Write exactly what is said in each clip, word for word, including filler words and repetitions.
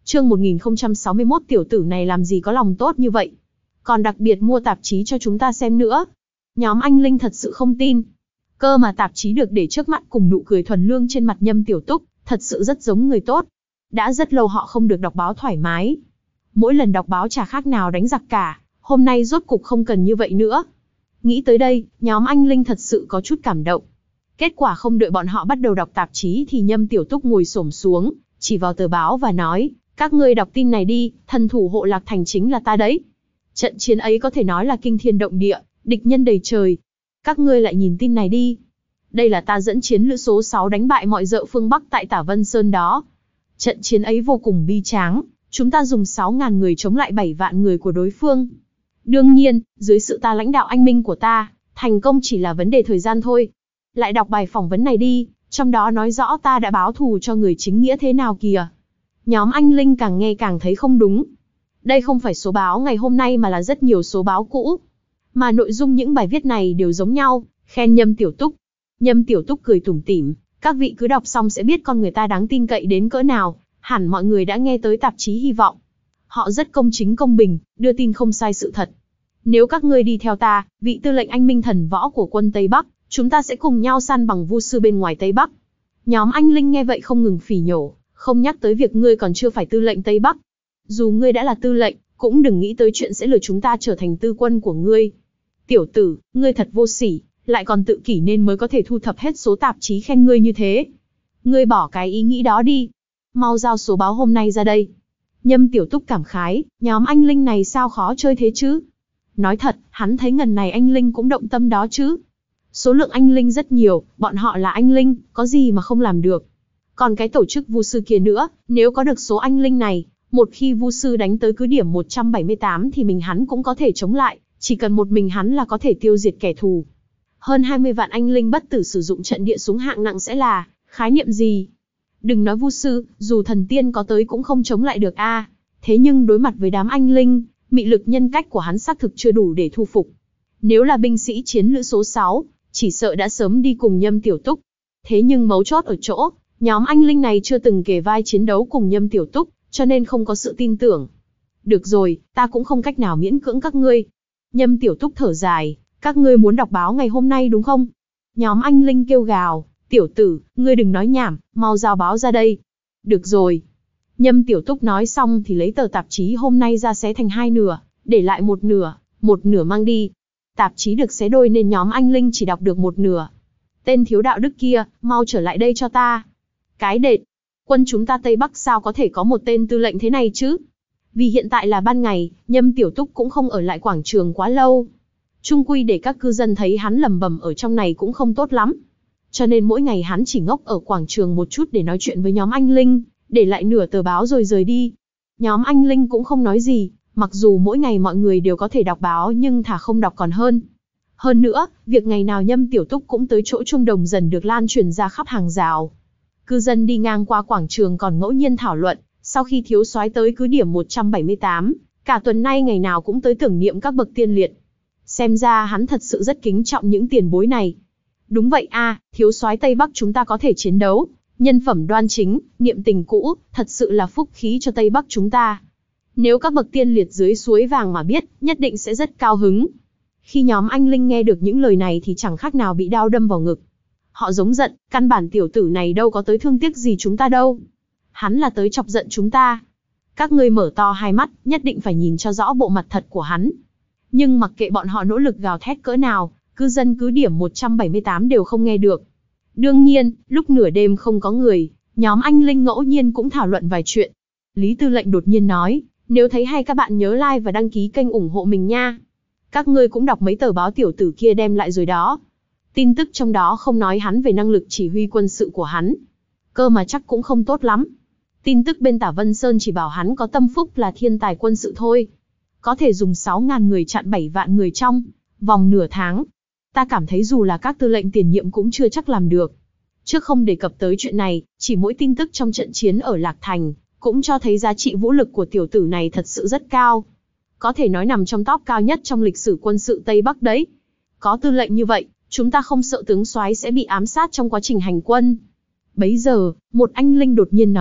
Chương một nghìn không trăm sáu mươi mốt tiểu tử này làm gì có lòng tốt như vậy. Còn đặc biệt mua tạp chí cho chúng ta xem nữa. Nhóm anh Linh thật sự không tin. Cơ mà tạp chí được để trước mắt cùng nụ cười thuần lương trên mặt Nhâm Tiểu Túc, thật sự rất giống người tốt. Đã rất lâu họ không được đọc báo thoải mái. Mỗi lần đọc báo chả khác nào đánh giặc cả, hôm nay rốt cục không cần như vậy nữa. Nghĩ tới đây, nhóm anh Linh thật sự có chút cảm động. Kết quả không đợi bọn họ bắt đầu đọc tạp chí thì Nhâm Tiểu Túc ngồi xổm xuống, chỉ vào tờ báo và nói, các ngươi đọc tin này đi, thần thủ hộ Lạc Thành chính là ta đấy. Trận chiến ấy có thể nói là kinh thiên động địa, địch nhân đầy trời. Các ngươi lại nhìn tin này đi. Đây là ta dẫn chiến lữ số sáu đánh bại mọi dợ phương Bắc tại Tả Vân Sơn đó. Trận chiến ấy vô cùng bi tráng, chúng ta dùng sáu ngàn người chống lại bảy vạn người của đối phương. Đương nhiên, dưới sự ta lãnh đạo anh minh của ta, thành công chỉ là vấn đề thời gian thôi. Lại đọc bài phỏng vấn này đi, trong đó nói rõ ta đã báo thù cho người chính nghĩa thế nào kìa. Nhóm anh Linh càng nghe càng thấy không đúng. Đây không phải số báo ngày hôm nay mà là rất nhiều số báo cũ. Mà nội dung những bài viết này đều giống nhau, khen Nhâm Tiểu Túc. Nhâm Tiểu Túc cười tủm tỉm, các vị cứ đọc xong sẽ biết con người ta đáng tin cậy đến cỡ nào, hẳn mọi người đã nghe tới tạp chí Hy vọng. Họ rất công chính công bình, đưa tin không sai sự thật. Nếu các ngươi đi theo ta, vị tư lệnh anh minh thần võ của quân Tây Bắc, chúng ta sẽ cùng nhau săn bằng vu sư bên ngoài Tây Bắc. Nhóm anh Linh nghe vậy không ngừng phỉ nhổ, không nhắc tới việc ngươi còn chưa phải tư lệnh Tây Bắc. Dù ngươi đã là tư lệnh, cũng đừng nghĩ tới chuyện sẽ lừa chúng ta trở thành tư quân của ngươi. Tiểu tử, ngươi thật vô sỉ, lại còn tự kỷ nên mới có thể thu thập hết số tạp chí khen ngươi như thế. Ngươi bỏ cái ý nghĩ đó đi. Mau giao số báo hôm nay ra đây. Nhâm Tiểu Túc cảm khái, nhóm anh Linh này sao khó chơi thế chứ? Nói thật, hắn thấy ngần này anh Linh cũng động tâm đó chứ. Số lượng anh Linh rất nhiều, bọn họ là anh Linh, có gì mà không làm được. Còn cái tổ chức vu sư kia nữa, nếu có được số anh Linh này, một khi vu sư đánh tới cứ điểm một trăm bảy mươi tám thì mình hắn cũng có thể chống lại, chỉ cần một mình hắn là có thể tiêu diệt kẻ thù. Hơn hai mươi vạn anh Linh bất tử sử dụng trận địa súng hạng nặng sẽ là khái niệm gì? Đừng nói vu sư, dù thần tiên có tới cũng không chống lại được a. À. Thế nhưng đối mặt với đám anh Linh, mị lực nhân cách của hắn xác thực chưa đủ để thu phục. Nếu là binh sĩ chiến lữ số sáu, chỉ sợ đã sớm đi cùng Nhâm Tiểu Túc. Thế nhưng mấu chốt ở chỗ, nhóm anh Linh này chưa từng kề vai chiến đấu cùng Nhâm Tiểu Túc, cho nên không có sự tin tưởng. Được rồi, ta cũng không cách nào miễn cưỡng các ngươi. Nhâm Tiểu Túc thở dài, các ngươi muốn đọc báo ngày hôm nay đúng không? Nhóm anh Linh kêu gào, tiểu tử, ngươi đừng nói nhảm, mau giao báo ra đây. Được rồi. Nhâm Tiểu Túc nói xong thì lấy tờ tạp chí hôm nay ra xé thành hai nửa, để lại một nửa, một nửa mang đi. Tạp chí được xé đôi nên nhóm anh Linh chỉ đọc được một nửa. Tên thiếu đạo đức kia, mau trở lại đây cho ta. Cái đệt, quân chúng ta Tây Bắc sao có thể có một tên tư lệnh thế này chứ? Vì hiện tại là ban ngày, Nhâm Tiểu Túc cũng không ở lại quảng trường quá lâu. Chung quy để các cư dân thấy hắn lầm bầm ở trong này cũng không tốt lắm. Cho nên mỗi ngày hắn chỉ ngốc ở quảng trường một chút để nói chuyện với nhóm anh Linh, để lại nửa tờ báo rồi rời đi. Nhóm anh Linh cũng không nói gì, mặc dù mỗi ngày mọi người đều có thể đọc báo nhưng thà không đọc còn hơn. Hơn nữa, việc ngày nào Nhâm Tiểu Túc cũng tới chỗ chuông đồng dần được lan truyền ra khắp hàng rào. Cư dân đi ngang qua quảng trường còn ngẫu nhiên thảo luận, sau khi thiếu soái tới cứ điểm một trăm bảy mươi tám, cả tuần nay ngày nào cũng tới tưởng niệm các bậc tiên liệt. Xem ra hắn thật sự rất kính trọng những tiền bối này. Đúng vậy a, à, thiếu soái Tây Bắc chúng ta có thể chiến đấu, nhân phẩm đoan chính, niệm tình cũ, thật sự là phúc khí cho Tây Bắc chúng ta. Nếu các bậc tiên liệt dưới suối vàng mà biết, nhất định sẽ rất cao hứng. Khi nhóm anh Linh nghe được những lời này thì chẳng khác nào bị đao đâm vào ngực. Họ giống giận, căn bản tiểu tử này đâu có tới thương tiếc gì chúng ta đâu. Hắn là tới chọc giận chúng ta. Các ngươi mở to hai mắt, nhất định phải nhìn cho rõ bộ mặt thật của hắn. Nhưng mặc kệ bọn họ nỗ lực gào thét cỡ nào, cư dân cứ điểm một trăm bảy mươi tám đều không nghe được. Đương nhiên, lúc nửa đêm không có người, nhóm anh Linh ngẫu nhiên cũng thảo luận vài chuyện. Lý Tư lệnh đột nhiên nói, nếu thấy hay các bạn nhớ like và đăng ký kênh ủng hộ mình nha. Các ngươi cũng đọc mấy tờ báo tiểu tử kia đem lại rồi đó. Tin tức trong đó không nói hắn về năng lực chỉ huy quân sự của hắn. Cơ mà chắc cũng không tốt lắm. Tin tức bên Tả Vân Sơn chỉ bảo hắn có tâm phúc là thiên tài quân sự thôi. Có thể dùng sáu ngàn người chặn bảy vạn người trong vòng nửa tháng. Ta cảm thấy dù là các tư lệnh tiền nhiệm cũng chưa chắc làm được. Trước không đề cập tới chuyện này, chỉ mỗi tin tức trong trận chiến ở Lạc Thành, cũng cho thấy giá trị vũ lực của tiểu tử này thật sự rất cao. Có thể nói nằm trong top cao nhất trong lịch sử quân sự Tây Bắc đấy. Có tư lệnh như vậy, chúng ta không sợ tướng soái sẽ bị ám sát trong quá trình hành quân. Bấy giờ, một anh Linh đột nhiên nói,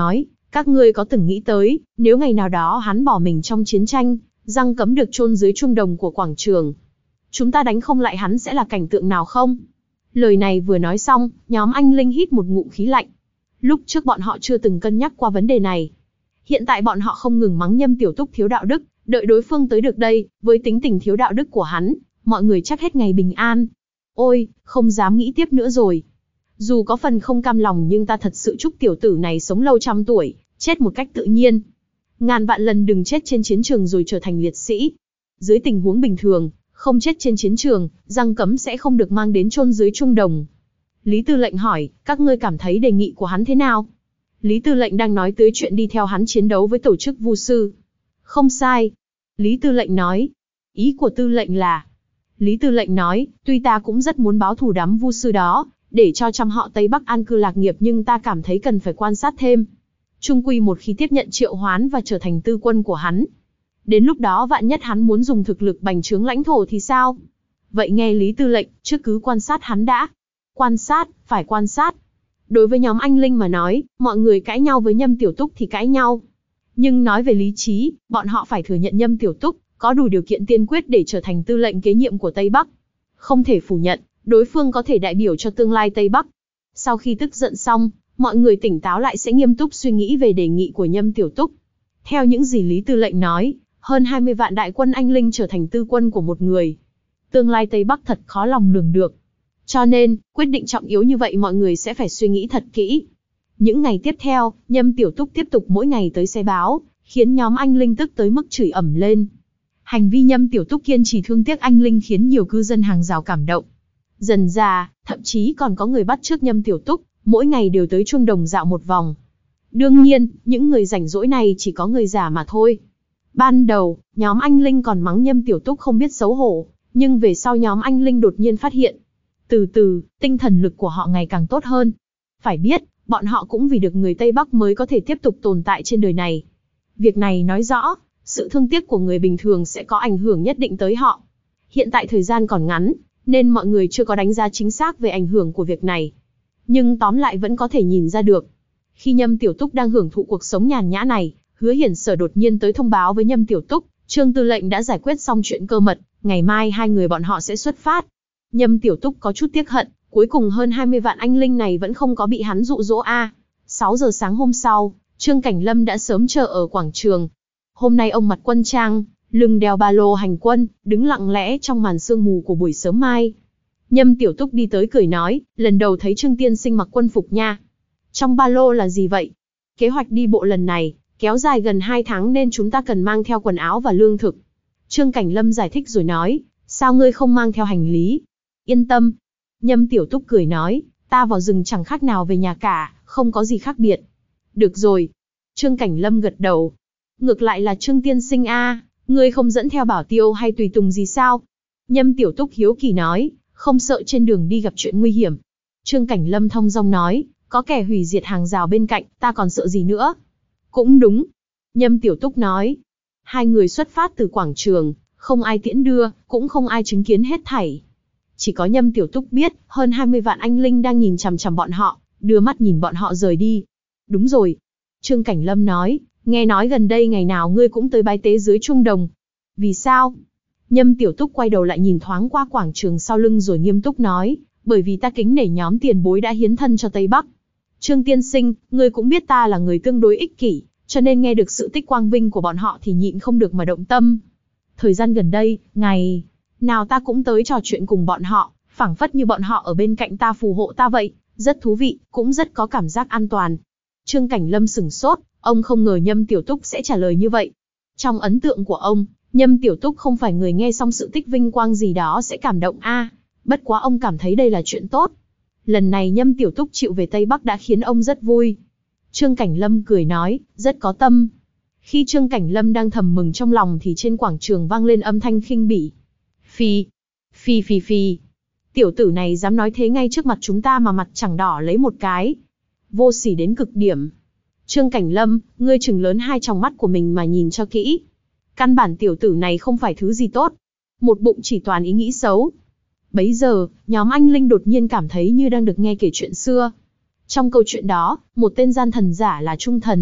Các ngươi có từng nghĩ tới, nếu ngày nào đó hắn bỏ mình trong chiến tranh, Giang Cấm được chôn dưới trung đồng của quảng trường, chúng ta đánh không lại hắn sẽ là cảnh tượng nào không? Lời này vừa nói xong, nhóm anh Linh hít một ngụm khí lạnh. Lúc trước bọn họ chưa từng cân nhắc qua vấn đề này. Hiện tại bọn họ không ngừng mắng Nhâm Tiểu Túc thiếu đạo đức, đợi đối phương tới được đây, với tính tình thiếu đạo đức của hắn, mọi người chắc hết ngày bình an. Ôi, không dám nghĩ tiếp nữa rồi. Dù có phần không cam lòng nhưng ta thật sự chúc tiểu tử này sống lâu trăm tuổi, chết một cách tự nhiên. Ngàn vạn lần đừng chết trên chiến trường rồi trở thành liệt sĩ. Dưới tình huống bình thường, không chết trên chiến trường, Giang Cấm sẽ không được mang đến chôn dưới trung đồng. Lý Tư lệnh hỏi, các ngươi cảm thấy đề nghị của hắn thế nào? Lý Tư lệnh đang nói tới chuyện đi theo hắn chiến đấu với tổ chức Vu sư. Không sai. Lý Tư lệnh nói. Ý của Tư lệnh là... Lý Tư lệnh nói, tuy ta cũng rất muốn báo thù đám Vu sư đó, để cho trăm họ Tây Bắc an cư lạc nghiệp nhưng ta cảm thấy cần phải quan sát thêm. Trung quy một khi tiếp nhận triệu hoán và trở thành tư quân của hắn. Đến lúc đó vạn nhất hắn muốn dùng thực lực bành trướng lãnh thổ thì sao? Vậy nghe Lý Tư lệnh, trước cứ quan sát hắn đã. Quan sát, phải quan sát. Đối với nhóm anh Linh mà nói, mọi người cãi nhau với Nhâm Tiểu Túc thì cãi nhau. Nhưng nói về lý trí, bọn họ phải thừa nhận Nhâm Tiểu Túc có đủ điều kiện tiên quyết để trở thành tư lệnh kế nhiệm của Tây Bắc. Không thể phủ nhận, đối phương có thể đại biểu cho tương lai Tây Bắc. Sau khi tức giận xong, mọi người tỉnh táo lại sẽ nghiêm túc suy nghĩ về đề nghị của Nhâm Tiểu Túc. Theo những gì Lý Tư lệnh nói, hơn hai mươi vạn đại quân anh Linh trở thành tư quân của một người. Tương lai Tây Bắc thật khó lòng lường được. Cho nên, quyết định trọng yếu như vậy mọi người sẽ phải suy nghĩ thật kỹ. Những ngày tiếp theo, Nhâm Tiểu Túc tiếp tục mỗi ngày tới xe báo, khiến nhóm anh Linh tức tới mức chửi ẩm lên. Hành vi Nhâm Tiểu Túc kiên trì thương tiếc anh Linh khiến nhiều cư dân hàng rào cảm động. Dần ra, thậm chí còn có người bắt chước Nhâm Tiểu Túc, mỗi ngày đều tới chuông đồng dạo một vòng. Đương nhiên, những người rảnh rỗi này chỉ có người già mà thôi. Ban đầu, nhóm anh Linh còn mắng Nhâm Tiểu Túc không biết xấu hổ, nhưng về sau nhóm anh Linh đột nhiên phát hiện. Từ từ, tinh thần lực của họ ngày càng tốt hơn. Phải biết, bọn họ cũng vì được người Tây Bắc mới có thể tiếp tục tồn tại trên đời này. Việc này nói rõ, sự thương tiếc của người bình thường sẽ có ảnh hưởng nhất định tới họ. Hiện tại thời gian còn ngắn, nên mọi người chưa có đánh giá chính xác về ảnh hưởng của việc này. Nhưng tóm lại vẫn có thể nhìn ra được. Khi Nhâm Tiểu Túc đang hưởng thụ cuộc sống nhàn nhã này, Hứa Hiển Sở đột nhiên tới thông báo với Nhâm Tiểu Túc, Trương Tư lệnh đã giải quyết xong chuyện cơ mật, ngày mai hai người bọn họ sẽ xuất phát. Nhâm Tiểu Túc có chút tiếc hận, cuối cùng hơn hai mươi vạn anh Linh này vẫn không có bị hắn dụ dỗ a. À. sáu giờ sáng hôm sau, Trương Cảnh Lâm đã sớm chờ ở quảng trường. Hôm nay ông mặc quân trang, lưng đeo ba lô hành quân, đứng lặng lẽ trong màn sương mù của buổi sớm mai. Nhâm Tiểu Túc đi tới cười nói, lần đầu thấy Trương tiên sinh mặc quân phục nha. Trong ba lô là gì vậy? Kế hoạch đi bộ lần này, kéo dài gần hai tháng nên chúng ta cần mang theo quần áo và lương thực. Trương Cảnh Lâm giải thích rồi nói, sao ngươi không mang theo hành lý? Yên tâm. Nhâm Tiểu Túc cười nói, ta vào rừng chẳng khác nào về nhà cả, không có gì khác biệt. Được rồi. Trương Cảnh Lâm gật đầu. Ngược lại là Trương tiên sinh a, ngươi không dẫn theo bảo tiêu hay tùy tùng gì sao? Nhâm Tiểu Túc hiếu kỳ nói, không sợ trên đường đi gặp chuyện nguy hiểm. Trương Cảnh Lâm thông dong nói, có kẻ hủy diệt hàng rào bên cạnh, ta còn sợ gì nữa? Cũng đúng. Nhâm Tiểu Túc nói. Hai người xuất phát từ quảng trường, không ai tiễn đưa, cũng không ai chứng kiến hết thảy. Chỉ có Nhâm Tiểu Túc biết, hơn hai mươi vạn anh Linh đang nhìn chằm chằm bọn họ, đưa mắt nhìn bọn họ rời đi. Đúng rồi. Trương Cảnh Lâm nói, nghe nói gần đây ngày nào ngươi cũng tới bái tế dưới trung đồng. Vì sao? Nhâm Tiểu Túc quay đầu lại nhìn thoáng qua quảng trường sau lưng rồi nghiêm túc nói, bởi vì ta kính nể nhóm tiền bối đã hiến thân cho Tây Bắc. Trương tiên sinh, ngươi cũng biết ta là người tương đối ích kỷ, cho nên nghe được sự tích quang vinh của bọn họ thì nhịn không được mà động tâm. Thời gian gần đây, ngày nào ta cũng tới trò chuyện cùng bọn họ, phảng phất như bọn họ ở bên cạnh ta phù hộ ta vậy, rất thú vị, cũng rất có cảm giác an toàn. Trương Cảnh Lâm sửng sốt, ông không ngờ Nhâm Tiểu Túc sẽ trả lời như vậy. Trong ấn tượng của ông, Nhâm Tiểu Túc không phải người nghe xong sự tích vinh quang gì đó sẽ cảm động a, à, bất quá ông cảm thấy đây là chuyện tốt. Lần này Nhâm Tiểu Túc chịu về Tây Bắc đã khiến ông rất vui. Trương Cảnh Lâm cười nói, rất có tâm. Khi Trương Cảnh Lâm đang thầm mừng trong lòng thì trên quảng trường vang lên âm thanh khinh bỉ. Phi, phi phi phi. Tiểu tử này dám nói thế ngay trước mặt chúng ta mà mặt chẳng đỏ lấy một cái. Vô sỉ đến cực điểm. Trương Cảnh Lâm, ngươi trừng lớn hai tròng mắt của mình mà nhìn cho kỹ. Căn bản tiểu tử này không phải thứ gì tốt. Một bụng chỉ toàn ý nghĩ xấu. Bấy giờ, nhóm anh Linh đột nhiên cảm thấy như đang được nghe kể chuyện xưa. Trong câu chuyện đó, một tên gian thần giả là Trung Thần,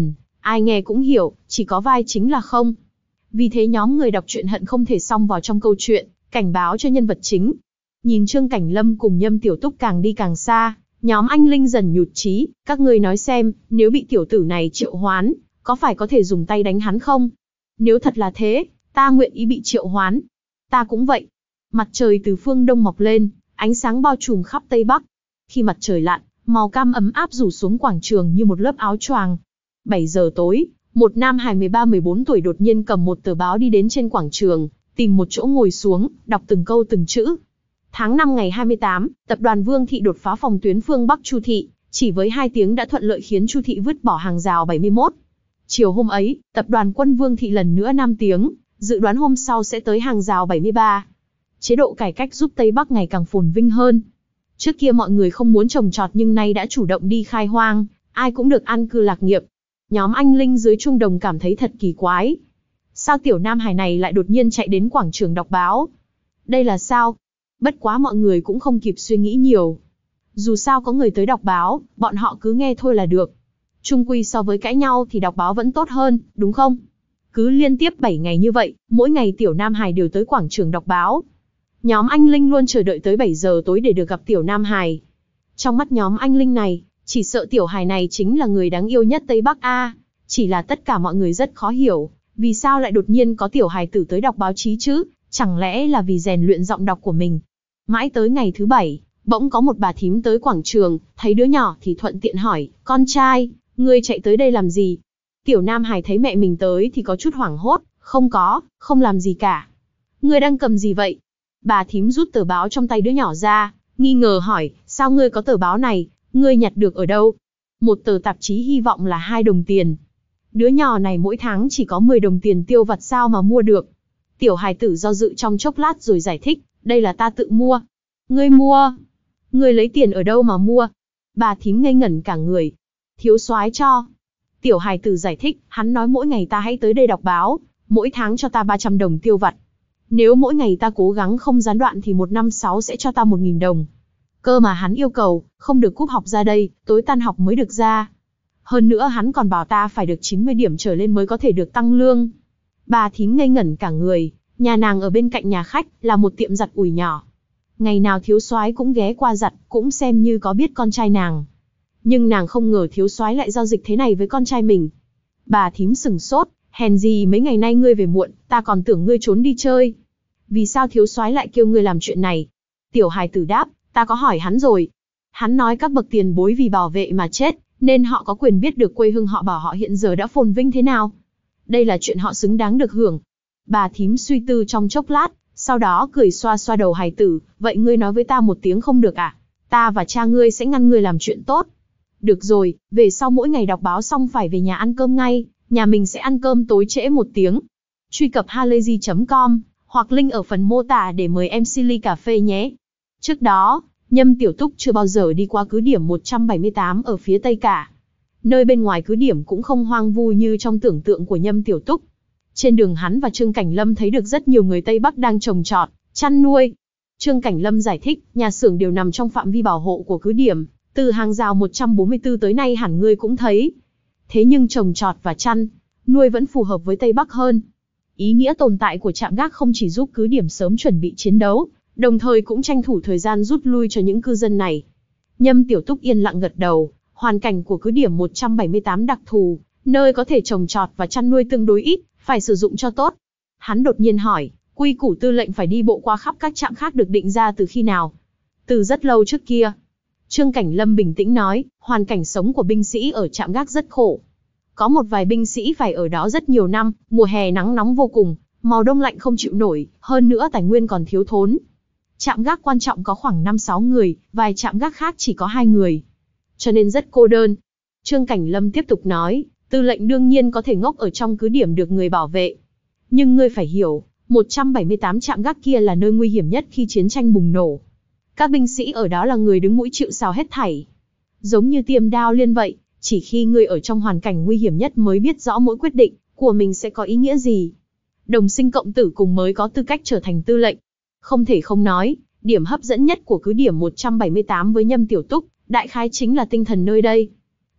Ai nghe cũng hiểu, chỉ có vai chính là không. Vì thế nhóm người đọc truyện hận không thể xông vào trong câu chuyện, cảnh báo cho nhân vật chính. Nhìn Trương Cảnh Lâm cùng Nhâm Tiểu Túc càng đi càng xa, nhóm anh Linh dần nhụt chí, các ngươi nói xem, nếu bị tiểu tử này triệu hoán, có phải có thể dùng tay đánh hắn không? Nếu thật là thế, ta nguyện ý bị triệu hoán. Ta cũng vậy. Mặt trời từ phương đông mọc lên, ánh sáng bao trùm khắp tây bắc. Khi mặt trời lặn, màu cam ấm áp rủ xuống quảng trường như một lớp áo choàng. bảy giờ tối, một nam hài mười ba mười bốn tuổi đột nhiên cầm một tờ báo đi đến trên quảng trường, tìm một chỗ ngồi xuống, đọc từng câu từng chữ. Tháng năm ngày hai mươi tám, tập đoàn Vương Thị đột phá phòng tuyến phương Bắc Chu Thị, chỉ với hai tiếng đã thuận lợi khiến Chu Thị vứt bỏ hàng rào bảy mươi mốt. Chiều hôm ấy, tập đoàn Quân Vương Thị lần nữa năm tiếng, dự đoán hôm sau sẽ tới hàng rào bảy mươi ba. Chế độ cải cách giúp Tây Bắc ngày càng phồn vinh hơn. Trước kia mọi người không muốn trồng trọt nhưng nay đã chủ động đi khai hoang, ai cũng được an cư lạc nghiệp. Nhóm anh Linh dưới Trung Đồng cảm thấy thật kỳ quái. Sao tiểu nam hài này lại đột nhiên chạy đến quảng trường đọc báo? Đây là sao? Bất quá mọi người cũng không kịp suy nghĩ nhiều. Dù sao có người tới đọc báo, bọn họ cứ nghe thôi là được. Chung quy so với cãi nhau thì đọc báo vẫn tốt hơn, đúng không? Cứ liên tiếp bảy ngày như vậy, mỗi ngày tiểu nam hài đều tới quảng trường đọc báo. Nhóm anh Linh luôn chờ đợi tới bảy giờ tối để được gặp tiểu nam hài. Trong mắt nhóm anh Linh này, chỉ sợ tiểu hài này chính là người đáng yêu nhất Tây Bắc A. Chỉ là tất cả mọi người rất khó hiểu, vì sao lại đột nhiên có tiểu hài tử tới đọc báo chí chứ? Chẳng lẽ là vì rèn luyện giọng đọc của mình? Mãi tới ngày thứ bảy, bỗng có một bà thím tới quảng trường, thấy đứa nhỏ thì thuận tiện hỏi, con trai, ngươi chạy tới đây làm gì? Tiểu nam hài thấy mẹ mình tới thì có chút hoảng hốt, không có, không làm gì cả. Ngươi đang cầm gì vậy? Bà thím rút tờ báo trong tay đứa nhỏ ra, nghi ngờ hỏi, sao ngươi có tờ báo này, ngươi nhặt được ở đâu? Một tờ tạp chí hy vọng là hai đồng tiền. Đứa nhỏ này mỗi tháng chỉ có mười đồng tiền tiêu vặt sao mà mua được? Tiểu hài tử do dự trong chốc lát rồi giải thích, đây là ta tự mua. Ngươi mua? Ngươi lấy tiền ở đâu mà mua? Bà thím ngây ngẩn cả người. Thiếu soái cho. Tiểu hài tử giải thích, hắn nói mỗi ngày ta hãy tới đây đọc báo, mỗi tháng cho ta ba trăm đồng tiêu vặt. Nếu mỗi ngày ta cố gắng không gián đoạn thì một năm sáu sẽ cho ta một nghìn đồng. Cơ mà hắn yêu cầu, không được cúp học ra đây, tối tan học mới được ra. Hơn nữa hắn còn bảo ta phải được chín mươi điểm trở lên mới có thể được tăng lương. Bà thím ngây ngẩn cả người, nhà nàng ở bên cạnh nhà khách, là một tiệm giặt ủi nhỏ. Ngày nào thiếu soái cũng ghé qua giặt, cũng xem như có biết con trai nàng. Nhưng nàng không ngờ thiếu soái lại giao dịch thế này với con trai mình. Bà thím sừng sốt, hèn gì mấy ngày nay ngươi về muộn, ta còn tưởng ngươi trốn đi chơi. Vì sao thiếu soái lại kêu ngươi làm chuyện này? Tiểu hài tử đáp, ta có hỏi hắn rồi. Hắn nói các bậc tiền bối vì bảo vệ mà chết, nên họ có quyền biết được quê hương họ bảo họ hiện giờ đã phồn vinh thế nào. Đây là chuyện họ xứng đáng được hưởng. Bà thím suy tư trong chốc lát, sau đó cười xoa xoa đầu hài tử, vậy ngươi nói với ta một tiếng không được à? Ta và cha ngươi sẽ ngăn ngươi làm chuyện tốt. Được rồi, về sau mỗi ngày đọc báo xong phải về nhà ăn cơm ngay, nhà mình sẽ ăn cơm tối trễ một tiếng. Truy cập halayzi chấm com, hoặc link ở phần mô tả để mời em xê ly cà phê nhé. Trước đó, Nhâm Tiểu Túc chưa bao giờ đi qua cứ điểm một trăm bảy mươi tám ở phía Tây cả. Nơi bên ngoài cứ điểm cũng không hoang vu như trong tưởng tượng của Nhâm Tiểu Túc. Trên đường hắn và Trương Cảnh Lâm thấy được rất nhiều người Tây Bắc đang trồng trọt, chăn nuôi. Trương Cảnh Lâm giải thích, nhà xưởng đều nằm trong phạm vi bảo hộ của cứ điểm, từ hàng rào một trăm bốn mươi tư tới nay hẳn ngươi cũng thấy. Thế nhưng trồng trọt và chăn nuôi vẫn phù hợp với Tây Bắc hơn. Ý nghĩa tồn tại của trạm gác không chỉ giúp cứ điểm sớm chuẩn bị chiến đấu, đồng thời cũng tranh thủ thời gian rút lui cho những cư dân này. Nhâm Tiểu Túc yên lặng gật đầu, hoàn cảnh của cứ điểm một trăm bảy mươi tám đặc thù, nơi có thể trồng trọt và chăn nuôi tương đối ít, phải sử dụng cho tốt. Hắn đột nhiên hỏi, quy củ tư lệnh phải đi bộ qua khắp các trạm khác được định ra từ khi nào? Từ rất lâu trước kia. Trương Cảnh Lâm bình tĩnh nói, hoàn cảnh sống của binh sĩ ở trạm gác rất khổ. Có một vài binh sĩ phải ở đó rất nhiều năm, mùa hè nắng nóng vô cùng, mùa đông lạnh không chịu nổi, hơn nữa tài nguyên còn thiếu thốn. Trạm gác quan trọng có khoảng năm sáu người, vài trạm gác khác chỉ có hai người. Cho nên rất cô đơn. Trương Cảnh Lâm tiếp tục nói, tư lệnh đương nhiên có thể ngốc ở trong cứ điểm được người bảo vệ. Nhưng ngươi phải hiểu, một trăm bảy mươi tám trạm gác kia là nơi nguy hiểm nhất khi chiến tranh bùng nổ. Các binh sĩ ở đó là người đứng mũi chịu sào hết thảy. Giống như tiêm đao liên vậy, chỉ khi ngươi ở trong hoàn cảnh nguy hiểm nhất mới biết rõ mỗi quyết định của mình sẽ có ý nghĩa gì. Đồng sinh cộng tử cùng mới có tư cách trở thành tư lệnh. Không thể không nói, điểm hấp dẫn nhất của cứ điểm một trăm bảy mươi tám với Nhâm Tiểu Túc, đại khái chính là tinh thần nơi đây.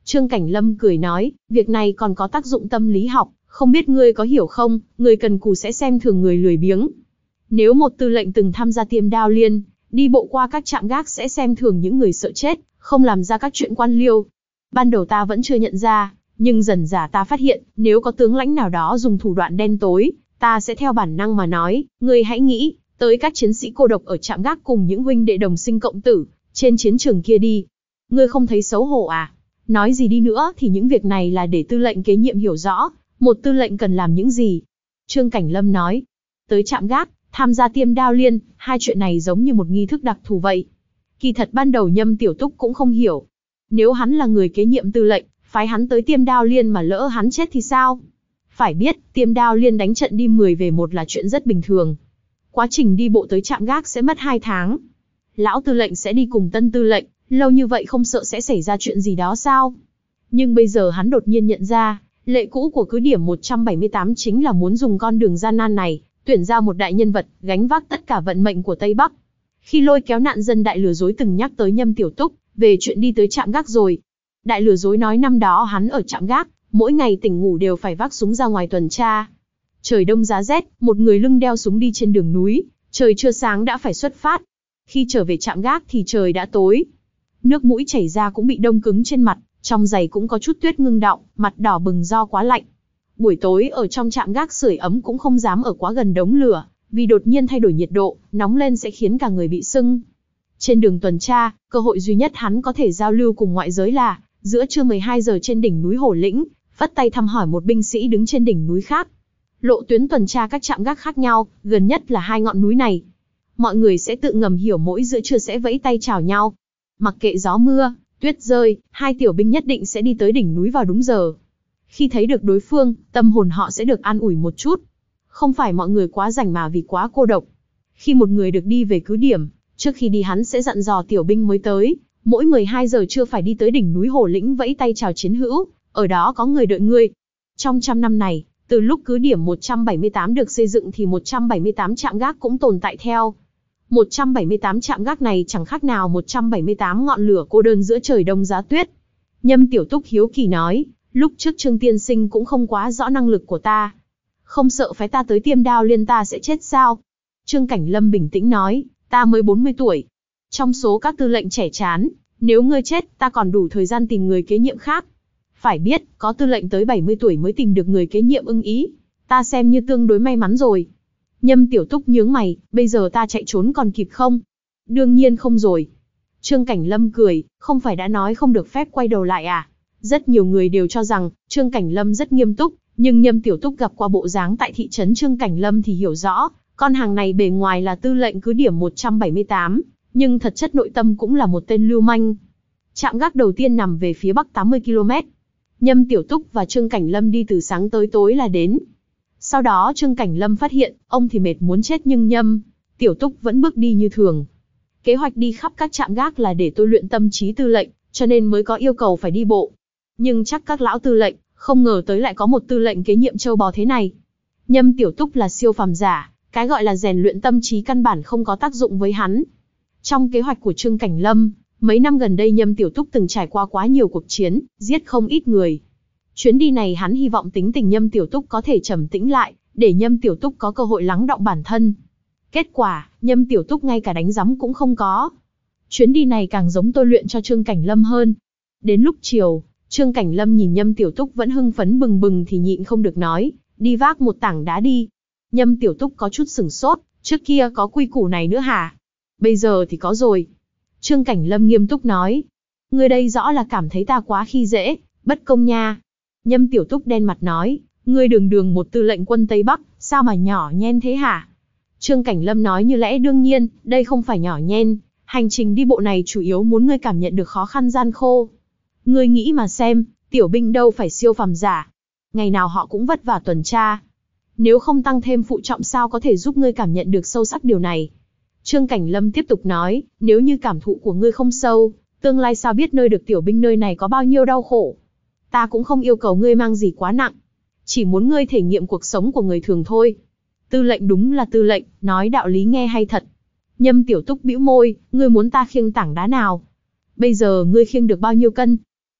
Trương Cảnh Lâm cười nói, việc này còn có tác dụng tâm lý học, không biết ngươi có hiểu không, người cần cù sẽ xem thường người lười biếng. Nếu một tư lệnh từng tham gia Tiêm Đao Liên, đi bộ qua các trạm gác sẽ xem thường những người sợ chết, không làm ra các chuyện quan liêu. Ban đầu ta vẫn chưa nhận ra, nhưng dần dà ta phát hiện, nếu có tướng lãnh nào đó dùng thủ đoạn đen tối, ta sẽ theo bản năng mà nói, ngươi hãy nghĩ tới các chiến sĩ cô độc ở trạm gác cùng những huynh đệ đồng sinh cộng tử trên chiến trường kia đi. Ngươi không thấy xấu hổ à? Nói gì đi nữa thì những việc này là để tư lệnh kế nhiệm hiểu rõ, một tư lệnh cần làm những gì. Trương Cảnh Lâm nói, tới trạm gác, tham gia Tiêm Đao Liên, hai chuyện này giống như một nghi thức đặc thù vậy. Kỳ thật ban đầu Nhâm Tiểu Túc cũng không hiểu. Nếu hắn là người kế nhiệm tư lệnh, phái hắn tới Tiêm Đao Liên mà lỡ hắn chết thì sao? Phải biết, Tiêm Đao Liên đánh trận đi mười về một là chuyện rất bình thường. Quá trình đi bộ tới trạm gác sẽ mất hai tháng. Lão tư lệnh sẽ đi cùng tân tư lệnh, lâu như vậy không sợ sẽ xảy ra chuyện gì đó sao? Nhưng bây giờ hắn đột nhiên nhận ra, lệ cũ của cứ điểm một trăm bảy mươi tám chính là muốn dùng con đường gian nan này, tuyển ra một đại nhân vật, gánh vác tất cả vận mệnh của Tây Bắc. Khi lôi kéo nạn dân đại lừa dối từng nhắc tới Nhâm Tiểu Túc, về chuyện đi tới trạm gác rồi. Đại lừa dối nói năm đó hắn ở trạm gác, mỗi ngày tỉnh ngủ đều phải vác súng ra ngoài tuần tra. Trời đông giá rét, một người lưng đeo súng đi trên đường núi, trời chưa sáng đã phải xuất phát. Khi trở về trạm gác thì trời đã tối. Nước mũi chảy ra cũng bị đông cứng trên mặt, trong giày cũng có chút tuyết ngưng đọng, mặt đỏ bừng do quá lạnh. Buổi tối ở trong trạm gác sưởi ấm cũng không dám ở quá gần đống lửa, vì đột nhiên thay đổi nhiệt độ, nóng lên sẽ khiến cả người bị sưng. Trên đường tuần tra, cơ hội duy nhất hắn có thể giao lưu cùng ngoại giới là giữa trưa mười hai giờ trên đỉnh núi Hổ Lĩnh, vắt tay thăm hỏi một binh sĩ đứng trên đỉnh núi khác. Lộ tuyến tuần tra các trạm gác khác nhau, gần nhất là hai ngọn núi này. Mọi người sẽ tự ngầm hiểu mỗi giữa trưa sẽ vẫy tay chào nhau. Mặc kệ gió mưa, tuyết rơi, hai tiểu binh nhất định sẽ đi tới đỉnh núi vào đúng giờ. Khi thấy được đối phương, tâm hồn họ sẽ được an ủi một chút. Không phải mọi người quá rảnh mà vì quá cô độc. Khi một người được đi về cứ điểm, trước khi đi hắn sẽ dặn dò tiểu binh mới tới, mỗi mười hai giờ trưa phải đi tới đỉnh núi Hổ Lĩnh vẫy tay chào chiến hữu, ở đó có người đợi ngươi. Trong trăm năm này, từ lúc cứ điểm một trăm bảy mươi tám được xây dựng thì một trăm bảy mươi tám trạm gác cũng tồn tại theo. một trăm bảy mươi tám trạm gác này chẳng khác nào một trăm bảy mươi tám ngọn lửa cô đơn giữa trời đông giá tuyết. Nhâm Tiểu Túc hiếu kỳ nói, lúc trước Trương tiên sinh cũng không quá rõ năng lực của ta. Không sợ phái ta tới Tiêm Đao Liên ta sẽ chết sao? Trương Cảnh Lâm bình tĩnh nói, ta mới bốn mươi tuổi. Trong số các tư lệnh trẻ chán, nếu ngươi chết, ta còn đủ thời gian tìm người kế nhiệm khác. Phải biết, có tư lệnh tới bảy mươi tuổi mới tìm được người kế nhiệm ưng ý. Ta xem như tương đối may mắn rồi. Nhâm Tiểu Túc nhướng mày, bây giờ ta chạy trốn còn kịp không? Đương nhiên không rồi. Trương Cảnh Lâm cười, không phải đã nói không được phép quay đầu lại à? Rất nhiều người đều cho rằng, Trương Cảnh Lâm rất nghiêm túc, nhưng Nhâm Tiểu Túc gặp qua bộ dáng tại thị trấn Trương Cảnh Lâm thì hiểu rõ, con hàng này bề ngoài là tư lệnh cứ điểm một trăm bảy mươi tám, nhưng thật chất nội tâm cũng là một tên lưu manh. Trạm gác đầu tiên nằm về phía bắc tám mươi ki lô mét. Nhâm Tiểu Túc và Trương Cảnh Lâm đi từ sáng tới tối là đến. Sau đó Trương Cảnh Lâm phát hiện, ông thì mệt muốn chết nhưng Nhâm Tiểu Túc vẫn bước đi như thường. Kế hoạch đi khắp các trạm gác là để tôi luyện tâm trí tư lệnh, cho nên mới có yêu cầu phải đi bộ. Nhưng chắc các lão tư lệnh, không ngờ tới lại có một tư lệnh kế nhiệm châu bò thế này. Nhâm Tiểu Túc là siêu phàm giả, cái gọi là rèn luyện tâm trí căn bản không có tác dụng với hắn. Trong kế hoạch của Trương Cảnh Lâm, mấy năm gần đây Nhâm Tiểu Túc từng trải qua quá nhiều cuộc chiến, giết không ít người. Chuyến đi này hắn hy vọng tính tình Nhâm Tiểu Túc có thể trầm tĩnh lại, để Nhâm Tiểu Túc có cơ hội lắng đọng bản thân. Kết quả, Nhâm Tiểu Túc ngay cả đánh giấm cũng không có. Chuyến đi này càng giống tôi luyện cho Trương Cảnh Lâm hơn. Đến lúc chiều, Trương Cảnh Lâm nhìn Nhâm Tiểu Túc vẫn hưng phấn bừng bừng thì nhịn không được nói, đi vác một tảng đá đi. Nhâm Tiểu Túc có chút sửng sốt, trước kia có quy củ này nữa hả? Bây giờ thì có rồi. Trương Cảnh Lâm nghiêm túc nói, ngươi đây rõ là cảm thấy ta quá khi dễ, bất công nha. Nhâm Tiểu Túc đen mặt nói, ngươi đường đường một tư lệnh quân Tây Bắc, sao mà nhỏ nhen thế hả? Trương Cảnh Lâm nói như lẽ đương nhiên, đây không phải nhỏ nhen, hành trình đi bộ này chủ yếu muốn ngươi cảm nhận được khó khăn gian khô. Ngươi nghĩ mà xem, tiểu binh đâu phải siêu phàm giả. Ngày nào họ cũng vất vả tuần tra. Nếu không tăng thêm phụ trọng sao có thể giúp ngươi cảm nhận được sâu sắc điều này. Trương Cảnh Lâm tiếp tục nói, nếu như cảm thụ của ngươi không sâu, tương lai sao biết nơi được tiểu binh nơi này có bao nhiêu đau khổ. Ta cũng không yêu cầu ngươi mang gì quá nặng. Chỉ muốn ngươi thể nghiệm cuộc sống của người thường thôi. Tư lệnh đúng là tư lệnh, nói đạo lý nghe hay thật. Nhâm Tiểu Túc bĩu môi, ngươi muốn ta khiêng tảng đá nào? Bây giờ ngươi khiêng được bao nhiêu cân?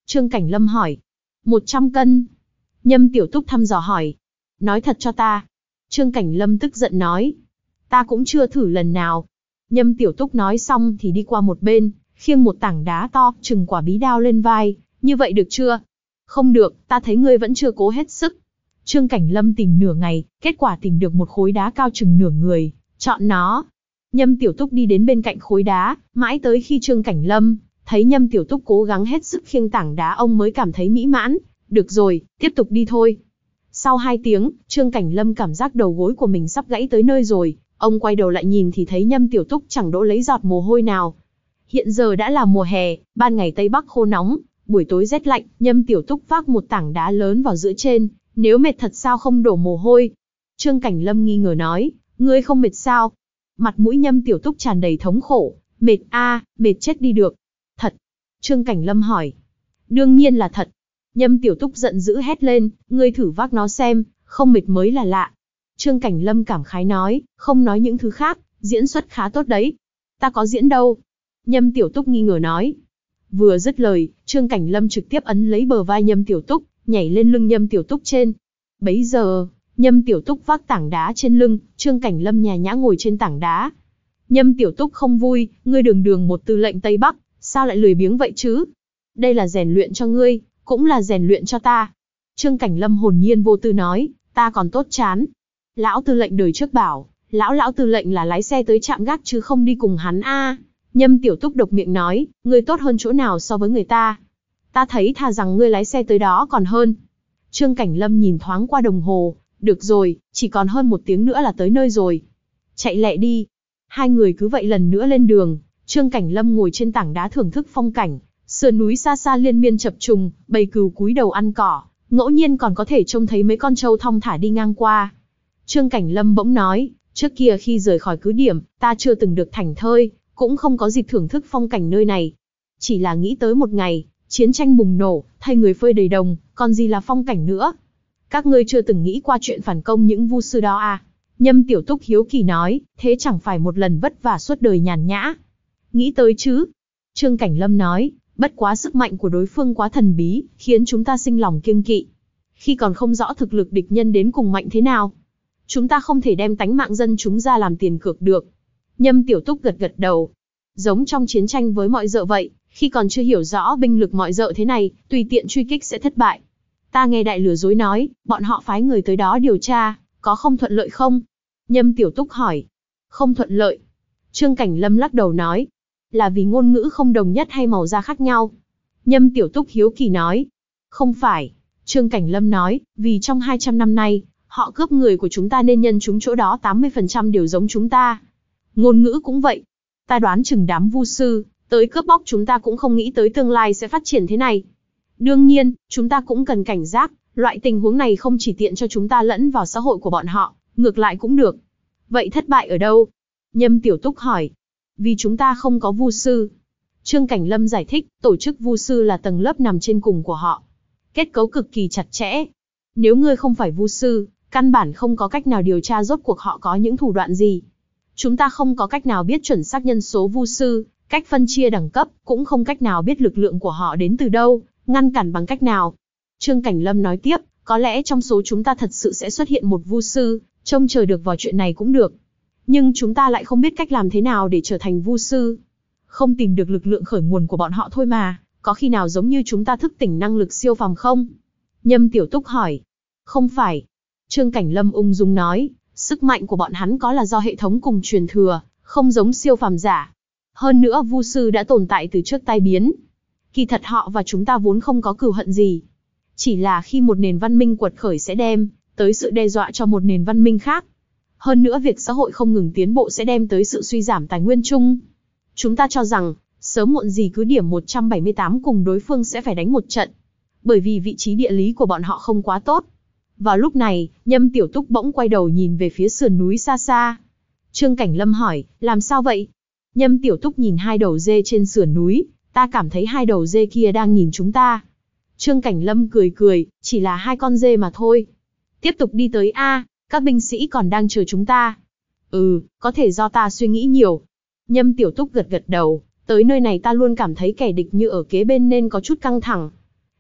Trương Cảnh Lâm hỏi. một trăm cân. Nhâm Tiểu Túc thăm dò hỏi. Nói thật cho ta. Trương Cảnh Lâm tức giận nói. Ta cũng chưa thử lần nào. Nhâm Tiểu Túc nói xong thì đi qua một bên, khiêng một tảng đá to, chừng quả bí đao lên vai. Như vậy được chưa? Không được, ta thấy ngươi vẫn chưa cố hết sức. Trương Cảnh Lâm tìm nửa ngày, kết quả tìm được một khối đá cao chừng nửa người, chọn nó. Nhâm Tiểu Túc đi đến bên cạnh khối đá, mãi tới khi Trương Cảnh Lâm thấy Nhâm Tiểu Túc cố gắng hết sức khiêng tảng đá, ông mới cảm thấy mỹ mãn. Được rồi, tiếp tục đi thôi. Sau hai tiếng, Trương Cảnh Lâm cảm giác đầu gối của mình sắp gãy tới nơi rồi. Ông quay đầu lại nhìn thì thấy Nhâm Tiểu Túc chẳng đỗ lấy giọt mồ hôi nào. Hiện giờ đã là mùa hè, ban ngày Tây Bắc khô nóng, buổi tối rét lạnh, Nhâm Tiểu Túc vác một tảng đá lớn vào giữa trên, nếu mệt thật sao không đổ mồ hôi? Trương Cảnh Lâm nghi ngờ nói, ngươi không mệt sao? Mặt mũi Nhâm Tiểu Túc tràn đầy thống khổ, mệt a, mệt chết đi được. Thật? Trương Cảnh Lâm hỏi. Đương nhiên là thật. Nhâm Tiểu Túc giận dữ hét lên, ngươi thử vác nó xem, không mệt mới là lạ. Trương Cảnh Lâm cảm khái nói, không nói những thứ khác, diễn xuất khá tốt đấy. Ta có diễn đâu? Nhâm Tiểu Túc nghi ngờ nói. Vừa dứt lời, Trương Cảnh Lâm trực tiếp ấn lấy bờ vai Nhâm Tiểu Túc, nhảy lên lưng Nhâm Tiểu Túc trên. Bấy giờ, Nhâm Tiểu Túc vác tảng đá trên lưng, Trương Cảnh Lâm nhả nhã ngồi trên tảng đá. Nhâm Tiểu Túc không vui, ngươi đường đường một tư lệnh Tây Bắc, sao lại lười biếng vậy chứ? Đây là rèn luyện cho ngươi, cũng là rèn luyện cho ta. Trương Cảnh Lâm hồn nhiên vô tư nói, ta còn tốt chán. Lão tư lệnh đời trước bảo, lão lão tư lệnh là lái xe tới trạm gác chứ không đi cùng hắn a. Nhâm Tiểu Túc độc miệng nói, ngươi tốt hơn chỗ nào so với người ta? Ta thấy thà rằng ngươi lái xe tới đó còn hơn. Trương Cảnh Lâm nhìn thoáng qua đồng hồ, được rồi, chỉ còn hơn một tiếng nữa là tới nơi rồi. Chạy lẹ đi. Hai người cứ vậy lần nữa lên đường, Trương Cảnh Lâm ngồi trên tảng đá thưởng thức phong cảnh, sườn núi xa xa liên miên chập trùng, bầy cừu cúi đầu ăn cỏ, ngẫu nhiên còn có thể trông thấy mấy con trâu thong thả đi ngang qua. Trương Cảnh Lâm bỗng nói, trước kia khi rời khỏi cứ điểm, ta chưa từng được thảnh thơi, cũng không có dịp thưởng thức phong cảnh nơi này. Chỉ là nghĩ tới một ngày, chiến tranh bùng nổ, thay người phơi đầy đồng, còn gì là phong cảnh nữa. Các ngươi chưa từng nghĩ qua chuyện phản công những vu sư đó à? Nhâm Tiểu Túc hiếu kỳ nói, thế chẳng phải một lần vất vả suốt đời nhàn nhã. Nghĩ tới chứ? Trương Cảnh Lâm nói, bất quá sức mạnh của đối phương quá thần bí, khiến chúng ta sinh lòng kiêng kỵ. Khi còn không rõ thực lực địch nhân đến cùng mạnh thế nào, chúng ta không thể đem tánh mạng dân chúng ra làm tiền cược được. Nhâm Tiểu Túc gật gật đầu. Giống trong chiến tranh với mọi dợ vậy, khi còn chưa hiểu rõ binh lực mọi dợ thế này, tùy tiện truy kích sẽ thất bại. Ta nghe đại lừa dối nói, bọn họ phái người tới đó điều tra, có không thuận lợi không? Nhâm Tiểu Túc hỏi. Không thuận lợi. Trương Cảnh Lâm lắc đầu nói. Là vì ngôn ngữ không đồng nhất hay màu da khác nhau? Nhâm Tiểu Túc hiếu kỳ nói. Không phải. Trương Cảnh Lâm nói, vì trong hai trăm năm nay, họ cướp người của chúng ta nên nhân chúng chỗ đó tám mươi phần trăm đều giống chúng ta. Ngôn ngữ cũng vậy. Ta đoán chừng đám vu sư, tới cướp bóc chúng ta cũng không nghĩ tới tương lai sẽ phát triển thế này. Đương nhiên, chúng ta cũng cần cảnh giác, loại tình huống này không chỉ tiện cho chúng ta lẫn vào xã hội của bọn họ, ngược lại cũng được. Vậy thất bại ở đâu? Nhâm Tiểu Túc hỏi. Vì chúng ta không có vu sư. Trương Cảnh Lâm giải thích, tổ chức vu sư là tầng lớp nằm trên cùng của họ. Kết cấu cực kỳ chặt chẽ. Nếu ngươi không phải vu sư, căn bản không có cách nào điều tra rốt cuộc họ có những thủ đoạn gì. Chúng ta không có cách nào biết chuẩn xác nhân số vu sư, cách phân chia đẳng cấp, cũng không cách nào biết lực lượng của họ đến từ đâu, ngăn cản bằng cách nào. Trương Cảnh Lâm nói tiếp, có lẽ trong số chúng ta thật sự sẽ xuất hiện một vu sư, trông chờ được vào chuyện này cũng được. Nhưng chúng ta lại không biết cách làm thế nào để trở thành vu sư. Không tìm được lực lượng khởi nguồn của bọn họ thôi mà, có khi nào giống như chúng ta thức tỉnh năng lực siêu phàm không? Nhâm Tiểu Túc hỏi. Không phải. Trương Cảnh Lâm ung dung nói, sức mạnh của bọn hắn có là do hệ thống cùng truyền thừa, không giống siêu phàm giả. Hơn nữa vu sư đã tồn tại từ trước tai biến. Kỳ thật họ và chúng ta vốn không có cừu hận gì. Chỉ là khi một nền văn minh quật khởi sẽ đem tới sự đe dọa cho một nền văn minh khác. Hơn nữa việc xã hội không ngừng tiến bộ sẽ đem tới sự suy giảm tài nguyên chung. Chúng ta cho rằng, sớm muộn gì cứ điểm một trăm bảy mươi tám cùng đối phương sẽ phải đánh một trận. Bởi vì vị trí địa lý của bọn họ không quá tốt. Vào lúc này, Nhâm Tiểu Túc bỗng quay đầu nhìn về phía sườn núi xa xa. Trương Cảnh Lâm hỏi, làm sao vậy? Nhâm Tiểu Túc nhìn hai đầu dê trên sườn núi, ta cảm thấy hai đầu dê kia đang nhìn chúng ta. Trương Cảnh Lâm cười cười, chỉ là hai con dê mà thôi. Tiếp tục đi tới A, các binh sĩ còn đang chờ chúng ta. Ừ, có thể do ta suy nghĩ nhiều. Nhâm Tiểu Túc gật gật đầu, tới nơi này ta luôn cảm thấy kẻ địch như ở kế bên nên có chút căng thẳng.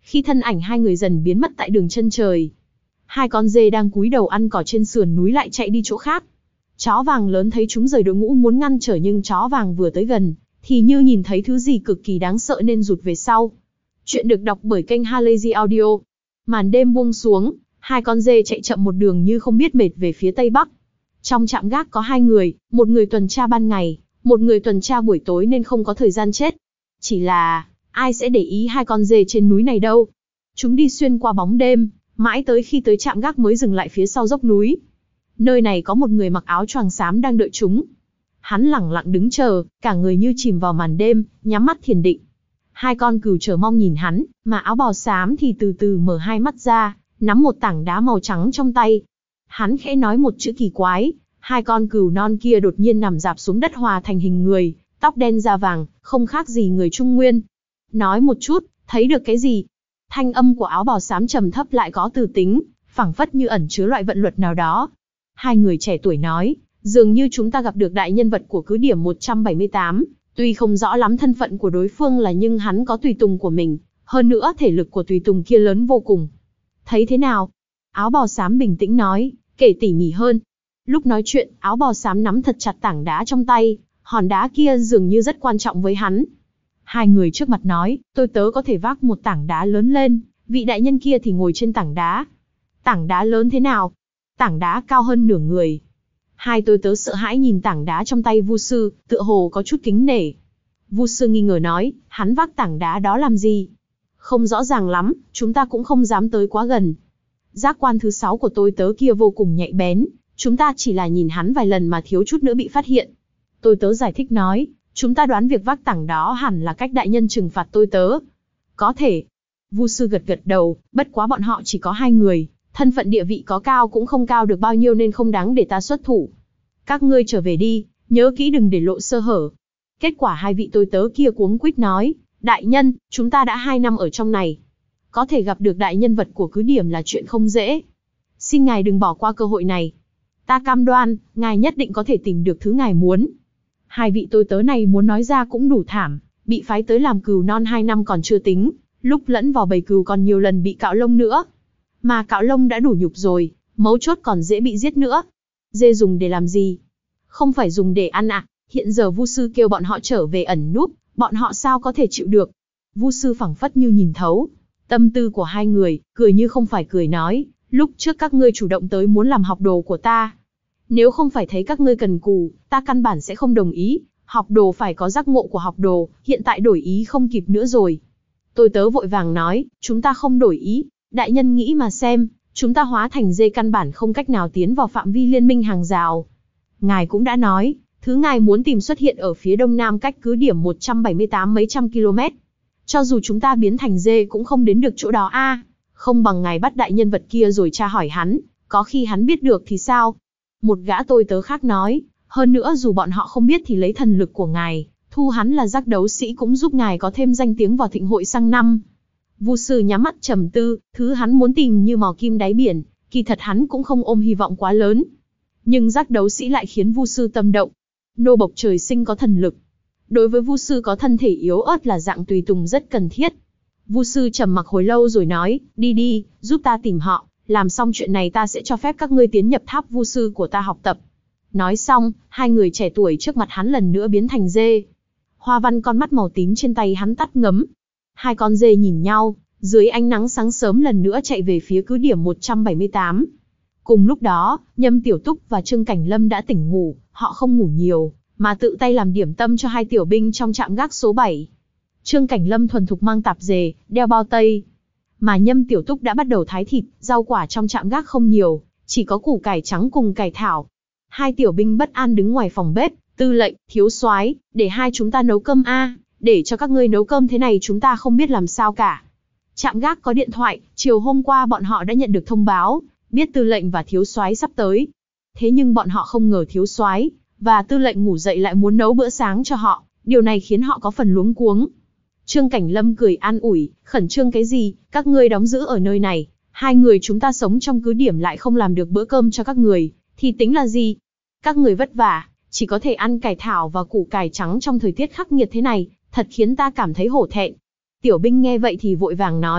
Khi thân ảnh hai người dần biến mất tại đường chân trời, hai con dê đang cúi đầu ăn cỏ trên sườn núi lại chạy đi chỗ khác. Chó vàng lớn thấy chúng rời đội ngũ muốn ngăn trở, nhưng chó vàng vừa tới gần, thì như nhìn thấy thứ gì cực kỳ đáng sợ nên rụt về sau. Chuyện được đọc bởi kênh Halazy Audio. Màn đêm buông xuống, hai con dê chạy chậm một đường như không biết mệt về phía tây bắc. Trong trạm gác có hai người, một người tuần tra ban ngày, một người tuần tra buổi tối nên không có thời gian chết. Chỉ là, ai sẽ để ý hai con dê trên núi này đâu. Chúng đi xuyên qua bóng đêm, mãi tới khi tới trạm gác mới dừng lại phía sau dốc núi. Nơi này có một người mặc áo choàng xám đang đợi chúng. Hắn lẳng lặng đứng chờ, cả người như chìm vào màn đêm, nhắm mắt thiền định. Hai con cừu chờ mong nhìn hắn, mà áo bào xám thì từ từ mở hai mắt ra, nắm một tảng đá màu trắng trong tay. Hắn khẽ nói một chữ kỳ quái, hai con cừu non kia đột nhiên nằm rạp xuống đất hòa thành hình người, tóc đen da vàng, không khác gì người Trung Nguyên. Nói một chút, thấy được cái gì? Thanh âm của áo bào xám trầm thấp lại có từ tính, phảng phất như ẩn chứa loại vận luật nào đó. Hai người trẻ tuổi nói, dường như chúng ta gặp được đại nhân vật của cứ điểm một trăm bảy mươi tám, tuy không rõ lắm thân phận của đối phương là nhưng hắn có tùy tùng của mình, hơn nữa thể lực của tùy tùng kia lớn vô cùng. Thấy thế nào? Áo bào xám bình tĩnh nói, kể tỉ mỉ hơn. Lúc nói chuyện, áo bào xám nắm thật chặt tảng đá trong tay, hòn đá kia dường như rất quan trọng với hắn. Hai người trước mặt nói, tôi tớ có thể vác một tảng đá lớn lên, vị đại nhân kia thì ngồi trên tảng đá. Tảng đá lớn thế nào? Tảng đá cao hơn nửa người. Hai tôi tớ sợ hãi nhìn tảng đá trong tay Vu sư, tựa hồ có chút kính nể. Vu sư nghi ngờ nói, hắn vác tảng đá đó làm gì? Không rõ ràng lắm, chúng ta cũng không dám tới quá gần. Giác quan thứ sáu của tôi tớ kia vô cùng nhạy bén, chúng ta chỉ là nhìn hắn vài lần mà thiếu chút nữa bị phát hiện. Tôi tớ giải thích nói, chúng ta đoán việc vác tảng đó hẳn là cách đại nhân trừng phạt tôi tớ. Có thể. Vu sư gật gật đầu, bất quá bọn họ chỉ có hai người, thân phận địa vị có cao cũng không cao được bao nhiêu nên không đáng để ta xuất thủ. Các ngươi trở về đi, nhớ kỹ đừng để lộ sơ hở. Kết quả hai vị tôi tớ kia cuống quýt nói, đại nhân, chúng ta đã hai năm ở trong này. Có thể gặp được đại nhân vật của cứ điểm là chuyện không dễ. Xin ngài đừng bỏ qua cơ hội này. Ta cam đoan, ngài nhất định có thể tìm được thứ ngài muốn. Hai vị tôi tớ này muốn nói ra cũng đủ thảm, bị phái tới làm cừu non hai năm còn chưa tính, lúc lẫn vào bầy cừu còn nhiều lần bị cạo lông nữa. Mà cạo lông đã đủ nhục rồi, mấu chốt còn dễ bị giết nữa. Dê dùng để làm gì? Không phải dùng để ăn à? Hiện giờ Vu sư kêu bọn họ trở về ẩn núp, bọn họ sao có thể chịu được? Vu sư phảng phất như nhìn thấu tâm tư của hai người, cười như không phải cười nói, lúc trước các ngươi chủ động tới muốn làm học đồ của ta. Nếu không phải thấy các ngươi cần cù, ta căn bản sẽ không đồng ý, học đồ phải có giác ngộ của học đồ, hiện tại đổi ý không kịp nữa rồi. Tôi tớ vội vàng nói, chúng ta không đổi ý, đại nhân nghĩ mà xem, chúng ta hóa thành dê căn bản không cách nào tiến vào phạm vi liên minh hàng rào. Ngài cũng đã nói, thứ ngài muốn tìm xuất hiện ở phía đông nam cách cứ điểm một trăm bảy mươi tám mấy trăm km. Cho dù chúng ta biến thành dê cũng không đến được chỗ đó a. À, không bằng ngài bắt đại nhân vật kia rồi tra hỏi hắn, có khi hắn biết được thì sao? Một gã tôi tớ khác nói, hơn nữa dù bọn họ không biết thì lấy thần lực của ngài, thu hắn là giác đấu sĩ cũng giúp ngài có thêm danh tiếng vào thịnh hội sang năm. Vu sư nhắm mắt trầm tư, thứ hắn muốn tìm như mò kim đáy biển, kỳ thật hắn cũng không ôm hy vọng quá lớn. Nhưng giác đấu sĩ lại khiến Vu sư tâm động. Nô bộc trời sinh có thần lực. Đối với Vu sư có thân thể yếu ớt là dạng tùy tùng rất cần thiết. Vu sư trầm mặc hồi lâu rồi nói, đi đi, giúp ta tìm họ, làm xong chuyện này ta sẽ cho phép các ngươi tiến nhập tháp Vu sư của ta học tập. Nói xong, hai người trẻ tuổi trước mặt hắn lần nữa biến thành dê. Hoa văn con mắt màu tím trên tay hắn tắt ngấm. Hai con dê nhìn nhau, dưới ánh nắng sáng sớm lần nữa chạy về phía cứ điểm một trăm bảy mươi tám. Cùng lúc đó, Nhâm Tiểu Túc và Trương Cảnh Lâm đã tỉnh ngủ, họ không ngủ nhiều, mà tự tay làm điểm tâm cho hai tiểu binh trong trạm gác số bảy. Trương Cảnh Lâm thuần thục mang tạp dề, đeo bao tây. Mà Nhâm Tiểu Túc đã bắt đầu thái thịt, rau quả trong trạm gác không nhiều, chỉ có củ cải trắng cùng cải thảo. Hai tiểu binh bất an đứng ngoài phòng bếp, tư lệnh, thiếu soái, để hai chúng ta nấu cơm a, để cho các ngươi nấu cơm thế này chúng ta không biết làm sao cả. Trạm gác có điện thoại, chiều hôm qua bọn họ đã nhận được thông báo, biết tư lệnh và thiếu soái sắp tới. Thế nhưng bọn họ không ngờ thiếu soái và tư lệnh ngủ dậy lại muốn nấu bữa sáng cho họ, điều này khiến họ có phần luống cuống. Trương Cảnh Lâm cười an ủi, khẩn trương cái gì, các ngươi đóng giữ ở nơi này, hai người chúng ta sống trong cứ điểm lại không làm được bữa cơm cho các người, thì tính là gì? Các người vất vả, chỉ có thể ăn cải thảo và củ cải trắng trong thời tiết khắc nghiệt thế này, thật khiến ta cảm thấy hổ thẹn. Tiểu binh nghe vậy thì vội vàng nói,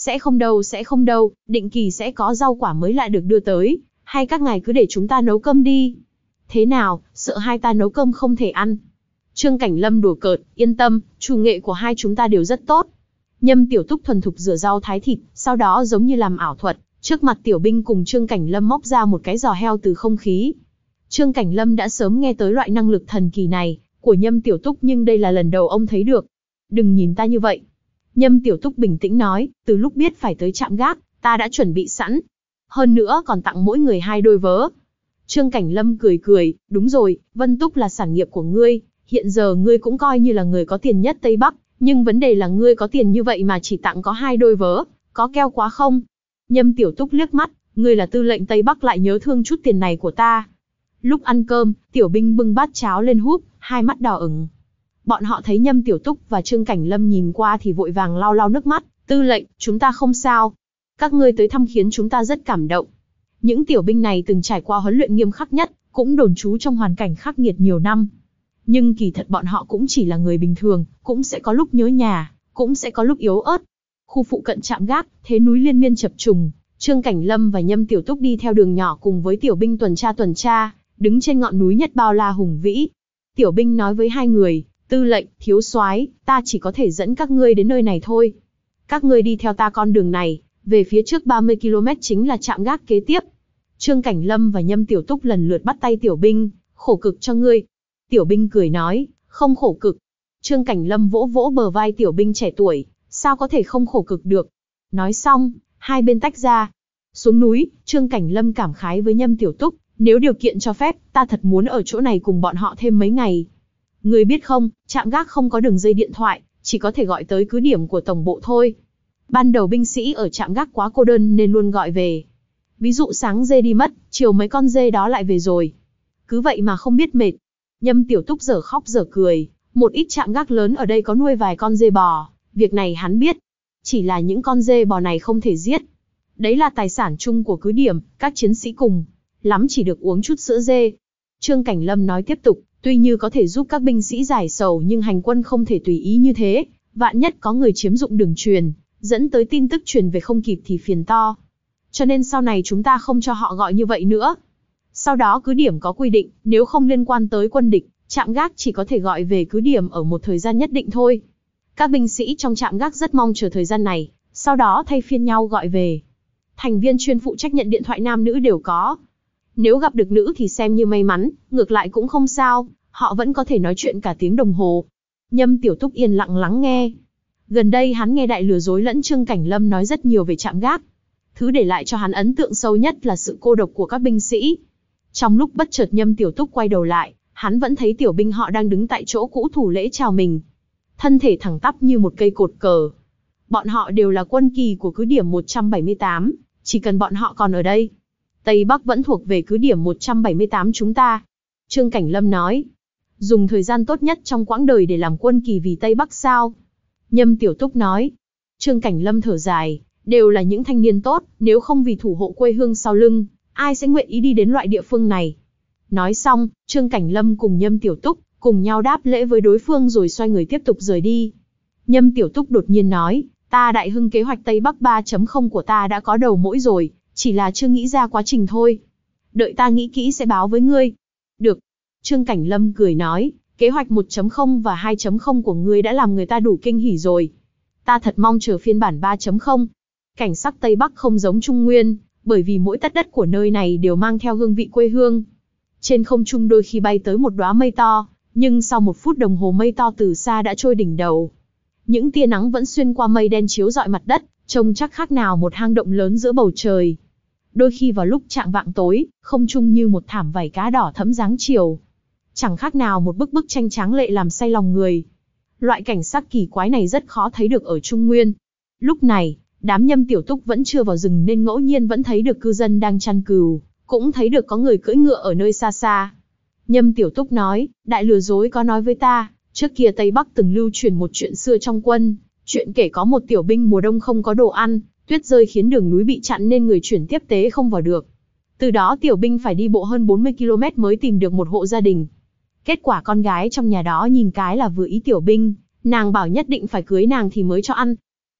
Sẽ không đâu, sẽ không đâu, định kỳ sẽ có rau quả mới lại được đưa tới, hay các ngài cứ để chúng ta nấu cơm đi. Thế nào, sợ hai ta nấu cơm không thể ăn? Trương Cảnh Lâm đùa cợt, yên tâm, chủ nghệ của hai chúng ta đều rất tốt. Nhâm Tiểu Túc thuần thục rửa rau thái thịt, sau đó giống như làm ảo thuật, trước mặt Tiểu Binh cùng Trương Cảnh Lâm móc ra một cái giò heo từ không khí. Trương Cảnh Lâm đã sớm nghe tới loại năng lực thần kỳ này của Nhâm Tiểu Túc, nhưng đây là lần đầu ông thấy được. Đừng nhìn ta như vậy. Nhâm Tiểu Túc bình tĩnh nói, từ lúc biết phải tới trạm gác, ta đã chuẩn bị sẵn. Hơn nữa còn tặng mỗi người hai đôi vớ. Trương Cảnh Lâm cười cười, đúng rồi, Vân Túc là sản nghiệp của ngươi, hiện giờ ngươi cũng coi như là người có tiền nhất Tây Bắc, nhưng vấn đề là ngươi có tiền như vậy mà chỉ tặng có hai đôi vớ, có keo quá không? Nhâm Tiểu Túc liếc mắt, ngươi là tư lệnh Tây Bắc lại nhớ thương chút tiền này của ta. Lúc ăn cơm, Tiểu Binh bưng bát cháo lên húp, hai mắt đỏ ửng. Bọn họ thấy Nhâm Tiểu Túc và Trương Cảnh Lâm nhìn qua thì vội vàng lau lau nước mắt, tư lệnh, chúng ta không sao. Các ngươi tới thăm khiến chúng ta rất cảm động. Những tiểu binh này từng trải qua huấn luyện nghiêm khắc nhất, cũng đồn trú trong hoàn cảnh khắc nghiệt nhiều năm. Nhưng kỳ thật bọn họ cũng chỉ là người bình thường, cũng sẽ có lúc nhớ nhà, cũng sẽ có lúc yếu ớt. Khu phụ cận trạm gác, thế núi liên miên chập trùng, Trương Cảnh Lâm và Nhâm Tiểu Túc đi theo đường nhỏ cùng với tiểu binh tuần tra tuần tra, đứng trên ngọn núi nhất bao la hùng vĩ. Tiểu binh nói với hai người, tư lệnh, thiếu soái, ta chỉ có thể dẫn các ngươi đến nơi này thôi. Các ngươi đi theo ta con đường này, về phía trước ba mươi ki lô mét chính là trạm gác kế tiếp. Trương Cảnh Lâm và Nhâm Tiểu Túc lần lượt bắt tay tiểu binh, khổ cực cho ngươi. Tiểu binh cười nói, không khổ cực. Trương Cảnh Lâm vỗ vỗ bờ vai tiểu binh trẻ tuổi, sao có thể không khổ cực được. Nói xong, hai bên tách ra. Xuống núi, Trương Cảnh Lâm cảm khái với Nhâm Tiểu Túc, nếu điều kiện cho phép, ta thật muốn ở chỗ này cùng bọn họ thêm mấy ngày. Ngươi biết không, trạm gác không có đường dây điện thoại, chỉ có thể gọi tới cứ điểm của tổng bộ thôi. Ban đầu binh sĩ ở trạm gác quá cô đơn nên luôn gọi về. Ví dụ sáng dê đi mất, chiều mấy con dê đó lại về rồi. Cứ vậy mà không biết mệt. Nhâm Tiểu Túc dở khóc dở cười, một ít trạm gác lớn ở đây có nuôi vài con dê bò, việc này hắn biết. Chỉ là những con dê bò này không thể giết. Đấy là tài sản chung của cứ điểm, các chiến sĩ cùng lắm chỉ được uống chút sữa dê. Trương Cảnh Lâm nói tiếp tục, tuy như có thể giúp các binh sĩ giải sầu nhưng hành quân không thể tùy ý như thế, vạn nhất có người chiếm dụng đường truyền, dẫn tới tin tức truyền về không kịp thì phiền to. Cho nên sau này chúng ta không cho họ gọi như vậy nữa. Sau đó cứ điểm có quy định, nếu không liên quan tới quân địch, trạm gác chỉ có thể gọi về cứ điểm ở một thời gian nhất định thôi. Các binh sĩ trong trạm gác rất mong chờ thời gian này, sau đó thay phiên nhau gọi về. Thành viên chuyên phụ trách nhận điện thoại nam nữ đều có. Nếu gặp được nữ thì xem như may mắn, ngược lại cũng không sao, họ vẫn có thể nói chuyện cả tiếng đồng hồ. Nhâm Tiểu Túc yên lặng lắng nghe. Gần đây hắn nghe Đại Lừa Dối lẫn Trương Cảnh Lâm nói rất nhiều về trạm gác. Thứ để lại cho hắn ấn tượng sâu nhất là sự cô độc của các binh sĩ. Trong lúc bất chợt Nhâm Tiểu Túc quay đầu lại, hắn vẫn thấy tiểu binh họ đang đứng tại chỗ cũ thủ lễ chào mình. Thân thể thẳng tắp như một cây cột cờ. Bọn họ đều là quân kỳ của cứ điểm một trăm bảy mươi tám, chỉ cần bọn họ còn ở đây, Tây Bắc vẫn thuộc về cứ điểm một trăm bảy mươi tám chúng ta. Trương Cảnh Lâm nói, dùng thời gian tốt nhất trong quãng đời để làm quân kỳ vì Tây Bắc sao? Nhâm Tiểu Túc nói. Trương Cảnh Lâm thở dài, đều là những thanh niên tốt, nếu không vì thủ hộ quê hương sau lưng, ai sẽ nguyện ý đi đến loại địa phương này? Nói xong, Trương Cảnh Lâm cùng Nhâm Tiểu Túc cùng nhau đáp lễ với đối phương rồi xoay người tiếp tục rời đi. Nhâm Tiểu Túc đột nhiên nói, ta Đại Hưng kế hoạch Tây Bắc ba chấm không của ta đã có đầu mỗi rồi, chỉ là chưa nghĩ ra quá trình thôi. Đợi ta nghĩ kỹ sẽ báo với ngươi. Được. Trương Cảnh Lâm cười nói, kế hoạch một chấm không và hai chấm không của ngươi đã làm người ta đủ kinh hỉ rồi. Ta thật mong chờ phiên bản ba chấm không. Cảnh sắc Tây Bắc không giống Trung Nguyên, bởi vì mỗi tấc đất của nơi này đều mang theo hương vị quê hương. Trên không trung đôi khi bay tới một đóa mây to, nhưng sau một phút đồng hồ mây to từ xa đã trôi đỉnh đầu. Những tia nắng vẫn xuyên qua mây đen chiếu rọi mặt đất, trông chắc khác nào một hang động lớn giữa bầu trời. Đôi khi vào lúc chạng vạng tối, không trung như một thảm vảy cá đỏ thẫm dáng chiều. Chẳng khác nào một bức bức tranh tráng lệ làm say lòng người. Loại cảnh sắc kỳ quái này rất khó thấy được ở Trung Nguyên. Lúc này, đám Nhâm Tiểu Túc vẫn chưa vào rừng nên ngẫu nhiên vẫn thấy được cư dân đang chăn cừu, cũng thấy được có người cưỡi ngựa ở nơi xa xa. Nhâm Tiểu Túc nói, Đại Lừa Dối có nói với ta, trước kia Tây Bắc từng lưu truyền một chuyện xưa trong quân, chuyện kể có một tiểu binh mùa đông không có đồ ăn, tuyết rơi khiến đường núi bị chặn nên người chuyển tiếp tế không vào được. Từ đó tiểu binh phải đi bộ hơn bốn mươi ki lô mét mới tìm được một hộ gia đình. Kết quả con gái trong nhà đó nhìn cái là vừa ý tiểu binh, nàng bảo nhất định phải cưới nàng thì mới cho ăn.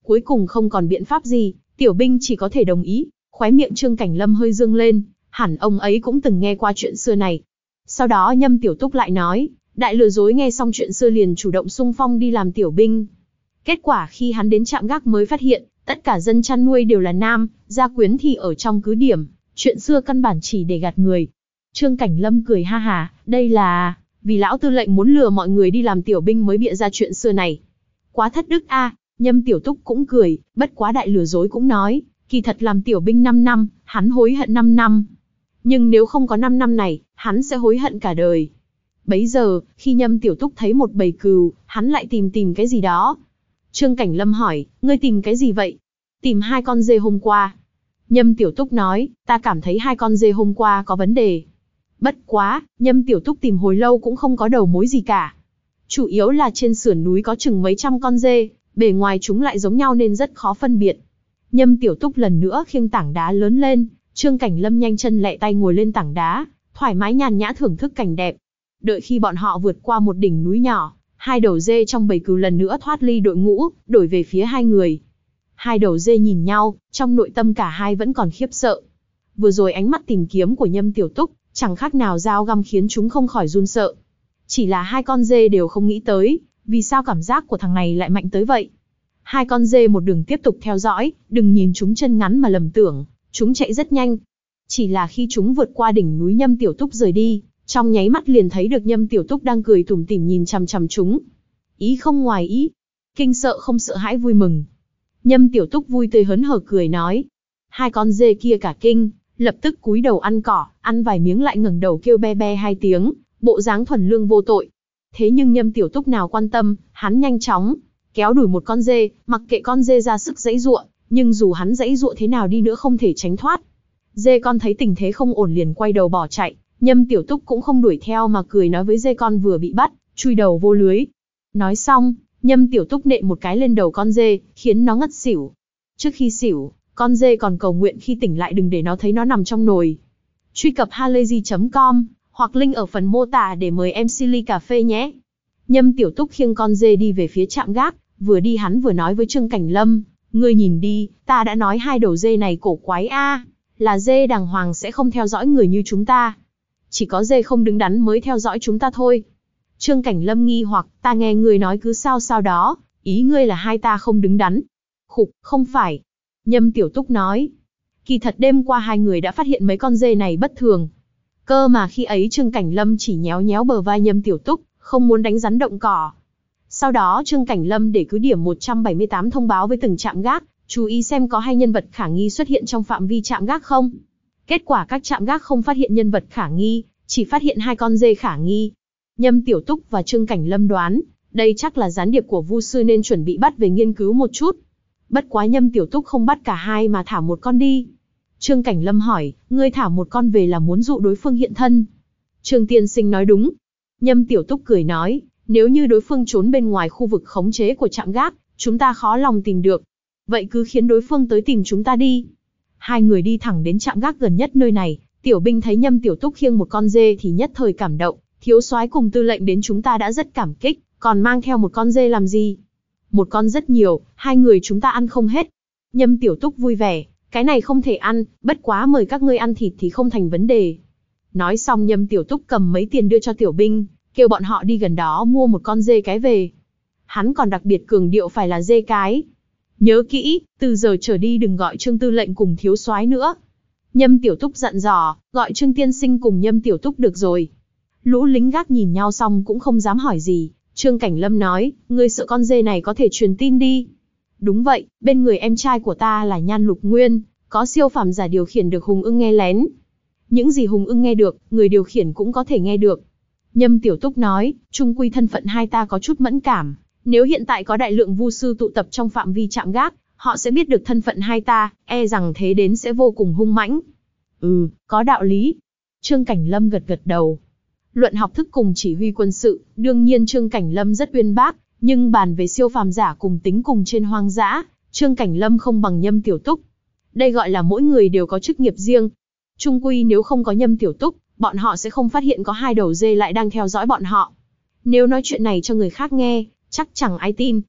Cuối cùng không còn biện pháp gì, Tiểu binh chỉ có thể đồng ý. Khóe miệng Trương Cảnh Lâm hơi dương lên, hẳn ông ấy cũng từng nghe qua chuyện xưa này. Sau đó Nhâm Tiểu Túc lại nói, đại lừa dối nghe xong chuyện xưa liền chủ động xung phong đi làm tiểu binh. Kết quả khi hắn đến trạm gác mới phát hiện, tất cả dân chăn nuôi đều là nam, gia quyến thì ở trong cứ điểm, chuyện xưa căn bản chỉ để gạt người. Trương Cảnh Lâm cười ha hà, đây là vì lão tư lệnh muốn lừa mọi người đi làm tiểu binh mới bịa ra chuyện xưa này. Quá thất đức a. À. Nhâm Tiểu Túc cũng cười, bất quá đại lừa dối cũng nói, kỳ thật làm tiểu binh năm năm, hắn hối hận năm năm. Nhưng nếu không có năm năm này, hắn sẽ hối hận cả đời. Bấy giờ, khi Nhâm Tiểu Túc thấy một bầy cừu, hắn lại tìm tìm cái gì đó. Trương Cảnh Lâm hỏi, ngươi tìm cái gì vậy? Tìm hai con dê hôm qua. Nhâm Tiểu Túc nói, ta cảm thấy hai con dê hôm qua có vấn đề. Bất quá, Nhâm Tiểu Túc tìm hồi lâu cũng không có đầu mối gì cả. Chủ yếu là trên sườn núi có chừng mấy trăm con dê, bề ngoài chúng lại giống nhau nên rất khó phân biệt. Nhâm Tiểu Túc lần nữa khiêng tảng đá lớn lên, Trương Cảnh Lâm nhanh chân lẹ tay ngồi lên tảng đá, thoải mái nhàn nhã thưởng thức cảnh đẹp. Đợi khi bọn họ vượt qua một đỉnh núi nhỏ, hai đầu dê trong bầy cừu lần nữa thoát ly đội ngũ, đổi về phía hai người. Hai đầu dê nhìn nhau, trong nội tâm cả hai vẫn còn khiếp sợ. Vừa rồi ánh mắt tìm kiếm của Nhâm Tiểu Túc, chẳng khác nào dao găm khiến chúng không khỏi run sợ. Chỉ là hai con dê đều không nghĩ tới, vì sao cảm giác của thằng này lại mạnh tới vậy. Hai con dê một đường tiếp tục theo dõi, đừng nhìn chúng chân ngắn mà lầm tưởng, chúng chạy rất nhanh. Chỉ là khi chúng vượt qua đỉnh núi Nhâm Tiểu Túc rời đi, trong nháy mắt liền thấy được Nhâm Tiểu Túc đang cười tủm tỉm nhìn chằm chằm chúng. Ý không ngoài ý, kinh sợ không sợ hãi vui mừng. Nhâm Tiểu Túc vui tươi hớn hở cười nói. Hai con dê kia cả kinh, lập tức cúi đầu ăn cỏ, ăn vài miếng lại ngẩng đầu kêu be be hai tiếng, bộ dáng thuần lương vô tội. Thế nhưng Nhâm Tiểu Túc nào quan tâm, hắn nhanh chóng kéo đuổi một con dê, mặc kệ con dê ra sức giãy giụa, nhưng dù hắn giãy giụa thế nào đi nữa không thể tránh thoát. Dê con thấy tình thế không ổn liền quay đầu bỏ chạy, Nhâm Tiểu Túc cũng không đuổi theo mà cười nói với dê con vừa bị bắt, chui đầu vô lưới. Nói xong, Nhâm Tiểu Túc nện một cái lên đầu con dê, khiến nó ngất xỉu. Trước khi xỉu, con dê còn cầu nguyện khi tỉnh lại đừng để nó thấy nó nằm trong nồi. Truy cập halayzi chấm com hoặc link ở phần mô tả để mời em xê ly cà phê nhé. Nhâm Tiểu Túc khiêng con dê đi về phía trạm gác, vừa đi hắn vừa nói với Trương Cảnh Lâm, ngươi nhìn đi, ta đã nói hai đầu dê này cổ quái a, là dê đàng hoàng sẽ không theo dõi người như chúng ta. Chỉ có dê không đứng đắn mới theo dõi chúng ta thôi. Trương Cảnh Lâm nghi hoặc, ta nghe ngươi nói cứ sao sao đó, ý ngươi là hai ta không đứng đắn. Khục, không phải. Nhâm Tiểu Túc nói. Kỳ thật đêm qua hai người đã phát hiện mấy con dê này bất thường. Cơ mà khi ấy Trương Cảnh Lâm chỉ nhéo nhéo bờ vai Nhâm Tiểu Túc, không muốn đánh rắn động cỏ. Sau đó Trương Cảnh Lâm để cứ điểm một trăm bảy mươi tám thông báo với từng trạm gác, chú ý xem có hay nhân vật khả nghi xuất hiện trong phạm vi trạm gác không. Kết quả các trạm gác không phát hiện nhân vật khả nghi, chỉ phát hiện hai con dê khả nghi. Nhâm Tiểu Túc và Trương Cảnh Lâm đoán, đây chắc là gián điệp của Vu sư nên chuẩn bị bắt về nghiên cứu một chút. Bất quá Nhâm Tiểu Túc không bắt cả hai mà thả một con đi. Trương Cảnh Lâm hỏi, ngươi thả một con về là muốn dụ đối phương hiện thân. Trương tiên sinh nói đúng. Nhâm Tiểu Túc cười nói, nếu như đối phương trốn bên ngoài khu vực khống chế của trạm gác, chúng ta khó lòng tìm được. Vậy cứ khiến đối phương tới tìm chúng ta đi. Hai người đi thẳng đến trạm gác gần nhất nơi này, Tiểu binh thấy Nhâm Tiểu Túc khiêng một con dê thì nhất thời cảm động, thiếu soái cùng tư lệnh đến chúng ta đã rất cảm kích, còn mang theo một con dê làm gì? Một con rất nhiều, hai người chúng ta ăn không hết. Nhâm Tiểu Túc vui vẻ, cái này không thể ăn, bất quá mời các ngươi ăn thịt thì không thành vấn đề. Nói xong Nhâm Tiểu Túc cầm mấy tiền đưa cho tiểu binh, kêu bọn họ đi gần đó mua một con dê cái về. Hắn còn đặc biệt cường điệu phải là dê cái. Nhớ kỹ, từ giờ trở đi đừng gọi Trương tư lệnh cùng thiếu soái nữa. Nhâm Tiểu Túc dặn dò, gọi Trương tiên sinh cùng Nhâm Tiểu Túc được rồi. Lũ lính gác nhìn nhau xong cũng không dám hỏi gì. Trương Cảnh Lâm nói, ngươi sợ con dê này có thể truyền tin đi. Đúng vậy, bên người em trai của ta là Nhan Lục Nguyên, có siêu phàm giả điều khiển được Hùng Ưng nghe lén. Những gì Hùng Ưng nghe được, người điều khiển cũng có thể nghe được. Nhâm Tiểu Túc nói, chung quy thân phận hai ta có chút mẫn cảm. Nếu hiện tại có đại lượng vu sư tụ tập trong phạm vi trạm gác, họ sẽ biết được thân phận hai ta, e rằng thế đến sẽ vô cùng hung mãnh. Ừ, có đạo lý. Trương Cảnh Lâm gật gật đầu. Luận học thức cùng chỉ huy quân sự, đương nhiên Trương Cảnh Lâm rất uyên bác, nhưng bàn về siêu phàm giả cùng tính cùng trên hoang dã, Trương Cảnh Lâm không bằng Nhâm Tiểu Túc. Đây gọi là mỗi người đều có chức nghiệp riêng. Chung quy nếu không có Nhâm Tiểu Túc, bọn họ sẽ không phát hiện có hai đầu dê lại đang theo dõi bọn họ. Nếu nói chuyện này cho người khác nghe, chắc chẳng ai tin.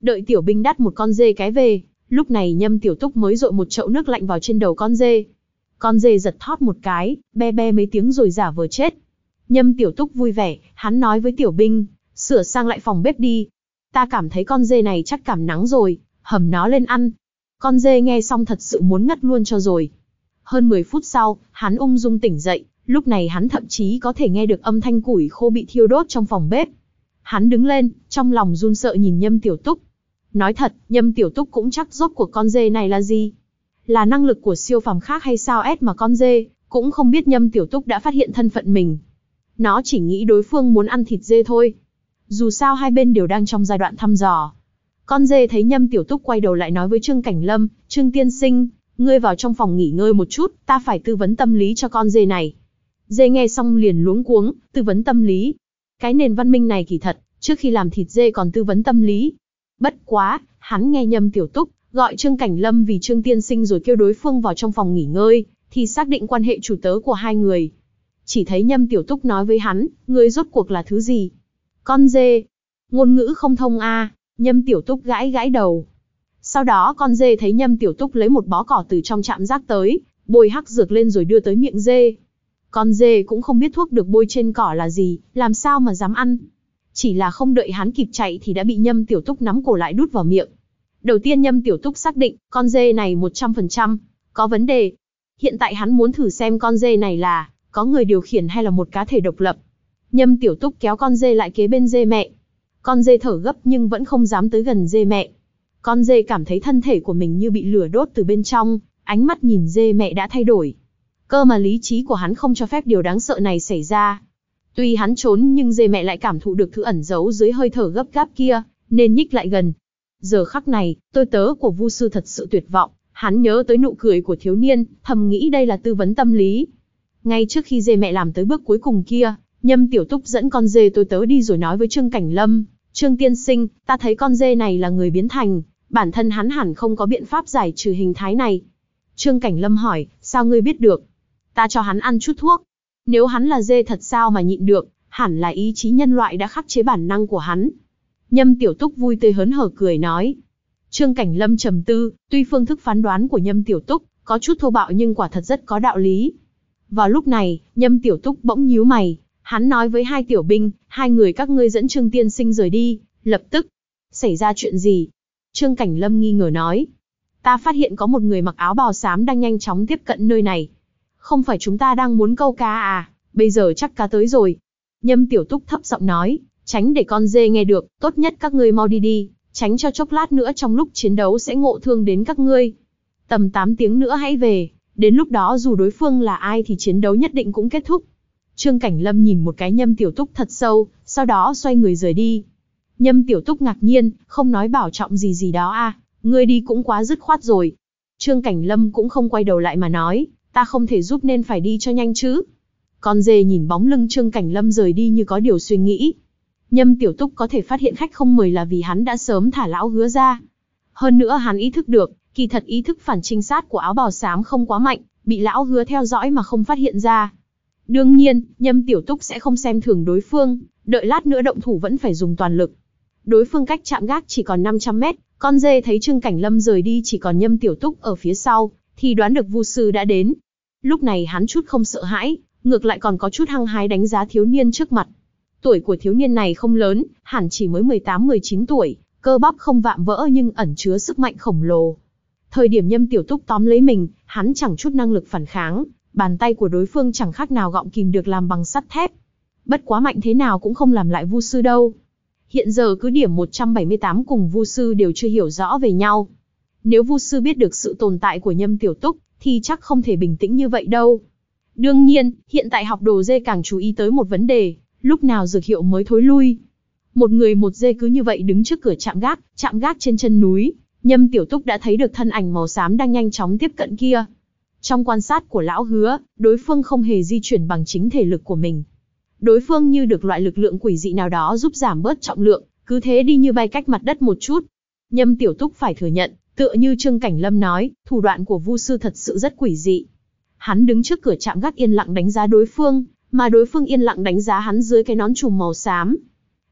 Đợi tiểu binh đắt một con dê cái về, lúc này Nhâm Tiểu Túc mới dội một chậu nước lạnh vào trên đầu con dê. Con dê giật thót một cái, be be mấy tiếng rồi giả vờ chết. Nhâm Tiểu Túc vui vẻ, hắn nói với tiểu binh, sửa sang lại phòng bếp đi. Ta cảm thấy con dê này chắc cảm nắng rồi, hầm nó lên ăn. Con dê nghe xong thật sự muốn ngất luôn cho rồi. Hơn mười phút sau, hắn ung dung tỉnh dậy, lúc này hắn thậm chí có thể nghe được âm thanh củi khô bị thiêu đốt trong phòng bếp. Hắn đứng lên, trong lòng run sợ nhìn Nhâm Tiểu Túc. Nói thật, Nhâm Tiểu Túc cũng chắc rốt cuộc con dê này là gì. Là năng lực của siêu phàm khác hay sao ép mà con dê, cũng không biết Nhâm Tiểu Túc đã phát hiện thân phận mình. Nó chỉ nghĩ đối phương muốn ăn thịt dê thôi. Dù sao hai bên đều đang trong giai đoạn thăm dò. Con dê thấy Nhâm Tiểu Túc quay đầu lại nói với Trương Cảnh Lâm, Trương tiên sinh, ngươi vào trong phòng nghỉ ngơi một chút, ta phải tư vấn tâm lý cho con dê này. Dê nghe xong liền luống cuống, tư vấn tâm lý. Cái nền văn minh này kỳ thật, trước khi làm thịt dê còn tư vấn tâm lý. Bất quá, hắn nghe Nhâm Tiểu Túc gọi Trương Cảnh Lâm vì Trương tiên sinh rồi kêu đối phương vào trong phòng nghỉ ngơi, thì xác định quan hệ chủ tớ của hai người. Chỉ thấy Nhâm Tiểu Túc nói với hắn, ngươi rốt cuộc là thứ gì? Con dê. Ngôn ngữ không thông a. À. Nhâm Tiểu Túc gãi gãi đầu. Sau đó con dê thấy Nhâm Tiểu Túc lấy một bó cỏ từ trong trạm rác tới, bôi hắc dược lên rồi đưa tới miệng dê. Con dê cũng không biết thuốc được bôi trên cỏ là gì, làm sao mà dám ăn. Chỉ là không đợi hắn kịp chạy thì đã bị Nhâm Tiểu Túc nắm cổ lại đút vào miệng. Đầu tiên Nhâm Tiểu Túc xác định, con dê này một trăm phần trăm có vấn đề. Hiện tại hắn muốn thử xem con dê này là có người điều khiển hay là một cá thể độc lập. Nhâm Tiểu Túc kéo con dê lại kế bên dê mẹ. Con dê thở gấp nhưng vẫn không dám tới gần dê mẹ. Con dê cảm thấy thân thể của mình như bị lửa đốt từ bên trong, ánh mắt nhìn dê mẹ đã thay đổi. Cơ mà lý trí của hắn không cho phép điều đáng sợ này xảy ra. Tuy hắn trốn nhưng dê mẹ lại cảm thụ được thứ ẩn giấu dưới hơi thở gấp gáp kia, nên nhích lại gần. Giờ khắc này, tôi tớ của Vu sư thật sự tuyệt vọng, hắn nhớ tới nụ cười của thiếu niên, thầm nghĩ đây là tư vấn tâm lý. Ngay trước khi dê mẹ làm tới bước cuối cùng kia, Nhâm Tiểu Túc dẫn con dê tôi tớ đi rồi nói với Trương Cảnh Lâm, Trương tiên sinh, ta thấy con dê này là người biến thành, bản thân hắn hẳn không có biện pháp giải trừ hình thái này. Trương Cảnh Lâm hỏi, sao ngươi biết được? Ta cho hắn ăn chút thuốc. Nếu hắn là dê thật sao mà nhịn được, hẳn là ý chí nhân loại đã khắc chế bản năng của hắn. Nhâm Tiểu Túc vui tươi hớn hở cười nói. Trương Cảnh Lâm trầm tư, tuy phương thức phán đoán của Nhâm Tiểu Túc có chút thô bạo nhưng quả thật rất có đạo lý. Vào lúc này, Nhâm Tiểu Túc bỗng nhíu mày, hắn nói với hai tiểu binh, hai người các ngươi dẫn Trương tiên sinh rời đi, lập tức. Xảy ra chuyện gì? Trương Cảnh Lâm nghi ngờ nói. Ta phát hiện có một người mặc áo bào xám đang nhanh chóng tiếp cận nơi này. Không phải chúng ta đang muốn câu cá à, bây giờ chắc cá tới rồi. Nhâm Tiểu Túc thấp giọng nói, tránh để con dê nghe được, tốt nhất các ngươi mau đi đi, tránh cho chốc lát nữa trong lúc chiến đấu sẽ ngộ thương đến các ngươi. Tầm tám tiếng nữa hãy về, đến lúc đó dù đối phương là ai thì chiến đấu nhất định cũng kết thúc. Trương Cảnh Lâm nhìn một cái Nhâm Tiểu Túc thật sâu, sau đó xoay người rời đi. Nhâm Tiểu Túc ngạc nhiên, không nói bảo trọng gì gì đó à, ngươi đi cũng quá dứt khoát rồi. Trương Cảnh Lâm cũng không quay đầu lại mà nói, ta không thể giúp nên phải đi cho nhanh chứ. Con dê nhìn bóng lưng Trương Cảnh Lâm rời đi như có điều suy nghĩ. Nhâm Tiểu Túc có thể phát hiện khách không mời là vì hắn đã sớm thả lão hứa ra. Hơn nữa hắn ý thức được, kỳ thật ý thức phản trinh sát của áo bào xám không quá mạnh, bị lão hứa theo dõi mà không phát hiện ra. Đương nhiên, Nhâm Tiểu Túc sẽ không xem thường đối phương, đợi lát nữa động thủ vẫn phải dùng toàn lực. Đối phương cách trạm gác chỉ còn năm trăm mét, con dê thấy Trương Cảnh Lâm rời đi chỉ còn Nhâm Tiểu Túc ở phía sau, thì đoán được Vu sư đã đến. Lúc này hắn chút không sợ hãi, ngược lại còn có chút hăng hái đánh giá thiếu niên trước mặt. Tuổi của thiếu niên này không lớn, hẳn chỉ mới mười tám mười chín tuổi, cơ bắp không vạm vỡ nhưng ẩn chứa sức mạnh khổng lồ. Thời điểm Nhâm Tiểu Túc tóm lấy mình, hắn chẳng chút năng lực phản kháng, bàn tay của đối phương chẳng khác nào gọng kìm được làm bằng sắt thép. Bất quá mạnh thế nào cũng không làm lại Vu sư đâu. Hiện giờ cứ điểm một trăm bảy mươi tám cùng Vu sư đều chưa hiểu rõ về nhau. Nếu Vu sư biết được sự tồn tại của Nhâm Tiểu Túc, thì chắc không thể bình tĩnh như vậy đâu. Đương nhiên, hiện tại học đồ dê càng chú ý tới một vấn đề, lúc nào dược hiệu mới thối lui. Một người một dê cứ như vậy đứng trước cửa trạm gác, trạm gác trên chân núi, Nhâm Tiểu Túc đã thấy được thân ảnh màu xám đang nhanh chóng tiếp cận kia. Trong quan sát của lão hứa, đối phương không hề di chuyển bằng chính thể lực của mình. Đối phương như được loại lực lượng quỷ dị nào đó giúp giảm bớt trọng lượng, cứ thế đi như bay cách mặt đất một chút. Nhâm Tiểu Túc phải thừa nhận, tựa như Trương Cảnh Lâm nói, thủ đoạn của Vu sư thật sự rất quỷ dị. Hắn đứng trước cửa trạm gác yên lặng đánh giá đối phương, mà đối phương yên lặng đánh giá hắn dưới cái nón trùm màu xám.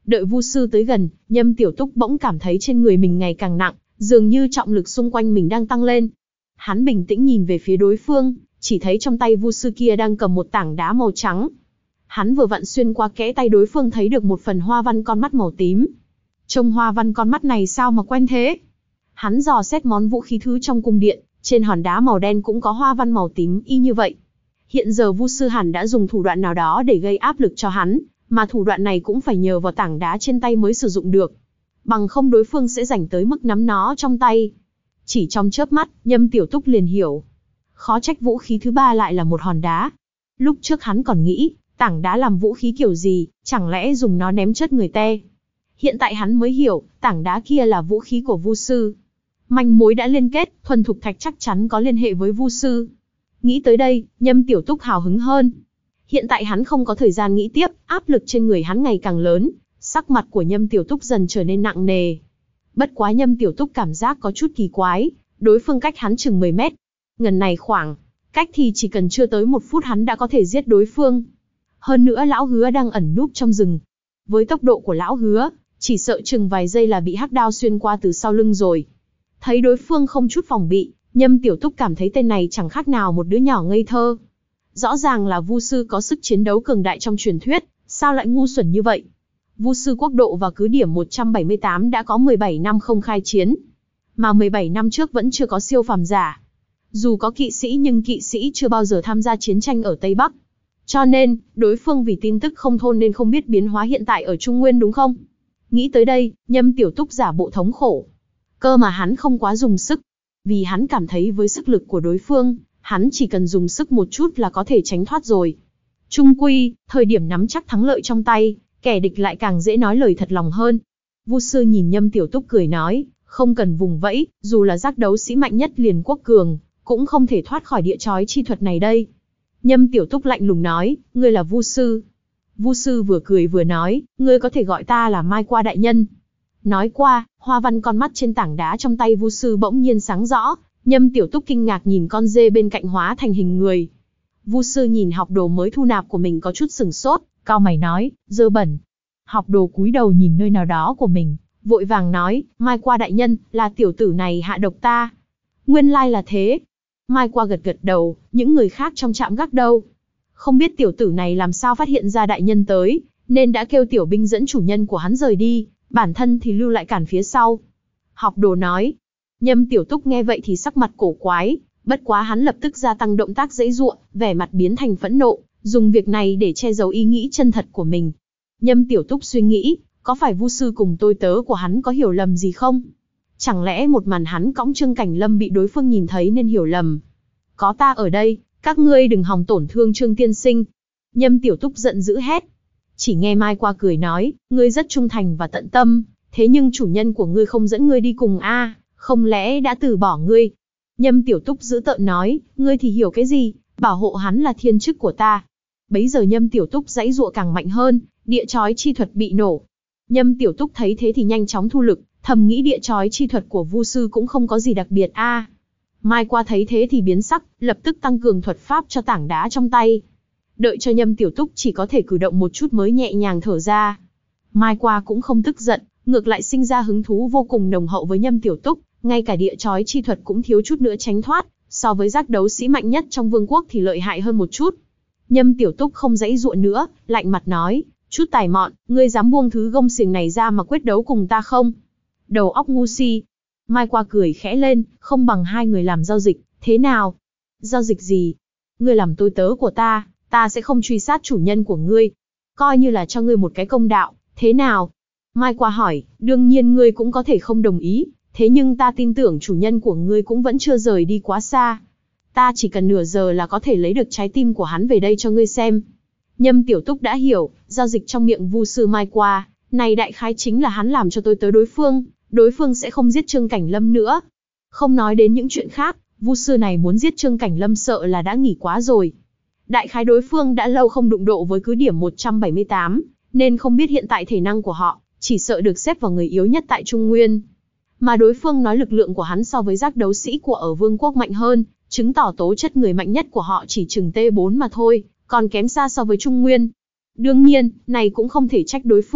Đợi Vu sư tới gần, Nhâm Tiểu Túc bỗng cảm thấy trên người mình ngày càng nặng, dường như trọng lực xung quanh mình đang tăng lên. Hắn bình tĩnh nhìn về phía đối phương, chỉ thấy trong tay Vu sư kia đang cầm một tảng đá màu trắng. Hắn vừa vặn xuyên qua kẽ tay đối phương thấy được một phần hoa văn con mắt màu tím. Trông hoa văn con mắt này sao mà quen thế? Hắn dò xét món vũ khí thứ trong cung điện, trên hòn đá màu đen cũng có hoa văn màu tím y như vậy. Hiện giờ Vu sư hẳn đã dùng thủ đoạn nào đó để gây áp lực cho hắn, mà thủ đoạn này cũng phải nhờ vào tảng đá trên tay mới sử dụng được. Bằng không đối phương sẽ rảnh tới mức nắm nó trong tay. Chỉ trong chớp mắt, Nhâm Tiểu Túc liền hiểu. Khó trách vũ khí thứ ba lại là một hòn đá. Lúc trước hắn còn nghĩ, tảng đá làm vũ khí kiểu gì, chẳng lẽ dùng nó ném chết người te. Hiện tại hắn mới hiểu, tảng đá kia là vũ khí của Vu sư. Manh mối đã liên kết, thuần thục thạch chắc chắn có liên hệ với Vu sư. Nghĩ tới đây, Nhâm Tiểu Túc hào hứng hơn. Hiện tại hắn không có thời gian nghĩ tiếp, áp lực trên người hắn ngày càng lớn, sắc mặt của Nhâm Tiểu Túc dần trở nên nặng nề. Bất quá Nhâm Tiểu Túc cảm giác có chút kỳ quái, đối phương cách hắn chừng mười mét. Ngần này khoảng, cách thì chỉ cần chưa tới một phút hắn đã có thể giết đối phương. Hơn nữa lão hứa đang ẩn núp trong rừng. Với tốc độ của lão hứa, chỉ sợ chừng vài giây là bị hắc đao xuyên qua từ sau lưng rồi. Thấy đối phương không chút phòng bị, Nhâm Tiểu Túc cảm thấy tên này chẳng khác nào một đứa nhỏ ngây thơ. Rõ ràng là Vu sư có sức chiến đấu cường đại trong truyền thuyết, sao lại ngu xuẩn như vậy? Vu sư quốc độ và cứ điểm một trăm bảy mươi tám đã có mười bảy năm không khai chiến, mà mười bảy năm trước vẫn chưa có siêu phàm giả. Dù có kỵ sĩ nhưng kỵ sĩ chưa bao giờ tham gia chiến tranh ở Tây Bắc. Cho nên, đối phương vì tin tức không thôn nên không biết biến hóa hiện tại ở Trung Nguyên đúng không? Nghĩ tới đây, Nhâm Tiểu Túc giả bộ thống khổ. Cơ mà hắn không quá dùng sức, vì hắn cảm thấy với sức lực của đối phương, hắn chỉ cần dùng sức một chút là có thể tránh thoát rồi. Chung quy, thời điểm nắm chắc thắng lợi trong tay, kẻ địch lại càng dễ nói lời thật lòng hơn. Vu sư nhìn Nhâm Tiểu Túc cười nói, không cần vùng vẫy, dù là giác đấu sĩ mạnh nhất liền quốc cường, cũng không thể thoát khỏi địa chói chi thuật này đây. Nhâm Tiểu Túc lạnh lùng nói, ngươi là Vu sư. Vu sư vừa cười vừa nói, ngươi có thể gọi ta là Mai Qua đại nhân. Nói qua, hoa văn con mắt trên tảng đá trong tay Vu sư bỗng nhiên sáng rõ. Nhâm Tiểu Túc kinh ngạc nhìn con dê bên cạnh hóa thành hình người. Vu sư nhìn học đồ mới thu nạp của mình có chút sừng sốt, cau mày nói, dơ bẩn. Học đồ cúi đầu nhìn nơi nào đó của mình, vội vàng nói, Mai Qua đại nhân, là tiểu tử này hạ độc ta. Nguyên lai là thế. Mai Qua gật gật đầu, những người khác trong trạm gác đâu? Không biết tiểu tử này làm sao phát hiện ra đại nhân tới, nên đã kêu tiểu binh dẫn chủ nhân của hắn rời đi, bản thân thì lưu lại cản phía sau. Học đồ nói. Nhâm Tiểu Túc nghe vậy thì sắc mặt cổ quái, bất quá hắn lập tức gia tăng động tác giãy giụa, vẻ mặt biến thành phẫn nộ, dùng việc này để che giấu ý nghĩ chân thật của mình. Nhâm Tiểu Túc suy nghĩ, có phải Vu sư cùng tôi tớ của hắn có hiểu lầm gì không? Chẳng lẽ một màn hắn cõng Trương Cảnh Lâm bị đối phương nhìn thấy nên hiểu lầm? Có ta ở đây, các ngươi đừng hòng tổn thương Trương tiên sinh. Nhâm Tiểu Túc giận dữ hét. Chỉ nghe Mai Qua cười nói, ngươi rất trung thành và tận tâm, thế nhưng chủ nhân của ngươi không dẫn ngươi đi cùng a, à, không lẽ đã từ bỏ ngươi? Nhâm Tiểu Túc dữ tợn nói, ngươi thì hiểu cái gì, bảo hộ hắn là thiên chức của ta. Bấy giờ Nhâm Tiểu Túc giãy giụa càng mạnh hơn, địa chói chi thuật bị nổ. Nhâm Tiểu Túc thấy thế thì nhanh chóng thu lực, thầm nghĩ địa chói chi thuật của Vu sư cũng không có gì đặc biệt a. À. Mai Qua thấy thế thì biến sắc, lập tức tăng cường thuật pháp cho tảng đá trong tay. Đợi cho Nhâm Tiểu Túc chỉ có thể cử động một chút mới nhẹ nhàng thở ra. Mai Qua cũng không tức giận, ngược lại sinh ra hứng thú vô cùng nồng hậu với Nhâm Tiểu Túc, ngay cả địa chói chi thuật cũng thiếu chút nữa tránh thoát, so với giác đấu sĩ mạnh nhất trong vương quốc thì lợi hại hơn một chút. Nhâm Tiểu Túc không giãy giụa nữa, lạnh mặt nói, chút tài mọn, ngươi dám buông thứ gông xiềng này ra mà quyết đấu cùng ta không? Đầu óc ngu si. Mai Qua cười khẽ lên, không bằng hai người làm giao dịch, thế nào? Giao dịch gì? Ngươi làm tôi tớ của ta, ta sẽ không truy sát chủ nhân của ngươi. Coi như là cho ngươi một cái công đạo, thế nào? Mai Qua hỏi, đương nhiên ngươi cũng có thể không đồng ý, thế nhưng ta tin tưởng chủ nhân của ngươi cũng vẫn chưa rời đi quá xa. Ta chỉ cần nửa giờ là có thể lấy được trái tim của hắn về đây cho ngươi xem. Nhâm Tiểu Túc đã hiểu, giao dịch trong miệng Vu sư Mai Qua, này đại khái chính là hắn làm cho tôi tới đối phương, đối phương sẽ không giết Trương Cảnh Lâm nữa. Không nói đến những chuyện khác, Vu sư này muốn giết Trương Cảnh Lâm sợ là đã nghỉ quá rồi. Đại khái đối phương đã lâu không đụng độ với cứ điểm một trăm bảy mươi tám, nên không biết hiện tại thể năng của họ, chỉ sợ được xếp vào người yếu nhất tại Trung Nguyên. Mà đối phương nói lực lượng của hắn so với giác đấu sĩ của ở vương quốc mạnh hơn, chứng tỏ tố chất người mạnh nhất của họ chỉ chừng T bốn mà thôi, còn kém xa so với Trung Nguyên. Đương nhiên, này cũng không thể trách đối phương,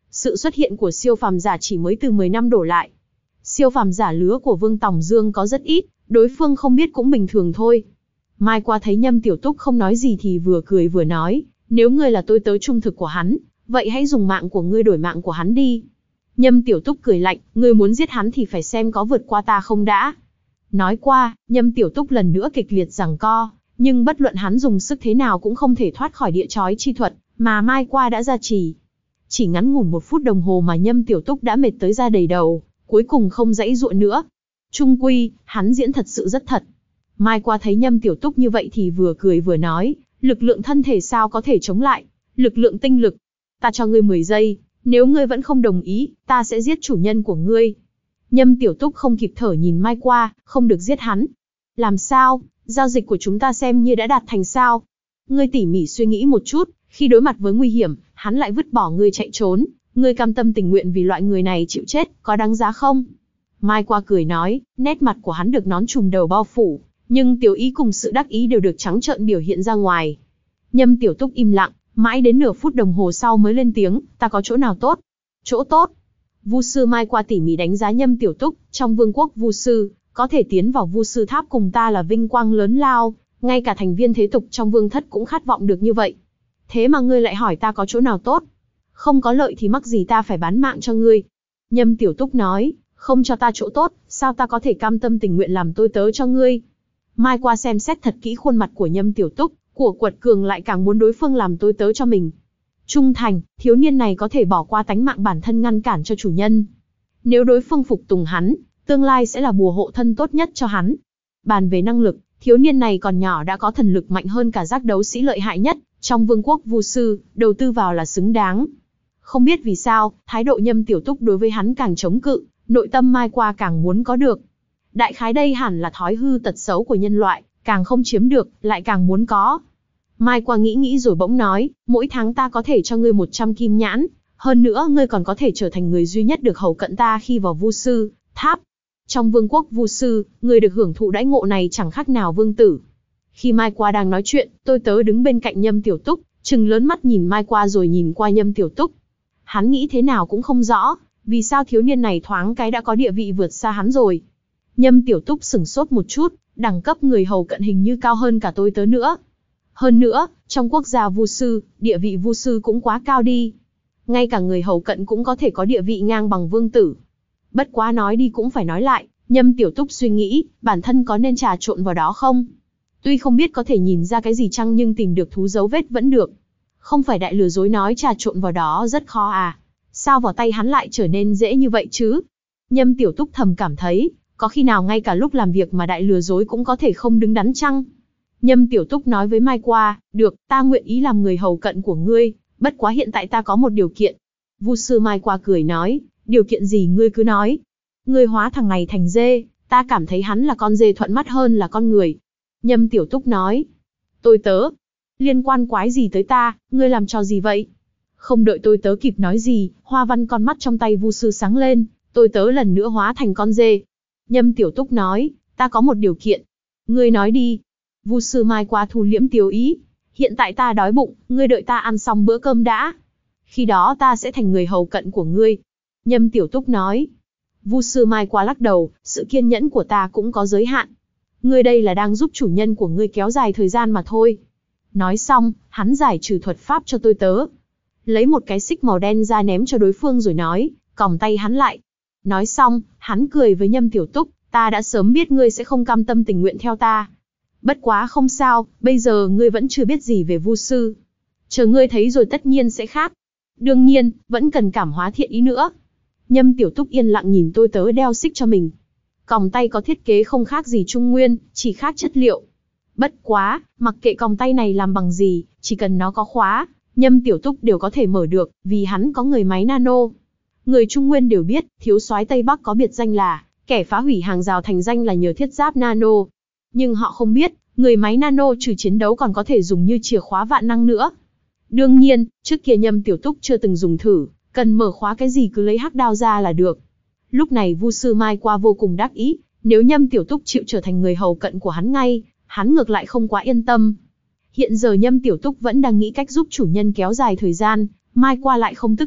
Sự xuất hiện của siêu phàm giả chỉ mới từ mười năm đổ lại. Siêu phàm giả lứa của Vương Tòng Dương có rất ít, đối phương không biết cũng bình thường thôi. Mai qua thấy Nhâm Tiểu Túc không nói gì thì vừa cười vừa nói, nếu ngươi là tôi tớ trung thực của hắn, vậy hãy dùng mạng của ngươi đổi mạng của hắn đi. Nhâm Tiểu Túc cười lạnh, ngươi muốn giết hắn thì phải xem có vượt qua ta không đã. Nói qua, Nhâm Tiểu Túc lần nữa kịch liệt giằng co, nhưng bất luận hắn dùng sức thế nào cũng không thể thoát khỏi địa chói chi thuật mà Mai qua đã gia trì. Chỉ ngắn ngủn một phút đồng hồ mà Nhâm Tiểu Túc đã mệt tới da đầy đầu, cuối cùng không dãy dụa nữa. Trung quy, hắn diễn thật sự rất thật. Mai qua thấy Nhâm Tiểu Túc như vậy thì vừa cười vừa nói, lực lượng thân thể sao có thể chống lại, lực lượng tinh lực. Ta cho ngươi mười giây, nếu ngươi vẫn không đồng ý, ta sẽ giết chủ nhân của ngươi. Nhâm Tiểu Túc không kịp thở nhìn Mai qua, không được giết hắn. Làm sao, giao dịch của chúng ta xem như đã đạt thành sao? Ngươi tỉ mỉ suy nghĩ một chút, khi đối mặt với nguy hiểm, hắn lại vứt bỏ ngươi chạy trốn, ngươi cam tâm tình nguyện vì loại người này chịu chết, có đáng giá không? Mai qua cười nói, nét mặt của hắn được nón trùm đầu bao phủ, nhưng tiểu ý cùng sự đắc ý đều được trắng trợn biểu hiện ra ngoài. Nhâm Tiểu Túc im lặng, mãi đến nửa phút đồng hồ sau mới lên tiếng, ta có chỗ nào tốt? Chỗ tốt? Vu sư Mai qua tỉ mỉ đánh giá Nhâm Tiểu Túc, trong vương quốc Vu sư, có thể tiến vào Vu sư tháp cùng ta là vinh quang lớn lao, ngay cả thành viên thế tục trong vương thất cũng khát vọng được như vậy. Thế mà ngươi lại hỏi ta có chỗ nào tốt? Không có lợi thì mắc gì ta phải bán mạng cho ngươi? Nhâm Tiểu Túc nói, không cho ta chỗ tốt, sao ta có thể cam tâm tình nguyện làm tôi tớ cho ngươi? Mai qua xem xét thật kỹ khuôn mặt của Nhâm Tiểu Túc, của Quật Cường lại càng muốn đối phương làm tôi tớ cho mình. Trung thành, thiếu niên này có thể bỏ qua tánh mạng bản thân ngăn cản cho chủ nhân. Nếu đối phương phục tùng hắn, tương lai sẽ là bùa hộ thân tốt nhất cho hắn. Bàn về năng lực, thiếu niên này còn nhỏ đã có thần lực mạnh hơn cả giác đấu sĩ lợi hại nhất trong vương quốc Vu sư, đầu tư vào là xứng đáng. Không biết vì sao, thái độ Nhâm Tiểu Túc đối với hắn càng chống cự, nội tâm Mai qua càng muốn có được. Đại khái đây hẳn là thói hư tật xấu của nhân loại, càng không chiếm được, lại càng muốn có. Mai qua nghĩ nghĩ rồi bỗng nói, mỗi tháng ta có thể cho ngươi một trăm kim nhãn, hơn nữa ngươi còn có thể trở thành người duy nhất được hầu cận ta khi vào Vu sư tháp. Trong vương quốc Vu sư, ngươi được hưởng thụ đãi ngộ này chẳng khác nào vương tử. Khi Mai qua đang nói chuyện, tôi tớ đứng bên cạnh Nhâm Tiểu Túc, trừng lớn mắt nhìn Mai qua rồi nhìn qua Nhâm Tiểu Túc. Hắn nghĩ thế nào cũng không rõ, vì sao thiếu niên này thoáng cái đã có địa vị vượt xa hắn rồi. Nhâm Tiểu Túc sửng sốt một chút, đẳng cấp người hầu cận hình như cao hơn cả tôi tớ nữa. Hơn nữa, trong quốc gia Vu sư, địa vị Vu sư cũng quá cao đi. Ngay cả người hầu cận cũng có thể có địa vị ngang bằng vương tử. Bất quá nói đi cũng phải nói lại, Nhâm Tiểu Túc suy nghĩ, bản thân có nên trà trộn vào đó không? Tuy không biết có thể nhìn ra cái gì chăng nhưng tìm được thú dấu vết vẫn được. Không phải đại lừa dối nói trà trộn vào đó rất khó à? Sao vào tay hắn lại trở nên dễ như vậy chứ? Nhâm Tiểu Túc thầm cảm thấy, có khi nào ngay cả lúc làm việc mà đại lừa dối cũng có thể không đứng đắn chăng? Nhâm Tiểu Túc nói với Mai qua, được, ta nguyện ý làm người hầu cận của ngươi, bất quá hiện tại ta có một điều kiện. Vu sư Mai qua cười nói, điều kiện gì ngươi cứ nói. Ngươi hóa thằng này thành dê, ta cảm thấy hắn là con dê thuận mắt hơn là con người. Nhâm Tiểu Túc nói, tôi tớ, liên quan quái gì tới ta, ngươi làm trò gì vậy? Không đợi tôi tớ kịp nói gì, hoa văn con mắt trong tay Vu sư sáng lên, tôi tớ lần nữa hóa thành con dê. Nhâm Tiểu Túc nói, ta có một điều kiện. Ngươi nói đi. Vu sư Mai qua thu liễm tiêu ý. Hiện tại ta đói bụng, ngươi đợi ta ăn xong bữa cơm đã. Khi đó ta sẽ thành người hầu cận của ngươi. Nhâm Tiểu Túc nói. Vu sư Mai qua lắc đầu, sự kiên nhẫn của ta cũng có giới hạn. Ngươi đây là đang giúp chủ nhân của ngươi kéo dài thời gian mà thôi. Nói xong, hắn giải trừ thuật pháp cho tôi tớ. Lấy một cái xích màu đen ra ném cho đối phương rồi nói, còng tay hắn lại. Nói xong, hắn cười với Nhâm Tiểu Túc, ta đã sớm biết ngươi sẽ không cam tâm tình nguyện theo ta. Bất quá không sao, bây giờ ngươi vẫn chưa biết gì về Vu sư. Chờ ngươi thấy rồi tất nhiên sẽ khác. Đương nhiên, vẫn cần cảm hóa thiện ý nữa. Nhâm Tiểu Túc yên lặng nhìn tôi tớ đeo xích cho mình. Còng tay có thiết kế không khác gì Trung Nguyên, chỉ khác chất liệu. Bất quá, mặc kệ còng tay này làm bằng gì, chỉ cần nó có khóa, Nhâm Tiểu Túc đều có thể mở được, vì hắn có người máy nano. Người Trung Nguyên đều biết, thiếu soái Tây Bắc có biệt danh là, kẻ phá hủy hàng rào thành danh là nhờ thiết giáp nano. Nhưng họ không biết, người máy nano trừ chiến đấu còn có thể dùng như chìa khóa vạn năng nữa. Đương nhiên, trước kia Nhâm Tiểu Túc chưa từng dùng thử, cần mở khóa cái gì cứ lấy hắc đao ra là được. Lúc này Vu sư Mai qua vô cùng đắc ý, nếu Nhâm Tiểu Túc chịu trở thành người hầu cận của hắn ngay, hắn ngược lại không quá yên tâm. Hiện giờ Nhâm Tiểu Túc vẫn đang nghĩ cách giúp chủ nhân kéo dài thời gian, Mai qua lại không tức giận,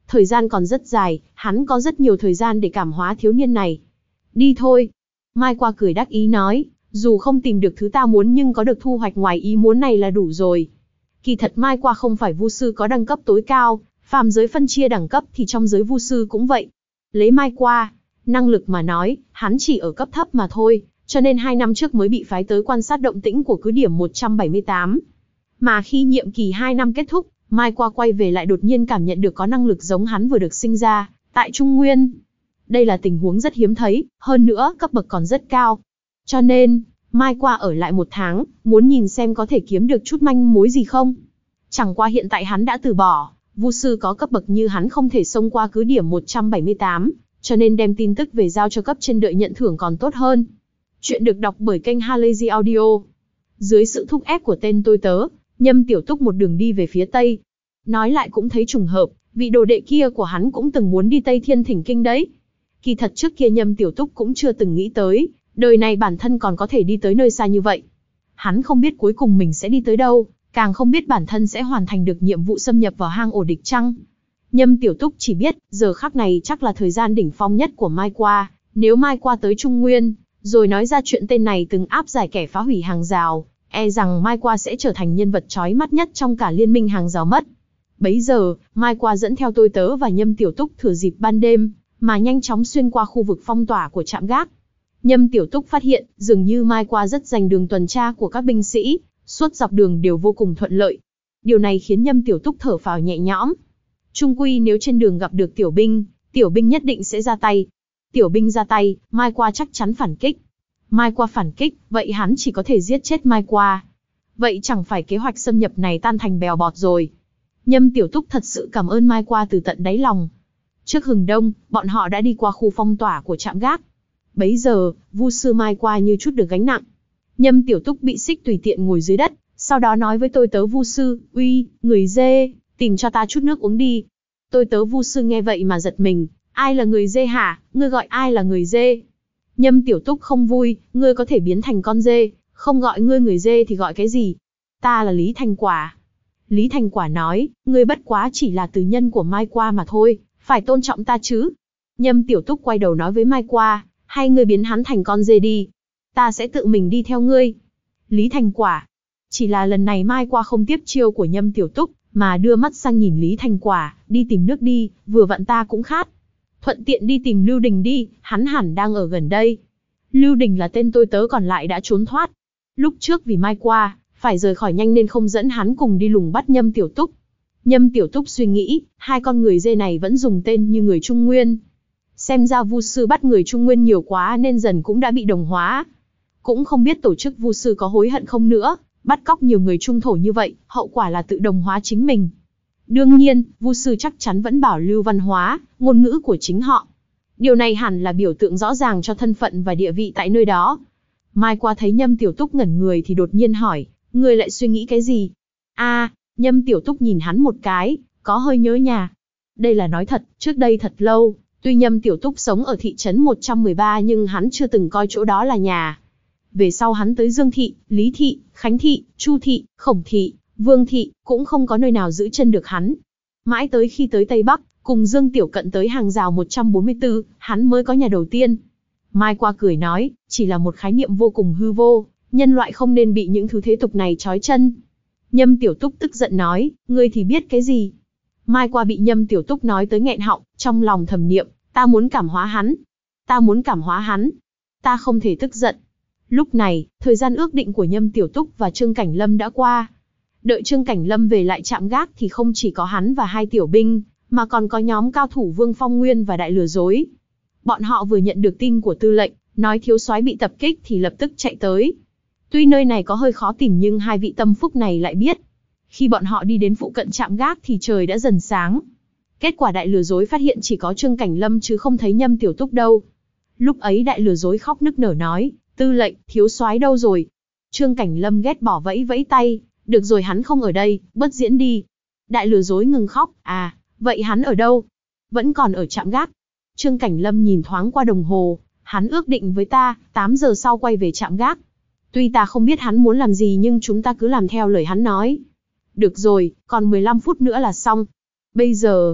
Thời gian còn rất dài, hắn có rất nhiều thời gian để cảm hóa thiếu niên này. Đi thôi. Mai Qua cười đắc ý nói, dù không tìm được thứ ta muốn nhưng có được thu hoạch ngoài ý muốn này là đủ rồi. Kỳ thật Mai Qua không phải vu sư có đẳng cấp tối cao, phàm giới phân chia đẳng cấp thì trong giới vu sư cũng vậy. Lấy Mai Qua, năng lực mà nói, hắn chỉ ở cấp thấp mà thôi, cho nên hai năm trước mới bị phái tới quan sát động tĩnh của cứ điểm một trăm bảy mươi tám. Mà khi nhiệm kỳ hai năm kết thúc, Mai Qua quay về lại đột nhiên cảm nhận được có năng lực giống hắn vừa được sinh ra, tại Trung Nguyên. Đây là tình huống rất hiếm thấy, hơn nữa cấp bậc còn rất cao. Cho nên, Mai Qua ở lại một tháng, muốn nhìn xem có thể kiếm được chút manh mối gì không. Chẳng qua hiện tại hắn đã từ bỏ, vu sư có cấp bậc như hắn không thể xông qua cứ điểm một trăm bảy mươi tám, cho nên đem tin tức về giao cho cấp trên đợi nhận thưởng còn tốt hơn. Chuyện được đọc bởi kênh Halazy Audio. Dưới sự thúc ép của tên tôi tớ, Nhâm Tiểu Túc một đường đi về phía Tây. Nói lại cũng thấy trùng hợp, vị đồ đệ kia của hắn cũng từng muốn đi Tây Thiên Thỉnh Kinh đấy. Kỳ thật trước kia Nhâm Tiểu Túc cũng chưa từng nghĩ tới, đời này bản thân còn có thể đi tới nơi xa như vậy. Hắn không biết cuối cùng mình sẽ đi tới đâu, càng không biết bản thân sẽ hoàn thành được nhiệm vụ xâm nhập vào hang ổ địch chăng. Nhâm Tiểu Túc chỉ biết, giờ khắc này chắc là thời gian đỉnh phong nhất của Mai Qua, nếu Mai Qua tới Trung Nguyên, rồi nói ra chuyện tên này từng áp giải kẻ phá hủy hàng rào, e rằng Mai Qua sẽ trở thành nhân vật chói mắt nhất trong cả liên minh hàng rào mất. Bấy giờ, Mai Qua dẫn theo tôi tớ và Nhâm Tiểu Túc thừa dịp ban đêm, mà nhanh chóng xuyên qua khu vực phong tỏa của trạm gác. Nhâm Tiểu Túc phát hiện, dường như Mai Qua rất giành đường tuần tra của các binh sĩ, suốt dọc đường đều vô cùng thuận lợi. Điều này khiến Nhâm Tiểu Túc thở phào nhẹ nhõm. Chung quy nếu trên đường gặp được tiểu binh, tiểu binh nhất định sẽ ra tay. Tiểu binh ra tay, Mai Qua chắc chắn phản kích. Mai Qua phản kích, vậy hắn chỉ có thể giết chết Mai Qua. Vậy chẳng phải kế hoạch xâm nhập này tan thành bèo bọt rồi. Nhâm Tiểu Túc thật sự cảm ơn Mai Qua từ tận đáy lòng. Trước hừng đông, bọn họ đã đi qua khu phong tỏa của trạm gác. Bấy giờ, vu sư Mai Qua như chút được gánh nặng. Nhâm Tiểu Túc bị xích tùy tiện ngồi dưới đất, sau đó nói với tôi tớ vu sư, uy, người dê, tìm cho ta chút nước uống đi. Tôi tớ vu sư nghe vậy mà giật mình, ai là người dê hả, ngươi gọi ai là người dê? Nhâm Tiểu Túc không vui, ngươi có thể biến thành con dê, không gọi ngươi người dê thì gọi cái gì? Ta là Lý Thành Quả. Lý Thành Quả nói, ngươi bất quá chỉ là tứ nhân của Mai Qua mà thôi, phải tôn trọng ta chứ. Nhâm Tiểu Túc quay đầu nói với Mai Qua, hay ngươi biến hắn thành con dê đi. Ta sẽ tự mình đi theo ngươi. Lý Thành Quả. Chỉ là lần này Mai Qua không tiếp chiêu của Nhâm Tiểu Túc, mà đưa mắt sang nhìn Lý Thành Quả, đi tìm nước đi, vừa vặn ta cũng khát. Thuận tiện đi tìm Lưu Đình đi, hắn hẳn đang ở gần đây. Lưu Đình là tên tôi tớ còn lại đã trốn thoát. Lúc trước vì Mai Qua, phải rời khỏi nhanh nên không dẫn hắn cùng đi lùng bắt Nhâm Tiểu Túc. Nhâm Tiểu Túc suy nghĩ, hai con người dê này vẫn dùng tên như người Trung Nguyên. Xem ra vu sư bắt người Trung Nguyên nhiều quá nên dần cũng đã bị đồng hóa. Cũng không biết tổ chức vu sư có hối hận không nữa, bắt cóc nhiều người trung thổ như vậy, hậu quả là tự đồng hóa chính mình. Đương nhiên, vu sư chắc chắn vẫn bảo lưu văn hóa, ngôn ngữ của chính họ. Điều này hẳn là biểu tượng rõ ràng cho thân phận và địa vị tại nơi đó. Mai Qua thấy Nhâm Tiểu Túc ngẩn người thì đột nhiên hỏi, ngươi lại suy nghĩ cái gì? A, à, Nhâm Tiểu Túc nhìn hắn một cái, có hơi nhớ nhà. Đây là nói thật, trước đây thật lâu, tuy Nhâm Tiểu Túc sống ở thị trấn một trăm mười ba nhưng hắn chưa từng coi chỗ đó là nhà. Về sau hắn tới Dương Thị, Lý Thị, Khánh Thị, Chu Thị, Khổng Thị, Vương Thị, cũng không có nơi nào giữ chân được hắn. Mãi tới khi tới Tây Bắc, cùng Dương Tiểu Cận tới hàng rào một trăm bốn mươi tư, hắn mới có nhà đầu tiên. Mai Qua cười nói, chỉ là một khái niệm vô cùng hư vô, nhân loại không nên bị những thứ thế tục này trói chân. Nhâm Tiểu Túc tức giận nói, ngươi thì biết cái gì? Mai Qua bị Nhâm Tiểu Túc nói tới nghẹn họng, trong lòng thầm niệm, ta muốn cảm hóa hắn. Ta muốn cảm hóa hắn. Ta không thể tức giận. Lúc này, thời gian ước định của Nhâm Tiểu Túc và Trương Cảnh Lâm đã qua. Đợi Trương Cảnh Lâm về lại trạm gác thì không chỉ có hắn và hai tiểu binh, mà còn có nhóm cao thủ Vương Phong Nguyên và Đại Lừa Dối. Bọn họ vừa nhận được tin của tư lệnh, nói thiếu soái bị tập kích thì lập tức chạy tới. Tuy nơi này có hơi khó tìm nhưng hai vị tâm phúc này lại biết. Khi bọn họ đi đến phụ cận trạm gác thì trời đã dần sáng. Kết quả Đại Lừa Dối phát hiện chỉ có Trương Cảnh Lâm chứ không thấy Nhâm Tiểu Túc đâu. Lúc ấy Đại Lừa Dối khóc nức nở nói, tư lệnh, thiếu soái đâu rồi? Trương Cảnh Lâm ghét bỏ vẫy vẫy tay, được rồi hắn không ở đây, bớt diễn đi. Đại Lừa Dối ngừng khóc, à, vậy hắn ở đâu? Vẫn còn ở trạm gác. Trương Cảnh Lâm nhìn thoáng qua đồng hồ, hắn ước định với ta, tám giờ sau quay về trạm gác. Tuy ta không biết hắn muốn làm gì nhưng chúng ta cứ làm theo lời hắn nói. Được rồi, còn mười lăm phút nữa là xong. Bây giờ,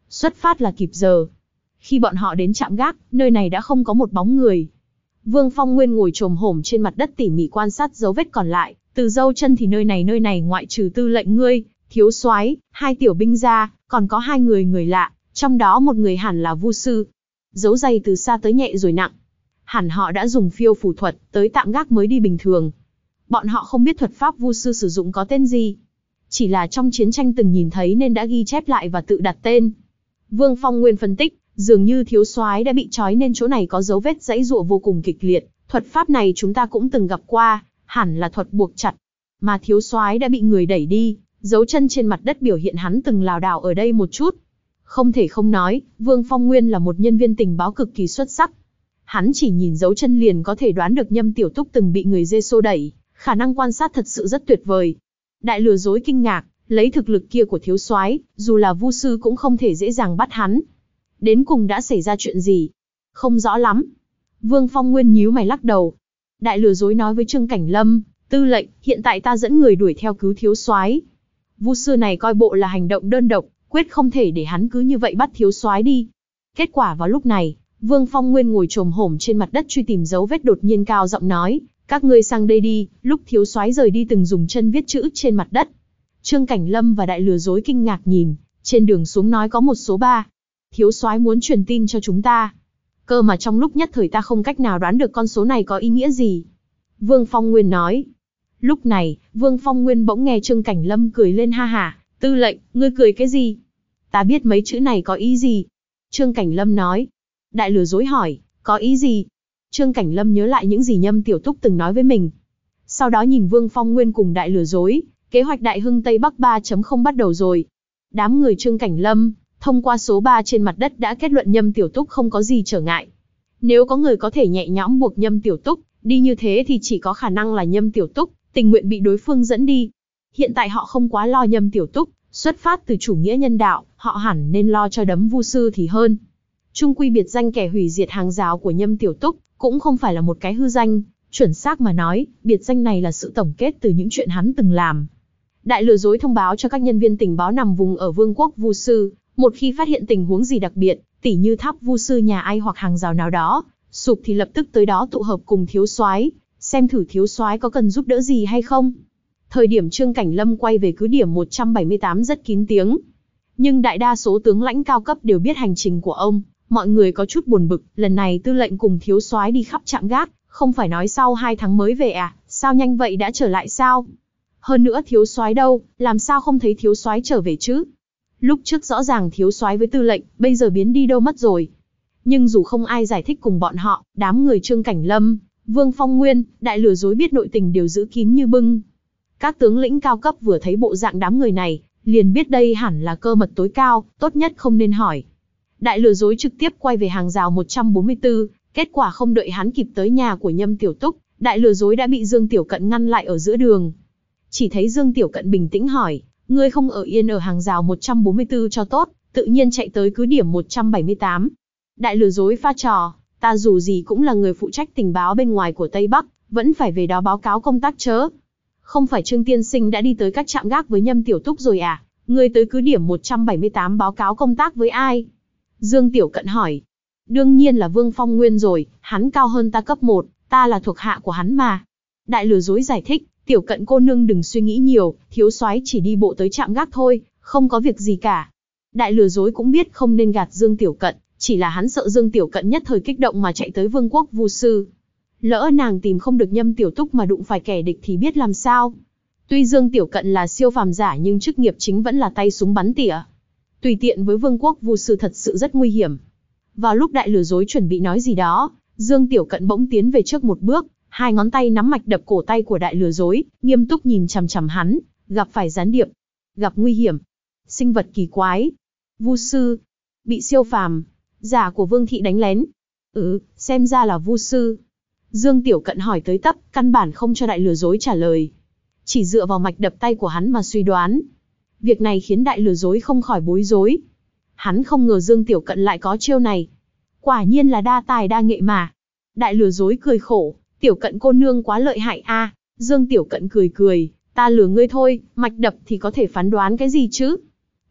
Xuất phát là kịp giờ. Khi bọn họ đến trạm gác, nơi này đã không có một bóng người. Vương Phong Nguyên ngồi chồm hổm trên mặt đất tỉ mỉ quan sát dấu vết còn lại, từ dâu chân thì nơi này nơi này ngoại trừ Tư lệnh ngươi, thiếu soái, hai tiểu binh ra, còn có hai người người lạ, trong đó một người hẳn là Vu sư. Dấu giày từ xa tới nhẹ rồi nặng. Hẳn họ đã dùng phiêu phù thuật, tới tạm gác mới đi bình thường. Bọn họ không biết thuật pháp Vu sư sử dụng có tên gì. Chỉ là trong chiến tranh từng nhìn thấy nên đã ghi chép lại và tự đặt tên. Vương Phong Nguyên phân tích, dường như thiếu soái đã bị trói nên chỗ này có dấu vết giãy giụa vô cùng kịch liệt. Thuật pháp này chúng ta cũng từng gặp qua, hẳn là thuật buộc chặt. Mà thiếu soái đã bị người đẩy đi, dấu chân trên mặt đất biểu hiện hắn từng lảo đảo ở đây một chút. Không thể không nói, Vương Phong Nguyên là một nhân viên tình báo cực kỳ xuất sắc. Hắn chỉ nhìn dấu chân liền có thể đoán được Nhâm Tiểu Túc từng bị người dê xô đẩy, khả năng quan sát thật sự rất tuyệt vời. Đại lừa dối kinh ngạc, lấy thực lực kia của thiếu soái, dù là Vu sư cũng không thể dễ dàng bắt hắn. Đến cùng đã xảy ra chuyện gì? Không rõ lắm. Vương Phong Nguyên nhíu mày lắc đầu. Đại lừa dối nói với Trương Cảnh Lâm, tư lệnh, hiện tại ta dẫn người đuổi theo cứu thiếu soái. Vu sư này coi bộ là hành động đơn độc, quyết không thể để hắn cứ như vậy bắt thiếu soái đi. Kết quả vào lúc này, Vương Phong Nguyên ngồi chồm hổm trên mặt đất truy tìm dấu vết đột nhiên cao giọng nói, các ngươi sang đây đi, lúc thiếu soái rời đi từng dùng chân viết chữ trên mặt đất. Trương Cảnh Lâm và đại lừa dối kinh ngạc nhìn, trên đường xuống nói có một số ba. Thiếu soái muốn truyền tin cho chúng ta. Cơ mà trong lúc nhất thời ta không cách nào đoán được con số này có ý nghĩa gì. Vương Phong Nguyên nói. Lúc này, Vương Phong Nguyên bỗng nghe Trương Cảnh Lâm cười lên ha hả, tư lệnh, ngươi cười cái gì? Ta biết mấy chữ này có ý gì? Trương Cảnh Lâm nói. Đại lừa dối hỏi, có ý gì? Trương Cảnh Lâm nhớ lại những gì Nhâm Tiểu Túc từng nói với mình. Sau đó nhìn Vương Phong Nguyên cùng đại lừa dối, kế hoạch Đại Hưng Tây Bắc ba chấm không bắt đầu rồi. Đám người Trương Cảnh Lâm, thông qua số ba trên mặt đất đã kết luận Nhâm Tiểu Túc không có gì trở ngại. Nếu có người có thể nhẹ nhõm buộc Nhâm Tiểu Túc đi như thế thì chỉ có khả năng là Nhâm Tiểu Túc tình nguyện bị đối phương dẫn đi. Hiện tại họ không quá lo Nhâm Tiểu Túc, xuất phát từ chủ nghĩa nhân đạo, họ hẳn nên lo cho đấm Vu sư thì hơn. Trung quy biệt danh kẻ hủy diệt hàng rào của Nhâm Tiểu Túc cũng không phải là một cái hư danh, chuẩn xác mà nói, biệt danh này là sự tổng kết từ những chuyện hắn từng làm. Đại lừa dối thông báo cho các nhân viên tình báo nằm vùng ở Vương quốc Vu sư, một khi phát hiện tình huống gì đặc biệt, tỉ như tháp Vu sư nhà ai hoặc hàng rào nào đó sụp thì lập tức tới đó tụ hợp cùng thiếu soái, xem thử thiếu soái có cần giúp đỡ gì hay không. Thời điểm Trương Cảnh Lâm quay về cứ điểm một trăm bảy mươi tám rất kín tiếng, nhưng đại đa số tướng lãnh cao cấp đều biết hành trình của ông. Mọi người có chút buồn bực, lần này tư lệnh cùng thiếu soái đi khắp trạm gác, không phải nói sau hai tháng mới về à, sao nhanh vậy đã trở lại sao? Hơn nữa thiếu soái đâu, làm sao không thấy thiếu soái trở về chứ? Lúc trước rõ ràng thiếu soái với tư lệnh, bây giờ biến đi đâu mất rồi? Nhưng dù không ai giải thích cùng bọn họ, đám người Trương Cảnh Lâm, Vương Phong Nguyên, đại lừa dối biết nội tình đều giữ kín như bưng. Các tướng lĩnh cao cấp vừa thấy bộ dạng đám người này, liền biết đây hẳn là cơ mật tối cao, tốt nhất không nên hỏi. Đại lừa dối trực tiếp quay về hàng rào một trăm bốn mươi tư, kết quả không đợi hắn kịp tới nhà của Nhâm Tiểu Túc, đại lừa dối đã bị Dương Tiểu Cận ngăn lại ở giữa đường. Chỉ thấy Dương Tiểu Cận bình tĩnh hỏi, ngươi không ở yên ở hàng rào một trăm bốn mươi tư cho tốt, tự nhiên chạy tới cứ điểm một trăm bảy mươi tám. Đại lừa dối pha trò, ta dù gì cũng là người phụ trách tình báo bên ngoài của Tây Bắc, vẫn phải về đó báo cáo công tác chớ. Không phải Trương Tiên Sinh đã đi tới các trạm gác với Nhâm Tiểu Túc rồi à, ngươi tới cứ điểm một trăm bảy mươi tám báo cáo công tác với ai? Dương Tiểu Cận hỏi. Đương nhiên là Vương Phong Nguyên rồi, hắn cao hơn ta cấp một, ta là thuộc hạ của hắn mà. Đại lừa dối giải thích, Tiểu Cận cô nương đừng suy nghĩ nhiều, thiếu soái chỉ đi bộ tới trạm gác thôi, không có việc gì cả. Đại lừa dối cũng biết không nên gạt Dương Tiểu Cận, chỉ là hắn sợ Dương Tiểu Cận nhất thời kích động mà chạy tới Vương quốc Vu sư. Lỡ nàng tìm không được Nhâm Tiểu Túc mà đụng phải kẻ địch thì biết làm sao. Tuy Dương Tiểu Cận là siêu phàm giả nhưng chức nghiệp chính vẫn là tay súng bắn tỉa. Tùy tiện với Vương quốc Vu sư thật sự rất nguy hiểm. Vào lúc đại lừa dối chuẩn bị nói gì đó, Dương Tiểu Cận bỗng tiến về trước một bước, hai ngón tay nắm mạch đập cổ tay của đại lừa dối, nghiêm túc nhìn chằm chằm hắn, gặp phải gián điệp, gặp nguy hiểm, sinh vật kỳ quái, Vu sư, bị siêu phàm, giả của Vương thị đánh lén. Ừ, xem ra là Vu sư. Dương Tiểu Cận hỏi tới tấp, căn bản không cho đại lừa dối trả lời. Chỉ dựa vào mạch đập tay của hắn mà suy đoán. Việc này khiến đại lừa dối không khỏi bối rối. Hắn không ngờ Dương Tiểu Cận lại có chiêu này. Quả nhiên là đa tài đa nghệ mà. Đại lừa dối cười khổ, Tiểu Cận cô nương quá lợi hại a. À. Dương Tiểu Cận cười cười, ta lừa ngươi thôi, mạch đập thì có thể phán đoán cái gì chứ?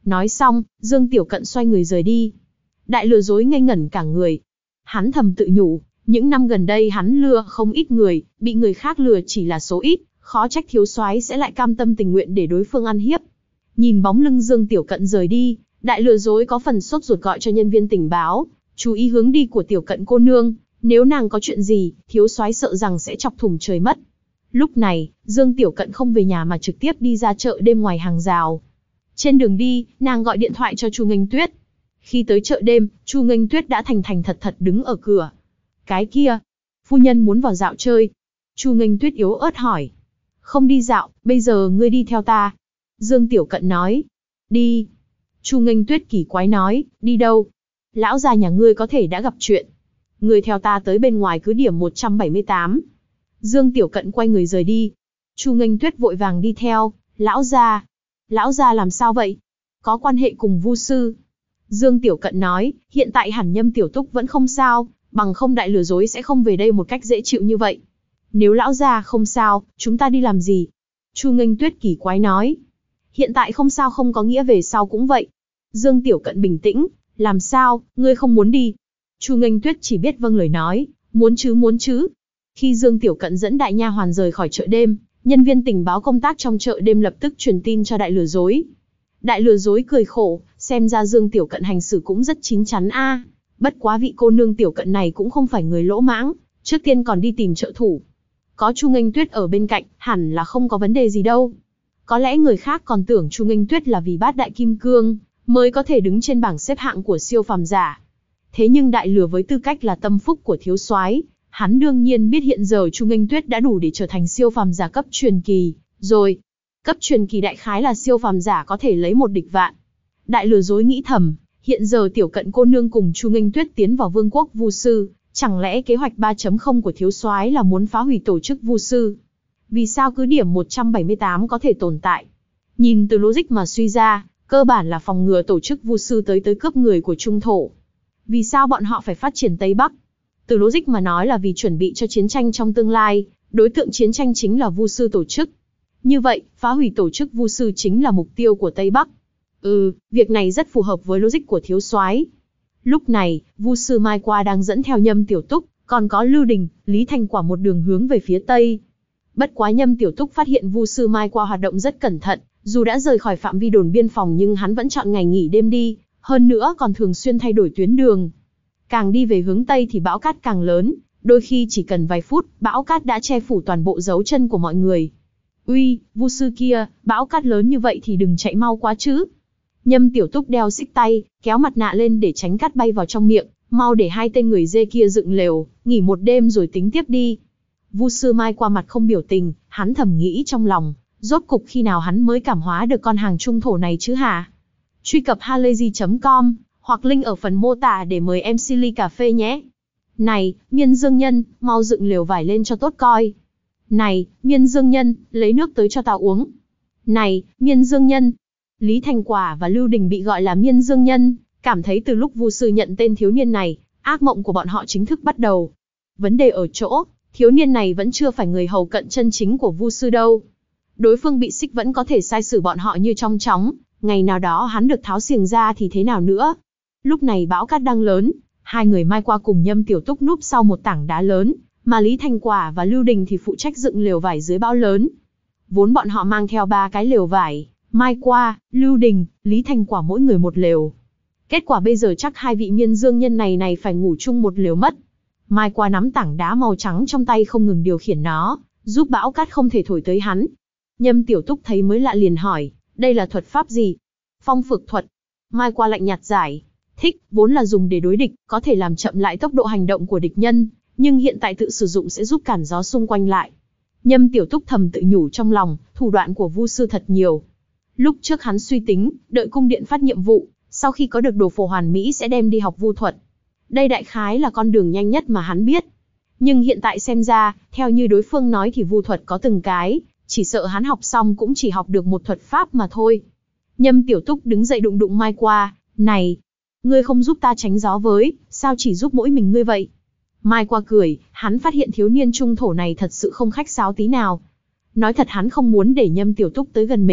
Nói xong, Dương Tiểu Cận xoay người rời đi. Đại lừa dối ngây ngẩn cả người. Hắn thầm tự nhủ, những năm gần đây hắn lừa không ít người, bị người khác lừa chỉ là số ít, khó trách thiếu soái sẽ lại cam tâm tình nguyện để đối phương ăn hiếp. Nhìn bóng lưng Dương Tiểu Cận rời đi, đại lừa dối có phần sốt ruột gọi cho nhân viên tình báo, chú ý hướng đi của Tiểu Cận cô nương, nếu nàng có chuyện gì, thiếu soái sợ rằng sẽ chọc thủng trời mất. Lúc này, Dương Tiểu Cận không về nhà mà trực tiếp đi ra chợ đêm ngoài hàng rào. Trên đường đi, nàng gọi điện thoại cho Chu Nghênh Tuyết. Khi tới chợ đêm, Chu Nghênh Tuyết đã thành thành thật thật đứng ở cửa. Cái kia, phu nhân muốn vào dạo chơi. Chu Nghênh Tuyết yếu ớt hỏi. Không đi dạo, bây giờ ngươi đi theo ta. Dương Tiểu Cận nói. Đi. Chu Nghênh Tuyết kỳ quái nói, đi đâu? Lão già nhà ngươi có thể đã gặp chuyện. Ngươi theo ta tới bên ngoài cứ điểm một trăm bảy mươi tám. Dương Tiểu Cận quay người rời đi. Chu Nghênh Tuyết vội vàng đi theo, lão gia. Lão gia làm sao vậy? Có quan hệ cùng Vu sư. Dương Tiểu Cận nói, hiện tại hẳn Nhâm Tiểu Túc vẫn không sao, bằng không đại lừa dối sẽ không về đây một cách dễ chịu như vậy. Nếu lão gia không sao, chúng ta đi làm gì? Chu Nghênh Tuyết kỳ quái nói. Hiện tại không sao không có nghĩa về sau cũng vậy. Dương Tiểu Cận bình tĩnh, làm sao, ngươi không muốn đi? Chu Nghênh Tuyết chỉ biết vâng lời nói, muốn chứ muốn chứ. Khi Dương Tiểu Cận dẫn đại nha hoàn rời khỏi chợ đêm, nhân viên tình báo công tác trong chợ đêm lập tức truyền tin cho đại lừa dối. Đại lừa dối cười khổ, xem ra Dương Tiểu Cận hành xử cũng rất chín chắn a. Bất quá vị cô nương Tiểu Cận này cũng không phải người lỗ mãng, trước tiên còn đi tìm trợ thủ. Có Chu Nghênh Tuyết ở bên cạnh, hẳn là không có vấn đề gì đâu. Có lẽ người khác còn tưởng Chu Nghênh Tuyết là vì bát đại kim cương, mới có thể đứng trên bảng xếp hạng của siêu phàm giả. Thế nhưng đại lừa với tư cách là tâm phúc của thiếu soái, hắn đương nhiên biết hiện giờ Chu Nghênh Tuyết đã đủ để trở thành siêu phàm giả cấp truyền kỳ, rồi. Cấp truyền kỳ đại khái là siêu phàm giả có thể lấy một địch vạn. Đại lừa dối nghĩ thầm, hiện giờ Tiểu Cận cô nương cùng Chu Nghênh Tuyết tiến vào vương quốc Vu sư, chẳng lẽ kế hoạch ba chấm không của thiếu soái là muốn phá hủy tổ chức Vu sư? Vì sao cứ điểm một trăm bảy mươi tám có thể tồn tại? Nhìn từ logic mà suy ra, cơ bản là phòng ngừa tổ chức Vu sư tới tới cướp người của Trung thổ. Vì sao bọn họ phải phát triển Tây Bắc? Từ logic mà nói là vì chuẩn bị cho chiến tranh trong tương lai, đối tượng chiến tranh chính là Vu sư tổ chức. Như vậy, phá hủy tổ chức Vu sư chính là mục tiêu của Tây Bắc. Ừ, việc này rất phù hợp với logic của thiếu soái. Lúc này, Vu sư Mai Qua đang dẫn theo Nhâm Tiểu Túc, còn có Lưu Đình, Lý Thành Quả một đường hướng về phía Tây. Bất quá Nhâm Tiểu Túc phát hiện Vu sư Mai Qua hoạt động rất cẩn thận, dù đã rời khỏi phạm vi đồn biên phòng nhưng hắn vẫn chọn ngày nghỉ đêm đi, hơn nữa còn thường xuyên thay đổi tuyến đường. Càng đi về hướng Tây thì bão cát càng lớn, đôi khi chỉ cần vài phút, bão cát đã che phủ toàn bộ dấu chân của mọi người. Uy, Vu sư kia, bão cát lớn như vậy thì đừng chạy mau quá chứ. Nhâm Tiểu Túc đeo xích tay, kéo mặt nạ lên để tránh cát bay vào trong miệng, mau để hai tên người dê kia dựng lều, nghỉ một đêm rồi tính tiếp đi. Vu sư Mai Qua mặt không biểu tình, hắn thầm nghĩ trong lòng, rốt cục khi nào hắn mới cảm hóa được con hàng trung thổ này chứ hả? Truy cập halayzi chấm com, hoặc link ở phần mô tả để mời em xê ly cà phê nhé. Này, Miên Dương Nhân, mau dựng lều vải lên cho tốt coi. Này, Miên Dương Nhân, lấy nước tới cho tao uống. Này, Miên Dương Nhân. Lý Thành Quả và Lưu Đình bị gọi là Miên Dương Nhân, cảm thấy từ lúc Vu sư nhận tên thiếu niên này, ác mộng của bọn họ chính thức bắt đầu. Vấn đề ở chỗ, thiếu niên này vẫn chưa phải người hầu cận chân chính của Vu sư đâu. Đối phương bị xích vẫn có thể sai xử bọn họ như trong chóng, ngày nào đó hắn được tháo xiềng ra thì thế nào nữa. Lúc này bão cát đang lớn, hai người Mai Qua cùng Nhâm Tiểu Túc núp sau một tảng đá lớn, mà Lý Thành Quả và Lưu Đình thì phụ trách dựng lều vải dưới bão lớn. Vốn bọn họ mang theo ba cái lều vải, Mai Qua, Lưu Đình, Lý Thành Quả mỗi người một lều. Kết quả bây giờ chắc hai vị Miên Dương Nhân này này phải ngủ chung một lều mất. Mai Qua nắm tảng đá màu trắng trong tay không ngừng điều khiển nó, giúp bão cát không thể thổi tới hắn. Nhâm Tiểu Túc thấy mới lạ liền hỏi, đây là thuật pháp gì? Phong phược thuật. Mai Qua lạnh nhạt giải thích, vốn là dùng để đối địch, có thể làm chậm lại tốc độ hành động của địch nhân, nhưng hiện tại tự sử dụng sẽ giúp cản gió xung quanh lại. Nhâm Tiểu Túc thầm tự nhủ trong lòng, thủ đoạn của Vu sư thật nhiều. Lúc trước hắn suy tính, đợi cung điện phát nhiệm vụ, sau khi có được đồ phổ hoàn mỹ sẽ đem đi học vu thuật. Đây đại khái là con đường nhanh nhất mà hắn biết. Nhưng hiện tại xem ra, theo như đối phương nói thì vu thuật có từng cái, chỉ sợ hắn học xong cũng chỉ học được một thuật pháp mà thôi. Nhâm Tiểu Túc đứng dậy đụng đụng Mai Qua, này, ngươi không giúp ta tránh gió với, sao chỉ giúp mỗi mình ngươi vậy? Mai Qua cười, hắn phát hiện thiếu niên trung thổ này thật sự không khách sáo tí nào. Nói thật hắn không muốn để Nhâm Tiểu Túc tới gần mình,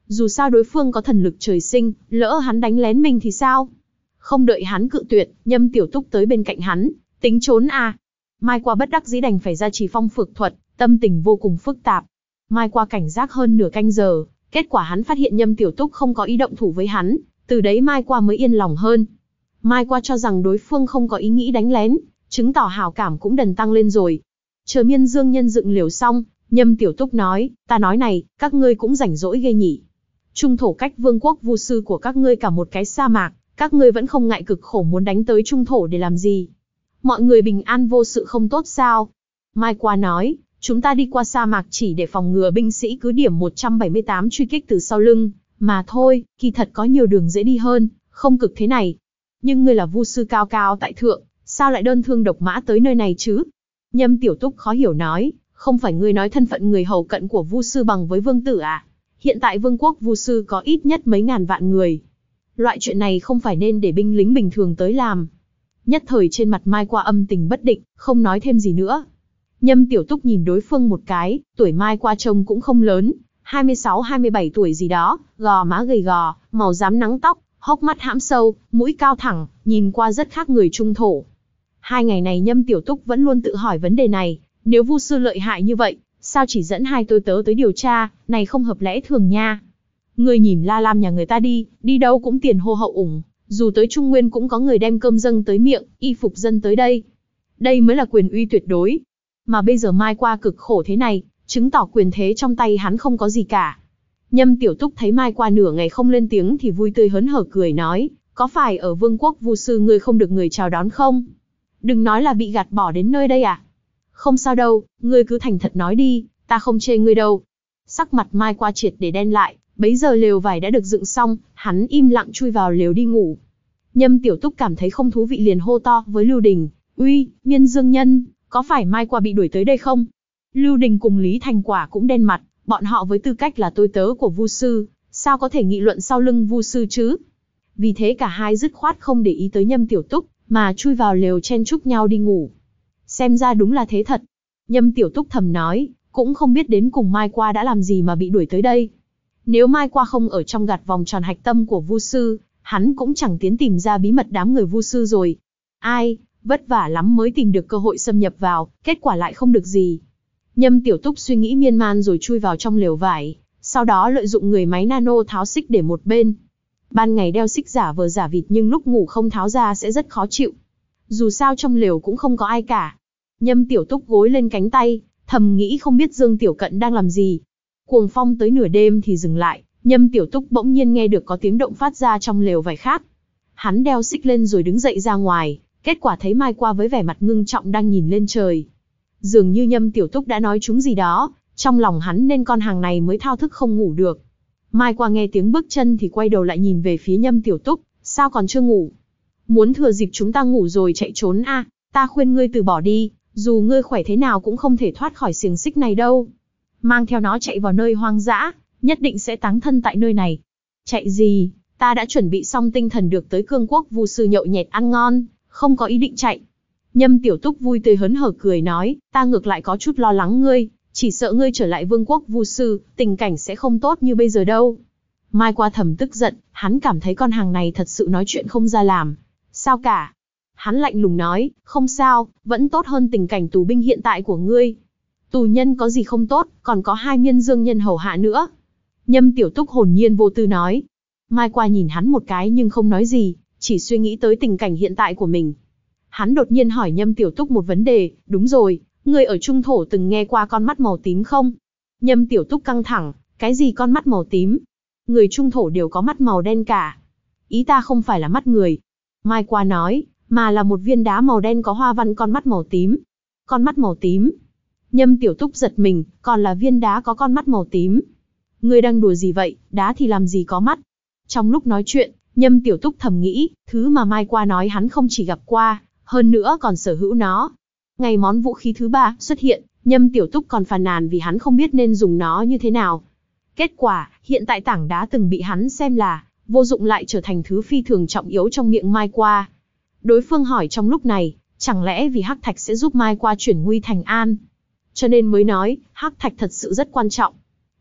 Dù sao đối phương có thần lực trời sinh, lỡ hắn đánh lén mình thì sao? Không đợi hắn cự tuyệt, Nhâm Tiểu Túc tới bên cạnh hắn, tính trốn à? Mai Qua bất đắc dĩ đành phải ra trì phong phược thuật, tâm tình vô cùng phức tạp. Mai Qua cảnh giác hơn nửa canh giờ, kết quả hắn phát hiện Nhâm Tiểu Túc không có ý động thủ với hắn, từ đấy Mai Qua mới yên lòng hơn. Mai Qua cho rằng đối phương không có ý nghĩ đánh lén, chứng tỏ hảo cảm cũng dần tăng lên rồi. Chờ Miên Dương Nhân dựng liều xong, Nhâm Tiểu Túc nói, ta nói này, các ngươi cũng rảnh rỗi ghê nhỉ. Trung thổ cách vương quốc vu sư của các ngươi cả một cái sa mạc, các ngươi vẫn không ngại cực khổ muốn đánh tới trung thổ để làm gì? Mọi người bình an vô sự không tốt sao? Mai Qua nói, chúng ta đi qua sa mạc chỉ để phòng ngừa binh sĩ cứ điểm một trăm bảy mươi tám truy kích từ sau lưng, mà thôi, kỳ thật có nhiều đường dễ đi hơn, không cực thế này. Nhưng ngươi là vu sư cao cao tại thượng, sao lại đơn thương độc mã tới nơi này chứ? Nhâm Tiểu Túc khó hiểu nói, không phải ngươi nói thân phận người hầu cận của vu sư bằng với vương tử à? Hiện tại vương quốc vu sư có ít nhất mấy ngàn vạn người. Loại chuyện này không phải nên để binh lính bình thường tới làm. Nhất thời trên mặt Mai Qua âm tình bất định, không nói thêm gì nữa. Nhâm Tiểu Túc nhìn đối phương một cái, tuổi Mai Qua trông cũng không lớn, hai mươi sáu hai mươi bảy tuổi gì đó, gò má gầy gò, màu rám nắng tóc, hốc mắt hãm sâu, mũi cao thẳng, nhìn qua rất khác người trung thổ. Hai ngày này Nhâm Tiểu Túc vẫn luôn tự hỏi vấn đề này, nếu vu sư lợi hại như vậy, sao chỉ dẫn hai tôi tớ tới điều tra, này không hợp lẽ thường nha. Người nhìn La Lam nhà người ta đi, đi đâu cũng tiền hô hậu ủng, dù tới Trung Nguyên cũng có người đem cơm dâng tới miệng, y phục dân tới đây. Đây mới là quyền uy tuyệt đối. Mà bây giờ Mai Qua cực khổ thế này, chứng tỏ quyền thế trong tay hắn không có gì cả. Nhâm Tiểu Túc thấy Mai Qua nửa ngày không lên tiếng thì vui tươi hớn hở cười nói, có phải ở vương quốc vu sư ngươi không được người chào đón không? Đừng nói là bị gạt bỏ đến nơi đây à? Không sao đâu, ngươi cứ thành thật nói đi, ta không chê ngươi đâu. Sắc mặt Mai Qua triệt để đen lại, bấy giờ lều vải đã được dựng xong, hắn im lặng chui vào lều đi ngủ. Nhâm Tiểu Túc cảm thấy không thú vị liền hô to với Lưu Đình, uy, Miên Dương Nhân, có phải Mai Qua bị đuổi tới đây không? Lưu Đình cùng Lý Thành Quả cũng đen mặt, bọn họ với tư cách là tôi tớ của vu sư, sao có thể nghị luận sau lưng vu sư chứ? Vì thế cả hai dứt khoát không để ý tới Nhâm Tiểu Túc, mà chui vào lều chen chúc nhau đi ngủ. Xem ra đúng là thế thật. Nhâm Tiểu Túc thầm nói, cũng không biết đến cùng Mai Qua đã làm gì mà bị đuổi tới đây. Nếu Mai Qua không ở trong gạt vòng tròn hạch tâm của vu sư, hắn cũng chẳng tiến tìm ra bí mật đám người vu sư rồi. Ai, vất vả lắm mới tìm được cơ hội xâm nhập vào, kết quả lại không được gì. Nhâm Tiểu Túc suy nghĩ miên man rồi chui vào trong lều vải, sau đó lợi dụng người máy nano tháo xích để một bên. Ban ngày đeo xích giả vờ giả vịt nhưng lúc ngủ không tháo ra sẽ rất khó chịu. Dù sao trong lều cũng không có ai cả. Nhâm Tiểu Túc gối lên cánh tay, thầm nghĩ không biết Dương Tiểu Cận đang làm gì. Cuồng phong tới nửa đêm thì dừng lại, Nhâm Tiểu Túc bỗng nhiên nghe được có tiếng động phát ra trong lều vải khác. Hắn đeo xích lên rồi đứng dậy ra ngoài, kết quả thấy Mai Qua với vẻ mặt ngưng trọng đang nhìn lên trời. Dường như Nhâm Tiểu Túc đã nói chúng gì đó, trong lòng hắn nên con hàng này mới thao thức không ngủ được. Mai Qua nghe tiếng bước chân thì quay đầu lại nhìn về phía Nhâm Tiểu Túc, sao còn chưa ngủ? Muốn thừa dịp chúng ta ngủ rồi chạy trốn à, ta khuyên ngươi từ bỏ đi, dù ngươi khỏe thế nào cũng không thể thoát khỏi xiềng xích này đâu. Mang theo nó chạy vào nơi hoang dã, nhất định sẽ táng thân tại nơi này. Chạy gì, ta đã chuẩn bị xong tinh thần được tới cương quốc vu sư nhậu nhẹt ăn ngon, không có ý định chạy. Nhâm Tiểu Túc vui tươi hớn hở cười nói, ta ngược lại có chút lo lắng ngươi, chỉ sợ ngươi trở lại vương quốc vu sư, tình cảnh sẽ không tốt như bây giờ đâu. Mai Qua thầm tức giận, hắn cảm thấy con hàng này thật sự nói chuyện không ra làm. Sao cả? Hắn lạnh lùng nói, không sao, vẫn tốt hơn tình cảnh tù binh hiện tại của ngươi. Tù nhân có gì không tốt, còn có hai Miên Dương Nhân hầu hạ nữa. Nhâm Tiểu Túc hồn nhiên vô tư nói. Mai Qua nhìn hắn một cái nhưng không nói gì, chỉ suy nghĩ tới tình cảnh hiện tại của mình. Hắn đột nhiên hỏi Nhâm Tiểu Túc một vấn đề, đúng rồi, ngươi ở Trung Thổ từng nghe qua con mắt màu tím không? Nhâm Tiểu Túc căng thẳng, cái gì con mắt màu tím? Người Trung Thổ đều có mắt màu đen cả. Ý ta không phải là mắt người. Mai Qua nói, mà là một viên đá màu đen có hoa văn con mắt màu tím. Con mắt màu tím. Nhâm Tiểu Túc giật mình, còn là viên đá có con mắt màu tím. Ngươi đang đùa gì vậy, đá thì làm gì có mắt. Trong lúc nói chuyện, Nhâm Tiểu Túc thầm nghĩ, thứ mà Mai Qua nói hắn không chỉ gặp qua, hơn nữa còn sở hữu nó. Ngày món vũ khí thứ ba xuất hiện, Nhâm Tiểu Túc còn phàn nàn vì hắn không biết nên dùng nó như thế nào. Kết quả, hiện tại tảng đá từng bị hắn xem là vô dụng lại trở thành thứ phi thường trọng yếu trong miệng Mai Qua. Đối phương hỏi trong lúc này, chẳng lẽ vì hắc thạch sẽ giúp Mai Qua chuyển nguy thành an? Cho nên mới nói, hắc thạch thật sự rất quan trọng.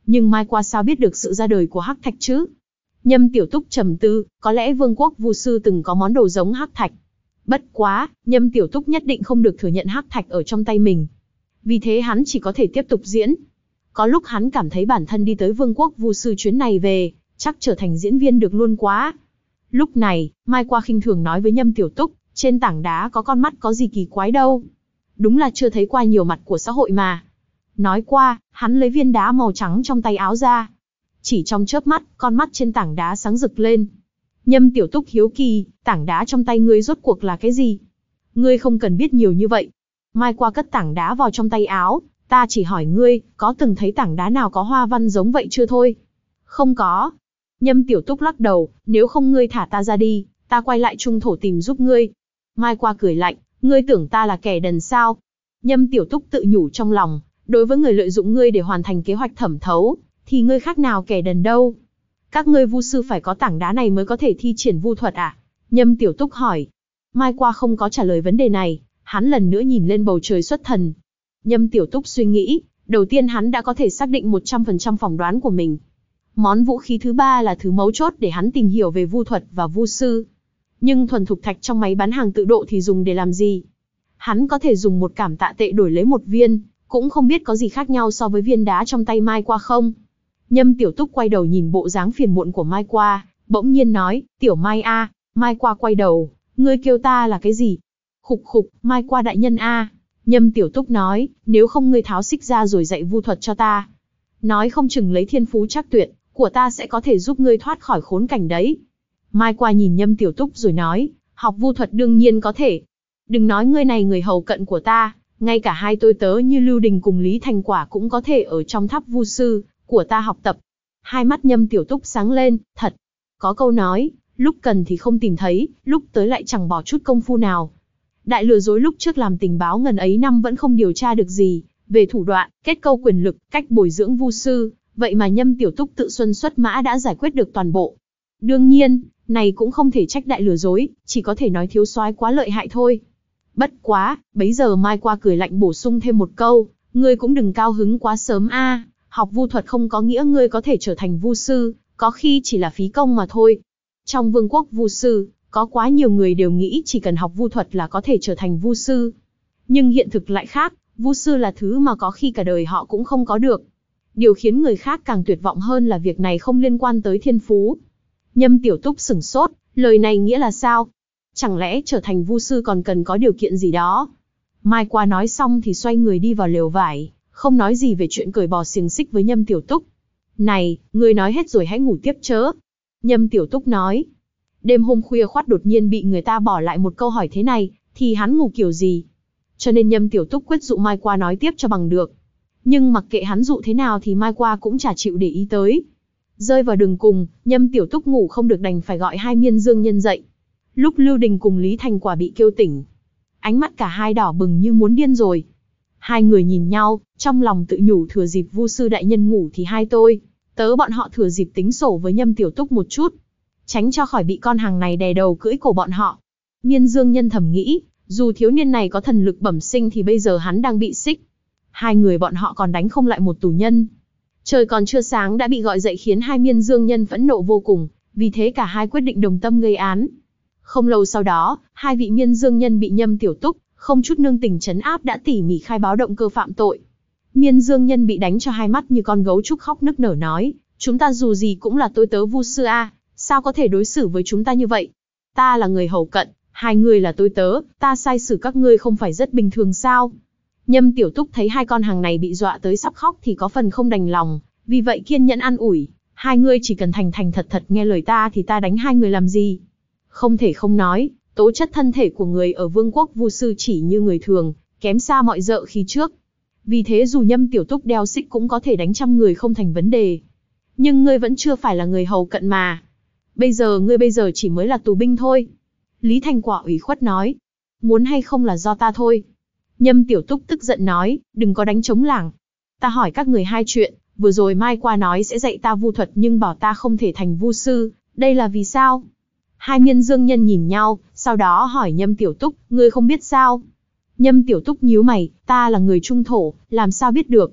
Nhưng Mai Qua sao biết được sự ra đời của hắc thạch chứ? Nhâm Tiểu Túc trầm tư, có lẽ vương quốc vu sư từng có món đồ giống hắc thạch. Bất quá, Nhâm Tiểu Túc nhất định không được thừa nhận hắc thạch ở trong tay mình. Vì thế hắn chỉ có thể tiếp tục diễn. Có lúc hắn cảm thấy bản thân đi tới vương quốc vu sư chuyến này về, chắc trở thành diễn viên được luôn quá. Lúc này, Mai Qua khinh thường nói với Nhâm Tiểu Túc, trên tảng đá có con mắt có gì kỳ quái đâu. Đúng là chưa thấy qua nhiều mặt của xã hội mà. Nói qua, hắn lấy viên đá màu trắng trong tay áo ra. Chỉ trong chớp mắt, con mắt trên tảng đá sáng rực lên. Nhâm Tiểu Túc hiếu kỳ, tảng đá trong tay ngươi rốt cuộc là cái gì? Ngươi không cần biết nhiều như vậy. Mai Qua cất tảng đá vào trong tay áo, ta chỉ hỏi ngươi, có từng thấy tảng đá nào có hoa văn giống vậy chưa thôi? Không có. Nhâm Tiểu Túc lắc đầu, nếu không ngươi thả ta ra đi, ta quay lại trung thổ tìm giúp ngươi. Mai Qua cười lạnh, ngươi tưởng ta là kẻ đần sao? Nhâm Tiểu Túc tự nhủ trong lòng, đối với người lợi dụng ngươi để hoàn thành kế hoạch thẩm thấu, thì ngươi khác nào kẻ đần đâu. Các ngươi vu sư phải có tảng đá này mới có thể thi triển vu thuật à? Nhâm Tiểu Túc hỏi. Mai Qua không có trả lời vấn đề này, hắn lần nữa nhìn lên bầu trời xuất thần. Nhâm Tiểu Túc suy nghĩ, đầu tiên hắn đã có thể xác định một trăm phần trăm phỏng đoán của mình. Món vũ khí thứ ba là thứ mấu chốt để hắn tìm hiểu về vu thuật và vu sư. Nhưng thuần thục thạch trong máy bán hàng tự độ thì dùng để làm gì? Hắn có thể dùng một cảm tạ tệ đổi lấy một viên, cũng không biết có gì khác nhau so với viên đá trong tay Mai Qua không. Nhâm Tiểu Túc quay đầu nhìn bộ dáng phiền muộn của Mai Qua, bỗng nhiên nói, Tiểu Mai a. Mai Qua quay đầu, ngươi kêu ta là cái gì? Khục khục, Mai Qua đại nhân a. Nhâm Tiểu Túc nói, nếu không ngươi tháo xích ra rồi dạy vu thuật cho ta. Nói không chừng lấy thiên phú trắc tuyệt của ta sẽ có thể giúp ngươi thoát khỏi khốn cảnh đấy. Mai Qua nhìn Nhâm Tiểu Túc rồi nói, học vu thuật đương nhiên có thể. Đừng nói ngươi này người hầu cận của ta, ngay cả hai tôi tớ như Lưu Đình cùng Lý Thành Quả cũng có thể ở trong tháp vu sư của ta học tập. Hai mắt Nhâm Tiểu Túc sáng lên, thật. Có câu nói, lúc cần thì không tìm thấy, lúc tới lại chẳng bỏ chút công phu nào. Đại lừa dối lúc trước làm tình báo ngần ấy năm vẫn không điều tra được gì về thủ đoạn, kết câu quyền lực, cách bồi dưỡng vu sư, vậy mà Nhâm Tiểu Túc tự xuân xuất mã đã giải quyết được toàn bộ. Đương nhiên, này cũng không thể trách đại lừa dối, chỉ có thể nói thiếu soái quá lợi hại thôi. Bất quá, bấy giờ Mai Qua cười lạnh bổ sung thêm một câu, ngươi cũng đừng cao hứng quá sớm a, học vu thuật không có nghĩa ngươi có thể trở thành vu sư, có khi chỉ là phí công mà thôi. Trong vương quốc vu sư, có quá nhiều người đều nghĩ chỉ cần học vu thuật là có thể trở thành vu sư. Nhưng hiện thực lại khác, vu sư là thứ mà có khi cả đời họ cũng không có được. Điều khiến người khác càng tuyệt vọng hơn là việc này không liên quan tới thiên phú. Nhâm Tiểu Túc sửng sốt, lời này nghĩa là sao? Chẳng lẽ trở thành vu sư còn cần có điều kiện gì đó? Mai Qua nói xong thì xoay người đi vào lều vải, không nói gì về chuyện cởi bỏ xiềng xích với Nhâm Tiểu Túc. Này, ngươi nói hết rồi hãy ngủ tiếp chớ. Nhâm Tiểu Túc nói. Đêm hôm khuya khoắt đột nhiên bị người ta bỏ lại một câu hỏi thế này, thì hắn ngủ kiểu gì? Cho nên Nhâm Tiểu Túc quyết dụ Mai Qua nói tiếp cho bằng được. Nhưng mặc kệ hắn dụ thế nào thì Mai Qua cũng chả chịu để ý tới. Rơi vào đường cùng, Nhâm Tiểu Túc ngủ không được đành phải gọi hai miên dương nhân dậy. Lúc Lưu Đình cùng Lý Thành Quả bị kêu tỉnh, ánh mắt cả hai đỏ bừng như muốn điên rồi. Hai người nhìn nhau, trong lòng tự nhủ thừa dịp vu sư đại nhân ngủ thì hai tôi, tớ bọn họ thừa dịp tính sổ với Nhâm Tiểu Túc một chút, tránh cho khỏi bị con hàng này đè đầu cưỡi cổ bọn họ. Miên Dương nhân thầm nghĩ, dù thiếu niên này có thần lực bẩm sinh thì bây giờ hắn đang bị xích. Hai người bọn họ còn đánh không lại một tù nhân. Trời còn chưa sáng đã bị gọi dậy khiến hai Miên Dương nhân phẫn nộ vô cùng, vì thế cả hai quyết định đồng tâm gây án. Không lâu sau đó, hai vị Miên Dương nhân bị Nhâm Tiểu Túc không chút nương tình trấn áp đã tỉ mỉ khai báo động cơ phạm tội. Miên Dương nhân bị đánh cho hai mắt như con gấu trúc khóc nức nở nói, chúng ta dù gì cũng là tôi tớ vu sư a, sao có thể đối xử với chúng ta như vậy? Ta là người hầu cận, hai người là tôi tớ, ta sai xử các ngươi không phải rất bình thường sao? Nhâm Tiểu Túc thấy hai con hàng này bị dọa tới sắp khóc thì có phần không đành lòng, vì vậy kiên nhẫn an ủi, hai ngươi chỉ cần thành thành thật thật nghe lời ta thì ta đánh hai người làm gì? Không thể không nói, tố chất thân thể của người ở vương quốc vu sư chỉ như người thường, kém xa mọi dợ khi trước. Vì thế dù Nhâm Tiểu Túc đeo xích cũng có thể đánh trăm người không thành vấn đề. Nhưng ngươi vẫn chưa phải là người hầu cận mà. Bây giờ ngươi bây giờ chỉ mới là tù binh thôi. Lý Thành Quả ủy khuất nói. Muốn hay không là do ta thôi. Nhâm Tiểu Túc tức giận nói, đừng có đánh trống lảng. Ta hỏi các người hai chuyện, vừa rồi Mai Qua nói sẽ dạy ta vu thuật nhưng bảo ta không thể thành vu sư, đây là vì sao? Hai Miên Dương nhân nhìn nhau, sau đó hỏi Nhâm Tiểu Túc, ngươi không biết sao? Nhâm Tiểu Túc nhíu mày, ta là người trung thổ, làm sao biết được?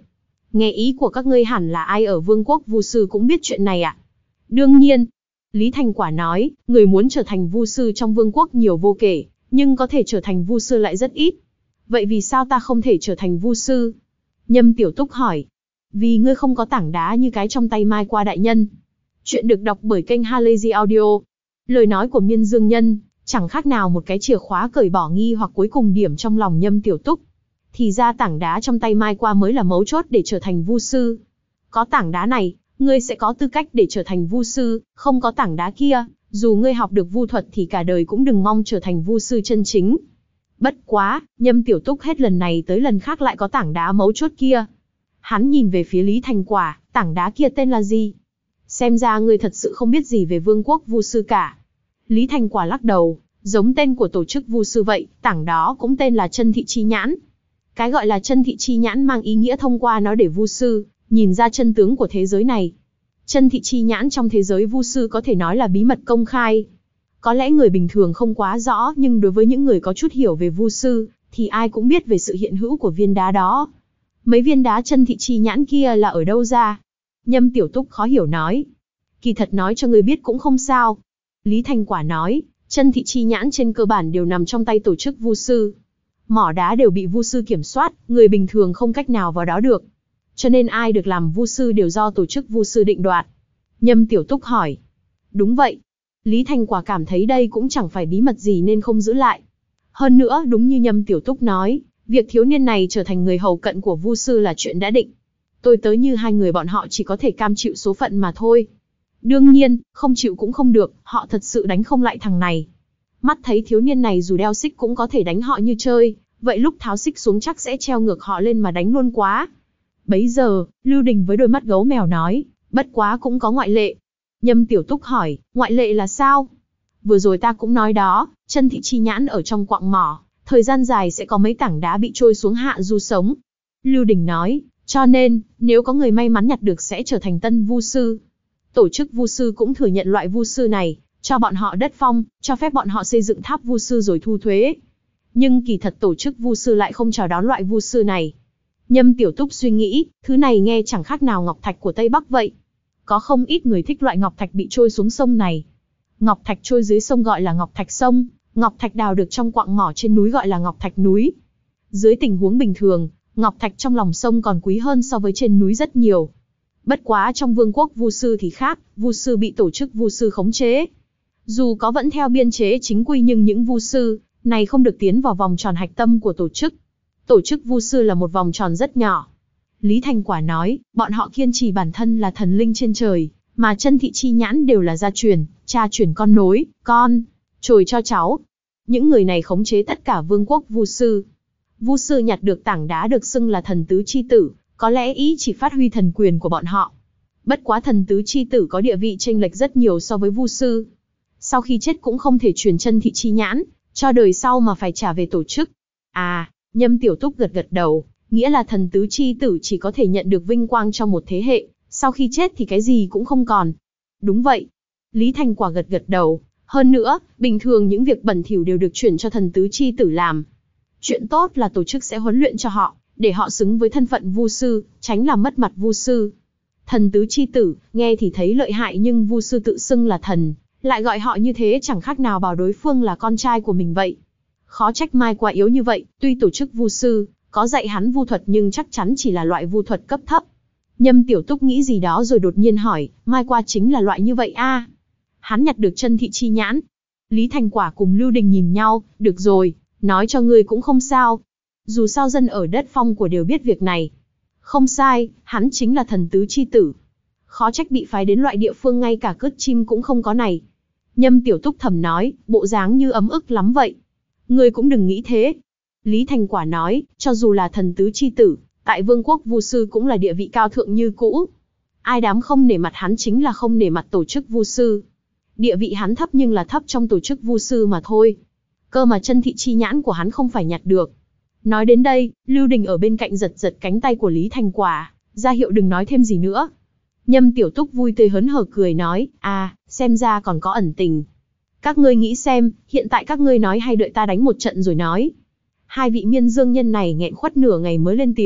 Nghe ý của các ngươi hẳn là ai ở vương quốc vu sư cũng biết chuyện này ạ? Đương nhiên. Lý Thành Quả nói, người muốn trở thành vu sư trong vương quốc nhiều vô kể, nhưng có thể trở thành vu sư lại rất ít. Vậy vì sao ta không thể trở thành vu sư? Nhâm Tiểu Túc hỏi. Vì ngươi không có tảng đá như cái trong tay Mai Qua đại nhân. Chuyện được đọc bởi kênh Halazy Audio. Lời nói của Miên Dương Nhân, chẳng khác nào một cái chìa khóa cởi bỏ nghi hoặc cuối cùng điểm trong lòng Nhâm Tiểu Túc. Thì ra tảng đá trong tay Mai Qua mới là mấu chốt để trở thành vu sư. Có tảng đá này, ngươi sẽ có tư cách để trở thành vu sư, không có tảng đá kia, dù ngươi học được vu thuật thì cả đời cũng đừng mong trở thành vu sư chân chính. Bất quá, Nhâm Tiểu Túc hết lần này tới lần khác lại có tảng đá mấu chốt kia. Hắn nhìn về phía Lý Thành Quả, tảng đá kia tên là gì? Xem ra ngươi thật sự không biết gì về vương quốc vu sư cả. Lý Thành Quả lắc đầu, giống tên của tổ chức vu sư vậy, tảng đó cũng tên là chân thị chi nhãn. Cái gọi là chân thị chi nhãn mang ý nghĩa thông qua nó để vu sư nhìn ra chân tướng của thế giới này. Chân thị chi nhãn trong thế giới vu sư có thể nói là bí mật công khai. Có lẽ người bình thường không quá rõ, nhưng đối với những người có chút hiểu về vu sư, thì ai cũng biết về sự hiện hữu của viên đá đó. Mấy viên đá chân thị chi nhãn kia là ở đâu ra? Nhâm Tiểu Túc khó hiểu nói. Kỳ thật nói cho người biết cũng không sao. Lý Thành Quả nói, chân thị chi nhãn trên cơ bản đều nằm trong tay tổ chức vu sư. Mỏ đá đều bị vu sư kiểm soát, người bình thường không cách nào vào đó được. Cho nên ai được làm vu sư đều do tổ chức vu sư định đoạt. Nhâm Tiểu Túc hỏi. Đúng vậy. Lý Thành Quả cảm thấy đây cũng chẳng phải bí mật gì nên không giữ lại. Hơn nữa, đúng như Nhâm Tiểu Túc nói, việc thiếu niên này trở thành người hầu cận của vu sư là chuyện đã định. Tôi tớ như hai người bọn họ chỉ có thể cam chịu số phận mà thôi. Đương nhiên, không chịu cũng không được, họ thật sự đánh không lại thằng này. Mắt thấy thiếu niên này dù đeo xích cũng có thể đánh họ như chơi, vậy lúc tháo xích xuống chắc sẽ treo ngược họ lên mà đánh luôn quá. Bấy giờ, Lưu Đình với đôi mắt gấu mèo nói, bất quá cũng có ngoại lệ. Nhâm Tiểu Túc hỏi, ngoại lệ là sao? Vừa rồi ta cũng nói đó, chân thị chi nhãn ở trong quặng mỏ, thời gian dài sẽ có mấy tảng đá bị trôi xuống hạ du sống. Lưu Đình nói, cho nên, nếu có người may mắn nhặt được sẽ trở thành tân vu sư. Tổ chức vu sư cũng thừa nhận loại vu sư này, cho bọn họ đất phong, cho phép bọn họ xây dựng tháp vu sư rồi thu thuế. Nhưng kỳ thật tổ chức vu sư lại không chào đón loại vu sư này. Nhâm Tiểu Túc suy nghĩ, thứ này nghe chẳng khác nào ngọc thạch của Tây Bắc vậy. Có không ít người thích loại ngọc thạch bị trôi xuống sông này. Ngọc thạch trôi dưới sông gọi là ngọc thạch sông, ngọc thạch đào được trong quặng mỏ trên núi gọi là ngọc thạch núi. Dưới tình huống bình thường, ngọc thạch trong lòng sông còn quý hơn so với trên núi rất nhiều. Bất quá trong vương quốc vu sư thì khác, vu sư bị tổ chức vu sư khống chế. Dù có vẫn theo biên chế chính quy nhưng những vu sư này không được tiến vào vòng tròn hạch tâm của tổ chức. Tổ chức vu sư là một vòng tròn rất nhỏ. Lý Thành Quả nói, bọn họ kiên trì bản thân là thần linh trên trời, mà chân thị chi nhãn đều là gia truyền, cha truyền con nối, con, trồi cho cháu. Những người này khống chế tất cả vương quốc vu sư. Vu sư nhặt được tảng đá được xưng là thần tứ chi tử, có lẽ ý chỉ phát huy thần quyền của bọn họ. Bất quá thần tứ chi tử có địa vị chênh lệch rất nhiều so với vu sư. Sau khi chết cũng không thể truyền chân thị chi nhãn, cho đời sau mà phải trả về tổ chức. À, Nhâm Tiểu Túc gật gật đầu, nghĩa là thần tứ chi tử chỉ có thể nhận được vinh quang trong một thế hệ, sau khi chết thì cái gì cũng không còn. Đúng vậy. Lý Thành Quả gật gật đầu, hơn nữa, bình thường những việc bẩn thỉu đều được chuyển cho thần tứ chi tử làm. Chuyện tốt là tổ chức sẽ huấn luyện cho họ, để họ xứng với thân phận vu sư, tránh làm mất mặt vu sư. Thần tứ chi tử, nghe thì thấy lợi hại nhưng vu sư tự xưng là thần, lại gọi họ như thế chẳng khác nào bảo đối phương là con trai của mình vậy. Khó trách Mai Qua yếu như vậy, tuy tổ chức vu sư có dạy hắn vu thuật nhưng chắc chắn chỉ là loại vu thuật cấp thấp. Nhâm Tiểu Túc nghĩ gì đó rồi đột nhiên hỏi, Mai Qua chính là loại như vậy a? À? Hắn nhặt được chân thị chi nhãn. Lý Thành Quả cùng Lưu Đình nhìn nhau, được rồi, nói cho ngươi cũng không sao. Dù sao dân ở đất phong của đều biết việc này. Không sai, hắn chính là thần tứ chi tử. Khó trách bị phái đến loại địa phương ngay cả cất chim cũng không có này. Nhâm Tiểu Túc thầm nói, bộ dáng như ấm ức lắm vậy. Ngươi cũng đừng nghĩ thế. Lý Thành Quả nói, cho dù là thần tứ chi tử, tại vương quốc vu sư cũng là địa vị cao thượng như cũ. Ai dám không nể mặt hắn chính là không nể mặt tổ chức vu sư. Địa vị hắn thấp nhưng là thấp trong tổ chức vu sư mà thôi. Cơ mà chân thị chi nhãn của hắn không phải nhặt được. Nói đến đây, Lưu Đình ở bên cạnh giật giật cánh tay của Lý Thành Quả, ra hiệu đừng nói thêm gì nữa. Nhâm Tiểu Túc vui tươi hớn hở cười nói, à, xem ra còn có ẩn tình. Các ngươi nghĩ xem, hiện tại các ngươi nói hay đợi ta đánh một trận rồi nói. Hai vị miên dương nhân này nghẹn khuất nửa ngày mới lên tiếng,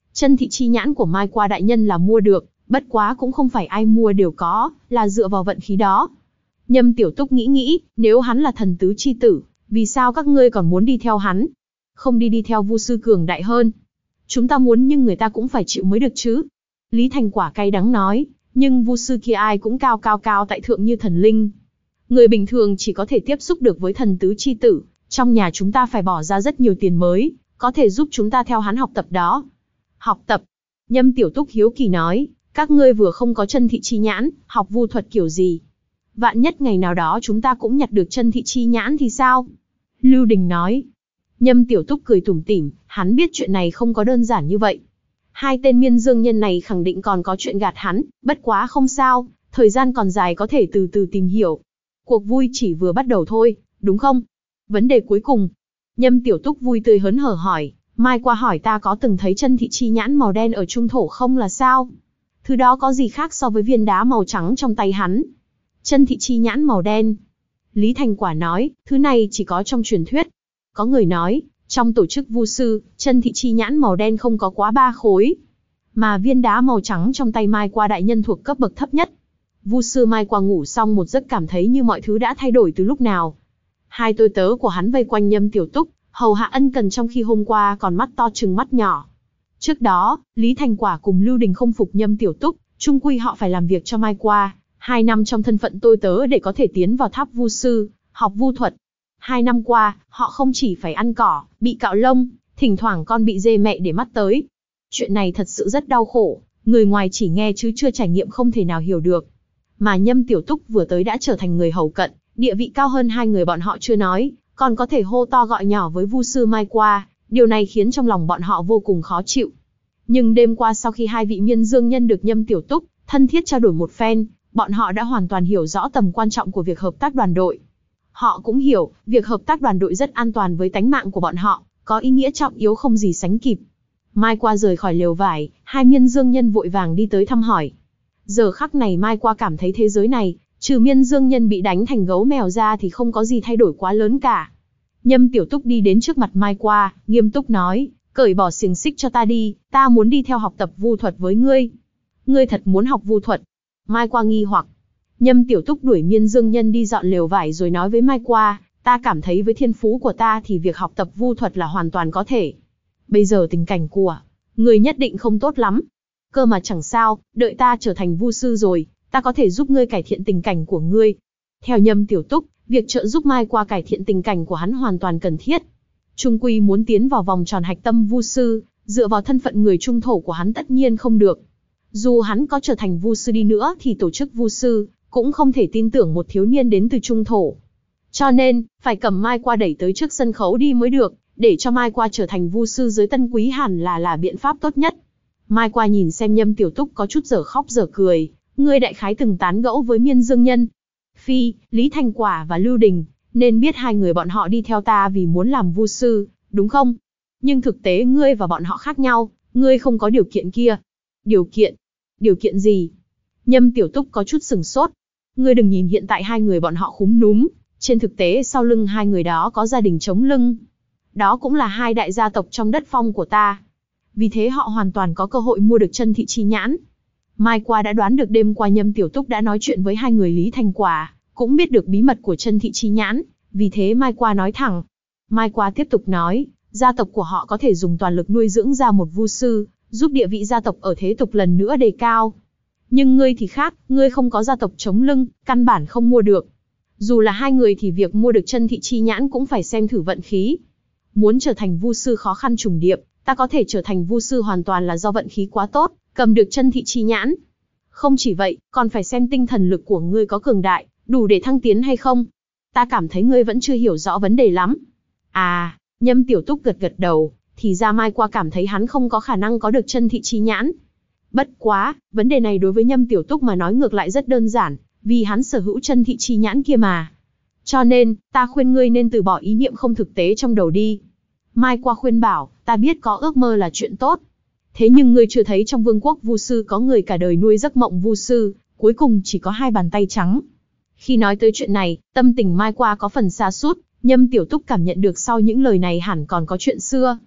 Chân thị chi nhãn của Mai Qua đại nhân là mua được, bất quá cũng không phải ai mua đều có, là dựa vào vận khí đó. Nhâm Tiểu Túc nghĩ nghĩ, nếu hắn là thần tứ chi tử, vì sao các ngươi còn muốn đi theo hắn? Không đi đi theo vu sư cường đại hơn. Chúng ta muốn nhưng người ta cũng phải chịu mới được chứ. Lý Thành Quả cay đắng nói, nhưng vu sư kia ai cũng cao cao cao tại thượng như thần linh. Người bình thường chỉ có thể tiếp xúc được với thần tứ chi tử, trong nhà chúng ta phải bỏ ra rất nhiều tiền mới, có thể giúp chúng ta theo hắn học tập đó. Học tập? Nhâm Tiểu Túc hiếu kỳ nói, các ngươi vừa không có chân thị chi nhãn, học vu thuật kiểu gì? Vạn nhất ngày nào đó chúng ta cũng nhặt được chân thị chi nhãn thì sao? Lưu Đình nói. Nhâm Tiểu Túc cười tủm tỉm, hắn biết chuyện này không có đơn giản như vậy. Hai tên miên dương nhân này khẳng định còn có chuyện gạt hắn, bất quá không sao, thời gian còn dài có thể từ từ tìm hiểu. Cuộc vui chỉ vừa bắt đầu thôi, đúng không? Vấn đề cuối cùng. Nhâm Tiểu Túc vui tươi hớn hở hỏi, Mai Qua hỏi ta có từng thấy chân thị chi nhãn màu đen ở trung thổ không là sao? Thứ đó có gì khác so với viên đá màu trắng trong tay hắn? Chân thị chi nhãn màu đen. Lý Thành Quả nói, thứ này chỉ có trong truyền thuyết. Có người nói, trong tổ chức vu sư, chân thị chi nhãn màu đen không có quá ba khối. Mà viên đá màu trắng trong tay Mai Qua đại nhân thuộc cấp bậc thấp nhất. Vu sư Mai Qua ngủ xong một giấc cảm thấy như mọi thứ đã thay đổi từ lúc nào. Hai tôi tớ của hắn vây quanh Nhâm Tiểu Túc, hầu hạ ân cần trong khi hôm qua còn mắt to trừng mắt nhỏ. Trước đó, Lý Thành Quả cùng Lưu Đình không phục Nhâm Tiểu Túc, chung quy họ phải làm việc cho Mai Qua, hai năm trong thân phận tôi tớ để có thể tiến vào tháp vu sư, học vu thuật. Hai năm qua, họ không chỉ phải ăn cỏ, bị cạo lông, thỉnh thoảng con bị dê mẹ để mắt tới. Chuyện này thật sự rất đau khổ, người ngoài chỉ nghe chứ chưa trải nghiệm không thể nào hiểu được. Mà Nhâm Tiểu Túc vừa tới đã trở thành người hầu cận, địa vị cao hơn hai người bọn họ chưa nói, còn có thể hô to gọi nhỏ với vu sư Mai Qua, điều này khiến trong lòng bọn họ vô cùng khó chịu. Nhưng đêm qua sau khi hai vị miên dương nhân được Nhâm Tiểu Túc thân thiết trao đổi một phen, bọn họ đã hoàn toàn hiểu rõ tầm quan trọng của việc hợp tác đoàn đội. Họ cũng hiểu, việc hợp tác đoàn đội rất an toàn với tánh mạng của bọn họ, có ý nghĩa trọng yếu không gì sánh kịp. Mai Qua rời khỏi lều vải, hai miên dương nhân vội vàng đi tới thăm hỏi. Giờ khắc này Mai Qua cảm thấy thế giới này, trừ miên dương nhân bị đánh thành gấu mèo ra thì không có gì thay đổi quá lớn cả. Nhâm Tiểu Túc đi đến trước mặt Mai Qua, nghiêm túc nói, cởi bỏ xiềng xích cho ta đi, ta muốn đi theo học tập vu thuật với ngươi. Ngươi thật muốn học vu thuật? Mai Qua nghi hoặc. Nhâm Tiểu Túc đuổi miên dương nhân đi dọn lều vải rồi nói với Mai Qua, ta cảm thấy với thiên phú của ta thì việc học tập vu thuật là hoàn toàn có thể. Bây giờ tình cảnh của ngươi nhất định không tốt lắm. Cơ mà chẳng sao, đợi ta trở thành vu sư rồi, ta có thể giúp ngươi cải thiện tình cảnh của ngươi. Theo Nhâm Tiểu Túc, việc trợ giúp Mai Qua cải thiện tình cảnh của hắn hoàn toàn cần thiết. Trung quy muốn tiến vào vòng tròn hạch tâm vu sư, dựa vào thân phận người trung thổ của hắn tất nhiên không được. Dù hắn có trở thành vu sư đi nữa thì tổ chức vu sư cũng không thể tin tưởng một thiếu niên đến từ trung thổ. Cho nên, phải cầm Mai Qua đẩy tới trước sân khấu đi mới được, để cho Mai Qua trở thành vu sư dưới Tân Quý hẳn là là biện pháp tốt nhất. Mai Qua nhìn xem Nhâm Tiểu Túc có chút dở khóc dở cười, ngươi đại khái từng tán gẫu với miên dương nhân. Phi, Lý Thành Quả và Lưu Đình, nên biết hai người bọn họ đi theo ta vì muốn làm vu sư, đúng không? Nhưng thực tế ngươi và bọn họ khác nhau, ngươi không có điều kiện kia. Điều kiện? Điều kiện gì? Nhâm Tiểu Túc có chút sừng sốt. Ngươi đừng nhìn hiện tại hai người bọn họ khúm núm, trên thực tế sau lưng hai người đó có gia đình chống lưng. Đó cũng là hai đại gia tộc trong đất phong của ta. Vì thế họ hoàn toàn có cơ hội mua được chân thị chi nhãn. Mai Qua đã đoán được đêm qua Nhâm Tiểu Túc đã nói chuyện với hai người Lý Thành Quả, cũng biết được bí mật của chân thị chi nhãn, vì thế Mai Qua nói thẳng. Mai Qua tiếp tục nói, gia tộc của họ có thể dùng toàn lực nuôi dưỡng ra một vu sư, giúp địa vị gia tộc ở thế tục lần nữa đề cao. Nhưng ngươi thì khác, ngươi không có gia tộc chống lưng, căn bản không mua được. Dù là hai người thì việc mua được chân thị chi nhãn cũng phải xem thử vận khí. Muốn trở thành vu sư khó khăn trùng điệp, ta có thể trở thành vu sư hoàn toàn là do vận khí quá tốt, cầm được chân thị chi nhãn. Không chỉ vậy, còn phải xem tinh thần lực của ngươi có cường đại, đủ để thăng tiến hay không. Ta cảm thấy ngươi vẫn chưa hiểu rõ vấn đề lắm. À, Nhâm Tiểu Túc gật gật đầu, thì ra Mai Qua cảm thấy hắn không có khả năng có được chân thị chi nhãn. Bất quá, vấn đề này đối với Nhâm Tiểu Túc mà nói ngược lại rất đơn giản, vì hắn sở hữu chân thị chi nhãn kia mà. Cho nên, ta khuyên ngươi nên từ bỏ ý niệm không thực tế trong đầu đi. Mai Qua khuyên bảo, ta biết có ước mơ là chuyện tốt. Thế nhưng ngươi chưa thấy trong vương quốc vu sư có người cả đời nuôi giấc mộng vu sư, cuối cùng chỉ có hai bàn tay trắng. Khi nói tới chuyện này, tâm tình Mai Qua có phần sa sút, Nhâm Tiểu Túc cảm nhận được sau những lời này hẳn còn có chuyện xưa.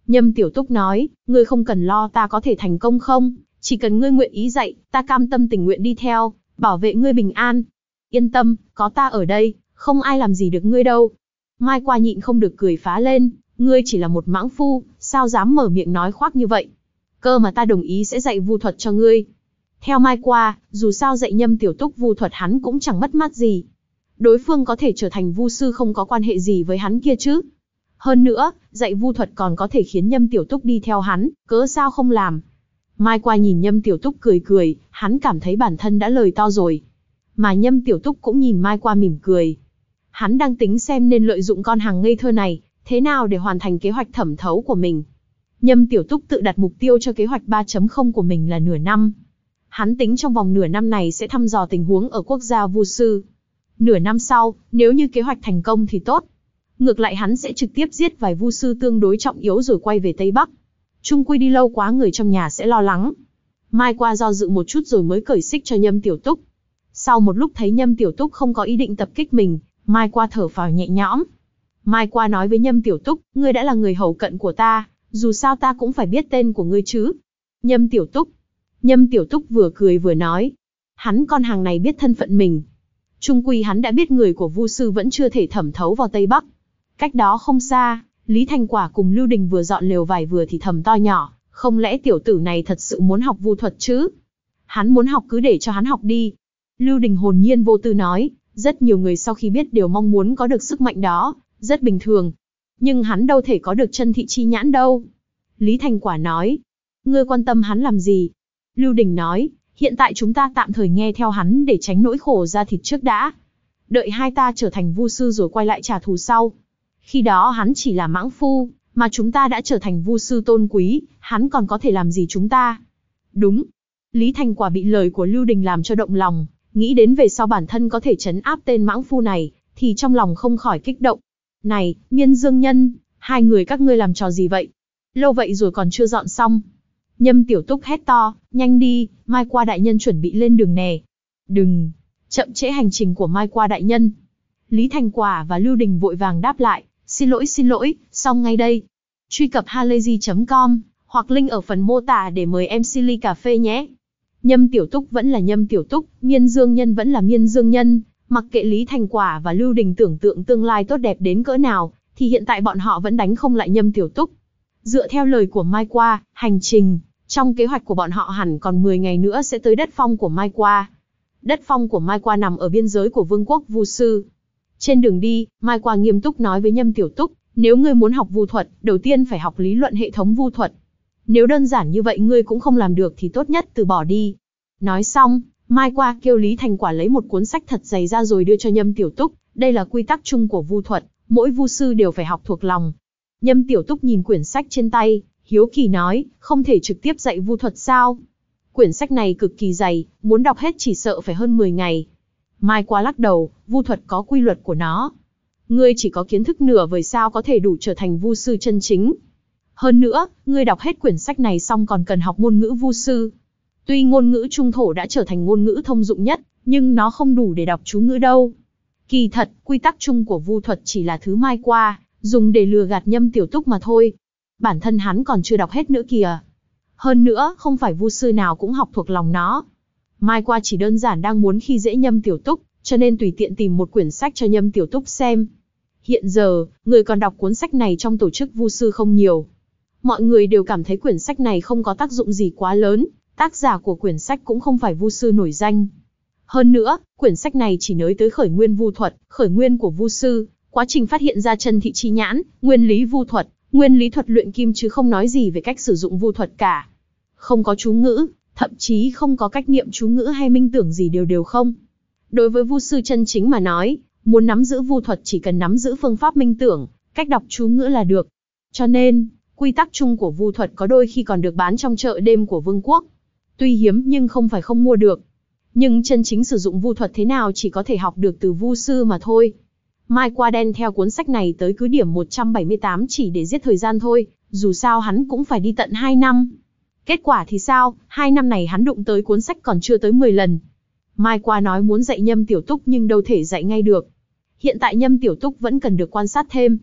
Nhâm Tiểu Túc nói, ngươi không cần lo, ta có thể thành công không? Chỉ cần ngươi nguyện ý dạy, ta cam tâm tình nguyện đi theo, bảo vệ ngươi bình an. Yên tâm, có ta ở đây, không ai làm gì được ngươi đâu. Mai Qua nhịn không được cười phá lên, ngươi chỉ là một mãng phu, sao dám mở miệng nói khoác như vậy? Cơ mà ta đồng ý sẽ dạy vu thuật cho ngươi. Theo Mai Qua, dù sao dạy Nhâm Tiểu Túc vu thuật hắn cũng chẳng mất mát gì. Đối phương có thể trở thành vu sư không có quan hệ gì với hắn kia chứ. Hơn nữa, dạy vu thuật còn có thể khiến Nhâm Tiểu Túc đi theo hắn, cớ sao không làm. Mai Qua nhìn Nhâm Tiểu Túc cười cười, hắn cảm thấy bản thân đã lời to rồi. Mà Nhâm Tiểu Túc cũng nhìn Mai Qua mỉm cười. Hắn đang tính xem nên lợi dụng con hàng ngây thơ này, thế nào để hoàn thành kế hoạch thẩm thấu của mình. Nhâm Tiểu Túc tự đặt mục tiêu cho kế hoạch ba chấm không của mình là nửa năm. Hắn tính trong vòng nửa năm này sẽ thăm dò tình huống ở quốc gia vu sư. Nửa năm sau, nếu như kế hoạch thành công thì tốt. Ngược lại hắn sẽ trực tiếp giết vài vu sư tương đối trọng yếu rồi quay về Tây Bắc. Chung quy đi lâu quá người trong nhà sẽ lo lắng. Mai Qua do dự một chút rồi mới cởi xích cho Nhâm Tiểu Túc. Sau một lúc thấy Nhâm Tiểu Túc không có ý định tập kích mình, Mai Qua thở phào nhẹ nhõm. Mai Qua nói với Nhâm Tiểu Túc, ngươi đã là người hầu cận của ta, dù sao ta cũng phải biết tên của ngươi chứ. Nhâm Tiểu Túc. Nhâm Tiểu Túc vừa cười vừa nói. Hắn con hàng này biết thân phận mình. Chung quy hắn đã biết người của vu sư vẫn chưa thể thẩm thấu vào Tây Bắc. Cách đó không xa, Lý Thành Quả cùng Lưu Đình vừa dọn lều vải vừa thì thầm to nhỏ, không lẽ tiểu tử này thật sự muốn học vu thuật chứ? Hắn muốn học cứ để cho hắn học đi. Lưu Đình hồn nhiên vô tư nói, rất nhiều người sau khi biết đều mong muốn có được sức mạnh đó, rất bình thường. Nhưng hắn đâu thể có được chân thị chi nhãn đâu. Lý Thành Quả nói, ngươi quan tâm hắn làm gì? Lưu Đình nói, hiện tại chúng ta tạm thời nghe theo hắn để tránh nỗi khổ ra thịt trước đã. Đợi hai ta trở thành vu sư rồi quay lại trả thù sau. Khi đó hắn chỉ là mãng phu, mà chúng ta đã trở thành vu sư tôn quý, hắn còn có thể làm gì chúng ta? Đúng. Lý Thành Quả bị lời của Lưu Đình làm cho động lòng, nghĩ đến về sau bản thân có thể trấn áp tên mãng phu này, thì trong lòng không khỏi kích động. Này, Miên Dương Nhân, hai người các ngươi làm trò gì vậy? Lâu vậy rồi còn chưa dọn xong. Nhâm Tiểu Túc hét to, nhanh đi, Mai Qua đại nhân chuẩn bị lên đường nè. Đừng, chậm trễ hành trình của Mai Qua đại nhân. Lý Thành Quả và Lưu Đình vội vàng đáp lại, xin lỗi xin lỗi, xong ngay đây. Truy cập halayzi chấm com, hoặc link ở phần mô tả để mời em xê ly cà phê nhé. Nhâm Tiểu Túc vẫn là Nhâm Tiểu Túc, Miên Dương Nhân vẫn là Miên Dương Nhân, mặc kệ Lý Thành Quả và Lưu Đình tưởng tượng tương lai tốt đẹp đến cỡ nào, thì hiện tại bọn họ vẫn đánh không lại Nhâm Tiểu Túc. Dựa theo lời của Mai Qua, hành trình, trong kế hoạch của bọn họ hẳn còn mười ngày nữa sẽ tới đất phong của Mai Qua. Đất phong của Mai Qua nằm ở biên giới của Vương quốc Vu sư. Trên đường đi, Mai Qua nghiêm túc nói với Nhâm Tiểu Túc, nếu ngươi muốn học vu thuật, đầu tiên phải học lý luận hệ thống vu thuật. Nếu đơn giản như vậy ngươi cũng không làm được thì tốt nhất từ bỏ đi. Nói xong, Mai Qua kêu Lý Thành Quả lấy một cuốn sách thật dày ra rồi đưa cho Nhâm Tiểu Túc, đây là quy tắc chung của vu thuật, mỗi vu sư đều phải học thuộc lòng. Nhâm Tiểu Túc nhìn quyển sách trên tay, hiếu kỳ nói, không thể trực tiếp dạy vu thuật sao? Quyển sách này cực kỳ dày, muốn đọc hết chỉ sợ phải hơn mười ngày. Mai Qua lắc đầu, vu thuật có quy luật của nó. Ngươi chỉ có kiến thức nửa vời sao có thể đủ trở thành vu sư chân chính. Hơn nữa, ngươi đọc hết quyển sách này xong còn cần học ngôn ngữ vu sư. Tuy ngôn ngữ trung thổ đã trở thành ngôn ngữ thông dụng nhất, nhưng nó không đủ để đọc chú ngữ đâu. Kỳ thật, quy tắc chung của vu thuật chỉ là thứ Mai Qua dùng để lừa gạt Nhâm Tiểu Túc mà thôi. Bản thân hắn còn chưa đọc hết nữa kìa. Hơn nữa, không phải vu sư nào cũng học thuộc lòng nó. Mai Qua chỉ đơn giản đang muốn khi dễ Nhâm Tiểu Túc, cho nên tùy tiện tìm một quyển sách cho Nhâm Tiểu Túc xem. Hiện giờ, người còn đọc cuốn sách này trong tổ chức vu sư không nhiều. Mọi người đều cảm thấy quyển sách này không có tác dụng gì quá lớn, tác giả của quyển sách cũng không phải vu sư nổi danh. Hơn nữa, quyển sách này chỉ nói tới khởi nguyên vu thuật, khởi nguyên của vu sư, quá trình phát hiện ra chân thị chi nhãn, nguyên lý vu thuật, nguyên lý thuật luyện kim chứ không nói gì về cách sử dụng vu thuật cả. Không có chú ngữ, thậm chí không có cách niệm chú ngữ hay minh tưởng gì đều đều không. Đối với vu sư chân chính mà nói, muốn nắm giữ vu thuật chỉ cần nắm giữ phương pháp minh tưởng, cách đọc chú ngữ là được. Cho nên, quy tắc chung của vu thuật có đôi khi còn được bán trong chợ đêm của vương quốc. Tuy hiếm nhưng không phải không mua được. Nhưng chân chính sử dụng vu thuật thế nào chỉ có thể học được từ vu sư mà thôi. Mai Qua đen theo cuốn sách này tới cứ điểm một trăm bảy mươi tám chỉ để giết thời gian thôi, dù sao hắn cũng phải đi tận hai năm. Kết quả thì sao, hai năm này hắn đụng tới cuốn sách còn chưa tới mười lần. Mai Qua nói muốn dạy Nhâm Tiểu Túc nhưng đâu thể dạy ngay được. Hiện tại Nhâm Tiểu Túc vẫn cần được quan sát thêm.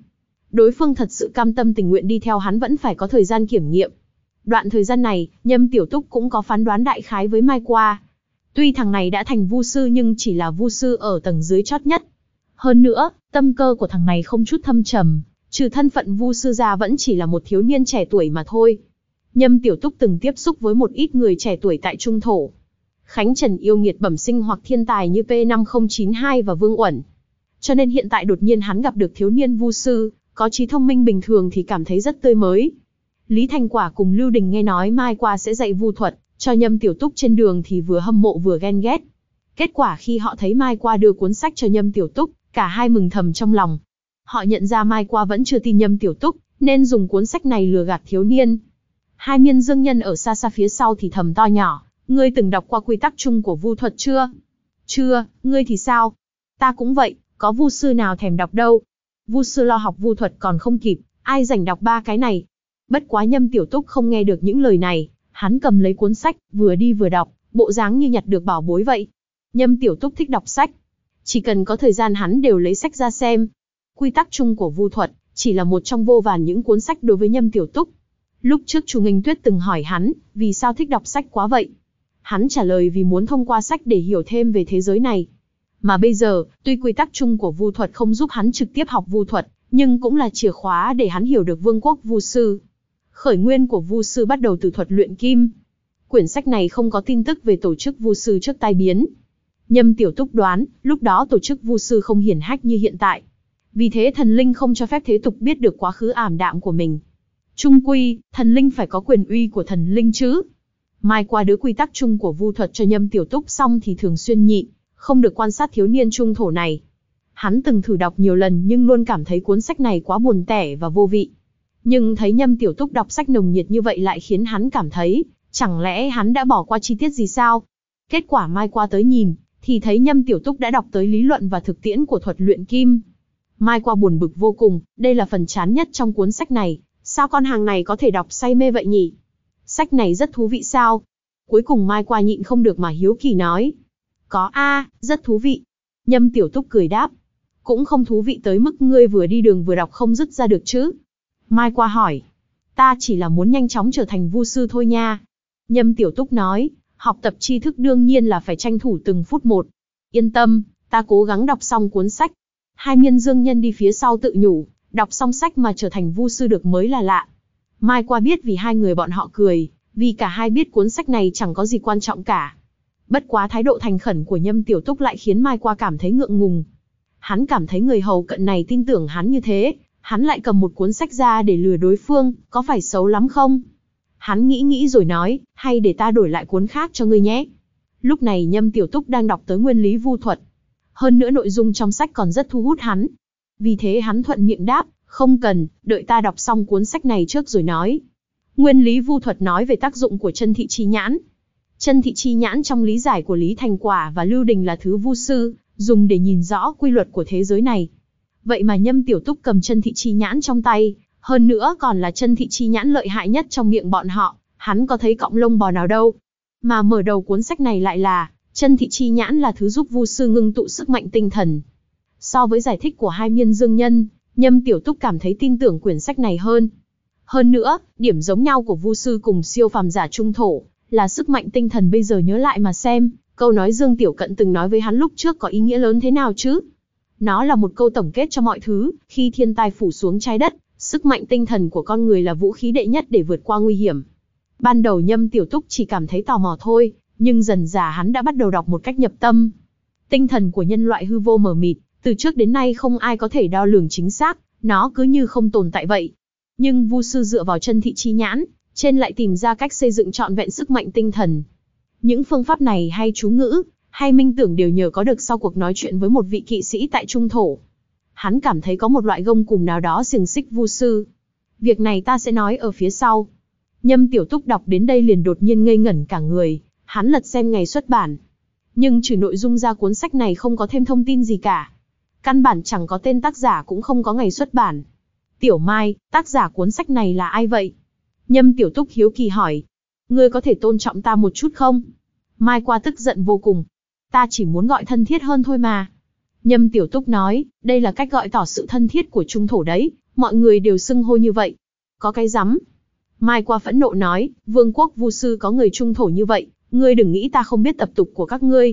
đối phương thật sự cam tâm tình nguyện đi theo hắn vẫn phải có thời gian kiểm nghiệm. Đoạn thời gian này, Nhâm Tiểu Túc cũng có phán đoán đại khái với Mai Qua. Tuy thằng này đã thành vu sư nhưng chỉ là vu sư ở tầng dưới chót nhất. Hơn nữa, tâm cơ của thằng này không chút thâm trầm, trừ thân phận vu sư ra vẫn chỉ là một thiếu niên trẻ tuổi mà thôi. Nhâm Tiểu Túc từng tiếp xúc với một ít người trẻ tuổi tại Trung Thổ. Khánh Trần yêu nghiệt bẩm sinh hoặc thiên tài như P năm không chín hai và Vương Uẩn. Cho nên hiện tại đột nhiên hắn gặp được thiếu niên vu sư, có trí thông minh bình thường thì cảm thấy rất tươi mới. Lý Thành Quả cùng Lưu Đình nghe nói Mai Qua sẽ dạy vu thuật cho Nhâm Tiểu Túc trên đường thì vừa hâm mộ vừa ghen ghét. Kết quả khi họ thấy Mai Qua đưa cuốn sách cho Nhâm Tiểu Túc, cả hai mừng thầm trong lòng. Họ nhận ra Mai Qua vẫn chưa tin Nhâm Tiểu Túc, nên dùng cuốn sách này lừa gạt thiếu niên. Hai miên dương nhân ở xa xa phía sau thì thầm to nhỏ, ngươi từng đọc qua quy tắc chung của vu thuật chưa? Chưa, ngươi thì sao? Ta cũng vậy, có vu sư nào thèm đọc đâu. Vu sư lo học vu thuật còn không kịp, ai rảnh đọc ba cái này. Bất quá Nhâm Tiểu Túc không nghe được những lời này, hắn cầm lấy cuốn sách, vừa đi vừa đọc, bộ dáng như nhặt được bảo bối vậy. Nhâm Tiểu Túc thích đọc sách. Chỉ cần có thời gian hắn đều lấy sách ra xem. Quy tắc chung của vu thuật chỉ là một trong vô vàn những cuốn sách đối với Nhâm Tiểu Túc. Lúc trước Chu Nghênh Tuyết từng hỏi hắn, vì sao thích đọc sách quá vậy? Hắn trả lời vì muốn thông qua sách để hiểu thêm về thế giới này. Mà bây giờ, tuy quy tắc chung của vu thuật không giúp hắn trực tiếp học vu thuật, nhưng cũng là chìa khóa để hắn hiểu được vương quốc vu sư. Khởi nguyên của vu sư bắt đầu từ thuật luyện kim. Quyển sách này không có tin tức về tổ chức vu sư trước tai biến. Nhâm Tiểu Túc đoán, lúc đó tổ chức vu sư không hiển hách như hiện tại. Vì thế thần linh không cho phép thế tục biết được quá khứ ảm đạm của mình. Chung quy, thần linh phải có quyền uy của thần linh chứ. Mai Qua đứa quy tắc chung của vu thuật cho Nhâm Tiểu Túc xong thì thường xuyên nhịn, không được quan sát thiếu niên Trung Thổ này. Hắn từng thử đọc nhiều lần nhưng luôn cảm thấy cuốn sách này quá buồn tẻ và vô vị. Nhưng thấy Nhâm Tiểu Túc đọc sách nồng nhiệt như vậy lại khiến hắn cảm thấy, chẳng lẽ hắn đã bỏ qua chi tiết gì sao? Kết quả Mai Qua tới nhìn, thì thấy Nhâm Tiểu Túc đã đọc tới lý luận và thực tiễn của thuật luyện kim. Mai Qua buồn bực vô cùng, đây là phần chán nhất trong cuốn sách này, sao con hàng này có thể đọc say mê vậy nhỉ? Sách này rất thú vị sao? Cuối cùng Mai Qua nhịn không được mà hiếu kỳ nói. Có a, rất thú vị. Nhâm Tiểu Túc cười đáp. Cũng không thú vị tới mức ngươi vừa đi đường vừa đọc không dứt ra được chứ? Mai Qua hỏi. Ta chỉ là muốn nhanh chóng trở thành vu sư thôi nha. Nhâm Tiểu Túc nói, học tập tri thức đương nhiên là phải tranh thủ từng phút một. Yên tâm, ta cố gắng đọc xong cuốn sách. Hai miên dương nhân đi phía sau tự nhủ, đọc xong sách mà trở thành vu sư được mới là lạ. Mai Qua biết vì hai người bọn họ cười, vì cả hai biết cuốn sách này chẳng có gì quan trọng cả. Bất quá thái độ thành khẩn của Nhâm Tiểu Túc lại khiến Mai Qua cảm thấy ngượng ngùng. Hắn cảm thấy người hầu cận này tin tưởng hắn như thế, hắn lại cầm một cuốn sách ra để lừa đối phương, có phải xấu lắm không? Hắn nghĩ nghĩ rồi nói, hay để ta đổi lại cuốn khác cho ngươi nhé. Lúc này Nhâm Tiểu Túc đang đọc tới nguyên lý vu thuật. Hơn nữa nội dung trong sách còn rất thu hút hắn. Vì thế hắn thuận miệng đáp, không cần, đợi ta đọc xong cuốn sách này trước rồi nói. Nguyên lý vu thuật nói về tác dụng của chân thị chi nhãn. Chân thị chi nhãn trong lý giải của Lý Thành Quả và Lưu Đình là thứ vu sư dùng để nhìn rõ quy luật của thế giới này. Vậy mà Nhâm Tiểu Túc cầm chân thị chi nhãn trong tay, hơn nữa còn là chân thị chi nhãn lợi hại nhất trong miệng bọn họ, hắn có thấy cọng lông bò nào đâu. Mà mở đầu cuốn sách này lại là, chân thị chi nhãn là thứ giúp vu sư ngưng tụ sức mạnh tinh thần. So với giải thích của hai miên dương nhân, Nhâm Tiểu Túc cảm thấy tin tưởng quyển sách này hơn. Hơn nữa, điểm giống nhau của vu sư cùng siêu phàm giả Trung Thổ là sức mạnh tinh thần. Bây giờ nhớ lại mà xem, câu nói Dương Tiểu Cận từng nói với hắn lúc trước có ý nghĩa lớn thế nào chứ? Nó là một câu tổng kết cho mọi thứ, khi thiên tai phủ xuống trái đất, sức mạnh tinh thần của con người là vũ khí đệ nhất để vượt qua nguy hiểm. Ban đầu Nhâm Tiểu Túc chỉ cảm thấy tò mò thôi, nhưng dần dà hắn đã bắt đầu đọc một cách nhập tâm. Tinh thần của nhân loại hư vô mờ mịt, từ trước đến nay không ai có thể đo lường chính xác, nó cứ như không tồn tại vậy. Nhưng vu sư dựa vào chân thị chi nhãn, trên lại tìm ra cách xây dựng trọn vẹn sức mạnh tinh thần. Những phương pháp này hay chú ngữ, hay minh tưởng đều nhờ có được sau cuộc nói chuyện với một vị kỵ sĩ tại Trung Thổ. Hắn cảm thấy có một loại gông cùm nào đó xiềng xích vu sư. Việc này ta sẽ nói ở phía sau. Nhâm Tiểu Túc đọc đến đây liền đột nhiên ngây ngẩn cả người, hắn lật xem ngày xuất bản. Nhưng trừ nội dung ra cuốn sách này không có thêm thông tin gì cả. Căn bản chẳng có tên tác giả cũng không có ngày xuất bản. Tiểu Mai, tác giả cuốn sách này là ai vậy? Nhâm Tiểu Túc hiếu kỳ hỏi. Ngươi có thể tôn trọng ta một chút không? Mai Qua tức giận vô cùng. Ta chỉ muốn gọi thân thiết hơn thôi mà. Nhâm Tiểu Túc nói, đây là cách gọi tỏ sự thân thiết của Trung Thổ đấy, mọi người đều xưng hô như vậy. Có cái rắm. Mai Qua phẫn nộ nói, vương quốc Vu sư có người trung thổ như vậy, ngươi đừng nghĩ ta không biết tập tục của các ngươi.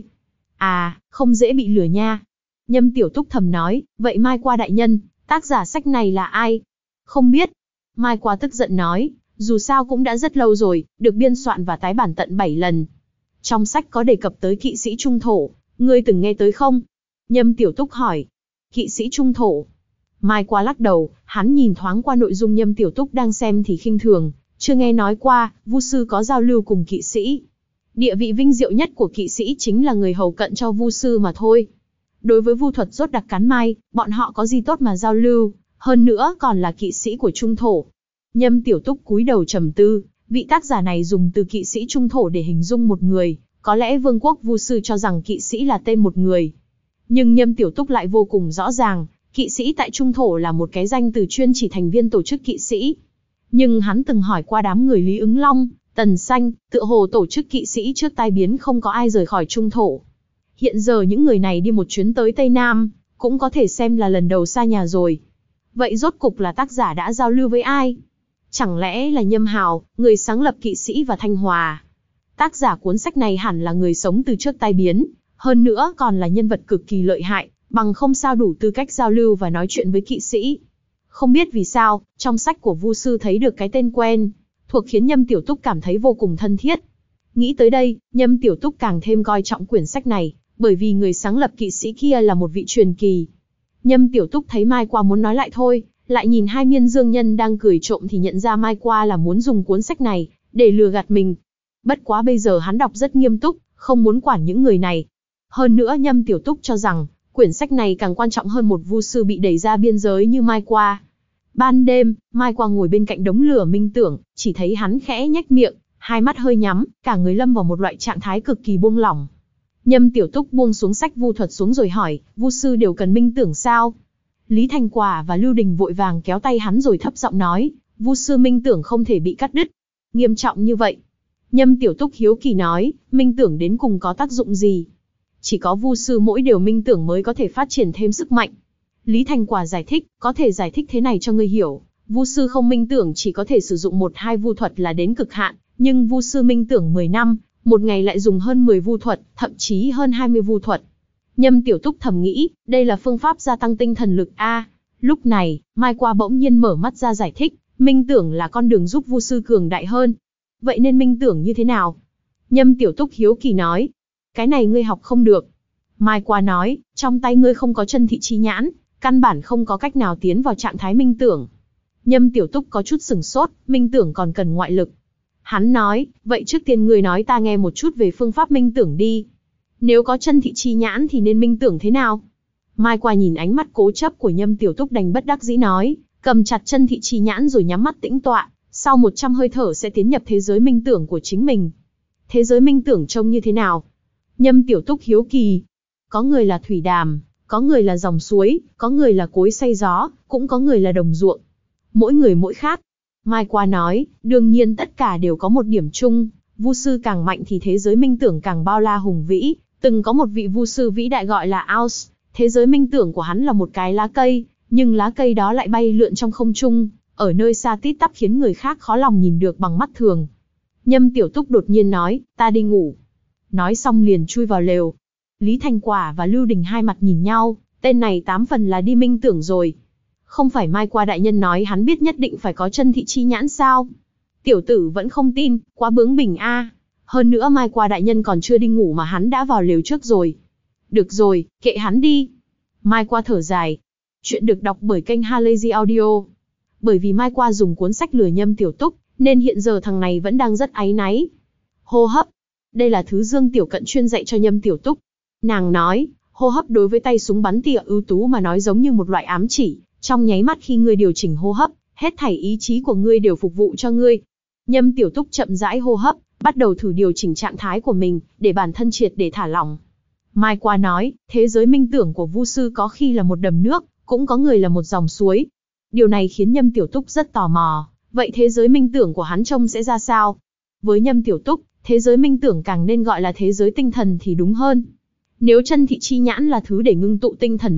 À, không dễ bị lừa nha. Nhâm Tiểu Túc thầm nói, vậy Mai Qua đại nhân, tác giả sách này là ai? Không biết. Mai Qua tức giận nói, dù sao cũng đã rất lâu rồi, được biên soạn và tái bản tận bảy lần. Trong sách có đề cập tới kỵ sĩ trung thổ, ngươi từng nghe tới không? Nhâm Tiểu Túc hỏi. Kỵ sĩ trung thổ. Mai Qua lắc đầu, hắn nhìn thoáng qua nội dung Nhâm Tiểu Túc đang xem thì khinh thường, chưa nghe nói qua, Vu sư có giao lưu cùng kỵ sĩ. Địa vị vinh diệu nhất của kỵ sĩ chính là người hầu cận cho Vu sư mà thôi. Đối với vu thuật rốt đặc cắn mai, bọn họ có gì tốt mà giao lưu, hơn nữa còn là kỵ sĩ của trung thổ. Nhâm Tiểu Túc cúi đầu trầm tư, vị tác giả này dùng từ kỵ sĩ trung thổ để hình dung một người, có lẽ vương quốc Vu sư cho rằng kỵ sĩ là tên một người. Nhưng Nhâm Tiểu Túc lại vô cùng rõ ràng, kỵ sĩ tại trung thổ là một cái danh từ chuyên chỉ thành viên tổ chức kỵ sĩ. Nhưng hắn từng hỏi qua đám người Lý Ứng Long, Tần Xanh, tựa hồ tổ chức kỵ sĩ trước tai biến không có ai rời khỏi trung thổ. Hiện giờ những người này đi một chuyến tới Tây Nam, cũng có thể xem là lần đầu xa nhà rồi. Vậy rốt cục là tác giả đã giao lưu với ai? Chẳng lẽ là Nhâm Hào, người sáng lập kỵ sĩ và Thanh Hòa? Tác giả cuốn sách này hẳn là người sống từ trước tai biến, hơn nữa còn là nhân vật cực kỳ lợi hại, bằng không sao đủ tư cách giao lưu và nói chuyện với kỵ sĩ. Không biết vì sao, trong sách của Vu sư thấy được cái tên quen, thuộc khiến Nhâm Tiểu Túc cảm thấy vô cùng thân thiết. Nghĩ tới đây, Nhâm Tiểu Túc càng thêm coi trọng quyển sách này, bởi vì người sáng lập kỵ sĩ kia là một vị truyền kỳ. Nhâm Tiểu Túc thấy Mai Qua muốn nói lại thôi, lại nhìn hai miên dương nhân đang cười trộm thì nhận ra Mai Qua là muốn dùng cuốn sách này để lừa gạt mình. Bất quá bây giờ hắn đọc rất nghiêm túc, không muốn quản những người này. Hơn nữa Nhâm Tiểu Túc cho rằng, quyển sách này càng quan trọng hơn một vu sư bị đẩy ra biên giới như Mai Qua. Ban đêm, Mai Qua ngồi bên cạnh đống lửa minh tưởng, chỉ thấy hắn khẽ nhếch miệng, hai mắt hơi nhắm, cả người lâm vào một loại trạng thái cực kỳ buông lỏng. Nhâm Tiểu Túc buông xuống sách vu thuật xuống rồi hỏi, vu sư đều cần minh tưởng sao? Lý Thành Quả và Lưu Đình vội vàng kéo tay hắn rồi thấp giọng nói, vu sư minh tưởng không thể bị cắt đứt. Nghiêm trọng như vậy. Nhâm Tiểu Túc hiếu kỳ nói, minh tưởng đến cùng có tác dụng gì? Chỉ có vu sư mỗi điều minh tưởng mới có thể phát triển thêm sức mạnh. Lý Thành Quả giải thích, có thể giải thích thế này cho ngươi hiểu, vu sư không minh tưởng chỉ có thể sử dụng một hai vu thuật là đến cực hạn, nhưng vu sư minh tưởng mười năm, một ngày lại dùng hơn mười vu thuật, thậm chí hơn hai mươi vu thuật. Nhâm Tiểu Túc thầm nghĩ, đây là phương pháp gia tăng tinh thần lực a. Lúc này, Mai Qua bỗng nhiên mở mắt ra giải thích, minh tưởng là con đường giúp vu sư cường đại hơn. Vậy nên minh tưởng như thế nào? Nhâm Tiểu Túc hiếu kỳ nói, cái này ngươi học không được. Mai Qua nói, trong tay ngươi không có chân thị chi nhãn, căn bản không có cách nào tiến vào trạng thái minh tưởng. Nhâm Tiểu Túc có chút sừng sốt, minh tưởng còn cần ngoại lực. Hắn nói, vậy trước tiên ngươi nói ta nghe một chút về phương pháp minh tưởng đi. Nếu có chân thị chi nhãn thì nên minh tưởng thế nào? Mai Qua nhìn ánh mắt cố chấp của Nhâm Tiểu Túc đành bất đắc dĩ nói, cầm chặt chân thị chi nhãn rồi nhắm mắt tĩnh tọa, sau một trăm hơi thở sẽ tiến nhập thế giới minh tưởng của chính mình. Thế giới minh tưởng trông như thế nào? Nhâm Tiểu Túc hiếu kỳ. Có người là thủy đàm, có người là dòng suối, có người là cối xay gió, cũng có người là đồng ruộng. Mỗi người mỗi khác. Mai Qua nói, đương nhiên tất cả đều có một điểm chung, vu sư càng mạnh thì thế giới minh tưởng càng bao la hùng vĩ. Từng có một vị vu sư vĩ đại gọi là Aus, thế giới minh tưởng của hắn là một cái lá cây, nhưng lá cây đó lại bay lượn trong không trung, ở nơi xa tít tắp khiến người khác khó lòng nhìn được bằng mắt thường. Nhâm Tiểu Túc đột nhiên nói, ta đi ngủ. Nói xong liền chui vào lều. Lý Thành Quả và Lưu Đình hai mặt nhìn nhau, tên này tám phần là đi minh tưởng rồi. Không phải Mai Qua đại nhân nói hắn biết nhất định phải có chân thị chi nhãn sao? Tiểu tử vẫn không tin, quá bướng bỉnh a. Hơn nữa Mai Qua đại nhân còn chưa đi ngủ mà hắn đã vào lều trước rồi. Được rồi, kệ hắn đi. Mai Qua thở dài. Chuyện được đọc bởi kênh Halazy Audio. Bởi vì Mai Qua dùng cuốn sách lừa Nhâm Tiểu Túc, nên hiện giờ thằng này vẫn đang rất áy náy. Hô hấp. Đây là thứ Dương Tiểu Cận chuyên dạy cho Nhâm Tiểu Túc. Nàng nói, hô hấp đối với tay súng bắn tỉa ưu tú mà nói giống như một loại ám chỉ. Trong nháy mắt khi ngươi điều chỉnh hô hấp, hết thảy ý chí của ngươi đều phục vụ cho ngươi. Nhâm Tiểu Túc chậm rãi hô hấp, bắt đầu thử điều chỉnh trạng thái của mình, để bản thân triệt để thả lỏng. Mai Qua nói, thế giới minh tưởng của vu sư có khi là một đầm nước, cũng có người là một dòng suối. Điều này khiến Nhâm Tiểu Túc rất tò mò, vậy thế giới minh tưởng của hắn trông sẽ ra sao? Với Nhâm Tiểu Túc, thế giới minh tưởng càng nên gọi là thế giới tinh thần thì đúng hơn. Nếu chân thị chi nhãn là thứ để ngưng tụ tinh thần lực,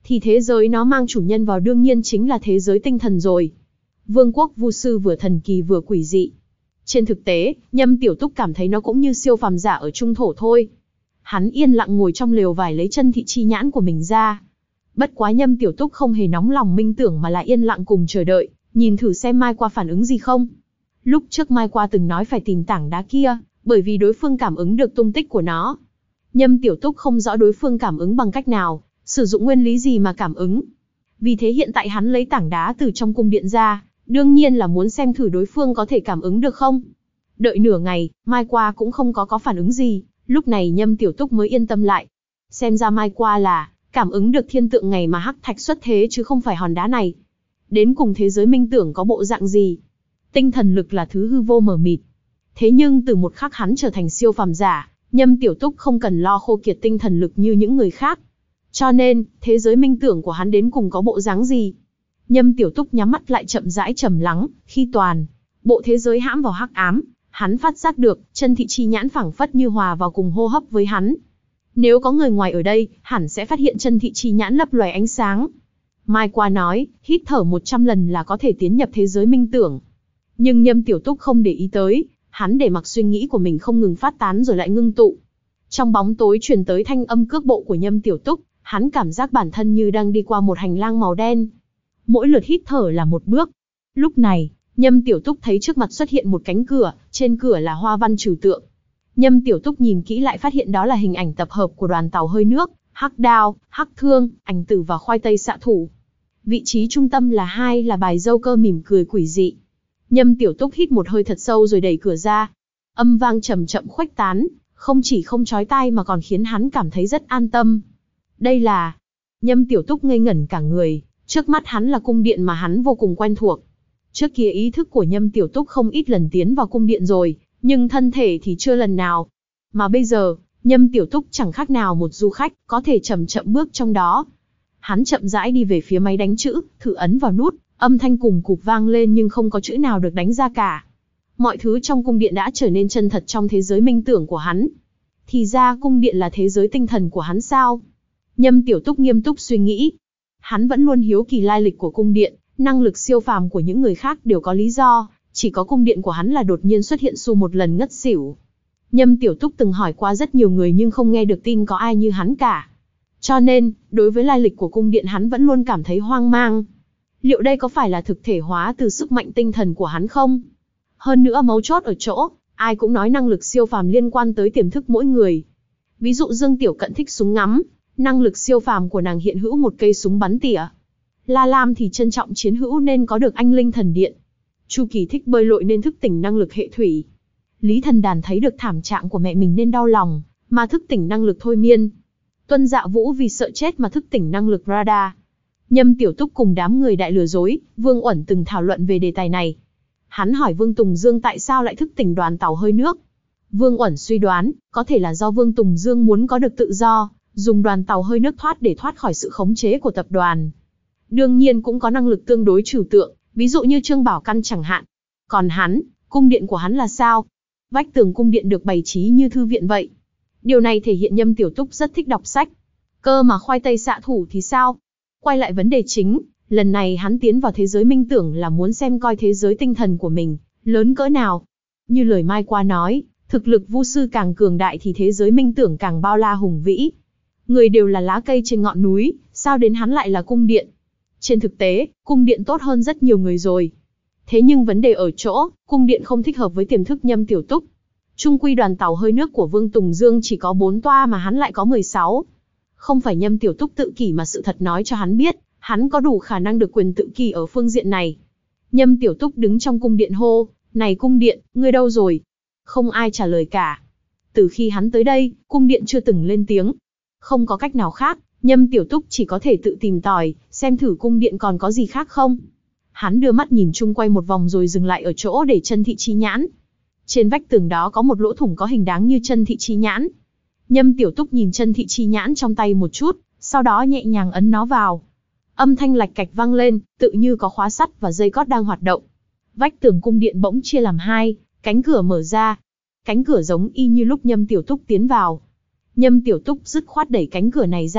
thì thế giới nó mang chủ nhân vào đương nhiên chính là thế giới tinh thần rồi. Vương quốc vu sư vừa thần kỳ vừa quỷ dị. Trên thực tế, Nhâm Tiểu Túc cảm thấy nó cũng như siêu phàm giả ở trung thổ thôi. Hắn yên lặng ngồi trong lều vải lấy chân thị chi nhãn của mình ra. Bất quá Nhâm Tiểu Túc không hề nóng lòng minh tưởng mà là yên lặng cùng chờ đợi, nhìn thử xem Mai Qua phản ứng gì không. Lúc trước Mai Qua từng nói phải tìm tảng đá kia, bởi vì đối phương cảm ứng được tung tích của nó. Nhâm Tiểu Túc không rõ đối phương cảm ứng bằng cách nào, sử dụng nguyên lý gì mà cảm ứng. Vì thế hiện tại hắn lấy tảng đá từ trong cung điện ra, đương nhiên là muốn xem thử đối phương có thể cảm ứng được không. Đợi nửa ngày, Mai Qua cũng không có có phản ứng gì, lúc này Nhâm Tiểu Túc mới yên tâm lại. Xem ra Mai Qua là cảm ứng được thiên tượng ngày mà hắc thạch xuất thế chứ không phải hòn đá này. Đến cùng thế giới minh tưởng có bộ dạng gì? Tinh thần lực là thứ hư vô mờ mịt. Thế nhưng từ một khắc hắn trở thành siêu phàm giả, Nhâm Tiểu Túc không cần lo khô kiệt tinh thần lực như những người khác. Cho nên, thế giới minh tưởng của hắn đến cùng có bộ dáng gì? Nhâm Tiểu Túc nhắm mắt lại chậm rãi trầm lắng, khi toàn bộ thế giới hãm vào hắc ám, hắn phát giác được, chân thị chi nhãn phảng phất như hòa vào cùng hô hấp với hắn. Nếu có người ngoài ở đây, hẳn sẽ phát hiện chân thị chi nhãn lấp loài ánh sáng. Mai Qua nói, hít thở một trăm lần là có thể tiến nhập thế giới minh tưởng. Nhưng Nhâm Tiểu Túc không để ý tới, hắn để mặc suy nghĩ của mình không ngừng phát tán rồi lại ngưng tụ. Trong bóng tối truyền tới thanh âm cước bộ của Nhâm Tiểu Túc, hắn cảm giác bản thân như đang đi qua một hành lang màu đen. Mỗi lượt hít thở là một bước. Lúc này, Nhâm Tiểu Túc thấy trước mặt xuất hiện một cánh cửa, trên cửa là hoa văn trừu tượng. Nhâm Tiểu Túc nhìn kỹ lại phát hiện đó là hình ảnh tập hợp của đoàn tàu hơi nước, hắc đao, hắc thương, ảnh tử và khoai tây xạ thủ. Vị trí trung tâm là hai là bài dâu cơ mỉm cười quỷ dị. Nhâm Tiểu Túc hít một hơi thật sâu rồi đẩy cửa ra. Âm vang chậm chậm khuếch tán, không chỉ không chói tai mà còn khiến hắn cảm thấy rất an tâm. Đây là... Nhâm Tiểu Túc ngây ngẩn cả người, trước mắt hắn là cung điện mà hắn vô cùng quen thuộc. Trước kia ý thức của Nhâm Tiểu Túc không ít lần tiến vào cung điện rồi, nhưng thân thể thì chưa lần nào. Mà bây giờ, Nhâm Tiểu Túc chẳng khác nào một du khách, có thể chậm chậm bước trong đó. Hắn chậm rãi đi về phía máy đánh chữ, thử ấn vào nút, âm thanh cùng cụp vang lên nhưng không có chữ nào được đánh ra cả. Mọi thứ trong cung điện đã trở nên chân thật trong thế giới minh tưởng của hắn. Thì ra cung điện là thế giới tinh thần của hắn sao? Nhâm Tiểu Túc nghiêm túc suy nghĩ. Hắn vẫn luôn hiếu kỳ lai lịch của cung điện, năng lực siêu phàm của những người khác đều có lý do, chỉ có cung điện của hắn là đột nhiên xuất hiện xu một lần ngất xỉu. Nhâm Tiểu Túc từng hỏi qua rất nhiều người nhưng không nghe được tin có ai như hắn cả. Cho nên, đối với lai lịch của cung điện hắn vẫn luôn cảm thấy hoang mang. Liệu đây có phải là thực thể hóa từ sức mạnh tinh thần của hắn không? Hơn nữa mấu chốt ở chỗ, ai cũng nói năng lực siêu phàm liên quan tới tiềm thức mỗi người. Ví dụ Dương Tiểu Cận thích súng ngắm, năng lực siêu phàm của nàng hiện hữu một cây súng bắn tỉa. La Lam thì trân trọng chiến hữu nên có được anh linh thần điện. Chu Kỳ thích bơi lội nên thức tỉnh năng lực hệ thủy. Lý Thần Đàn thấy được thảm trạng của mẹ mình nên đau lòng, mà thức tỉnh năng lực thôi miên. Tuân Dạ Vũ vì sợ chết mà thức tỉnh năng lực radar. Nhâm Tiểu Túc cùng đám người đại lừa dối, Vương Uẩn từng thảo luận về đề tài này. Hắn hỏi Vương Tùng Dương tại sao lại thức tỉnh đoàn tàu hơi nước. Vương Uẩn suy đoán, có thể là do Vương Tùng Dương muốn có được tự do, dùng đoàn tàu hơi nước thoát để thoát khỏi sự khống chế của tập đoàn. Đương nhiên cũng có năng lực tương đối trừu tượng, ví dụ như Trương Bảo Căn chẳng hạn. Còn hắn, cung điện của hắn là sao? Vách tường cung điện được bày trí như thư viện vậy. Điều này thể hiện Nhâm Tiểu Túc rất thích đọc sách. Cơ mà khoai tây xạ thủ thì sao? Quay lại vấn đề chính, lần này hắn tiến vào thế giới minh tưởng là muốn xem coi thế giới tinh thần của mình lớn cỡ nào. Như lời Mai Qua nói, thực lực vu sư càng cường đại thì thế giới minh tưởng càng bao la hùng vĩ. Người đều là lá cây trên ngọn núi, sao đến hắn lại là cung điện? Trên thực tế, cung điện tốt hơn rất nhiều người rồi. Thế nhưng vấn đề ở chỗ, cung điện không thích hợp với tiềm thức Nhâm Tiểu Túc. Trung quy đoàn tàu hơi nước của Vương Tùng Dương chỉ có bốn toa mà hắn lại có mười sáu. Không phải Nhâm Tiểu Túc tự kỷ mà sự thật nói cho hắn biết, hắn có đủ khả năng được quyền tự kỷ ở phương diện này. Nhâm Tiểu Túc đứng trong cung điện hô, này cung điện, ngươi đâu rồi? Không ai trả lời cả. Từ khi hắn tới đây, cung điện chưa từng lên tiếng. Không có cách nào khác, Nhâm Tiểu Túc chỉ có thể tự tìm tòi, xem thử cung điện còn có gì khác không. Hắn đưa mắt nhìn chung quay một vòng rồi dừng lại ở chỗ để chân thị chi nhãn. Trên vách tường đó có một lỗ thủng có hình dáng như chân thị chi nhãn. Nhâm Tiểu Túc nhìn chân thị chi nhãn trong tay một chút, sau đó nhẹ nhàng ấn nó vào. Âm thanh lạch cạch vang lên, tự như có khóa sắt và dây cót đang hoạt động. Vách tường cung điện bỗng chia làm hai, cánh cửa mở ra. Cánh cửa giống y như lúc Nhâm Tiểu Túc tiến vào. Nhâm Tiểu Túc dứt khoát đẩy cánh cửa này ra,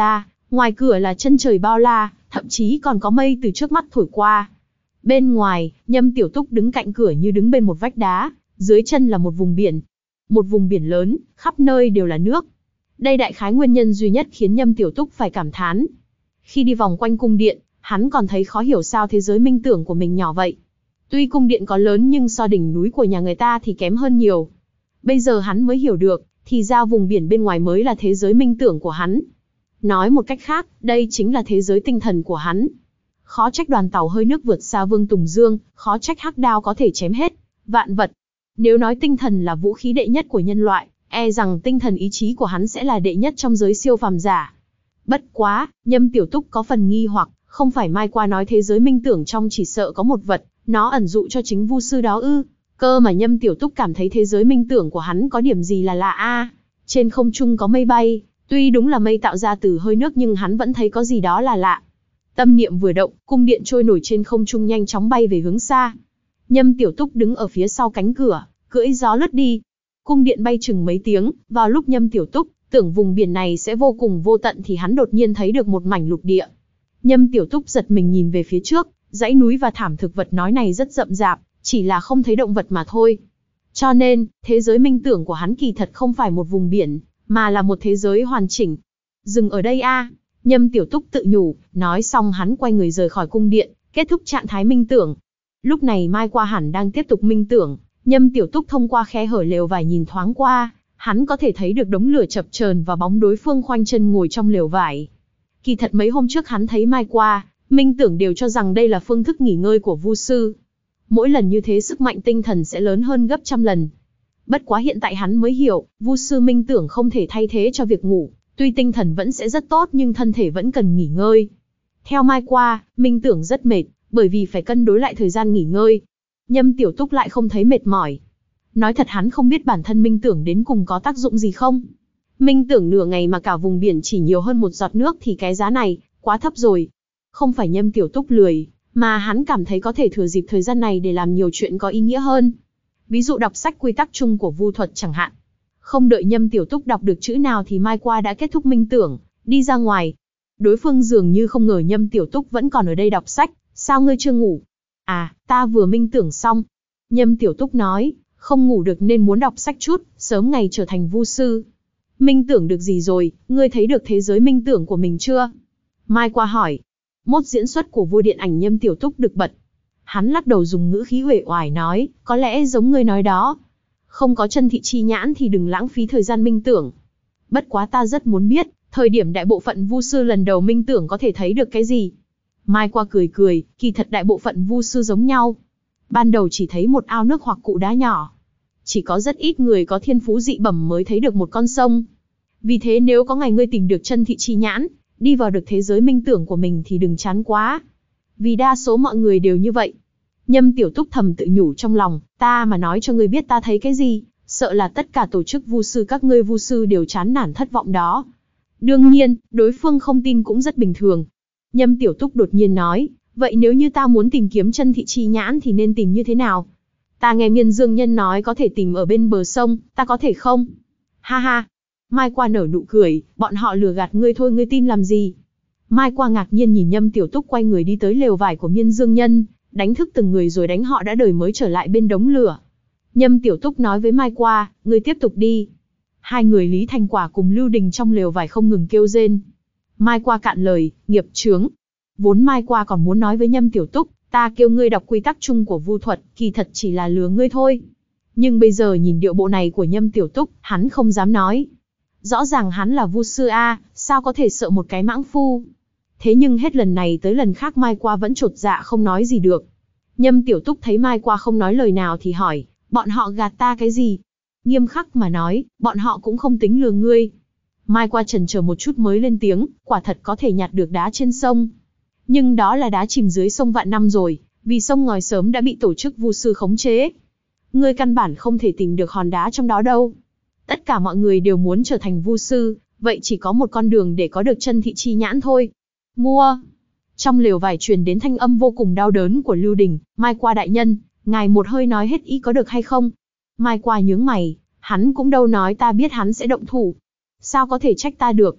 Ngoài cửa là chân trời bao la, thậm chí còn có mây từ trước mắt thổi qua. Bên ngoài, Nhâm Tiểu Túc đứng cạnh cửa như đứng bên một vách đá, dưới chân là một vùng biển. Một vùng biển lớn, khắp nơi đều là nước. Đây đại khái nguyên nhân duy nhất khiến Nhâm Tiểu Túc phải cảm thán. Khi đi vòng quanh cung điện, hắn còn thấy khó hiểu sao thế giới minh tưởng của mình nhỏ vậy. Tuy cung điện có lớn nhưng so đỉnh núi của nhà người ta thì kém hơn nhiều. Bây giờ hắn mới hiểu được, thì ra vùng biển bên ngoài mới là thế giới minh tưởng của hắn. Nói một cách khác, đây chính là thế giới tinh thần của hắn. Khó trách đoàn tàu hơi nước vượt xa Vương Tùng Dương, khó trách hắc đao có thể chém hết vạn vật. Nếu nói tinh thần là vũ khí đệ nhất của nhân loại, e rằng tinh thần ý chí của hắn sẽ là đệ nhất trong giới siêu phàm giả. Bất quá, Nhâm Tiểu Túc có phần nghi hoặc, không phải Mai Qua nói thế giới minh tưởng trong chỉ sợ có một vật, nó ẩn dụ cho chính vu sư đó ư? Cơ mà Nhâm Tiểu Túc cảm thấy thế giới minh tưởng của hắn có điểm gì là lạ a. Trên không trung có mây bay, tuy đúng là mây tạo ra từ hơi nước nhưng hắn vẫn thấy có gì đó là lạ. Tâm niệm vừa động, cung điện trôi nổi trên không trung nhanh chóng bay về hướng xa. Nhâm Tiểu Túc đứng ở phía sau cánh cửa, cưỡi gió lướt đi. Cung điện bay chừng mấy tiếng, vào lúc Nhâm Tiểu Túc tưởng vùng biển này sẽ vô cùng vô tận thì hắn đột nhiên thấy được một mảnh lục địa. Nhâm Tiểu Túc giật mình nhìn về phía trước, dãy núi và thảm thực vật nói này rất rậm rạp, chỉ là không thấy động vật mà thôi. Cho nên, thế giới minh tưởng của hắn kỳ thật không phải một vùng biển, mà là một thế giới hoàn chỉnh. Dừng ở đây a, Nhâm Tiểu Túc tự nhủ, nói xong hắn quay người rời khỏi cung điện, kết thúc trạng thái minh tưởng. Lúc này Mai Qua hẳn đang tiếp tục minh tưởng, Nhâm Tiểu Túc thông qua khe hở lều vải nhìn thoáng qua, hắn có thể thấy được đống lửa chập chờn và bóng đối phương khoanh chân ngồi trong lều vải. Kỳ thật mấy hôm trước hắn thấy Mai Qua, minh tưởng đều cho rằng đây là phương thức nghỉ ngơi của vu sư. Mỗi lần như thế sức mạnh tinh thần sẽ lớn hơn gấp trăm lần. Bất quá hiện tại hắn mới hiểu, vu sư minh tưởng không thể thay thế cho việc ngủ, tuy tinh thần vẫn sẽ rất tốt nhưng thân thể vẫn cần nghỉ ngơi. Theo Mai Qua, minh tưởng rất mệt, bởi vì phải cân đối lại thời gian nghỉ ngơi. Nhâm Tiểu Túc lại không thấy mệt mỏi. Nói thật hắn không biết bản thân minh tưởng đến cùng có tác dụng gì không. Minh tưởng nửa ngày mà cả vùng biển chỉ nhiều hơn một giọt nước thì cái giá này, quá thấp rồi. Không phải Nhâm Tiểu Túc lười, mà hắn cảm thấy có thể thừa dịp thời gian này để làm nhiều chuyện có ý nghĩa hơn. Ví dụ đọc sách quy tắc chung của vu thuật chẳng hạn. Không đợi Nhâm Tiểu Túc đọc được chữ nào thì Mai Qua đã kết thúc minh tưởng, đi ra ngoài. Đối phương dường như không ngờ Nhâm Tiểu Túc vẫn còn ở đây đọc sách, sao ngươi chưa ngủ? À, ta vừa minh tưởng xong. Nhâm Tiểu Túc nói, không ngủ được nên muốn đọc sách chút, sớm ngày trở thành vu sư. Minh tưởng được gì rồi, ngươi thấy được thế giới minh tưởng của mình chưa? Mai Qua hỏi. Mốt diễn xuất của vua điện ảnh Nhâm Tiểu Túc được bật. Hắn lắc đầu dùng ngữ khí uể oải nói, có lẽ giống ngươi nói đó. Không có chân thị chi nhãn thì đừng lãng phí thời gian minh tưởng. Bất quá ta rất muốn biết, thời điểm đại bộ phận vu sư lần đầu minh tưởng có thể thấy được cái gì? Mai Qua cười cười, kỳ thật đại bộ phận vu sư giống nhau. Ban đầu chỉ thấy một ao nước hoặc cụ đá nhỏ. Chỉ có rất ít người có thiên phú dị bẩm mới thấy được một con sông. Vì thế nếu có ngày ngươi tìm được chân thị chi nhãn, đi vào được thế giới minh tưởng của mình thì đừng chán quá. Vì đa số mọi người đều như vậy. Nhâm Tiểu Túc thầm tự nhủ trong lòng, ta mà nói cho ngươi biết ta thấy cái gì, sợ là tất cả tổ chức vu sư các ngươi vu sư đều chán nản thất vọng đó. Đương nhiên, đối phương không tin cũng rất bình thường. Nhâm Tiểu Túc đột nhiên nói, vậy nếu như ta muốn tìm kiếm chân thị chi nhãn thì nên tìm như thế nào? Ta nghe Miên Dương Nhân nói có thể tìm ở bên bờ sông, ta có thể không? Ha ha. Mai Qua nở nụ cười, bọn họ lừa gạt ngươi thôi ngươi tin làm gì? Mai Qua ngạc nhiên nhìn Nhâm Tiểu Túc quay người đi tới lều vải của Miên Dương Nhân, đánh thức từng người rồi đánh họ đã đời mới trở lại bên đống lửa. Nhâm Tiểu Túc nói với Mai Qua, ngươi tiếp tục đi. Hai người Lý Thành Quả cùng Lưu Đình trong lều vải không ngừng kêu rên. Mai Qua cạn lời, nghiệp chướng. Vốn Mai Qua còn muốn nói với Nhâm Tiểu Túc, ta kêu ngươi đọc quy tắc chung của vu thuật, kỳ thật chỉ là lừa ngươi thôi. Nhưng bây giờ nhìn điệu bộ này của Nhâm Tiểu Túc, hắn không dám nói. Rõ ràng hắn là vu sư a, sao có thể sợ một cái mãng phu. Thế nhưng hết lần này tới lần khác Mai Qua vẫn chột dạ không nói gì được. Nhâm Tiểu Túc thấy Mai Qua không nói lời nào thì hỏi, bọn họ gạt ta cái gì? Nghiêm khắc mà nói, bọn họ cũng không tính lừa ngươi. Mai Qua chần chờ một chút mới lên tiếng, quả thật có thể nhặt được đá trên sông. Nhưng đó là đá chìm dưới sông vạn năm rồi, vì sông ngòi sớm đã bị tổ chức vu sư khống chế. Ngươi căn bản không thể tìm được hòn đá trong đó đâu. Tất cả mọi người đều muốn trở thành vu sư, vậy chỉ có một con đường để có được chân thị chi nhãn thôi. Mua. Trong lều vải truyền đến thanh âm vô cùng đau đớn của Lưu Đình, Mai Qua đại nhân, ngài một hơi nói hết ý có được hay không? Mai Qua nhướng mày, hắn cũng đâu nói ta biết hắn sẽ động thủ. Sao có thể trách ta được?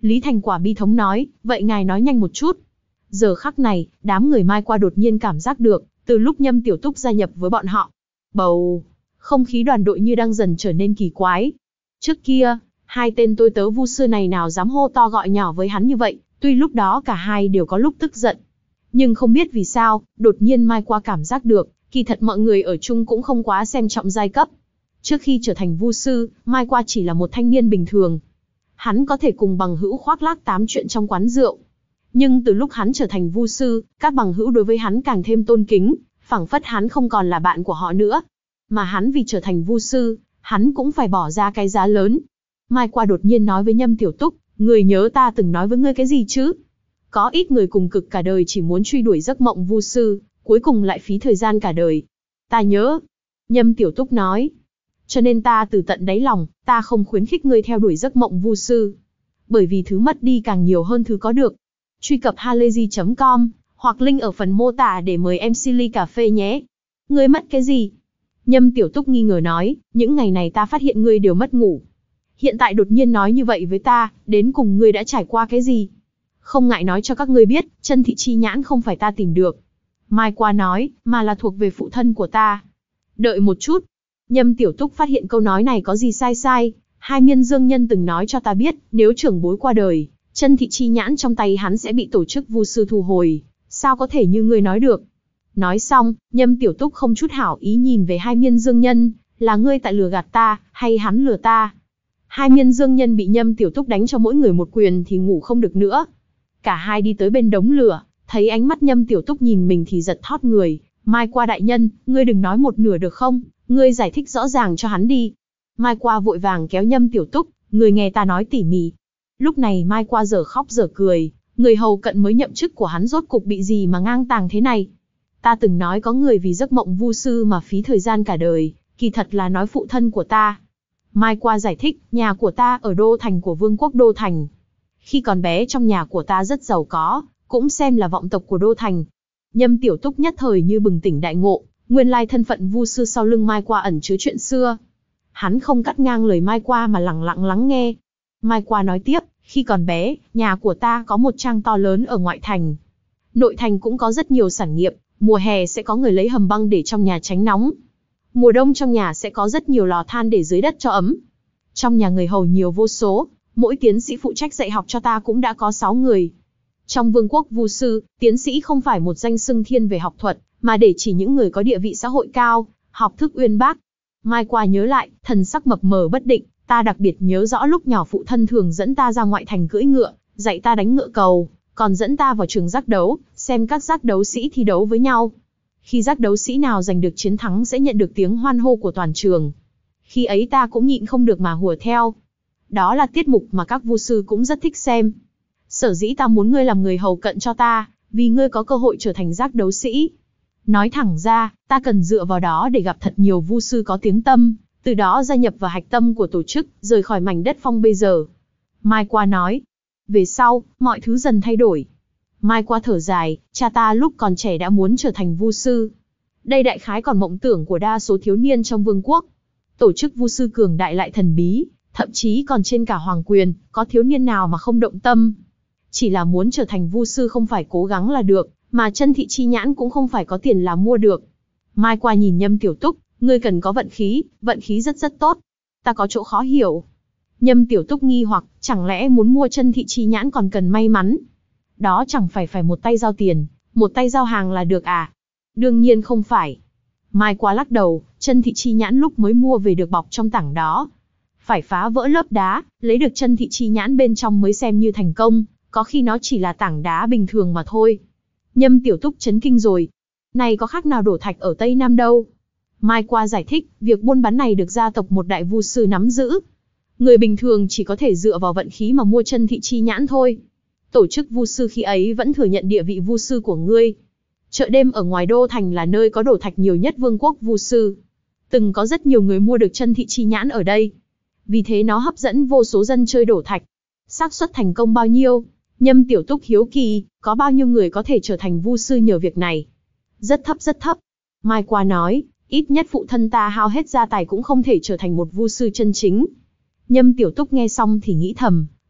Lý Thành Quả bi thống nói, vậy ngài nói nhanh một chút. Giờ khắc này, đám người Mai Qua đột nhiên cảm giác được, từ lúc Nhâm Tiểu Túc gia nhập với bọn họ, bầu, không khí đoàn đội như đang dần trở nên kỳ quái. Trước kia, hai tên tôi tớ vu sư này nào dám hô to gọi nhỏ với hắn như vậy, tuy lúc đó cả hai đều có lúc tức giận. Nhưng không biết vì sao, đột nhiên Mai Qua cảm giác được, kỳ thật mọi người ở chung cũng không quá xem trọng giai cấp. Trước khi trở thành vu sư, Mai Qua chỉ là một thanh niên bình thường. Hắn có thể cùng bằng hữu khoác lác tám chuyện trong quán rượu. Nhưng từ lúc hắn trở thành vu sư, các bằng hữu đối với hắn càng thêm tôn kính, phảng phất hắn không còn là bạn của họ nữa. Mà hắn vì trở thành vu sư, hắn cũng phải bỏ ra cái giá lớn. Mai Qua đột nhiên nói với Nhâm Tiểu Túc, người nhớ ta từng nói với ngươi cái gì chứ? Có ít người cùng cực cả đời chỉ muốn truy đuổi giấc mộng vu sư, cuối cùng lại phí thời gian cả đời. Ta nhớ. Nhâm Tiểu Túc nói. Cho nên ta từ tận đáy lòng, ta không khuyến khích ngươi theo đuổi giấc mộng vu sư. Bởi vì thứ mất đi càng nhiều hơn thứ có được. Truy cập halayzi chấm com, hoặc link ở phần mô tả để mời em xê ly cà phê nhé. Ngươi mất cái gì? Nhâm Tiểu Túc nghi ngờ nói, những ngày này ta phát hiện ngươi đều mất ngủ. Hiện tại đột nhiên nói như vậy với ta, đến cùng ngươi đã trải qua cái gì? Không ngại nói cho các ngươi biết, chân thị chi nhãn không phải ta tìm được. Mai Qua nói, mà là thuộc về phụ thân của ta. Đợi một chút. Nhâm Tiểu Túc phát hiện câu nói này có gì sai sai. Hai Miên Dương Nhân từng nói cho ta biết, nếu trưởng bối qua đời, chân thị chi nhãn trong tay hắn sẽ bị tổ chức vu sư thu hồi. Sao có thể như ngươi nói được? Nói xong, Nhâm Tiểu Túc không chút hảo ý nhìn về Hai Miên Dương Nhân, là ngươi tại lừa gạt ta, hay hắn lừa ta? Hai Miên Dương Nhân bị Nhâm Tiểu Túc đánh cho mỗi người một quyền thì ngủ không được nữa. Cả hai đi tới bên đống lửa, thấy ánh mắt Nhâm Tiểu Túc nhìn mình thì giật thót người. Mai Qua đại nhân, ngươi đừng nói một nửa được không? Ngươi giải thích rõ ràng cho hắn đi. Mai Qua vội vàng kéo Nhâm Tiểu Túc, người nghe ta nói tỉ mỉ. Lúc này Mai Qua giờ khóc giờ cười, người hầu cận mới nhậm chức của hắn rốt cục bị gì mà ngang tàng thế này. Ta từng nói có người vì giấc mộng vu sư mà phí thời gian cả đời, kỳ thật là nói phụ thân của ta. Mai Qua giải thích, nhà của ta ở đô thành của vương quốc Đô Thành. Khi còn bé trong nhà của ta rất giàu có, cũng xem là vọng tộc của Đô Thành. Nhâm Tiểu Túc nhất thời như bừng tỉnh đại ngộ, nguyên lai thân phận vu sư sau lưng Mai Qua ẩn chứa chuyện xưa. Hắn không cắt ngang lời Mai Qua mà lặng lặng lắng nghe. Mai Qua nói tiếp, khi còn bé, nhà của ta có một trang to lớn ở ngoại thành. Nội thành cũng có rất nhiều sản nghiệp, mùa hè sẽ có người lấy hầm băng để trong nhà tránh nóng. Mùa đông trong nhà sẽ có rất nhiều lò than để dưới đất cho ấm. Trong nhà người hầu nhiều vô số, mỗi tiến sĩ phụ trách dạy học cho ta cũng đã có sáu người. Trong vương quốc vu sư, tiến sĩ không phải một danh xưng thiên về học thuật, mà để chỉ những người có địa vị xã hội cao, học thức uyên bác. Mai Qua nhớ lại, thần sắc mập mờ bất định, ta đặc biệt nhớ rõ lúc nhỏ phụ thân thường dẫn ta ra ngoại thành cưỡi ngựa, dạy ta đánh ngựa cầu, còn dẫn ta vào trường giác đấu, xem các giác đấu sĩ thi đấu với nhau. Khi giác đấu sĩ nào giành được chiến thắng sẽ nhận được tiếng hoan hô của toàn trường. Khi ấy ta cũng nhịn không được mà hùa theo. Đó là tiết mục mà các vu sư cũng rất thích xem. Sở dĩ ta muốn ngươi làm người hầu cận cho ta, vì ngươi có cơ hội trở thành giác đấu sĩ. Nói thẳng ra, ta cần dựa vào đó để gặp thật nhiều vu sư có tiếng tăm, từ đó gia nhập vào hạch tâm của tổ chức, rời khỏi mảnh đất phong bây giờ. Mai Qua nói. Về sau, mọi thứ dần thay đổi. Mai Qua thở dài, cha ta lúc còn trẻ đã muốn trở thành vu sư. Đây đại khái còn mộng tưởng của đa số thiếu niên trong vương quốc. Tổ chức vu sư cường đại lại thần bí, thậm chí còn trên cả hoàng quyền, có thiếu niên nào mà không động tâm. Chỉ là muốn trở thành vu sư không phải cố gắng là được, mà chân thị chi nhãn cũng không phải có tiền là mua được. Mai Qua nhìn Nhâm Tiểu Túc, ngươi cần có vận khí, vận khí rất rất tốt. Ta có chỗ khó hiểu. Nhâm Tiểu Túc nghi hoặc, chẳng lẽ muốn mua chân thị chi nhãn còn cần may mắn? Đó chẳng phải phải một tay giao tiền, một tay giao hàng là được à? Đương nhiên không phải. Mai Qua lắc đầu, chân thị chi nhãn lúc mới mua về được bọc trong tảng đó. Phải phá vỡ lớp đá, lấy được chân thị chi nhãn bên trong mới xem như thành công, có khi nó chỉ là tảng đá bình thường mà thôi. Nhâm Tiểu Túc chấn kinh rồi. Này có khác nào đổ thạch ở Tây Nam đâu. Mai Qua giải thích, việc buôn bán này được gia tộc một đại vu sư nắm giữ. Người bình thường chỉ có thể dựa vào vận khí mà mua chân thị chi nhãn thôi. Tổ chức vu sư khi ấy vẫn thừa nhận địa vị vu sư của ngươi. Chợ đêm ở ngoài đô thành là nơi có đổ thạch nhiều nhất vương quốc vu sư. Từng có rất nhiều người mua được chân thị chi nhãn ở đây. Vì thế nó hấp dẫn vô số dân chơi đổ thạch. Xác suất thành công bao nhiêu? Nhâm Tiểu Túc hiếu kỳ, có bao nhiêu người có thể trở thành vu sư nhờ việc này? Rất thấp rất thấp. Mai Qua nói, ít nhất phụ thân ta hao hết gia tài cũng không thể trở thành một vu sư chân chính. Nhâm Tiểu Túc nghe xong thì nghĩ thầm,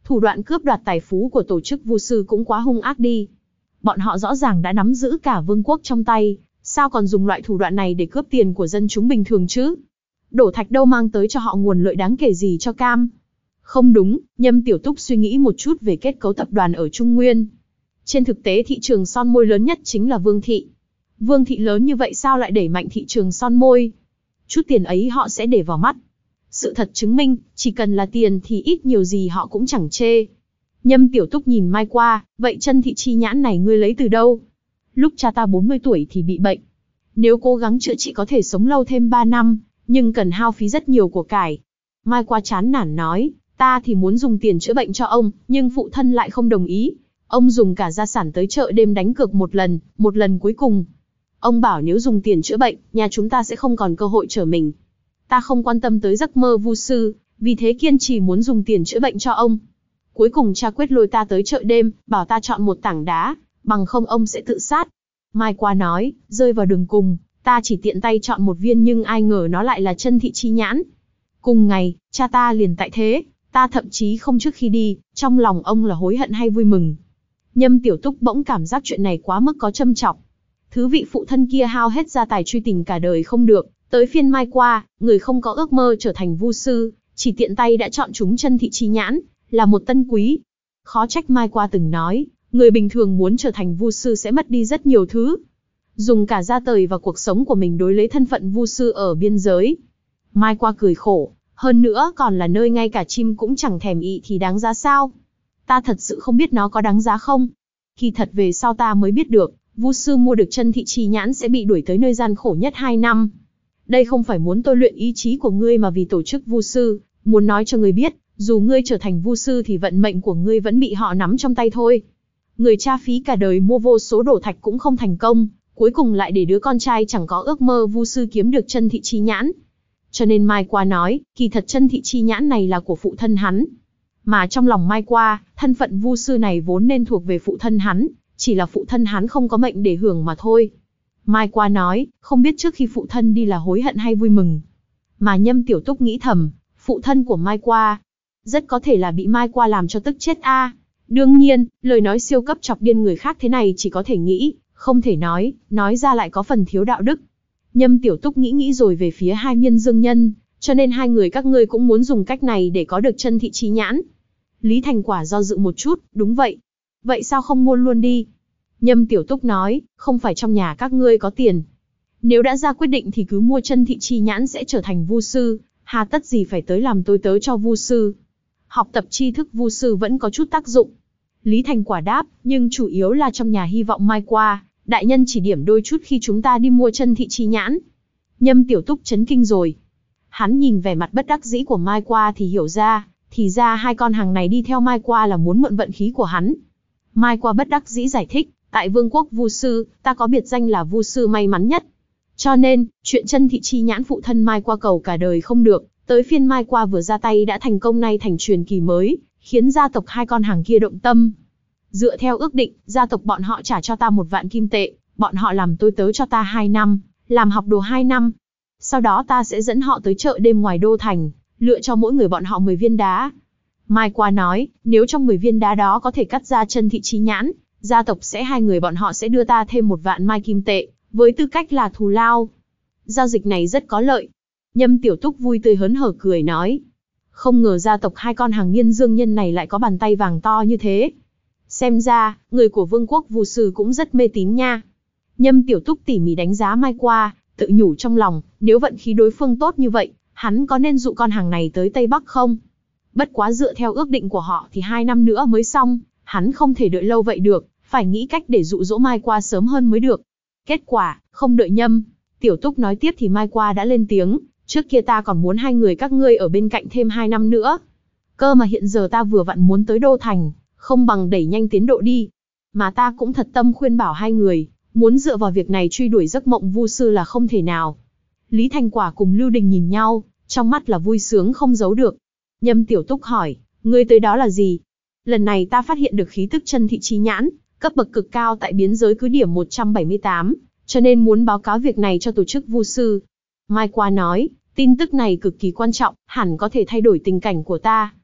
Thủ đoạn cướp đoạt tài phú của tổ chức vu sư cũng quá hung ác đi. Bọn họ rõ ràng đã nắm giữ cả vương quốc trong tay, sao còn dùng loại thủ đoạn này để cướp tiền của dân chúng bình thường chứ? Đổ thạch đâu mang tới cho họ nguồn lợi đáng kể gì cho cam? Không đúng, Nhâm Tiểu Túc suy nghĩ một chút về kết cấu tập đoàn ở Trung Nguyên. Trên thực tế thị trường son môi lớn nhất chính là Vương thị. Vương thị lớn như vậy sao lại đẩy mạnh thị trường son môi? Chút tiền ấy họ sẽ để vào mắt. Sự thật chứng minh, chỉ cần là tiền thì ít nhiều gì họ cũng chẳng chê. Nhâm Tiểu Túc nhìn Mai qua, vậy chân thị chi nhãn này ngươi lấy từ đâu? Lúc cha ta bốn mươi tuổi thì bị bệnh. Nếu cố gắng chữa trị có thể sống lâu thêm ba năm, nhưng cần hao phí rất nhiều của cải. Mai qua chán nản nói, ta thì muốn dùng tiền chữa bệnh cho ông, nhưng phụ thân lại không đồng ý. Ông dùng cả gia sản tới chợ đêm đánh cược một lần, một lần cuối cùng. Ông bảo nếu dùng tiền chữa bệnh, nhà chúng ta sẽ không còn cơ hội trở mình. Ta không quan tâm tới giấc mơ vu sư, vì thế kiên trì muốn dùng tiền chữa bệnh cho ông. Cuối cùng cha quyết lôi ta tới chợ đêm, bảo ta chọn một tảng đá, bằng không ông sẽ tự sát. Mai qua nói, rơi vào đường cùng, ta chỉ tiện tay chọn một viên nhưng ai ngờ nó lại là chân thị chi nhãn. Cùng ngày, cha ta liền tại thế, ta thậm chí không trước khi đi, trong lòng ông là hối hận hay vui mừng. Nhâm Tiểu Túc bỗng cảm giác chuyện này quá mức có châm chọc. Thứ vị phụ thân kia hao hết gia tài truy tình cả đời không được, tới phiên Mai qua, người không có ước mơ trở thành vu sư, chỉ tiện tay đã chọn chúng chân thị chi nhãn, là một tân quý. Khó trách Mai qua từng nói, người bình thường muốn trở thành vu sư sẽ mất đi rất nhiều thứ. Dùng cả gia tài và cuộc sống của mình đối lấy thân phận vu sư ở biên giới. Mai qua cười khổ, hơn nữa còn là nơi ngay cả chim cũng chẳng thèm ị thì đáng giá sao? Ta thật sự không biết nó có đáng giá không? Kỳ thật về sau ta mới biết được, vu sư mua được chân thị chi nhãn sẽ bị đuổi tới nơi gian khổ nhất hai năm. Đây không phải muốn tôi luyện ý chí của ngươi mà vì tổ chức vu sư, muốn nói cho ngươi biết, dù ngươi trở thành vu sư thì vận mệnh của ngươi vẫn bị họ nắm trong tay thôi. Người cha phí cả đời mua vô số đổ thạch cũng không thành công, cuối cùng lại để đứa con trai chẳng có ước mơ vu sư kiếm được chân thị chi nhãn. Cho nên Mai qua nói, kỳ thật chân thị chi nhãn này là của phụ thân hắn. Mà trong lòng Mai qua, thân phận vu sư này vốn nên thuộc về phụ thân hắn, chỉ là phụ thân hắn không có mệnh để hưởng mà thôi. Mai qua nói, không biết trước khi phụ thân đi là hối hận hay vui mừng. Mà Nhâm Tiểu Túc nghĩ thầm, phụ thân của Mai qua, rất có thể là bị Mai qua làm cho tức chết a. À. Đương nhiên, lời nói siêu cấp chọc điên người khác thế này chỉ có thể nghĩ, không thể nói, nói ra lại có phần thiếu đạo đức. Nhâm Tiểu Túc nghĩ nghĩ rồi về phía hai miên dương nhân, cho nên hai người các ngươi cũng muốn dùng cách này để có được chân thị chi nhãn. Lý Thành Quả do dự một chút, đúng vậy. Vậy sao không mua luôn đi? Nhâm Tiểu Túc nói, không phải trong nhà các ngươi có tiền. Nếu đã ra quyết định thì cứ mua chân thị chi nhãn sẽ trở thành vu sư, hà tất gì phải tới làm tôi tớ cho vu sư. Học tập tri thức vu sư vẫn có chút tác dụng. Lý Thành Quả đáp, nhưng chủ yếu là trong nhà hy vọng Mai qua, đại nhân chỉ điểm đôi chút khi chúng ta đi mua chân thị chi nhãn. Nhâm Tiểu Túc chấn kinh rồi. Hắn nhìn vẻ mặt bất đắc dĩ của Mai qua thì hiểu ra, thì ra hai con hàng này đi theo Mai qua là muốn mượn vận khí của hắn. Mai qua bất đắc dĩ giải thích, tại Vương quốc vu sư, ta có biệt danh là vu sư may mắn nhất. Cho nên, chuyện chân thị chi nhãn phụ thân Mai qua cầu cả đời không được, tới phiên Mai qua vừa ra tay đã thành công nay thành truyền kỳ mới, khiến gia tộc hai con hàng kia động tâm. Dựa theo ước định, gia tộc bọn họ trả cho ta một vạn kim tệ, bọn họ làm tôi tớ cho ta hai năm, làm học đồ hai năm. Sau đó ta sẽ dẫn họ tới chợ đêm ngoài đô thành, lựa cho mỗi người bọn họ mười viên đá. Mai qua nói, nếu trong mười viên đá đó có thể cắt ra chân thị chi nhãn, gia tộc sẽ hai người bọn họ sẽ đưa ta thêm một vạn mai kim tệ, với tư cách là thù lao. Giao dịch này rất có lợi. Nhâm Tiểu Túc vui tươi hớn hở cười nói. Không ngờ gia tộc hai con hàng niên dương nhân này lại có bàn tay vàng to như thế. Xem ra, người của Vương quốc vu sư cũng rất mê tín nha. Nhâm Tiểu Túc tỉ mỉ đánh giá Mai qua, tự nhủ trong lòng, nếu vận khí đối phương tốt như vậy, hắn có nên dụ con hàng này tới Tây Bắc không? Bất quá dựa theo ước định của họ thì hai năm nữa mới xong, hắn không thể đợi lâu vậy được, phải nghĩ cách để dụ dỗ Mai qua sớm hơn mới được. Kết quả, không đợi Nhâm Tiểu Túc nói tiếp thì Mai qua đã lên tiếng, trước kia ta còn muốn hai người các ngươi ở bên cạnh thêm hai năm nữa. Cơ mà hiện giờ ta vừa vặn muốn tới đô thành, không bằng đẩy nhanh tiến độ đi. Mà ta cũng thật tâm khuyên bảo hai người, muốn dựa vào việc này truy đuổi giấc mộng vu sư là không thể nào. Lý Thành Quả cùng Lưu Đình nhìn nhau, trong mắt là vui sướng không giấu được. Nhâm Tiểu Túc hỏi, ngươi tới đó là gì? Lần này ta phát hiện được khí tức chân thị chi nhãn, cấp bậc cực cao tại biên giới cứ điểm một trăm bảy mươi tám, cho nên muốn báo cáo việc này cho tổ chức vu sư. Mai qua nói, tin tức này cực kỳ quan trọng, hẳn có thể thay đổi tình cảnh của ta.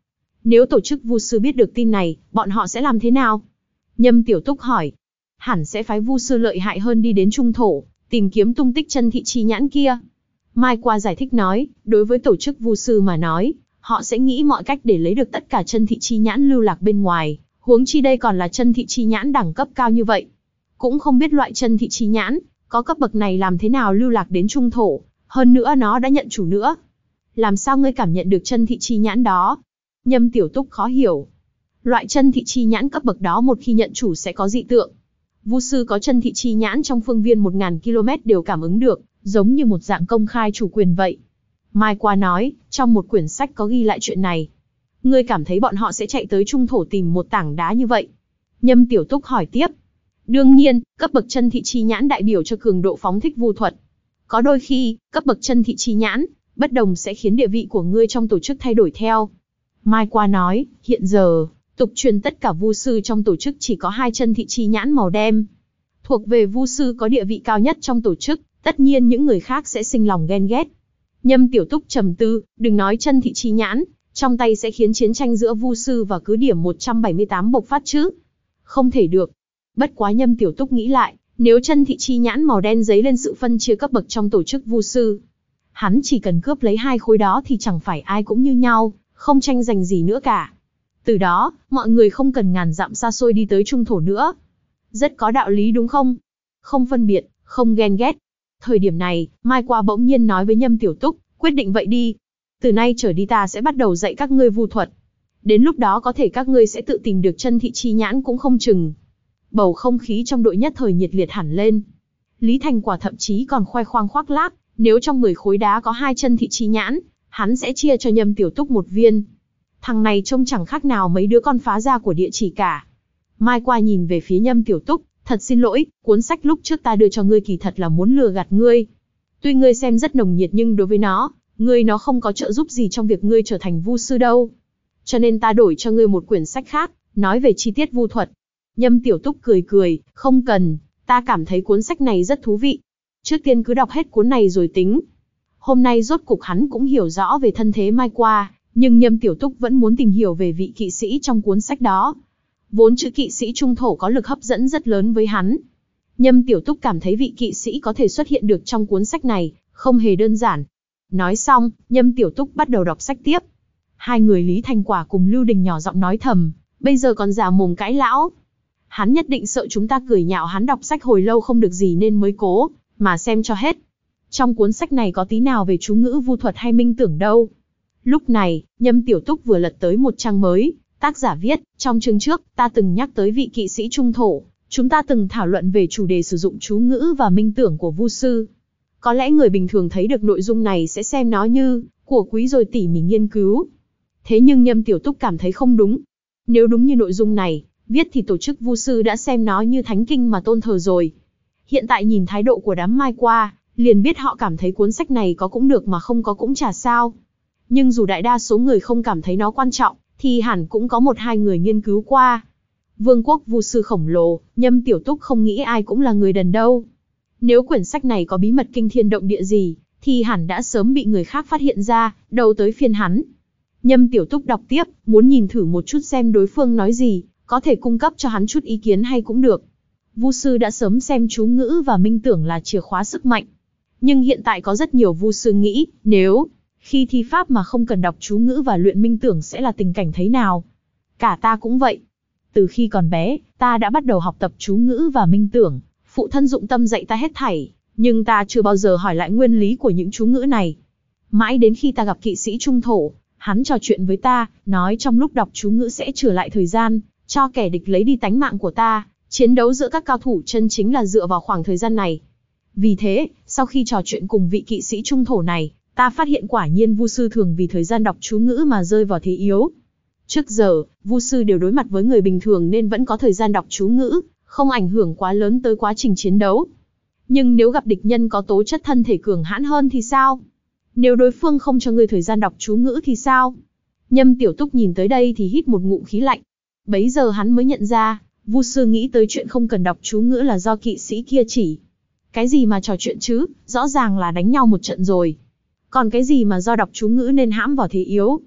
Nếu tổ chức vu sư biết được tin này, bọn họ sẽ làm thế nào? Nhâm Tiểu Túc hỏi. Hẳn sẽ phái vu sư lợi hại hơn đi đến trung thổ, tìm kiếm tung tích chân thị chi nhãn kia. Mai Qua giải thích nói, đối với tổ chức vu sư mà nói, họ sẽ nghĩ mọi cách để lấy được tất cả chân thị chi nhãn lưu lạc bên ngoài, huống chi đây còn là chân thị chi nhãn đẳng cấp cao như vậy. Cũng không biết loại chân thị chi nhãn, có cấp bậc này làm thế nào lưu lạc đến trung thổ, hơn nữa nó đã nhận chủ nữa. Làm sao ngươi cảm nhận được chân thị chi nhãn đó? Nhâm Tiểu Túc khó hiểu. Loại chân thị chi nhãn cấp bậc đó một khi nhận chủ sẽ có dị tượng. Vu sư có chân thị chi nhãn trong phương viên một nghìn ki lô mét đều cảm ứng được, giống như một dạng công khai chủ quyền vậy. Mai Qua nói, trong một quyển sách có ghi lại chuyện này. Ngươi cảm thấy bọn họ sẽ chạy tới trung thổ tìm một tảng đá như vậy? Nhâm Tiểu Túc hỏi tiếp. Đương nhiên, cấp bậc chân thị chi nhãn đại biểu cho cường độ phóng thích vu thuật. Có đôi khi, cấp bậc chân thị chi nhãn, bất đồng sẽ khiến địa vị của ngươi trong tổ chức thay đổi theo. Mai Qua nói, hiện giờ, tục truyền tất cả vu sư trong tổ chức chỉ có hai chân thị chi nhãn màu đen. Thuộc về vu sư có địa vị cao nhất trong tổ chức, tất nhiên những người khác sẽ sinh lòng ghen ghét. Nhâm Tiểu Túc trầm tư, đừng nói chân thị chi nhãn, trong tay sẽ khiến chiến tranh giữa vu sư và cứ điểm một trăm bảy mươi tám bộc phát chứ. Không thể được. Bất quá Nhâm Tiểu Túc nghĩ lại, nếu chân thị chi nhãn màu đen dấy lên sự phân chia cấp bậc trong tổ chức vu sư, hắn chỉ cần cướp lấy hai khối đó thì chẳng phải ai cũng như nhau, không tranh giành gì nữa cả. Từ đó, mọi người không cần ngàn dặm xa xôi đi tới trung thổ nữa. Rất có đạo lý đúng không? Không phân biệt, không ghen ghét. Thời điểm này, Mai Qua bỗng nhiên nói với Nhâm Tiểu Túc, quyết định vậy đi. Từ nay trở đi ta sẽ bắt đầu dạy các ngươi vu thuật. Đến lúc đó có thể các ngươi sẽ tự tìm được chân thị chi nhãn cũng không chừng. Bầu không khí trong đội nhất thời nhiệt liệt hẳn lên. Lý Thành Quả thậm chí còn khoe khoang khoác lác, nếu trong mười khối đá có hai chân thị chi nhãn, hắn sẽ chia cho Nhâm Tiểu Túc một viên. Thằng này trông chẳng khác nào mấy đứa con phá gia của địa chỉ cả. Mai Qua nhìn về phía Nhâm Tiểu Túc, thật xin lỗi, cuốn sách lúc trước ta đưa cho ngươi kỳ thật là muốn lừa gạt ngươi. Tuy ngươi xem rất nồng nhiệt nhưng đối với nó, ngươi nó không có trợ giúp gì trong việc ngươi trở thành vu sư đâu. Cho nên ta đổi cho ngươi một quyển sách khác, nói về chi tiết vu thuật. Nhâm Tiểu Túc cười cười, không cần, ta cảm thấy cuốn sách này rất thú vị. Trước tiên cứ đọc hết cuốn này rồi tính. Hôm nay rốt cục hắn cũng hiểu rõ về thân thế Mai Qua, nhưng Nhâm Tiểu Túc vẫn muốn tìm hiểu về vị kỵ sĩ trong cuốn sách đó. Vốn chữ kỵ sĩ trung thổ có lực hấp dẫn rất lớn với hắn. Nhâm Tiểu Túc cảm thấy vị kỵ sĩ có thể xuất hiện được trong cuốn sách này, không hề đơn giản. Nói xong, Nhâm Tiểu Túc bắt đầu đọc sách tiếp. Hai người Lý Thành Quả cùng Lưu Đình nhỏ giọng nói thầm, bây giờ còn già mồm cãi lão. Hắn nhất định sợ chúng ta cười nhạo hắn đọc sách hồi lâu không được gì nên mới cố, mà xem cho hết. Trong cuốn sách này có tí nào về chú ngữ vu thuật hay minh tưởng đâu. Lúc này, Nhâm Tiểu Túc vừa lật tới một trang mới, tác giả viết, trong chương trước, ta từng nhắc tới vị kỵ sĩ trung thổ, chúng ta từng thảo luận về chủ đề sử dụng chú ngữ và minh tưởng của vu sư. Có lẽ người bình thường thấy được nội dung này sẽ xem nó như, của quý rồi tỉ mỉ nghiên cứu. Thế nhưng Nhâm Tiểu Túc cảm thấy không đúng. Nếu đúng như nội dung này, viết thì tổ chức vu sư đã xem nó như thánh kinh mà tôn thờ rồi. Hiện tại nhìn thái độ của đám Mai Qua, liền biết họ cảm thấy cuốn sách này có cũng được mà không có cũng chả sao. Nhưng dù đại đa số người không cảm thấy nó quan trọng, thì hẳn cũng có một hai người nghiên cứu qua. Vương quốc vu sư khổng lồ, Nhâm Tiểu Túc không nghĩ ai cũng là người đần đâu. Nếu quyển sách này có bí mật kinh thiên động địa gì, thì hẳn đã sớm bị người khác phát hiện ra, đâu tới phiên hắn. Nhâm Tiểu Túc đọc tiếp, muốn nhìn thử một chút xem đối phương nói gì, có thể cung cấp cho hắn chút ý kiến hay cũng được. Vu sư đã sớm xem chú ngữ và minh tưởng là chìa khóa sức mạnh. Nhưng hiện tại có rất nhiều vu sư nghĩ, nếu khi thi pháp mà không cần đọc chú ngữ và luyện minh tưởng sẽ là tình cảnh thế nào. Cả ta cũng vậy. Từ khi còn bé, ta đã bắt đầu học tập chú ngữ và minh tưởng, phụ thân dụng tâm dạy ta hết thảy, nhưng ta chưa bao giờ hỏi lại nguyên lý của những chú ngữ này. Mãi đến khi ta gặp kỵ sĩ trung thổ, hắn trò chuyện với ta, nói trong lúc đọc chú ngữ sẽ trở lại thời gian, cho kẻ địch lấy đi tánh mạng của ta, chiến đấu giữa các cao thủ chân chính là dựa vào khoảng thời gian này. Vì thế, sau khi trò chuyện cùng vị kỵ sĩ trung thổ này, ta phát hiện quả nhiên vu sư thường vì thời gian đọc chú ngữ mà rơi vào thế yếu. Trước giờ, vu sư đều đối mặt với người bình thường nên vẫn có thời gian đọc chú ngữ, không ảnh hưởng quá lớn tới quá trình chiến đấu. Nhưng nếu gặp địch nhân có tố chất thân thể cường hãn hơn thì sao? Nếu đối phương không cho ngươi thời gian đọc chú ngữ thì sao? Nhâm Tiểu Túc nhìn tới đây thì hít một ngụm khí lạnh. Bấy giờ hắn mới nhận ra, vu sư nghĩ tới chuyện không cần đọc chú ngữ là do kỵ sĩ kia chỉ. Cái gì mà trò chuyện chứ, rõ ràng là đánh nhau một trận rồi. Còn cái gì mà do đọc chú ngữ nên hãm vào thế yếu.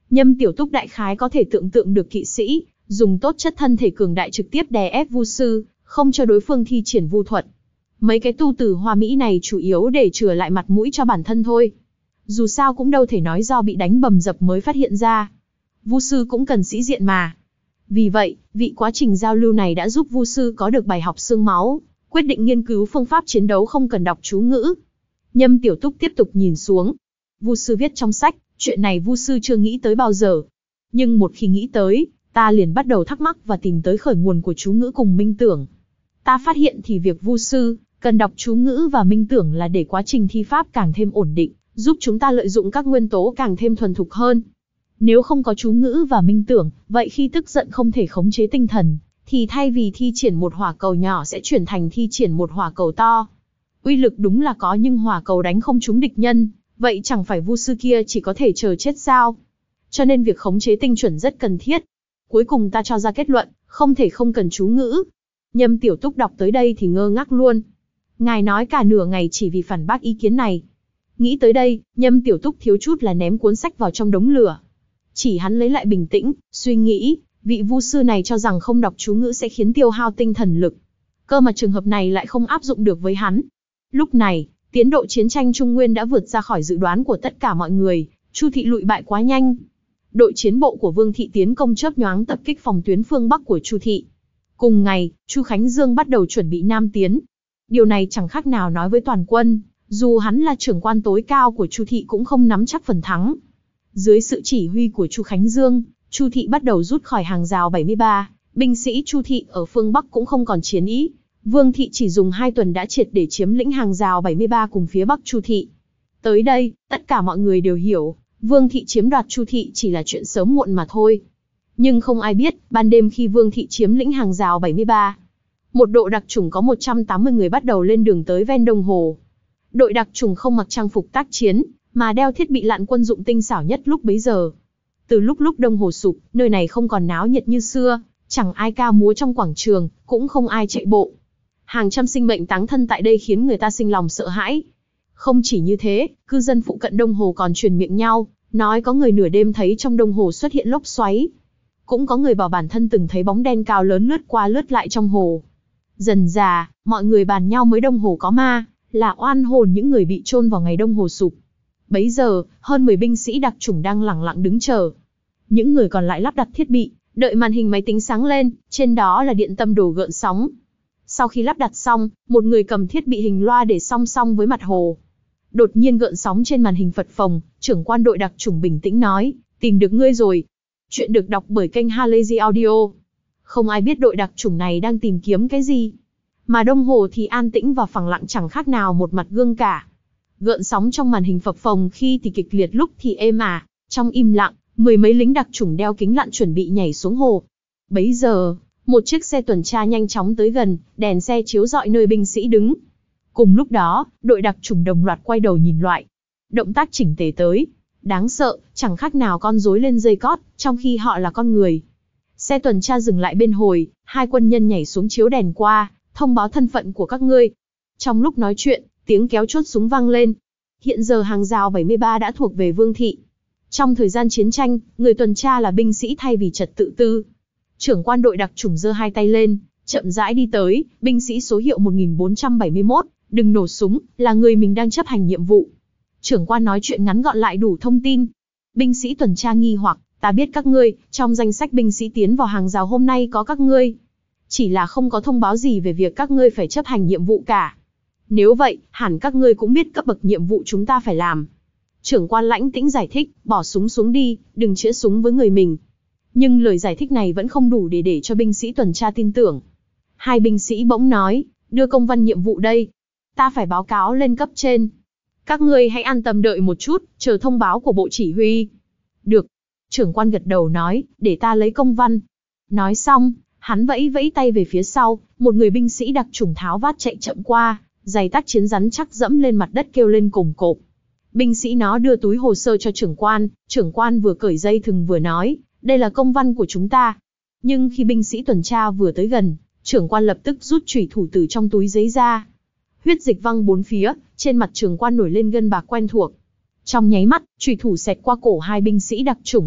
Nhâm Tiểu Túc đại khái có thể tưởng tượng được kỵ sĩ dùng tốt chất thân thể cường đại trực tiếp đè ép vu sư, không cho đối phương thi triển vu thuật. Mấy cái tu từ hoa mỹ này chủ yếu để chừa lại mặt mũi cho bản thân thôi. Dù sao cũng đâu thể nói do bị đánh bầm dập mới phát hiện ra. Vu sư cũng cần sĩ diện mà. Vì vậy, vị quá trình giao lưu này đã giúp vu sư có được bài học xương máu, quyết định nghiên cứu phương pháp chiến đấu không cần đọc chú ngữ. Nhâm Tiểu Túc tiếp tục nhìn xuống. Vu sư viết trong sách, chuyện này vu sư chưa nghĩ tới bao giờ. Nhưng một khi nghĩ tới, ta liền bắt đầu thắc mắc và tìm tới khởi nguồn của chú ngữ cùng minh tưởng. Ta phát hiện thì việc vu sư cần đọc chú ngữ và minh tưởng là để quá trình thi pháp càng thêm ổn định, giúp chúng ta lợi dụng các nguyên tố càng thêm thuần thục hơn. Nếu không có chú ngữ và minh tưởng, vậy khi tức giận không thể khống chế tinh thần, thì thay vì thi triển một hỏa cầu nhỏ sẽ chuyển thành thi triển một hỏa cầu to. Uy lực đúng là có nhưng hỏa cầu đánh không trúng địch nhân, vậy chẳng phải vu sư kia chỉ có thể chờ chết sao? Cho nên việc khống chế tinh chuẩn rất cần thiết. Cuối cùng ta cho ra kết luận, không thể không cần chú ngữ. Nhâm Tiểu Túc đọc tới đây thì ngơ ngác luôn. Ngài nói cả nửa ngày chỉ vì phản bác ý kiến này. Nghĩ tới đây, Nhâm Tiểu Túc thiếu chút là ném cuốn sách vào trong đống lửa. Chỉ hắn lấy lại bình tĩnh, suy nghĩ, vị vu sư này cho rằng không đọc chú ngữ sẽ khiến tiêu hao tinh thần lực. Cơ mà trường hợp này lại không áp dụng được với hắn. Lúc này, tiến độ chiến tranh Trung Nguyên đã vượt ra khỏi dự đoán của tất cả mọi người, Chu thị lụi bại quá nhanh. Đội chiến bộ của Vương thị tiến công chớp nhoáng tập kích phòng tuyến phương Bắc của Chu thị. Cùng ngày, Chu Khánh Dương bắt đầu chuẩn bị nam tiến. Điều này chẳng khác nào nói với toàn quân, dù hắn là trưởng quan tối cao của Chu thị cũng không nắm chắc phần thắng. Dưới sự chỉ huy của Chu Khánh Dương, Chu thị bắt đầu rút khỏi hàng rào bảy mươi ba, binh sĩ Chu thị ở phương Bắc cũng không còn chiến ý. Vương thị chỉ dùng hai tuần đã triệt để chiếm lĩnh hàng rào bảy mươi ba cùng phía Bắc Chu thị. Tới đây, tất cả mọi người đều hiểu, Vương thị chiếm đoạt Chu thị chỉ là chuyện sớm muộn mà thôi. Nhưng không ai biết, ban đêm khi Vương thị chiếm lĩnh hàng rào bảy mươi ba, một đội đặc chủng có một trăm tám mươi người bắt đầu lên đường tới ven Đông Hồ. Đội đặc chủng không mặc trang phục tác chiến, mà đeo thiết bị lặn quân dụng tinh xảo nhất lúc bấy giờ. Từ lúc lúc Đông Hồ sụp, nơi này không còn náo nhiệt như xưa, chẳng ai ca múa trong quảng trường, cũng không ai chạy bộ. Hàng trăm sinh mệnh táng thân tại đây khiến người ta sinh lòng sợ hãi. Không chỉ như thế, cư dân phụ cận Đông Hồ còn truyền miệng nhau, nói có người nửa đêm thấy trong Đông Hồ xuất hiện lốc xoáy. Cũng có người bảo bản thân từng thấy bóng đen cao lớn lướt qua lướt lại trong hồ. Dần dà, mọi người bàn nhau mới Đông Hồ có ma, là oan hồn những người bị chôn vào ngày Đông Hồ sụp. Bấy giờ, hơn mười binh sĩ đặc chủng đang lẳng lặng đứng chờ. Những người còn lại lắp đặt thiết bị, đợi màn hình máy tính sáng lên, trên đó là điện tâm đồ gợn sóng. Sau khi lắp đặt xong, một người cầm thiết bị hình loa để song song với mặt hồ. Đột nhiên gợn sóng trên màn hình phật phồng, trưởng quan đội đặc chủng bình tĩnh nói, tìm được ngươi rồi. Chuyện được đọc bởi kênh Halazy Audio. Không ai biết đội đặc chủng này đang tìm kiếm cái gì. Mà Đông Hồ thì an tĩnh và phẳng lặng chẳng khác nào một mặt gương cả. Gợn sóng trong màn hình phập phồng khi thì kịch liệt lúc thì êm ả. Trong im lặng, mười mấy lính đặc chủng đeo kính lặn chuẩn bị nhảy xuống hồ. Bấy giờ, một chiếc xe tuần tra nhanh chóng tới gần, đèn xe chiếu rọi nơi binh sĩ đứng. Cùng lúc đó, đội đặc chủng đồng loạt quay đầu nhìn lại. Động tác chỉnh tề tới. Đáng sợ, chẳng khác nào con rối lên dây cót, trong khi họ là con người. Xe tuần tra dừng lại bên hồi, hai quân nhân nhảy xuống chiếu đèn qua, thông báo thân phận của các ngươi. Trong lúc nói chuyện, tiếng kéo chốt súng vang lên. Hiện giờ hàng rào bảy mươi ba đã thuộc về Vương thị. Trong thời gian chiến tranh, người tuần tra là binh sĩ thay vì trật tự tư. Trưởng quan đội đặc chủng giơ hai tay lên, chậm rãi đi tới, binh sĩ số hiệu một nghìn bốn trăm bảy mươi mốt, đừng nổ súng, là người mình đang chấp hành nhiệm vụ. Trưởng quan nói chuyện ngắn gọn lại đủ thông tin. Binh sĩ tuần tra nghi hoặc, ta biết các ngươi, trong danh sách binh sĩ tiến vào hàng rào hôm nay có các ngươi. Chỉ là không có thông báo gì về việc các ngươi phải chấp hành nhiệm vụ cả. Nếu vậy, hẳn các ngươi cũng biết cấp bậc nhiệm vụ chúng ta phải làm. Trưởng quan lãnh tĩnh giải thích, bỏ súng xuống đi, đừng chĩa súng với người mình. Nhưng lời giải thích này vẫn không đủ để để cho binh sĩ tuần tra tin tưởng. Hai binh sĩ bỗng nói, đưa công văn nhiệm vụ đây. Ta phải báo cáo lên cấp trên. Các ngươi hãy an tâm đợi một chút, chờ thông báo của bộ chỉ huy. Được. Trưởng quan gật đầu nói, để ta lấy công văn. Nói xong, hắn vẫy vẫy tay về phía sau, một người binh sĩ đặc chủng tháo vát chạy chậm qua, giày tác chiến rắn chắc dẫm lên mặt đất kêu lên cồm cộp. Binh sĩ nó đưa túi hồ sơ cho trưởng quan, trưởng quan vừa cởi dây thừng vừa nói, đây là công văn của chúng ta. Nhưng khi binh sĩ tuần tra vừa tới gần, trưởng quan lập tức rút chủy thủ từ trong túi giấy ra. Huyết dịch văng bốn phía, trên mặt trưởng quan nổi lên gân bạc quen thuộc. Trong nháy mắt, chủy thủ xẹt qua cổ hai binh sĩ đặc chủng,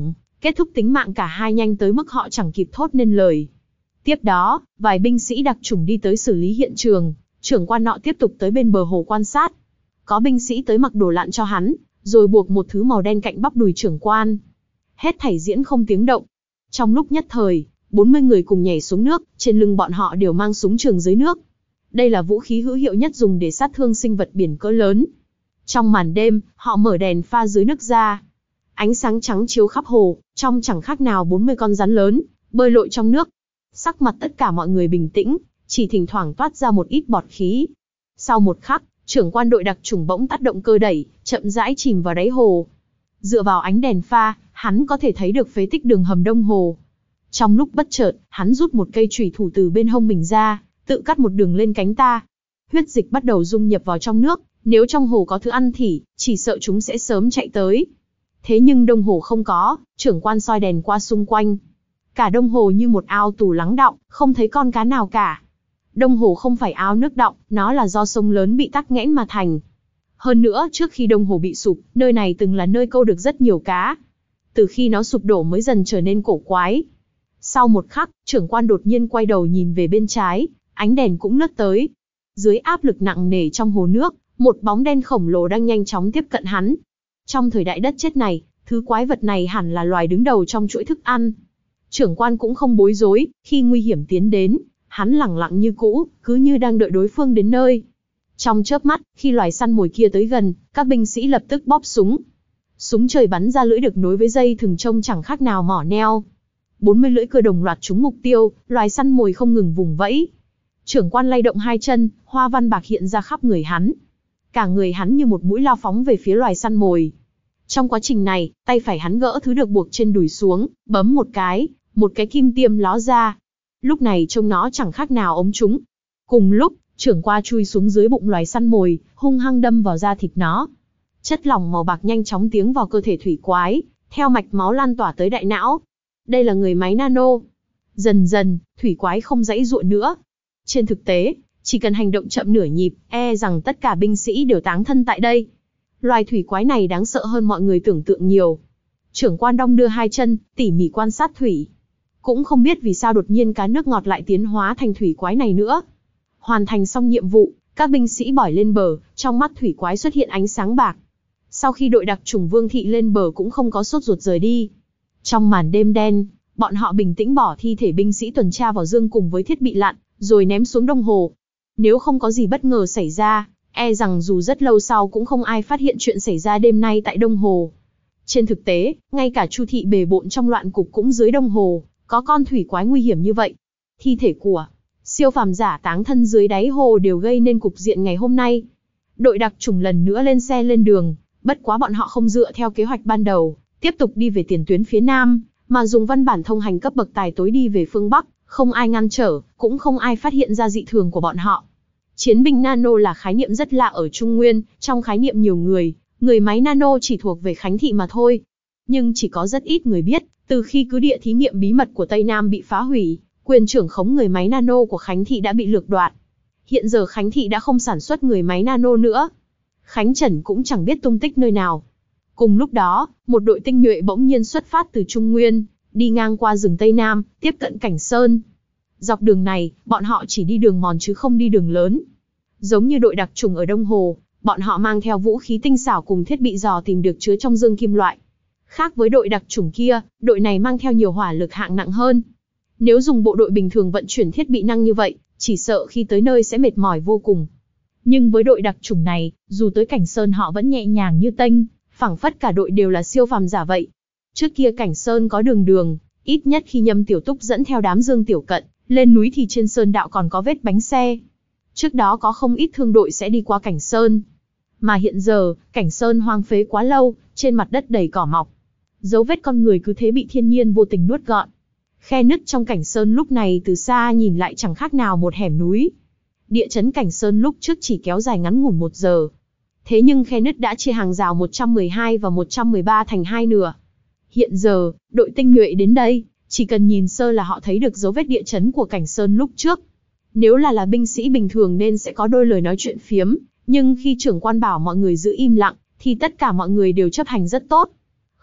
kết thúc tính mạng cả hai nhanh tới mức họ chẳng kịp thốt nên lời. Tiếp đó, vài binh sĩ đặc chủng đi tới xử lý hiện trường, trưởng quan nọ tiếp tục tới bên bờ hồ quan sát. Có binh sĩ tới mặc đồ lặn cho hắn, rồi buộc một thứ màu đen cạnh bắp đùi trưởng quan. Hết thảy diễn không tiếng động. Trong lúc nhất thời, bốn mươi người cùng nhảy xuống nước, trên lưng bọn họ đều mang súng trường dưới nước. Đây là vũ khí hữu hiệu nhất dùng để sát thương sinh vật biển cỡ lớn. Trong màn đêm, họ mở đèn pha dưới nước ra. Ánh sáng trắng chiếu khắp hồ, trong chẳng khác nào bốn mươi con rắn lớn, bơi lội trong nước. Sắc mặt tất cả mọi người bình tĩnh, chỉ thỉnh thoảng toát ra một ít bọt khí. Sau một khắc, trưởng quan đội đặc chủng bỗng tắt động cơ đẩy, chậm rãi chìm vào đáy hồ. Dựa vào ánh đèn pha, hắn có thể thấy được phế tích đường hầm đông hồ. Trong lúc bất chợt, hắn rút một cây chùy thủ từ bên hông mình ra, tự cắt một đường lên cánh ta. Huyết dịch bắt đầu dung nhập vào trong nước, nếu trong hồ có thứ ăn thỉ, chỉ sợ chúng sẽ sớm chạy tới. Thế nhưng đông hồ không có, trưởng quan soi đèn qua xung quanh. Cả đông hồ như một ao tù lắng đọng, không thấy con cá nào cả. Đông hồ không phải ao nước đọng, nó là do sông lớn bị tắc nghẽn mà thành. Hơn nữa, trước khi đông hồ bị sụp, nơi này từng là nơi câu được rất nhiều cá. Từ khi nó sụp đổ mới dần trở nên cổ quái. Sau một khắc, trưởng quan đột nhiên quay đầu nhìn về bên trái, ánh đèn cũng lướt tới. Dưới áp lực nặng nề trong hồ nước, một bóng đen khổng lồ đang nhanh chóng tiếp cận hắn. Trong thời đại đất chết này, thứ quái vật này hẳn là loài đứng đầu trong chuỗi thức ăn. Trưởng quan cũng không bối rối, khi nguy hiểm tiến đến, hắn lẳng lặng như cũ, cứ như đang đợi đối phương đến nơi. Trong chớp mắt, khi loài săn mồi kia tới gần, các binh sĩ lập tức bóp súng. Súng trời bắn ra lưỡi được nối với dây thừng trông chẳng khác nào mỏ neo. bốn mươi lưỡi cưa đồng loạt trúng mục tiêu, loài săn mồi không ngừng vùng vẫy. Trưởng quan lay động hai chân, hoa văn bạc hiện ra khắp người hắn. Cả người hắn như một mũi lao phóng về phía loài săn mồi. Trong quá trình này, tay phải hắn gỡ thứ được buộc trên đùi xuống, bấm một cái, một cái kim tiêm ló ra. Lúc này trông nó chẳng khác nào ống trúng. Cùng lúc, trưởng qua chui xuống dưới bụng loài săn mồi, hung hăng đâm vào da thịt nó. Chất lỏng màu bạc nhanh chóng tiến vào cơ thể thủy quái, theo mạch máu lan tỏa tới đại não. Đây là người máy nano. Dần dần, thủy quái không giãy giụa nữa. Trên thực tế, chỉ cần hành động chậm nửa nhịp, e rằng tất cả binh sĩ đều táng thân tại đây. Loài thủy quái này đáng sợ hơn mọi người tưởng tượng nhiều. Trưởng quan đong đưa hai chân, tỉ mỉ quan sát thủy. Cũng không biết vì sao đột nhiên cá nước ngọt lại tiến hóa thành thủy quái này nữa. Hoàn thành xong nhiệm vụ, các binh sĩ bỏi lên bờ, trong mắt thủy quái xuất hiện ánh sáng bạc. Sau khi đội đặc chủng Vương Thị lên bờ cũng không có sốt ruột rời đi. Trong màn đêm đen, bọn họ bình tĩnh bỏ thi thể binh sĩ tuần tra vào dương cùng với thiết bị lặn, rồi ném xuống đông hồ. Nếu không có gì bất ngờ xảy ra, e rằng dù rất lâu sau cũng không ai phát hiện chuyện xảy ra đêm nay tại đông hồ. Trên thực tế, ngay cả Chu Thị bề bộn trong loạn cục cũng dưới đông hồ, có con thủy quái nguy hiểm như vậy. Thi thể của siêu phàm giả táng thân dưới đáy hồ đều gây nên cục diện ngày hôm nay. Đội đặc chủng lần nữa lên xe lên đường, bất quá bọn họ không dựa theo kế hoạch ban đầu, tiếp tục đi về tiền tuyến phía Nam, mà dùng văn bản thông hành cấp bậc tài tối đi về phương Bắc, không ai ngăn trở, cũng không ai phát hiện ra dị thường của bọn họ. Chiến binh nano là khái niệm rất lạ ở Trung Nguyên, trong khái niệm nhiều người, người máy nano chỉ thuộc về Khánh Thị mà thôi. Nhưng chỉ có rất ít người biết, từ khi cứ địa thí nghiệm bí mật của Tây Nam bị phá hủy, quyền trưởng khống người máy nano của Khánh Thị đã bị lược đoạt. Hiện giờ Khánh Thị đã không sản xuất người máy nano nữa. Khánh Trần cũng chẳng biết tung tích nơi nào. Cùng lúc đó, một đội tinh nhuệ bỗng nhiên xuất phát từ Trung Nguyên, đi ngang qua rừng Tây Nam, tiếp cận Cảnh Sơn. Dọc đường này, bọn họ chỉ đi đường mòn chứ không đi đường lớn. Giống như đội đặc chủng ở Đông Hồ, bọn họ mang theo vũ khí tinh xảo cùng thiết bị dò tìm được chứa trong dương kim loại. Khác với đội đặc chủng kia, đội này mang theo nhiều hỏa lực hạng nặng hơn. Nếu dùng bộ đội bình thường vận chuyển thiết bị năng như vậy, chỉ sợ khi tới nơi sẽ mệt mỏi vô cùng. Nhưng với đội đặc chủng này, dù tới Cảnh Sơn họ vẫn nhẹ nhàng như tênh, phảng phất cả đội đều là siêu phàm giả vậy. Trước kia Cảnh Sơn có đường đường, ít nhất khi Nhâm Tiểu Túc dẫn theo đám Dương Tiểu Cận lên núi thì trên sơn đạo còn có vết bánh xe. Trước đó có không ít thương đội sẽ đi qua Cảnh Sơn. Mà hiện giờ, Cảnh Sơn hoang phế quá lâu, trên mặt đất đầy cỏ mọc. Dấu vết con người cứ thế bị thiên nhiên vô tình nuốt gọn. Khe nứt trong Cảnh Sơn lúc này từ xa nhìn lại chẳng khác nào một hẻm núi. Địa chấn Cảnh Sơn lúc trước chỉ kéo dài ngắn ngủn một giờ. Thế nhưng khe nứt đã chia hàng rào một trăm mười hai và một trăm mười ba thành hai nửa. Hiện giờ, đội tinh nhuệ đến đây, chỉ cần nhìn sơ là họ thấy được dấu vết địa chấn của Cảnh Sơn lúc trước. Nếu là là binh sĩ bình thường nên sẽ có đôi lời nói chuyện phiếm, nhưng khi trưởng quan bảo mọi người giữ im lặng, thì tất cả mọi người đều chấp hành rất tốt.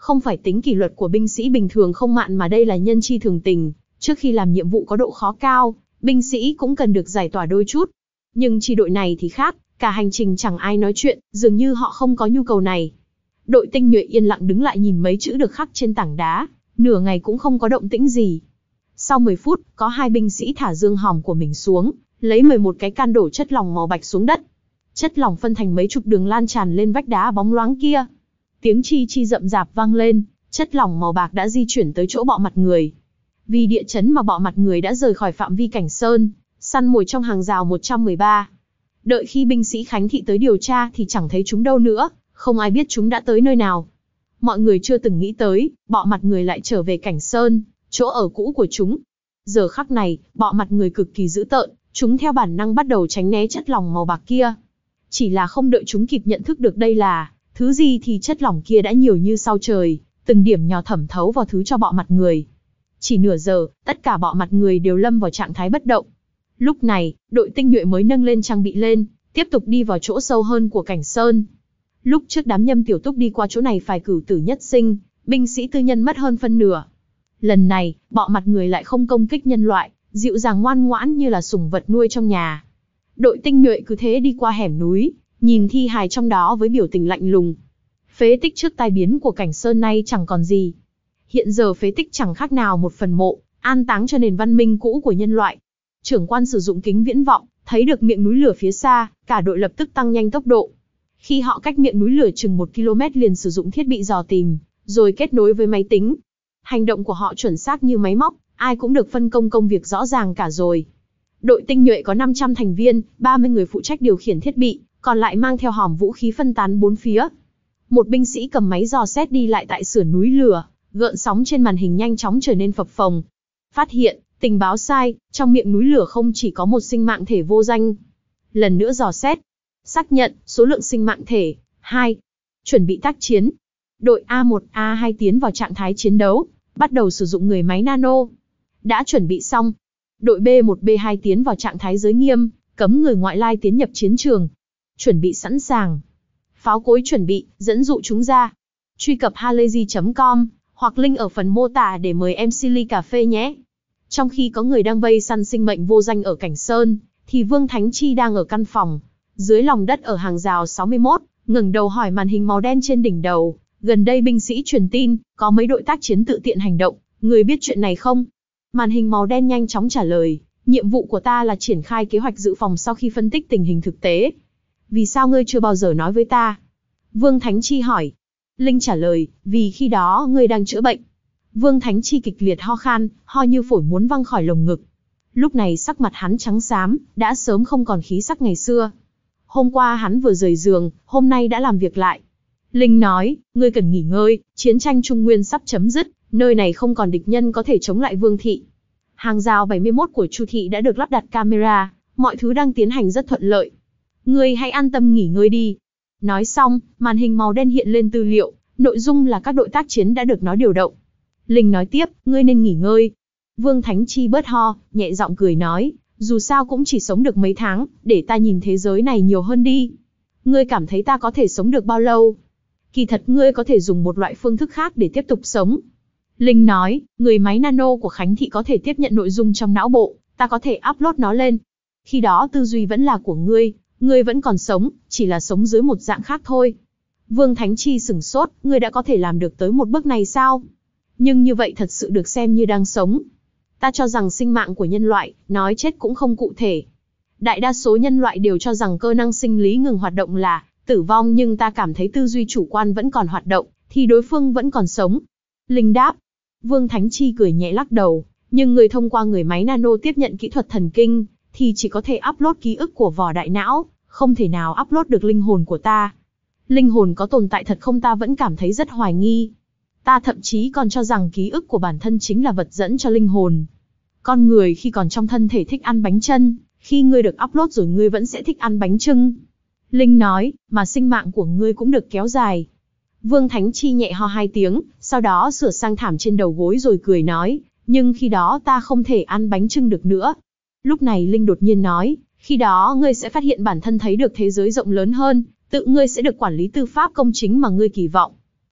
Không phải tính kỷ luật của binh sĩ bình thường không mạn mà đây là nhân chi thường tình, trước khi làm nhiệm vụ có độ khó cao, binh sĩ cũng cần được giải tỏa đôi chút. Nhưng chi đội này thì khác, cả hành trình chẳng ai nói chuyện, dường như họ không có nhu cầu này. Đội tinh nhuệ yên lặng đứng lại nhìn mấy chữ được khắc trên tảng đá, nửa ngày cũng không có động tĩnh gì. Sau mười phút, có hai binh sĩ thả dương hòm của mình xuống, lấy mười một cái can đổ chất lỏng màu bạch xuống đất. Chất lỏng phân thành mấy chục đường lan tràn lên vách đá bóng loáng kia. Tiếng chi chi rậm rạp vang lên, chất lỏng màu bạc đã di chuyển tới chỗ bọ mặt người. Vì địa chấn mà bọ mặt người đã rời khỏi phạm vi cảnh sơn, săn mồi trong hàng rào một trăm mười ba. Đợi khi binh sĩ Khánh Thị tới điều tra thì chẳng thấy chúng đâu nữa, không ai biết chúng đã tới nơi nào. Mọi người chưa từng nghĩ tới, bọ mặt người lại trở về cảnh sơn, chỗ ở cũ của chúng. Giờ khắc này, bọ mặt người cực kỳ dữ tợn, chúng theo bản năng bắt đầu tránh né chất lỏng màu bạc kia. Chỉ là không đợi chúng kịp nhận thức được đây là thứ gì thì chất lỏng kia đã nhiều như sao trời, từng điểm nhỏ thẩm thấu vào thứ cho bọ mặt người. Chỉ nửa giờ, tất cả bọ mặt người đều lâm vào trạng thái bất động. Lúc này, đội tinh nhuệ mới nâng lên trang bị lên, tiếp tục đi vào chỗ sâu hơn của cảnh sơn. Lúc trước đám Nhâm Tiểu Túc đi qua chỗ này phải cửu tử nhất sinh, binh sĩ tư nhân mất hơn phân nửa. Lần này, bọ mặt người lại không công kích nhân loại, dịu dàng ngoan ngoãn như là sủng vật nuôi trong nhà. Đội tinh nhuệ cứ thế đi qua hẻm núi, nhìn thi hài trong đó với biểu tình lạnh lùng. Phế tích trước tai biến của cảnh sơn nay chẳng còn gì. Hiện giờ phế tích chẳng khác nào một phần mộ, an táng cho nền văn minh cũ của nhân loại. Trưởng quan sử dụng kính viễn vọng, thấy được miệng núi lửa phía xa, cả đội lập tức tăng nhanh tốc độ. Khi họ cách miệng núi lửa chừng một ki lô mét liền sử dụng thiết bị dò tìm, rồi kết nối với máy tính. Hành động của họ chuẩn xác như máy móc, ai cũng được phân công công việc rõ ràng cả rồi. Đội tinh nhuệ có năm trăm thành viên, ba mươi người phụ trách điều khiển thiết bị, còn lại mang theo hòm vũ khí phân tán bốn phía. Một binh sĩ cầm máy dò xét đi lại tại sườn núi lửa, gợn sóng trên màn hình nhanh chóng trở nên phập phồng. Phát hiện, tình báo sai, trong miệng núi lửa không chỉ có một sinh mạng thể vô danh. Lần nữa dò xét, xác nhận số lượng sinh mạng thể, hai. Chuẩn bị tác chiến. Đội A một A hai tiến vào trạng thái chiến đấu, bắt đầu sử dụng người máy nano. Đã chuẩn bị xong. Đội B một B hai tiến vào trạng thái giới nghiêm, cấm người ngoại lai tiến nhập chiến trường. Chuẩn bị sẵn sàng. Pháo cối chuẩn bị, dẫn dụ chúng ra. Truy cập halayzi chấm com, hoặc link ở phần mô tả để mời em xê ly cà phê nhé. Trong khi có người đang vây săn sinh mệnh vô danh ở cảnh sơn, thì Vương Thánh Chi đang ở căn phòng, dưới lòng đất ở hàng rào sáu mươi mốt, ngẩng đầu hỏi màn hình màu đen trên đỉnh đầu. Gần đây binh sĩ truyền tin, có mấy đội tác chiến tự tiện hành động, người biết chuyện này không? Màn hình màu đen nhanh chóng trả lời, nhiệm vụ của ta là triển khai kế hoạch dự phòng sau khi phân tích tình hình thực tế. Vì sao ngươi chưa bao giờ nói với ta? Vương Thánh Chi hỏi. Linh trả lời, vì khi đó ngươi đang chữa bệnh. Vương Thánh Chi kịch liệt ho khan, ho như phổi muốn văng khỏi lồng ngực. Lúc này sắc mặt hắn trắng xám, đã sớm không còn khí sắc ngày xưa. Hôm qua hắn vừa rời giường, hôm nay đã làm việc lại. Linh nói, ngươi cần nghỉ ngơi, chiến tranh Trung Nguyên sắp chấm dứt, nơi này không còn địch nhân có thể chống lại Vương thị. Hàng rào bảy mươi mốt của Chu thị đã được lắp đặt camera, mọi thứ đang tiến hành rất thuận lợi. Ngươi hãy an tâm nghỉ ngơi đi. Nói xong, màn hình màu đen hiện lên tư liệu, nội dung là các đội tác chiến đã được nó điều động. Linh nói tiếp, ngươi nên nghỉ ngơi. Vương Thánh Chi bớt ho, nhẹ giọng cười nói, dù sao cũng chỉ sống được mấy tháng, để ta nhìn thế giới này nhiều hơn đi. Ngươi cảm thấy ta có thể sống được bao lâu? Kỳ thật ngươi có thể dùng một loại phương thức khác để tiếp tục sống. Linh nói, người máy nano của Khánh Thị có thể tiếp nhận nội dung trong não bộ, ta có thể upload nó lên. Khi đó tư duy vẫn là của ngươi, ngươi vẫn còn sống, chỉ là sống dưới một dạng khác thôi. Vương Thánh Chi sửng sốt, ngươi đã có thể làm được tới một bước này sao? Nhưng như vậy thật sự được xem như đang sống. Ta cho rằng sinh mạng của nhân loại, nói chết cũng không cụ thể. Đại đa số nhân loại đều cho rằng cơ năng sinh lý ngừng hoạt động là tử vong, nhưng ta cảm thấy tư duy chủ quan vẫn còn hoạt động, thì đối phương vẫn còn sống. Linh đáp. Vương Thánh Chi cười nhẹ lắc đầu, nhưng người thông qua người máy nano tiếp nhận kỹ thuật thần kinh, thì chỉ có thể upload ký ức của vỏ đại não, không thể nào upload được linh hồn của ta. Linh hồn có tồn tại thật không, ta vẫn cảm thấy rất hoài nghi. Ta thậm chí còn cho rằng ký ức của bản thân chính là vật dẫn cho linh hồn. Con người khi còn trong thân thể thích ăn bánh chân, khi ngươi được upload rồi ngươi vẫn sẽ thích ăn bánh chưng. Linh nói, mà sinh mạng của ngươi cũng được kéo dài. Vương Thánh Chi nhẹ ho hai tiếng, sau đó sửa sang thảm trên đầu gối rồi cười nói, nhưng khi đó ta không thể ăn bánh chưng được nữa. Lúc này Linh đột nhiên nói, khi đó ngươi sẽ phát hiện bản thân thấy được thế giới rộng lớn hơn, tự ngươi sẽ được quản lý tư pháp công chính mà ngươi kỳ vọng.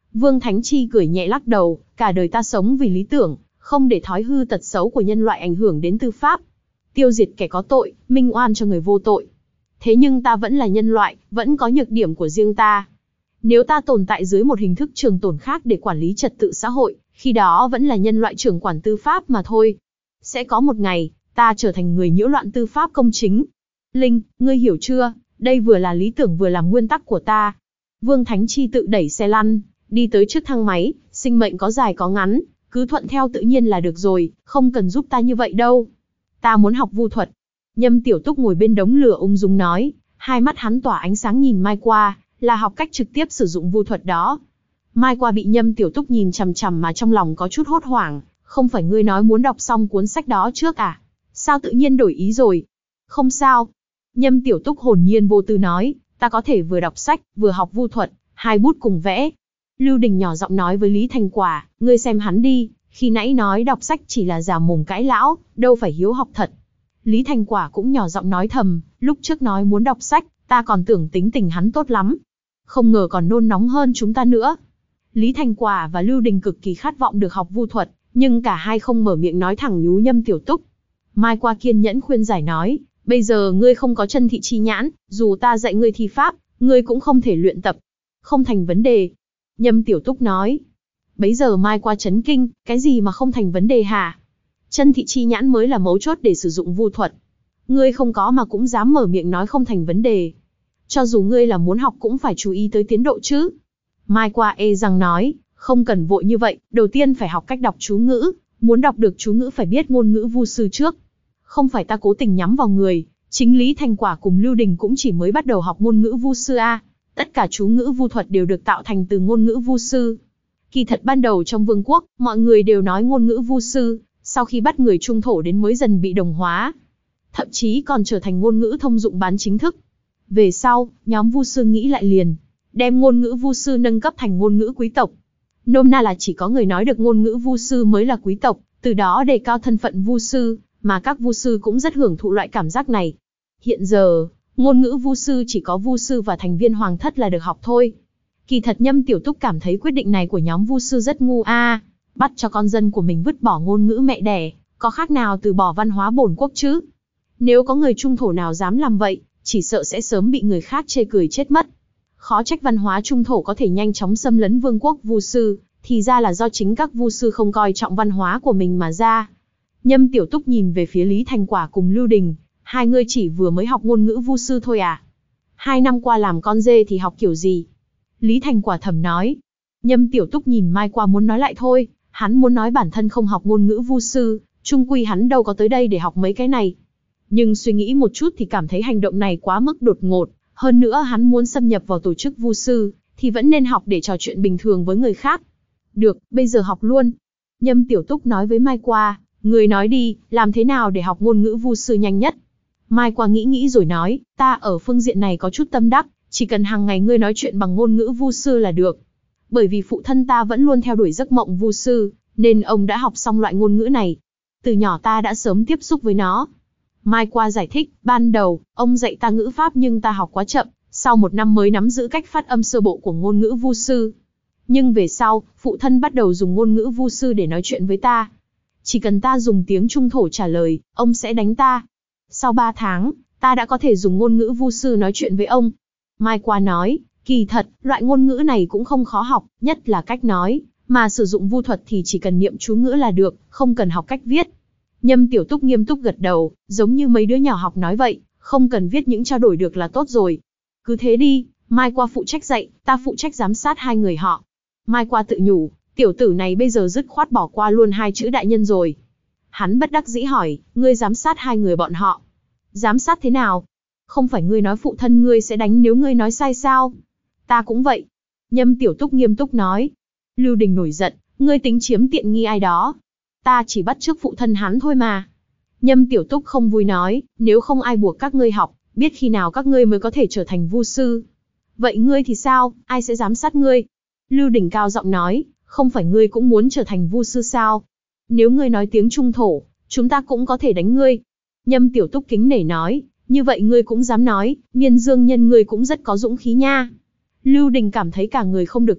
Vương Thánh Chi cười nhẹ lắc đầu, cả đời ta sống vì lý tưởng, không để thói hư tật xấu của nhân loại ảnh hưởng đến tư pháp. Tiêu diệt kẻ có tội, minh oan cho người vô tội. Thế nhưng ta vẫn là nhân loại, vẫn có nhược điểm của riêng ta. Nếu ta tồn tại dưới một hình thức trường tồn khác để quản lý trật tự xã hội, khi đó vẫn là nhân loại trưởng quản tư pháp mà thôi. Sẽ có một ngày, ta trở thành người nhiễu loạn tư pháp công chính. Linh, ngươi hiểu chưa? Đây vừa là lý tưởng vừa là nguyên tắc của ta. Vương Thánh Chi tự đẩy xe lăn, đi tới trước thang máy, sinh mệnh có dài có ngắn, cứ thuận theo tự nhiên là được rồi, không cần giúp ta như vậy đâu. Ta muốn học vu thuật. Nhâm Tiểu Túc ngồi bên đống lửa ung dung nói, hai mắt hắn tỏa ánh sáng nhìn Mai Qua, là học cách trực tiếp sử dụng vu thuật đó. Mai Qua bị Nhâm Tiểu Túc nhìn chằm chằm mà trong lòng có chút hốt hoảng, không phải ngươi nói muốn đọc xong cuốn sách đó trước à? Sao tự nhiên đổi ý rồi? Không sao. Nhâm Tiểu Túc hồn nhiên vô tư nói, ta có thể vừa đọc sách, vừa học vu thuật, hai bút cùng vẽ. Lưu Đình nhỏ giọng nói với Lý Thành Quả, ngươi xem hắn đi, khi nãy nói đọc sách chỉ là giả mồm cãi lão, đâu phải hiếu học thật. Lý Thành Quả cũng nhỏ giọng nói thầm, lúc trước nói muốn đọc sách, ta còn tưởng tính tình hắn tốt lắm. Không ngờ còn nôn nóng hơn chúng ta nữa. Lý Thành Quả và Lưu Đình cực kỳ khát vọng được học vu thuật, nhưng cả hai không mở miệng nói thẳng nhú Nhâm Tiểu Túc. Mai Qua kiên nhẫn khuyên giải nói, bây giờ ngươi không có chân thị chi nhãn, dù ta dạy ngươi thi pháp, ngươi cũng không thể luyện tập. Không thành vấn đề. Nhâm Tiểu Túc nói. Bấy giờ Mai Qua chấn kinh, cái gì mà không thành vấn đề hả? Chân thị chi nhãn mới là mấu chốt để sử dụng vu thuật. Ngươi không có mà cũng dám mở miệng nói không thành vấn đề. Cho dù ngươi là muốn học cũng phải chú ý tới tiến độ chứ. Mai Qua ê răng nói, không cần vội như vậy, đầu tiên phải học cách đọc chú ngữ, muốn đọc được chú ngữ phải biết ngôn ngữ vu sư trước. Không phải ta cố tình nhắm vào người, chính Lý Thành Quả cùng Lưu Đình cũng chỉ mới bắt đầu học ngôn ngữ vu sư a. Tất cả chú ngữ vu thuật đều được tạo thành từ ngôn ngữ vu sư. Kỳ thật ban đầu trong vương quốc, mọi người đều nói ngôn ngữ vu sư, sau khi bắt người trung thổ đến mới dần bị đồng hóa. Thậm chí còn trở thành ngôn ngữ thông dụng bán chính thức. Về sau, nhóm vu sư nghĩ lại liền, đem ngôn ngữ vu sư nâng cấp thành ngôn ngữ quý tộc. Nôm na là chỉ có người nói được ngôn ngữ vu sư mới là quý tộc, từ đó đề cao thân phận vu sư, mà các vu sư cũng rất hưởng thụ loại cảm giác này. Hiện giờ, ngôn ngữ vu sư chỉ có vu sư và thành viên hoàng thất là được học thôi. Kỳ thật Nhâm Tiểu Túc cảm thấy quyết định này của nhóm vu sư rất ngu a, à. Bắt cho con dân của mình vứt bỏ ngôn ngữ mẹ đẻ, có khác nào từ bỏ văn hóa bổn quốc chứ? Nếu có người trung thổ nào dám làm vậy, chỉ sợ sẽ sớm bị người khác chê cười chết mất. Khó trách văn hóa trung thổ có thể nhanh chóng xâm lấn vương quốc vu sư, thì ra là do chính các vu sư không coi trọng văn hóa của mình mà ra. Nhâm Tiểu Túc nhìn về phía Lý Thành Quả cùng Lưu Đình, hai người chỉ vừa mới học ngôn ngữ vu sư thôi à? Hai năm qua làm con dê thì học kiểu gì? Lý Thành Quả thầm nói. Nhâm Tiểu Túc nhìn Mai Qua muốn nói lại thôi, hắn muốn nói bản thân không học ngôn ngữ vu sư, chung quy hắn đâu có tới đây để học mấy cái này. Nhưng suy nghĩ một chút thì cảm thấy hành động này quá mức đột ngột, hơn nữa hắn muốn xâm nhập vào tổ chức vu sư, thì vẫn nên học để trò chuyện bình thường với người khác. Được, bây giờ học luôn. Nhâm Tiểu Túc nói với Mai Qua, người nói đi, làm thế nào để học ngôn ngữ vu sư nhanh nhất? Mai Qua nghĩ nghĩ rồi nói, ta ở phương diện này có chút tâm đắc, chỉ cần hàng ngày ngươi nói chuyện bằng ngôn ngữ vu sư là được. Bởi vì phụ thân ta vẫn luôn theo đuổi giấc mộng vu sư, nên ông đã học xong loại ngôn ngữ này. Từ nhỏ ta đã sớm tiếp xúc với nó. Mai Qua giải thích, ban đầu, ông dạy ta ngữ pháp nhưng ta học quá chậm, sau một năm mới nắm giữ cách phát âm sơ bộ của ngôn ngữ vu sư. Nhưng về sau, phụ thân bắt đầu dùng ngôn ngữ vu sư để nói chuyện với ta. Chỉ cần ta dùng tiếng Trung thổ trả lời, ông sẽ đánh ta. Sau ba tháng, ta đã có thể dùng ngôn ngữ vu sư nói chuyện với ông. Mai Qua nói, kỳ thật, loại ngôn ngữ này cũng không khó học, nhất là cách nói, mà sử dụng vu thuật thì chỉ cần niệm chú ngữ là được, không cần học cách viết. Nhâm Tiểu Túc nghiêm túc gật đầu, giống như mấy đứa nhỏ học nói vậy, không cần viết những trao đổi được là tốt rồi. Cứ thế đi, Mai Qua phụ trách dạy, ta phụ trách giám sát hai người họ. Mai Qua tự nhủ, tiểu tử này bây giờ dứt khoát bỏ qua luôn hai chữ đại nhân rồi. Hắn bất đắc dĩ hỏi, ngươi giám sát hai người bọn họ. Giám sát thế nào? Không phải ngươi nói phụ thân ngươi sẽ đánh nếu ngươi nói sai sao? Ta cũng vậy. Nhâm Tiểu Túc nghiêm túc nói. Lưu Đình nổi giận, ngươi tính chiếm tiện nghi ai đó? Ta chỉ bắt chước phụ thân hắn thôi mà. Nhâm Tiểu Túc không vui nói, nếu không ai buộc các ngươi học, biết khi nào các ngươi mới có thể trở thành vu sư. Vậy ngươi thì sao, ai sẽ giám sát ngươi? Lưu Đình cao giọng nói, không phải ngươi cũng muốn trở thành vu sư sao? Nếu ngươi nói tiếng Trung thổ, chúng ta cũng có thể đánh ngươi. Nhâm Tiểu Túc kính nể nói, như vậy ngươi cũng dám nói, Miên Dương nhân ngươi cũng rất có dũng khí nha. Lưu Đình cảm thấy cả người không được tốt,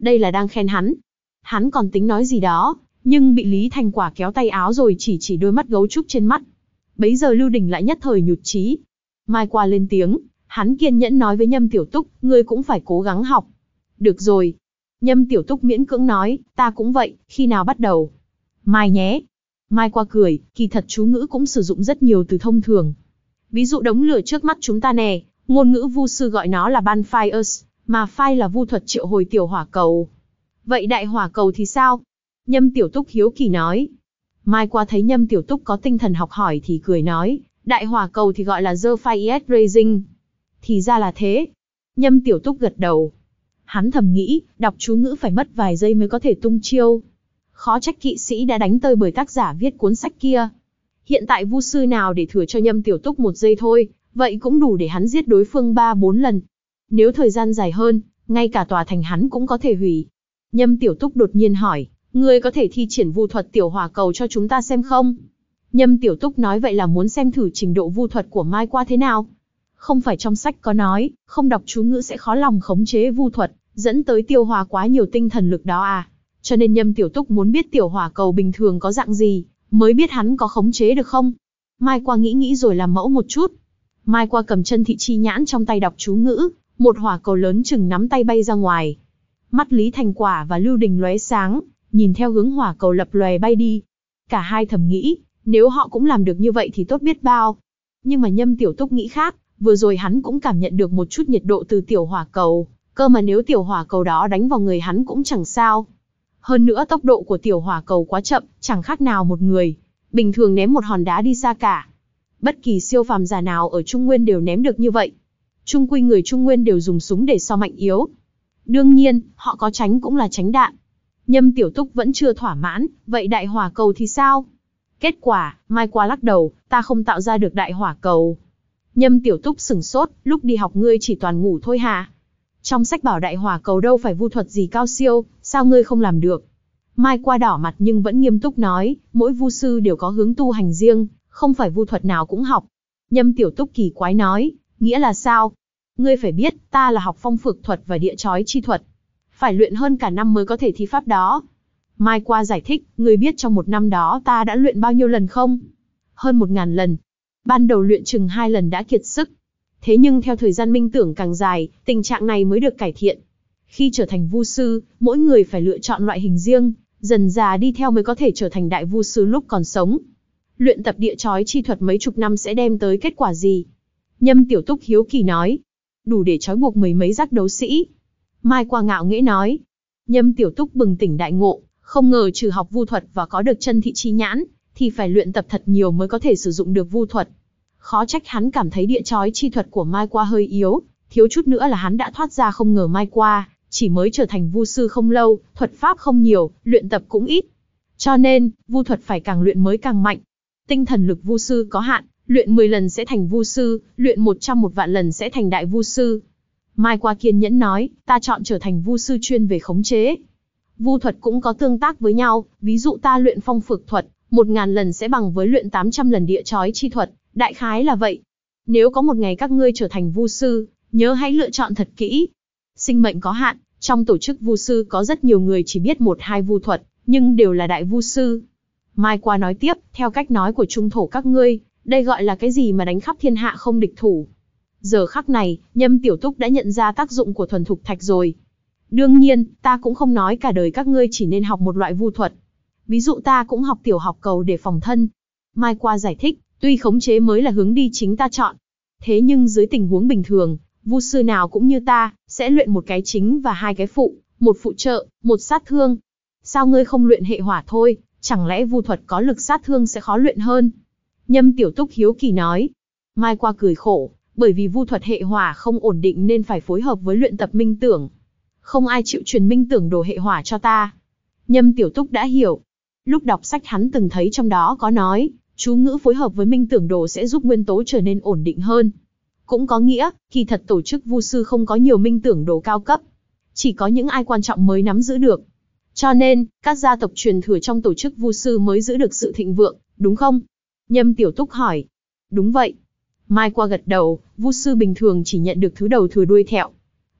Đây là đang khen hắn. Hắn còn tính nói gì đó, nhưng bị Lý Thành Quả kéo tay áo rồi chỉ chỉ đôi mắt gấu trúc trên mắt. Bấy giờ Lưu Đình lại nhất thời nhụt chí. Mai qua lên tiếng, hắn kiên nhẫn nói với Nhâm Tiểu Túc, ngươi cũng phải cố gắng học. Được rồi. Nhâm Tiểu Túc miễn cưỡng nói, ta cũng vậy, khi nào bắt đầu? Mai nhé. Mai qua cười, kỳ thật chú ngữ cũng sử dụng rất nhiều từ thông thường. Ví dụ đống lửa trước mắt chúng ta nè, ngôn ngữ vu sư gọi nó là bonfires, mà fire là vu thuật triệu hồi tiểu hỏa cầu. Vậy đại hỏa cầu thì sao? Nhâm Tiểu Túc hiếu kỳ nói. Mai qua thấy Nhâm Tiểu Túc có tinh thần học hỏi thì cười nói, đại hỏa cầu thì gọi là The Fire Rising. Thì ra là thế. Nhâm Tiểu Túc gật đầu. Hắn thầm nghĩ, đọc chú ngữ phải mất vài giây mới có thể tung chiêu. Khó trách kỵ sĩ đã đánh tơi bởi tác giả viết cuốn sách kia. Hiện tại vu sư nào để thừa cho Nhâm Tiểu Túc một giây thôi, vậy cũng đủ để hắn giết đối phương ba bốn lần. Nếu thời gian dài hơn, ngay cả tòa thành hắn cũng có thể hủy. Nhâm Tiểu Túc đột nhiên hỏi, ngươi có thể thi triển vu thuật tiểu hỏa cầu cho chúng ta xem không? Nhâm Tiểu Túc nói vậy là muốn xem thử trình độ vu thuật của Mai qua thế nào. Không phải trong sách có nói, không đọc chú ngữ sẽ khó lòng khống chế vu thuật, dẫn tới tiêu hóa quá nhiều tinh thần lực đó à. Cho nên Nhâm Tiểu Túc muốn biết tiểu hỏa cầu bình thường có dạng gì, mới biết hắn có khống chế được không. Mai qua nghĩ nghĩ rồi làm mẫu một chút. Mai qua cầm chân thị chi nhãn trong tay đọc chú ngữ, một hỏa cầu lớn chừng nắm tay bay ra ngoài. Mắt Lý Thành Quả và Lưu Đình lóe sáng, nhìn theo hướng hỏa cầu lập lòe bay đi. Cả hai thầm nghĩ, nếu họ cũng làm được như vậy thì tốt biết bao. Nhưng mà Nhâm Tiểu Túc nghĩ khác, vừa rồi hắn cũng cảm nhận được một chút nhiệt độ từ tiểu hỏa cầu, cơ mà nếu tiểu hỏa cầu đó đánh vào người hắn cũng chẳng sao. Hơn nữa tốc độ của tiểu hỏa cầu quá chậm, chẳng khác nào một người bình thường ném một hòn đá đi xa cả. Bất kỳ siêu phàm giả nào ở Trung Nguyên đều ném được như vậy. Chung quy người Trung Nguyên đều dùng súng để so mạnh yếu. Đương nhiên, họ có tránh cũng là tránh đạn. Nhâm Tiểu Túc vẫn chưa thỏa mãn, vậy đại hỏa cầu thì sao? Kết quả, Mai qua lắc đầu, ta không tạo ra được đại hỏa cầu. Nhâm Tiểu Túc sửng sốt, lúc đi học ngươi chỉ toàn ngủ thôi hả? Trong sách bảo đại hỏa cầu đâu phải vu thuật gì cao siêu, sao ngươi không làm được? Mai qua đỏ mặt nhưng vẫn nghiêm túc nói, mỗi vu sư đều có hướng tu hành riêng, không phải vu thuật nào cũng học. Nhâm Tiểu Túc kỳ quái nói, nghĩa là sao? Ngươi phải biết, ta là học phong phược thuật và địa chói chi thuật. Phải luyện hơn cả năm mới có thể thi pháp đó. Mai qua giải thích, ngươi biết trong một năm đó ta đã luyện bao nhiêu lần không? Hơn một ngàn lần. Ban đầu luyện chừng hai lần đã kiệt sức. Thế nhưng theo thời gian minh tưởng càng dài, tình trạng này mới được cải thiện. Khi trở thành vu sư, mỗi người phải lựa chọn loại hình riêng, dần già đi theo mới có thể trở thành đại vu sư lúc còn sống. Luyện tập địa chói chi thuật mấy chục năm sẽ đem tới kết quả gì? Nhâm Tiểu Túc hiếu kỳ nói. Đủ để trói buộc mười mấy giác đấu sĩ. Mai qua ngạo nghễ nói. Nhâm Tiểu Túc bừng tỉnh đại ngộ, không ngờ trừ học vu thuật và có được chân thị chi nhãn, thì phải luyện tập thật nhiều mới có thể sử dụng được vu thuật. Khó trách hắn cảm thấy địa chói chi thuật của Mai qua hơi yếu, thiếu chút nữa là hắn đã thoát ra, không ngờ Mai qua chỉ mới trở thành vu sư không lâu, thuật pháp không nhiều, luyện tập cũng ít. Cho nên, vu thuật phải càng luyện mới càng mạnh. Tinh thần lực vu sư có hạn, luyện mười lần sẽ thành vu sư, luyện một trăm một vạn lần sẽ thành đại vu sư. Mai qua kiên nhẫn nói, ta chọn trở thành vu sư chuyên về khống chế. Vu thuật cũng có tương tác với nhau, ví dụ ta luyện phong phược thuật, một ngàn lần sẽ bằng với luyện tám trăm lần địa chói chi thuật, đại khái là vậy. Nếu có một ngày các ngươi trở thành vu sư, nhớ hãy lựa chọn thật kỹ. Sinh mệnh có hạn, trong tổ chức vu sư có rất nhiều người chỉ biết một hai vu thuật, nhưng đều là đại vu sư. Mai qua nói tiếp, theo cách nói của trung thổ các ngươi, đây gọi là cái gì mà đánh khắp thiên hạ không địch thủ. Giờ khắc này, Nhâm Tiểu Túc đã nhận ra tác dụng của thuần thục thạch rồi. Đương nhiên, ta cũng không nói cả đời các ngươi chỉ nên học một loại vu thuật. Ví dụ ta cũng học tiểu học cầu để phòng thân. Mai qua giải thích, tuy khống chế mới là hướng đi chính ta chọn. Thế nhưng dưới tình huống bình thường, vu sư nào cũng như ta, sẽ luyện một cái chính và hai cái phụ, một phụ trợ, một sát thương. Sao ngươi không luyện hệ hỏa thôi, chẳng lẽ vu thuật có lực sát thương sẽ khó luyện hơn? Nhâm Tiểu Túc hiếu kỳ nói. Mai qua cười khổ, bởi vì vu thuật hệ hỏa không ổn định nên phải phối hợp với luyện tập minh tưởng. Không ai chịu truyền minh tưởng đồ hệ hỏa cho ta. Nhâm Tiểu Túc đã hiểu. Lúc đọc sách hắn từng thấy trong đó có nói, chú ngữ phối hợp với minh tưởng đồ sẽ giúp nguyên tố trở nên ổn định hơn. Cũng có nghĩa, kỳ thật tổ chức vu sư không có nhiều minh tưởng đồ cao cấp. Chỉ có những ai quan trọng mới nắm giữ được. Cho nên, các gia tộc truyền thừa trong tổ chức vu sư mới giữ được sự thịnh vượng, đúng không? Nhâm Tiểu Túc hỏi. Đúng vậy. Mai qua gật đầu, vu sư bình thường chỉ nhận được thứ đầu thừa đuôi thẹo.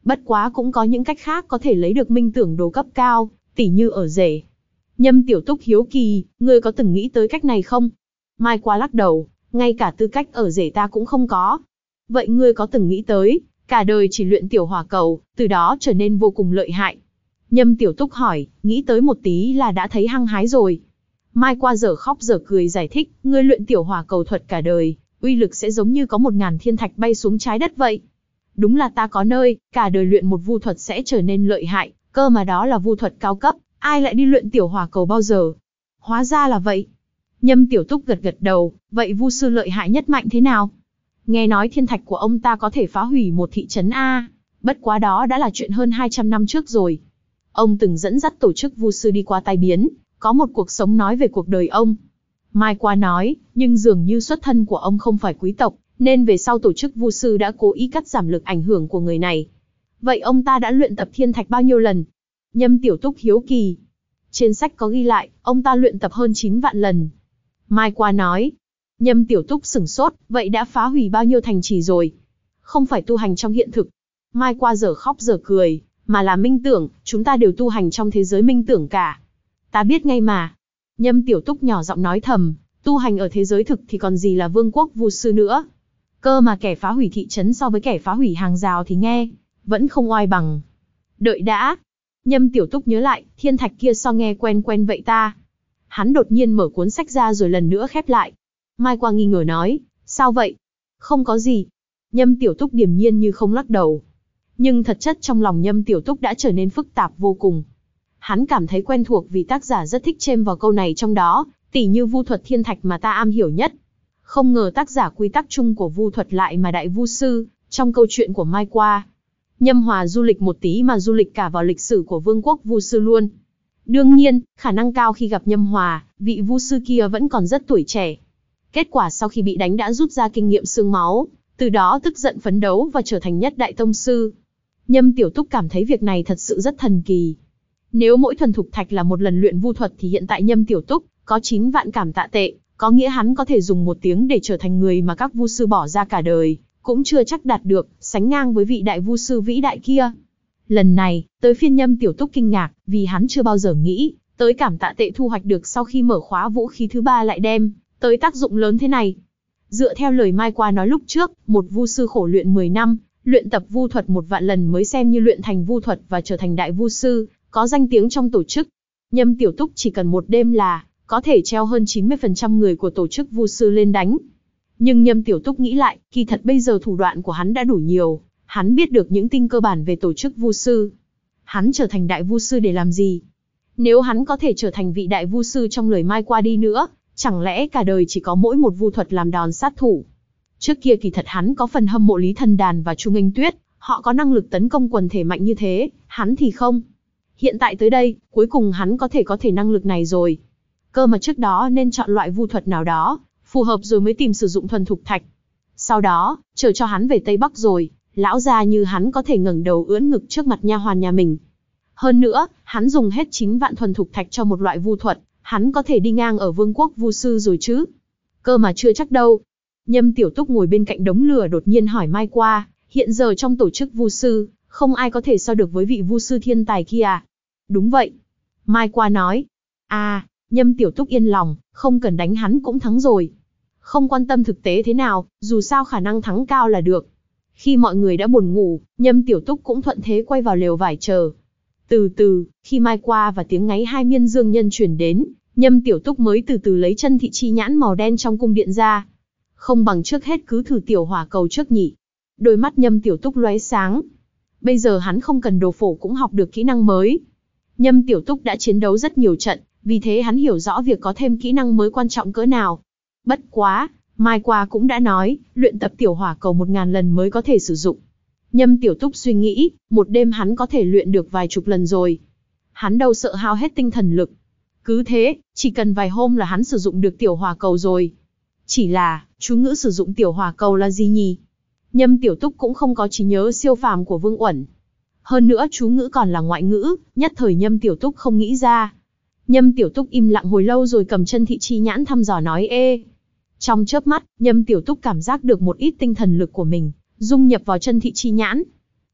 Bất quá cũng có những cách khác có thể lấy được minh tưởng đồ cấp cao, tỉ như ở rể. Nhâm Tiểu Túc hiếu kỳ, ngươi có từng nghĩ tới cách này không? Mai Qua lắc đầu, ngay cả tư cách ở rể ta cũng không có. Vậy ngươi có từng nghĩ tới, cả đời chỉ luyện tiểu hỏa cầu, từ đó trở nên vô cùng lợi hại? Nhâm Tiểu Túc hỏi, nghĩ tới một tí là đã thấy hăng hái rồi. Mai Qua dở khóc dở cười giải thích, ngươi luyện tiểu hỏa cầu thuật cả đời, uy lực sẽ giống như có một ngàn thiên thạch bay xuống trái đất vậy. Đúng là ta có nơi, cả đời luyện một vu thuật sẽ trở nên lợi hại, cơ mà đó là vu thuật cao cấp, ai lại đi luyện tiểu hỏa cầu bao giờ? Hóa ra là vậy. Nhâm Tiểu Túc gật gật đầu, vậy vu sư lợi hại nhất mạnh thế nào? Nghe nói thiên thạch của ông ta có thể phá hủy một thị trấn A, bất quá đó đã là chuyện hơn hai trăm năm trước rồi. Ông từng dẫn dắt tổ chức vu sư đi qua tai biến, có một cuộc sống nói về cuộc đời ông. Mai Qua nói, nhưng dường như xuất thân của ông không phải quý tộc, nên về sau tổ chức vu sư đã cố ý cắt giảm lực ảnh hưởng của người này. Vậy ông ta đã luyện tập thiên thạch bao nhiêu lần? Nhâm Tiểu Túc hiếu kỳ. Trên sách có ghi lại, ông ta luyện tập hơn chín vạn lần. Mai Qua nói. Nhâm Tiểu Túc sửng sốt, vậy đã phá hủy bao nhiêu thành trì rồi? Không phải tu hành trong hiện thực. Mai Qua dở khóc dở cười, mà là minh tưởng, chúng ta đều tu hành trong thế giới minh tưởng cả. Ta biết ngay mà. Nhâm Tiểu Túc nhỏ giọng nói thầm, tu hành ở thế giới thực thì còn gì là vương quốc vu sư nữa. Cơ mà kẻ phá hủy thị trấn so với kẻ phá hủy hàng rào thì nghe, vẫn không oai bằng. Đợi đã. Nhâm Tiểu Túc nhớ lại, thiên thạch kia so nghe quen quen vậy ta. Hắn đột nhiên mở cuốn sách ra rồi lần nữa khép lại. Mai Qua nghi ngờ nói, sao vậy? Không có gì. Nhâm Tiểu Túc điềm nhiên như không lắc đầu. Nhưng thật chất trong lòng Nhâm Tiểu Túc đã trở nên phức tạp vô cùng. Hắn cảm thấy quen thuộc vì tác giả rất thích chêm vào câu này trong đó, tỉ như vu thuật thiên thạch mà ta am hiểu nhất. Không ngờ tác giả quy tắc chung của vu thuật lại mà đại vu sư, trong câu chuyện của Mai Qua. Nhâm Hòa du lịch một tí mà du lịch cả vào lịch sử của vương quốc vu sư luôn. Đương nhiên, khả năng cao khi gặp Nhâm Hòa, vị vu sư kia vẫn còn rất tuổi trẻ. Kết quả sau khi bị đánh đã rút ra kinh nghiệm xương máu, từ đó tức giận phấn đấu và trở thành nhất đại tông sư. Nhâm Tiểu Túc cảm thấy việc này thật sự rất thần kỳ. Nếu mỗi thuần thục thạch là một lần luyện vu thuật thì hiện tại Nhâm Tiểu Túc có chín vạn cảm tạ tệ, có nghĩa hắn có thể dùng một tiếng để trở thành người mà các vu sư bỏ ra cả đời, cũng chưa chắc đạt được, sánh ngang với vị đại vu sư vĩ đại kia. Lần này, tới phiên Nhâm Tiểu Túc kinh ngạc, vì hắn chưa bao giờ nghĩ, tới cảm tạ tệ thu hoạch được sau khi mở khóa vũ khí thứ ba lại đem tới tác dụng lớn thế này. Dựa theo lời Mai Qua nói lúc trước, một vu sư khổ luyện mười năm, luyện tập vu thuật một vạn lần mới xem như luyện thành vu thuật và trở thành đại vu sư, có danh tiếng trong tổ chức. Nhâm Tiểu Túc chỉ cần một đêm là có thể treo hơn chín mươi phần trăm người của tổ chức vu sư lên đánh. Nhưng Nhâm Tiểu Túc nghĩ lại, kỳ thật bây giờ thủ đoạn của hắn đã đủ nhiều, hắn biết được những tin cơ bản về tổ chức vu sư. Hắn trở thành đại vu sư để làm gì? Nếu hắn có thể trở thành vị đại vu sư trong lời Mai Qua đi nữa, chẳng lẽ cả đời chỉ có mỗi một vu thuật làm đòn sát thủ? Trước kia kỳ thật hắn có phần hâm mộ Lý Thần Đàn và Trung Nghênh Tuyết, họ có năng lực tấn công quần thể mạnh như thế, hắn thì không. Hiện tại tới đây, cuối cùng hắn có thể có thể năng lực này rồi. Cơ mà trước đó nên chọn loại vu thuật nào đó, phù hợp rồi mới tìm sử dụng thuần thục thạch. Sau đó, chờ cho hắn về Tây Bắc rồi, lão già như hắn có thể ngẩng đầu ưỡn ngực trước mặt nha hoàn nhà mình. Hơn nữa, hắn dùng hết chín vạn thuần thục thạch cho một loại vu thuật, hắn có thể đi ngang ở vương quốc vu sư rồi chứ. Cơ mà chưa chắc đâu. Nhâm Tiểu Túc ngồi bên cạnh đống lửa đột nhiên hỏi Mai Qua, hiện giờ trong tổ chức vu sư, không ai có thể so được với vị vu sư thiên tài kia à? Đúng vậy. Mai Qua nói. À, Nhâm Tiểu Túc yên lòng, không cần đánh hắn cũng thắng rồi. Không quan tâm thực tế thế nào, dù sao khả năng thắng cao là được. Khi mọi người đã buồn ngủ, Nhâm Tiểu Túc cũng thuận thế quay vào lều vải chờ. Từ từ, khi Mai Qua và tiếng ngáy hai miên dương nhân chuyển đến, Nhâm Tiểu Túc mới từ từ lấy chân thị chi nhãn màu đen trong cung điện ra. Không bằng trước hết cứ thử tiểu hỏa cầu trước nhỉ. Đôi mắt Nhâm Tiểu Túc lóe sáng. Bây giờ hắn không cần đồ phổ cũng học được kỹ năng mới. Nhâm Tiểu Túc đã chiến đấu rất nhiều trận, vì thế hắn hiểu rõ việc có thêm kỹ năng mới quan trọng cỡ nào. Bất quá, Mai Qua cũng đã nói, luyện tập tiểu hỏa cầu một ngàn lần mới có thể sử dụng. Nhâm Tiểu Túc suy nghĩ, một đêm hắn có thể luyện được vài chục lần rồi. Hắn đâu sợ hao hết tinh thần lực. Cứ thế, chỉ cần vài hôm là hắn sử dụng được tiểu hỏa cầu rồi. Chỉ là, chú ngữ sử dụng tiểu hỏa cầu là gì nhỉ? Nhâm Tiểu Túc cũng không có trí nhớ siêu phàm của Vương Uẩn. Hơn nữa chú ngữ còn là ngoại ngữ, nhất thời Nhâm Tiểu Túc không nghĩ ra. Nhâm Tiểu Túc im lặng hồi lâu rồi cầm chân thị chi nhãn thăm dò nói ê. Trong chớp mắt, Nhâm Tiểu Túc cảm giác được một ít tinh thần lực của mình dung nhập vào chân thị chi nhãn.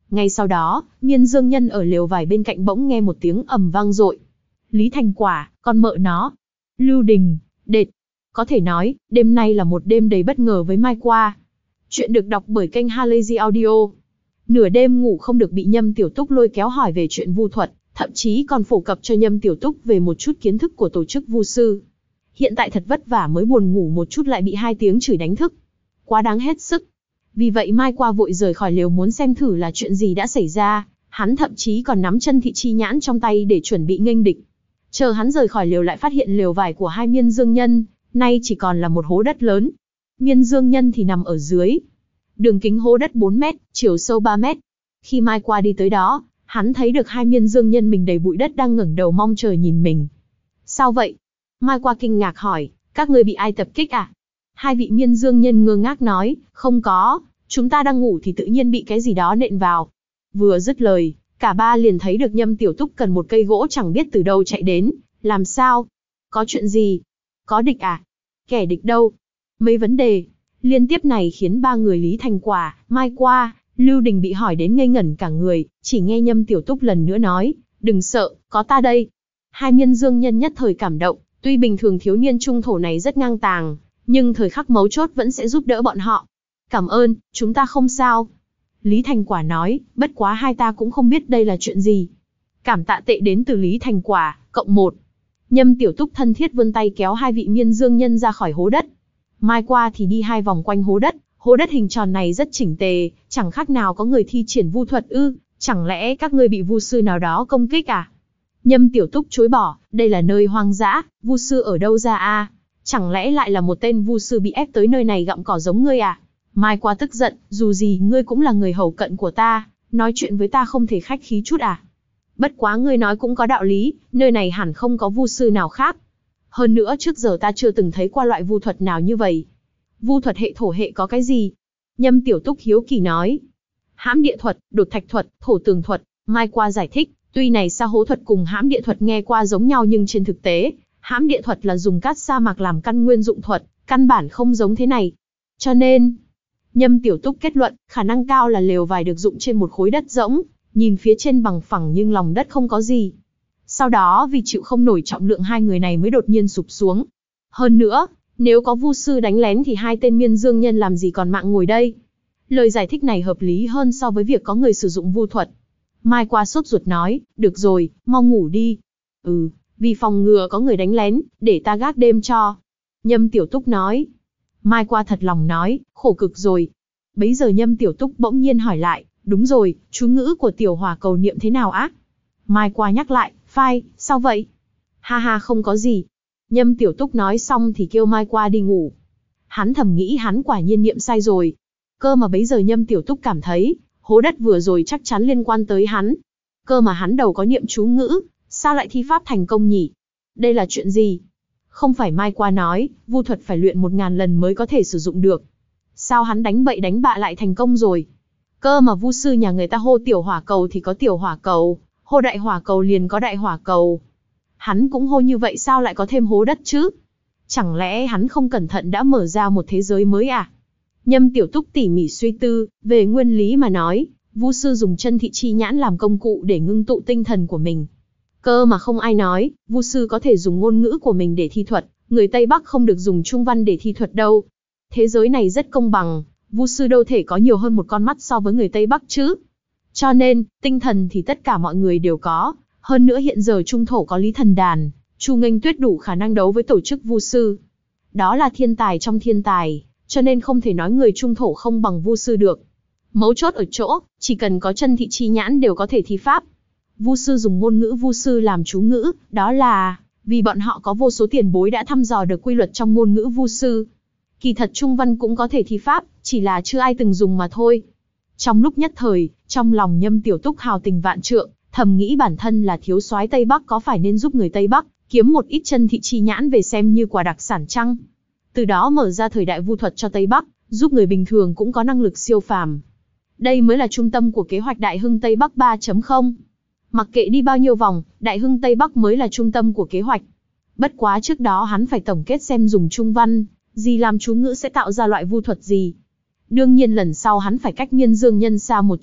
Ngay sau đó, Miên Dương Nhân ở lều vải bên cạnh bỗng nghe một tiếng ầm vang dội. Lý Thành Quả, con mợ nó. Lưu Đình, đệt. Có thể nói, đêm nay là một đêm đầy bất ngờ với Mai Qua. Chuyện được đọc bởi kênh Halazy Audio. Nửa đêm ngủ không được bị Nhâm Tiểu Túc lôi kéo hỏi về chuyện vu thuật, thậm chí còn phổ cập cho Nhâm Tiểu Túc về một chút kiến thức của tổ chức vu sư. Hiện tại thật vất vả mới buồn ngủ một chút lại bị hai tiếng chửi đánh thức. Quá đáng hết sức. Vì vậy Mai Qua vội rời khỏi lều muốn xem thử là chuyện gì đã xảy ra, hắn thậm chí còn nắm chân thị chi nhãn trong tay để chuẩn bị nghênh địch. Chờ hắn rời khỏi lều lại phát hiện lều vải của hai Miên Dương Nhân, nay chỉ còn là một hố đất lớn. Miên Dương Nhân thì nằm ở dưới. Đường kính hố đất bốn mét, chiều sâu ba mét. Khi Mai Qua đi tới đó, hắn thấy được hai Miên Dương Nhân mình đầy bụi đất đang ngẩng đầu mong trời nhìn mình. Sao vậy? Mai Qua kinh ngạc hỏi, các ngươi bị ai tập kích à? Hai vị Miên Dương Nhân ngơ ngác nói, không có, chúng ta đang ngủ thì tự nhiên bị cái gì đó nện vào. Vừa dứt lời, cả ba liền thấy được Nhâm Tiểu Túc cần một cây gỗ chẳng biết từ đâu chạy đến. Làm sao? Có chuyện gì? Có địch à? Kẻ địch đâu? Mấy vấn đề liên tiếp này khiến ba người Lý Thành Quả, Mai Qua, Lưu Đình bị hỏi đến ngây ngẩn cả người, chỉ nghe Nhâm Tiểu Túc lần nữa nói, đừng sợ, có ta đây. Hai Miên Dương Nhân nhất thời cảm động, tuy bình thường thiếu niên trung thổ này rất ngang tàng, nhưng thời khắc mấu chốt vẫn sẽ giúp đỡ bọn họ. Cảm ơn, chúng ta không sao. Lý Thành Quả nói, bất quá hai ta cũng không biết đây là chuyện gì. Cảm tạ tệ đến từ Lý Thành Quả, cộng một. Nhâm Tiểu Túc thân thiết vươn tay kéo hai vị Miên Dương Nhân ra khỏi hố đất. Mai Qua thì đi hai vòng quanh hố đất, hố đất hình tròn này rất chỉnh tề, chẳng khác nào có người thi triển vu thuật ư, chẳng lẽ các ngươi bị vu sư nào đó công kích à? Nhâm Tiểu Túc chối bỏ, đây là nơi hoang dã, vu sư ở đâu ra a? À? Chẳng lẽ lại là một tên vu sư bị ép tới nơi này gặm cỏ giống ngươi à? Mai Qua tức giận, dù gì ngươi cũng là người hầu cận của ta, nói chuyện với ta không thể khách khí chút à? Bất quá ngươi nói cũng có đạo lý, nơi này hẳn không có vu sư nào khác. Hơn nữa trước giờ ta chưa từng thấy qua loại vu thuật nào như vậy. Vu thuật hệ thổ hệ có cái gì? Nhâm Tiểu Túc hiếu kỳ nói. Hãm địa thuật, đột thạch thuật, thổ tường thuật. Mai Qua giải thích, tuy này sa hố thuật cùng hãm địa thuật nghe qua giống nhau nhưng trên thực tế, hãm địa thuật là dùng cát sa mạc làm căn nguyên dụng thuật, căn bản không giống thế này. Cho nên, Nhâm Tiểu Túc kết luận, khả năng cao là lều vải được dụng trên một khối đất rỗng, nhìn phía trên bằng phẳng nhưng lòng đất không có gì. Sau đó vì chịu không nổi trọng lượng hai người này mới đột nhiên sụp xuống. Hơn nữa, nếu có vu sư đánh lén thì hai tên Miên Dương Nhân làm gì còn mạng ngồi đây. Lời giải thích này hợp lý hơn so với việc có người sử dụng vu thuật. Mai Qua sốt ruột nói, được rồi, mau ngủ đi. Ừ, vì phòng ngừa có người đánh lén, để ta gác đêm cho. Nhâm Tiểu Túc nói. Mai Qua thật lòng nói, khổ cực rồi. Bấy giờ Nhâm Tiểu Túc bỗng nhiên hỏi lại, đúng rồi, chú ngữ của tiểu hỏa cầu niệm thế nào á? Mai Qua nhắc lại, phai, sao vậy? Ha ha không có gì. Nhâm Tiểu Túc nói xong thì kêu Mai Qua đi ngủ. Hắn thầm nghĩ hắn quả nhiên niệm sai rồi. Cơ mà bấy giờ Nhâm Tiểu Túc cảm thấy, hố đất vừa rồi chắc chắn liên quan tới hắn. Cơ mà hắn đầu có niệm chú ngữ, sao lại thi pháp thành công nhỉ? Đây là chuyện gì? Không phải Mai Qua nói, vu thuật phải luyện một ngàn lần mới có thể sử dụng được. Sao hắn đánh bậy đánh bạ lại thành công rồi? Cơ mà vu sư nhà người ta hô tiểu hỏa cầu thì có tiểu hỏa cầu, hô đại hỏa cầu liền có đại hỏa cầu. Hắn cũng hô như vậy sao lại có thêm hố đất chứ? Chẳng lẽ hắn không cẩn thận đã mở ra một thế giới mới à? Nhâm Tiểu Túc tỉ mỉ suy tư, về nguyên lý mà nói, vu sư dùng chân thị chi nhãn làm công cụ để ngưng tụ tinh thần của mình. Cơ mà không ai nói, vu sư có thể dùng ngôn ngữ của mình để thi thuật, người Tây Bắc không được dùng trung văn để thi thuật đâu. Thế giới này rất công bằng, vu sư đâu thể có nhiều hơn một con mắt so với người Tây Bắc chứ. Cho nên, tinh thần thì tất cả mọi người đều có, hơn nữa hiện giờ trung thổ có Lý Thần Đàn, Chu Nghênh Tuyết đủ khả năng đấu với tổ chức vu sư. Đó là thiên tài trong thiên tài, cho nên không thể nói người trung thổ không bằng vu sư được. Mấu chốt ở chỗ, chỉ cần có chân thị chi nhãn đều có thể thi pháp. Vu sư dùng ngôn ngữ vu sư làm chú ngữ, đó là vì bọn họ có vô số tiền bối đã thăm dò được quy luật trong ngôn ngữ vu sư. Kỳ thật trung văn cũng có thể thi pháp, chỉ là chưa ai từng dùng mà thôi. Trong lúc nhất thời, trong lòng Nhâm Tiểu Túc hào tình vạn trượng, thầm nghĩ bản thân là thiếu soái Tây Bắc có phải nên giúp người Tây Bắc kiếm một ít chân thị chi nhãn về xem như quà đặc sản chăng? Từ đó mở ra thời đại vu thuật cho Tây Bắc, giúp người bình thường cũng có năng lực siêu phàm. Đây mới là trung tâm của kế hoạch Đại Hưng Tây Bắc ba chấm không. Mặc kệ đi bao nhiêu vòng, Đại Hưng Tây Bắc mới là trung tâm của kế hoạch. Bất quá trước đó hắn phải tổng kết xem dùng trung văn gì làm chú ngữ sẽ tạo ra loại vu thuật gì. Đương nhiên lần sau hắn phải cách Miên Dương Nhân xa một chút,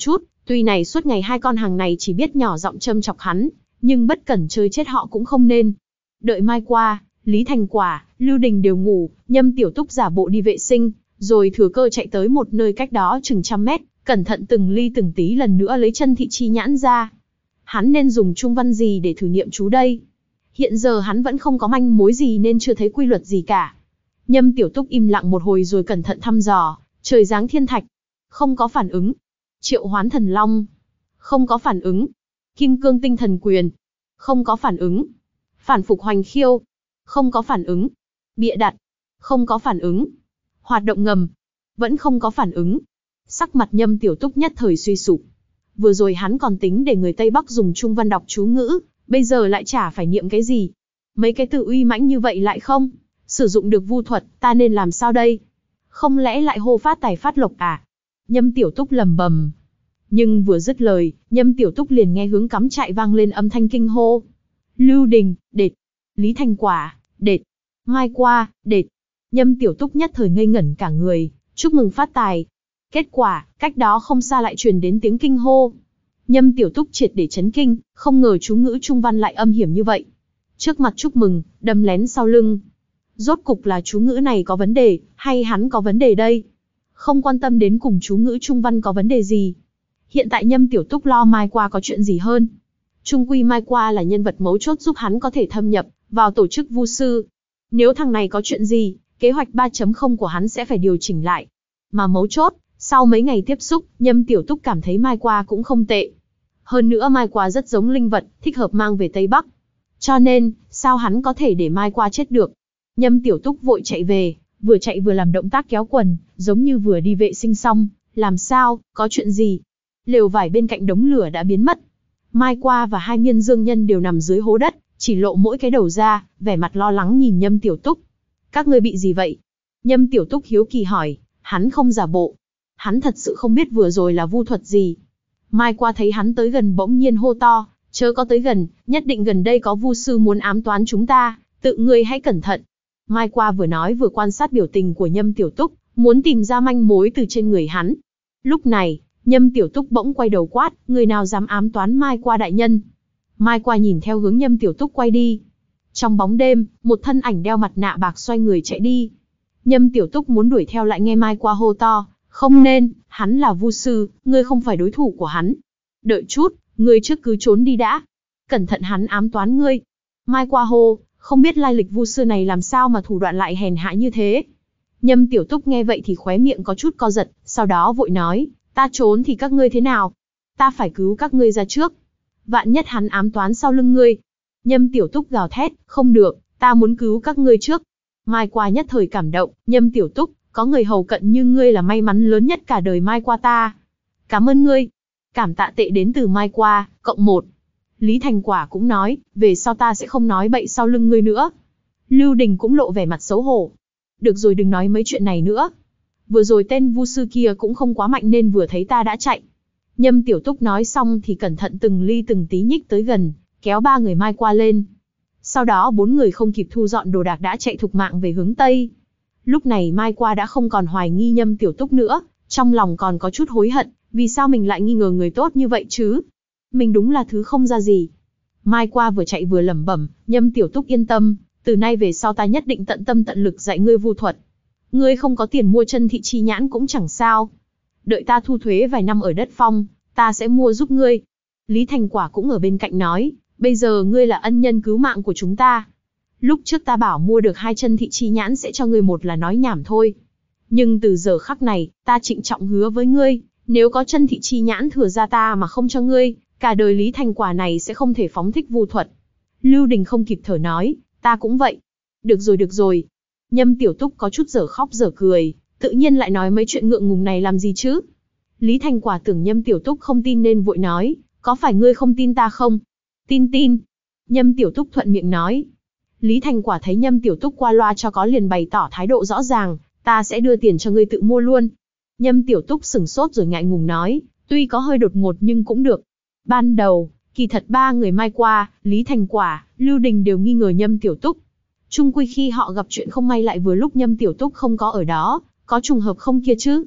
Tuy này suốt ngày hai con hàng này chỉ biết nhỏ giọng châm chọc hắn, nhưng bất cẩn chơi chết họ cũng không nên. Đợi mai qua, Lý Thành Quả, Lưu Đình đều ngủ, Nhâm Tiểu Túc giả bộ đi vệ sinh, rồi thừa cơ chạy tới một nơi cách đó chừng trăm mét, cẩn thận từng ly từng tí lần nữa lấy chân thị chi nhãn ra. Hắn nên dùng trung văn gì để thử niệm chú đây? Hiện giờ hắn vẫn không có manh mối gì nên chưa thấy quy luật gì cả. Nhâm Tiểu Túc im lặng một hồi rồi cẩn thận thăm dò, trời giáng thiên thạch, không có phản ứng. Triệu hoán thần long, không có phản ứng. Kim cương tinh thần quyền, không có phản ứng. Phản phục hoành khiêu, không có phản ứng. Bịa đặt, không có phản ứng. Hoạt động ngầm, vẫn không có phản ứng. Sắc mặt Nhâm Tiểu Túc nhất thời suy sụp. Vừa rồi hắn còn tính để người Tây Bắc dùng trung văn đọc chú ngữ, bây giờ lại chả phải niệm cái gì. Mấy cái từ uy mãnh như vậy lại không sử dụng được vu thuật, ta nên làm sao đây? Không lẽ lại hô phát tài phát lộc à? Nhâm Tiểu Túc lầm bầm. Nhưng vừa dứt lời, Nhâm Tiểu Túc liền nghe hướng cắm trại vang lên âm thanh kinh hô. Lưu Đình, đệt. Lý Thành Quả, đệt. Mai qua, đệt. Nhâm Tiểu Túc nhất thời ngây ngẩn cả người, chúc mừng phát tài. Kết quả, cách đó không xa lại truyền đến tiếng kinh hô. Nhâm Tiểu Túc triệt để chấn kinh, không ngờ chú ngữ trung văn lại âm hiểm như vậy. Trước mặt chúc mừng, đâm lén sau lưng. Rốt cục là chú ngữ này có vấn đề, hay hắn có vấn đề đây? Không quan tâm đến cùng chú ngữ trung văn có vấn đề gì. Hiện tại Nhâm Tiểu Túc lo Mai Qua có chuyện gì hơn. Trung quy Mai Qua là nhân vật mấu chốt giúp hắn có thể thâm nhập vào tổ chức vu sư. Nếu thằng này có chuyện gì, kế hoạch ba chấm không của hắn sẽ phải điều chỉnh lại. Mà mấu chốt, sau mấy ngày tiếp xúc, Nhâm Tiểu Túc cảm thấy Mai Qua cũng không tệ. Hơn nữa Mai Qua rất giống linh vật, thích hợp mang về Tây Bắc. Cho nên, sao hắn có thể để Mai Qua chết được? Nhâm Tiểu Túc vội chạy về, vừa chạy vừa làm động tác kéo quần, giống như vừa đi vệ sinh xong. Làm sao, có chuyện gì? Lều vải bên cạnh đống lửa đã biến mất. Mai Qua và hai miên dương nhân đều nằm dưới hố đất, chỉ lộ mỗi cái đầu ra, vẻ mặt lo lắng nhìn Nhâm Tiểu Túc. Các ngươi bị gì vậy? Nhâm Tiểu Túc hiếu kỳ hỏi, hắn không giả bộ. Hắn thật sự không biết vừa rồi là vu thuật gì. Mai Qua thấy hắn tới gần bỗng nhiên hô to, chớ có tới gần, nhất định gần đây có vu sư muốn ám toán chúng ta, tự ngươi hãy cẩn thận. Mai Qua vừa nói vừa quan sát biểu tình của Nhâm Tiểu Túc, muốn tìm ra manh mối từ trên người hắn. Lúc này, Nhâm Tiểu Túc bỗng quay đầu quát, người nào dám ám toán Mai Qua đại nhân? Mai Qua nhìn theo hướng Nhâm Tiểu Túc quay đi. Trong bóng đêm, một thân ảnh đeo mặt nạ bạc xoay người chạy đi. Nhâm Tiểu Túc muốn đuổi theo lại nghe Mai Qua hô to, không nên, hắn là vu sư, ngươi không phải đối thủ của hắn. Đợi chút, ngươi trước cứ trốn đi đã. Cẩn thận hắn ám toán ngươi. Mai Qua hô, không biết lai lịch vu sư này làm sao mà thủ đoạn lại hèn hạ như thế. Nhâm Tiểu Túc nghe vậy thì khóe miệng có chút co giật, sau đó vội nói, ta trốn thì các ngươi thế nào? Ta phải cứu các ngươi ra trước. Vạn nhất hắn ám toán sau lưng ngươi. Nhâm Tiểu Túc gào thét, không được, ta muốn cứu các ngươi trước. Mai Qua nhất thời cảm động, Nhâm Tiểu Túc, có người hầu cận như ngươi là may mắn lớn nhất cả đời Mai Qua ta. Cảm ơn ngươi. Cảm tạ tệ đến từ Mai Qua, cộng một. Lý Thành Quả cũng nói, về sau ta sẽ không nói bậy sau lưng ngươi nữa. Lưu Đình cũng lộ vẻ mặt xấu hổ. Được rồi, đừng nói mấy chuyện này nữa. Vừa rồi tên vu sư kia cũng không quá mạnh nên vừa thấy ta đã chạy. Nhâm Tiểu Túc nói xong thì cẩn thận từng ly từng tí nhích tới gần, kéo ba người Mai Qua lên. Sau đó bốn người không kịp thu dọn đồ đạc đã chạy thục mạng về hướng Tây. Lúc này Mai Qua đã không còn hoài nghi Nhâm Tiểu Túc nữa, trong lòng còn có chút hối hận, vì sao mình lại nghi ngờ người tốt như vậy chứ? Mình đúng là thứ không ra gì. Mai Qua vừa chạy vừa lẩm bẩm, Nhâm Tiểu Túc yên tâm, từ nay về sau ta nhất định tận tâm tận lực dạy ngươi vu thuật. Ngươi không có tiền mua chân thị chi nhãn cũng chẳng sao. Đợi ta thu thuế vài năm ở đất phong, ta sẽ mua giúp ngươi. Lý Thành Quả cũng ở bên cạnh nói, bây giờ ngươi là ân nhân cứu mạng của chúng ta. Lúc trước ta bảo mua được hai chân thị chi nhãn sẽ cho ngươi một là nói nhảm thôi. Nhưng từ giờ khắc này, ta trịnh trọng hứa với ngươi, nếu có chân thị chi nhãn thừa ra ta mà không cho ngươi, cả đời Lý Thành Quả này sẽ không thể phóng thích vu thuật. Lưu Đình không kịp thở nói, ta cũng vậy. Được rồi được rồi. Nhâm Tiểu Túc có chút dở khóc dở cười, tự nhiên lại nói mấy chuyện ngượng ngùng này làm gì chứ? Lý Thành Quả tưởng Nhâm Tiểu Túc không tin nên vội nói, có phải ngươi không tin ta không? Tin tin. Nhâm Tiểu Túc thuận miệng nói. Lý Thành Quả thấy Nhâm Tiểu Túc qua loa cho có liền bày tỏ thái độ rõ ràng, ta sẽ đưa tiền cho ngươi tự mua luôn. Nhâm Tiểu Túc sửng sốt rồi ngại ngùng nói, tuy có hơi đột ngột nhưng cũng được. Ban đầu, kỳ thật ba người Mai Qua, Lý Thành Quả, Lưu Đình đều nghi ngờ Nhâm Tiểu Túc. Chung quy khi họ gặp chuyện không may lại vừa lúc Nhâm Tiểu Túc không có ở đó, có trùng hợp không kia chứ?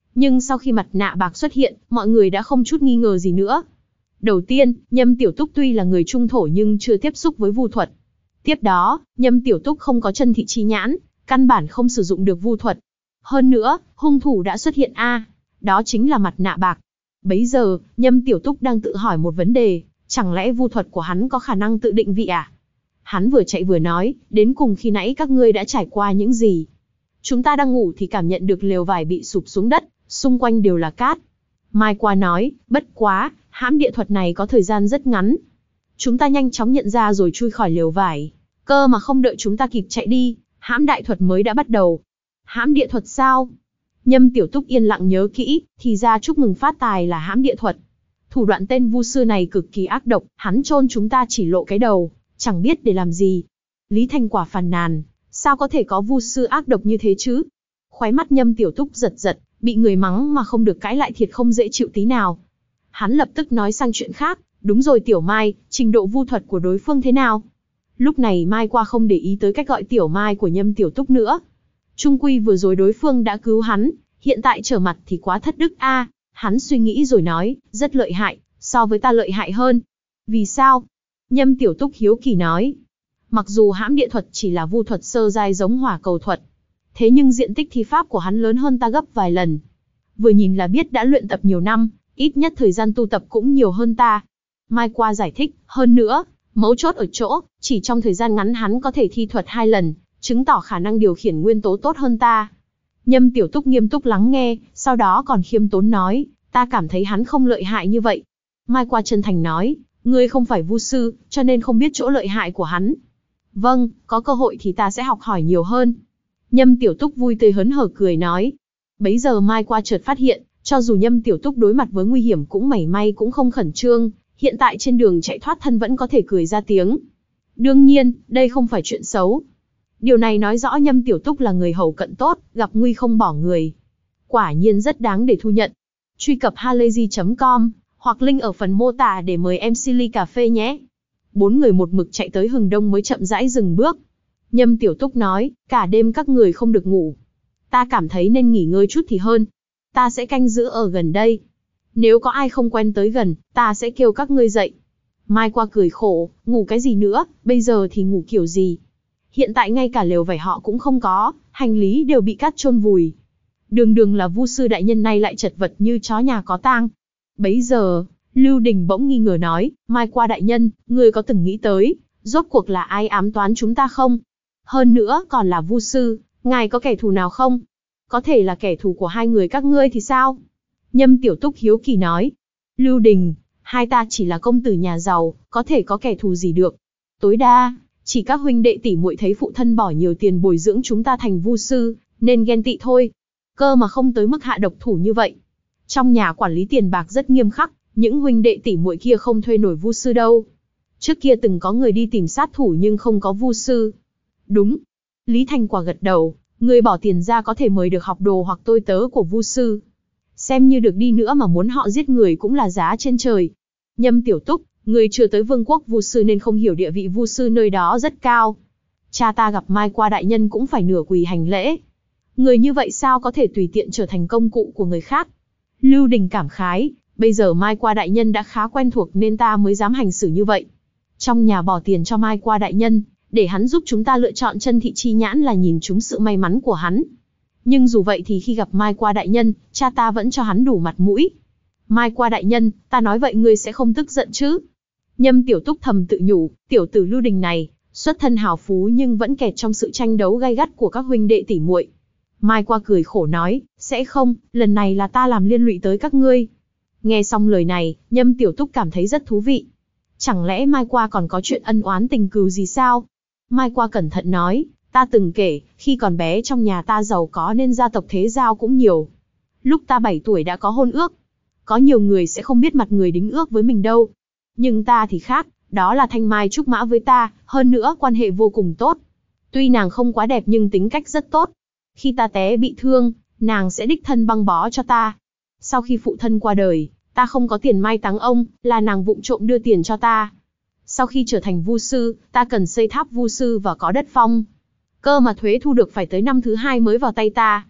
Nhưng sau khi mặt nạ bạc xuất hiện, mọi người đã không chút nghi ngờ gì nữa. Đầu tiên, Nhâm Tiểu Túc tuy là người trung thổ nhưng chưa tiếp xúc với vu thuật. Tiếp đó, Nhâm Tiểu Túc không có chân thị chi nhãn, căn bản không sử dụng được vu thuật. Hơn nữa, hung thủ đã xuất hiện a, à, đó chính là mặt nạ bạc. Bấy giờ, Nhâm Tiểu Túc đang tự hỏi một vấn đề, chẳng lẽ vu thuật của hắn có khả năng tự định vị à? Hắn vừa chạy vừa nói, đến cùng khi nãy các ngươi đã trải qua những gì? Chúng ta đang ngủ thì cảm nhận được lều vải bị sụp xuống đất, xung quanh đều là cát. Mai Qua nói, bất quá, hãm địa thuật này có thời gian rất ngắn. Chúng ta nhanh chóng nhận ra rồi chui khỏi lều vải. Cơ mà không đợi chúng ta kịp chạy đi, hãm đại thuật mới đã bắt đầu. Hãm địa thuật sao? Nhâm Tiểu Túc yên lặng nhớ kỹ, thì ra chúc mừng phát tài là hãm địa thuật. Thủ đoạn tên vu sư này cực kỳ ác độc, hắn chôn chúng ta chỉ lộ cái đầu, chẳng biết để làm gì. Lý Thanh Quả phàn nàn, sao có thể có vu sư ác độc như thế chứ? Khóe mắt Nhâm Tiểu Túc giật giật, bị người mắng mà không được cãi lại thiệt không dễ chịu tí nào. Hắn lập tức nói sang chuyện khác, đúng rồi Tiểu Mai, trình độ vu thuật của đối phương thế nào? Lúc này Mai Qua không để ý tới cách gọi Tiểu Mai của Nhâm Tiểu Túc nữa. Trung quy vừa rồi đối phương đã cứu hắn, hiện tại trở mặt thì quá thất đức a. À, hắn suy nghĩ rồi nói, rất lợi hại, so với ta lợi hại hơn. Vì sao? Nhâm Tiểu Túc hiếu kỳ nói. Mặc dù hãm địa thuật chỉ là vu thuật sơ giai giống hỏa cầu thuật, thế nhưng diện tích thi pháp của hắn lớn hơn ta gấp vài lần. Vừa nhìn là biết đã luyện tập nhiều năm, ít nhất thời gian tu tập cũng nhiều hơn ta. Mai Qua giải thích, hơn nữa, mấu chốt ở chỗ, chỉ trong thời gian ngắn hắn có thể thi thuật hai lần, chứng tỏ khả năng điều khiển nguyên tố tốt hơn ta. Nhâm Tiểu Túc nghiêm túc lắng nghe, sau đó còn khiêm tốn nói, ta cảm thấy hắn không lợi hại như vậy. Mai Qua chân thành nói, ngươi không phải vu sư, cho nên không biết chỗ lợi hại của hắn. Vâng, có cơ hội thì ta sẽ học hỏi nhiều hơn. Nhâm Tiểu Túc vui tươi hớn hở cười nói. Bấy giờ Mai Qua chợt phát hiện, cho dù Nhâm Tiểu Túc đối mặt với nguy hiểm cũng mảy may cũng không khẩn trương, hiện tại trên đường chạy thoát thân vẫn có thể cười ra tiếng. Đương nhiên, đây không phải chuyện xấu. Điều này nói rõ Nhâm Tiểu Túc là người hầu cận tốt, gặp nguy không bỏ người. Quả nhiên rất đáng để thu nhận. Truy cập halayzi chấm com, hoặc link ở phần mô tả để mời em xê ly cà phê nhé. Bốn người một mực chạy tới hừng đông mới chậm rãi dừng bước. Nhâm Tiểu Túc nói, cả đêm các người không được ngủ. Ta cảm thấy nên nghỉ ngơi chút thì hơn. Ta sẽ canh giữ ở gần đây. Nếu có ai không quen tới gần, ta sẽ kêu các ngươi dậy. Mai Qua cười khổ, ngủ cái gì nữa, bây giờ thì ngủ kiểu gì? Hiện tại ngay cả lều vải họ cũng không có, hành lý đều bị cát chôn vùi. Đường đường là vu sư đại nhân này lại chật vật như chó nhà có tang. Bấy giờ, Lưu Đình bỗng nghi ngờ nói, Mai Qua đại nhân, ngươi có từng nghĩ tới, rốt cuộc là ai ám toán chúng ta không? Hơn nữa còn là vu sư, ngài có kẻ thù nào không? Có thể là kẻ thù của hai người các ngươi thì sao? Nhâm Tiểu Túc hiếu kỳ nói. Lưu Đình, hai ta chỉ là công tử nhà giàu, có thể có kẻ thù gì được? Tối đa, chỉ các huynh đệ tỷ muội thấy phụ thân bỏ nhiều tiền bồi dưỡng chúng ta thành vu sư, nên ghen tị thôi. Cơ mà không tới mức hạ độc thủ như vậy. Trong nhà quản lý tiền bạc rất nghiêm khắc, những huynh đệ tỷ muội kia không thuê nổi vu sư đâu. Trước kia từng có người đi tìm sát thủ nhưng không có vu sư. Đúng. Lý Thanh Quả gật đầu, người bỏ tiền ra có thể mời được học đồ hoặc tôi tớ của vu sư. Xem như được đi nữa mà muốn họ giết người cũng là giá trên trời. Nhâm Tiểu Túc, người chưa tới vương quốc vu sư nên không hiểu địa vị vu sư nơi đó rất cao. Cha ta gặp Mai Qua đại nhân cũng phải nửa quỳ hành lễ. Người như vậy sao có thể tùy tiện trở thành công cụ của người khác? Lưu Đình cảm khái, bây giờ Mai Qua đại nhân đã khá quen thuộc nên ta mới dám hành xử như vậy. Trong nhà bỏ tiền cho Mai Qua đại nhân, để hắn giúp chúng ta lựa chọn chân thị chi nhãn là nhìn trúng sự may mắn của hắn. Nhưng dù vậy thì khi gặp Mai Qua đại nhân, cha ta vẫn cho hắn đủ mặt mũi. Mai Qua đại nhân, ta nói vậy ngươi sẽ không tức giận chứ? Nhâm Tiểu Túc thầm tự nhủ, tiểu tử Lưu Đình này, xuất thân hào phú nhưng vẫn kẹt trong sự tranh đấu gay gắt của các huynh đệ tỷ muội. Mai Qua cười khổ nói, sẽ không, lần này là ta làm liên lụy tới các ngươi. Nghe xong lời này, Nhâm Tiểu Túc cảm thấy rất thú vị. Chẳng lẽ Mai Qua còn có chuyện ân oán tình cừu gì sao? Mai Qua cẩn thận nói, ta từng kể, khi còn bé trong nhà ta giàu có nên gia tộc thế giao cũng nhiều. Lúc ta bảy tuổi đã có hôn ước. Có nhiều người sẽ không biết mặt người đính ước với mình đâu. Nhưng ta thì khác, đó là Thanh Mai trúc mã với ta, hơn nữa quan hệ vô cùng tốt. Tuy nàng không quá đẹp nhưng tính cách rất tốt. Khi ta té bị thương, nàng sẽ đích thân băng bó cho ta. Sau khi phụ thân qua đời, ta không có tiền mai táng ông, là nàng vụng trộm đưa tiền cho ta. Sau khi trở thành vu sư, ta cần xây tháp vu sư và có đất phong. Cơ mà thuế thu được phải tới năm thứ hai mới vào tay ta.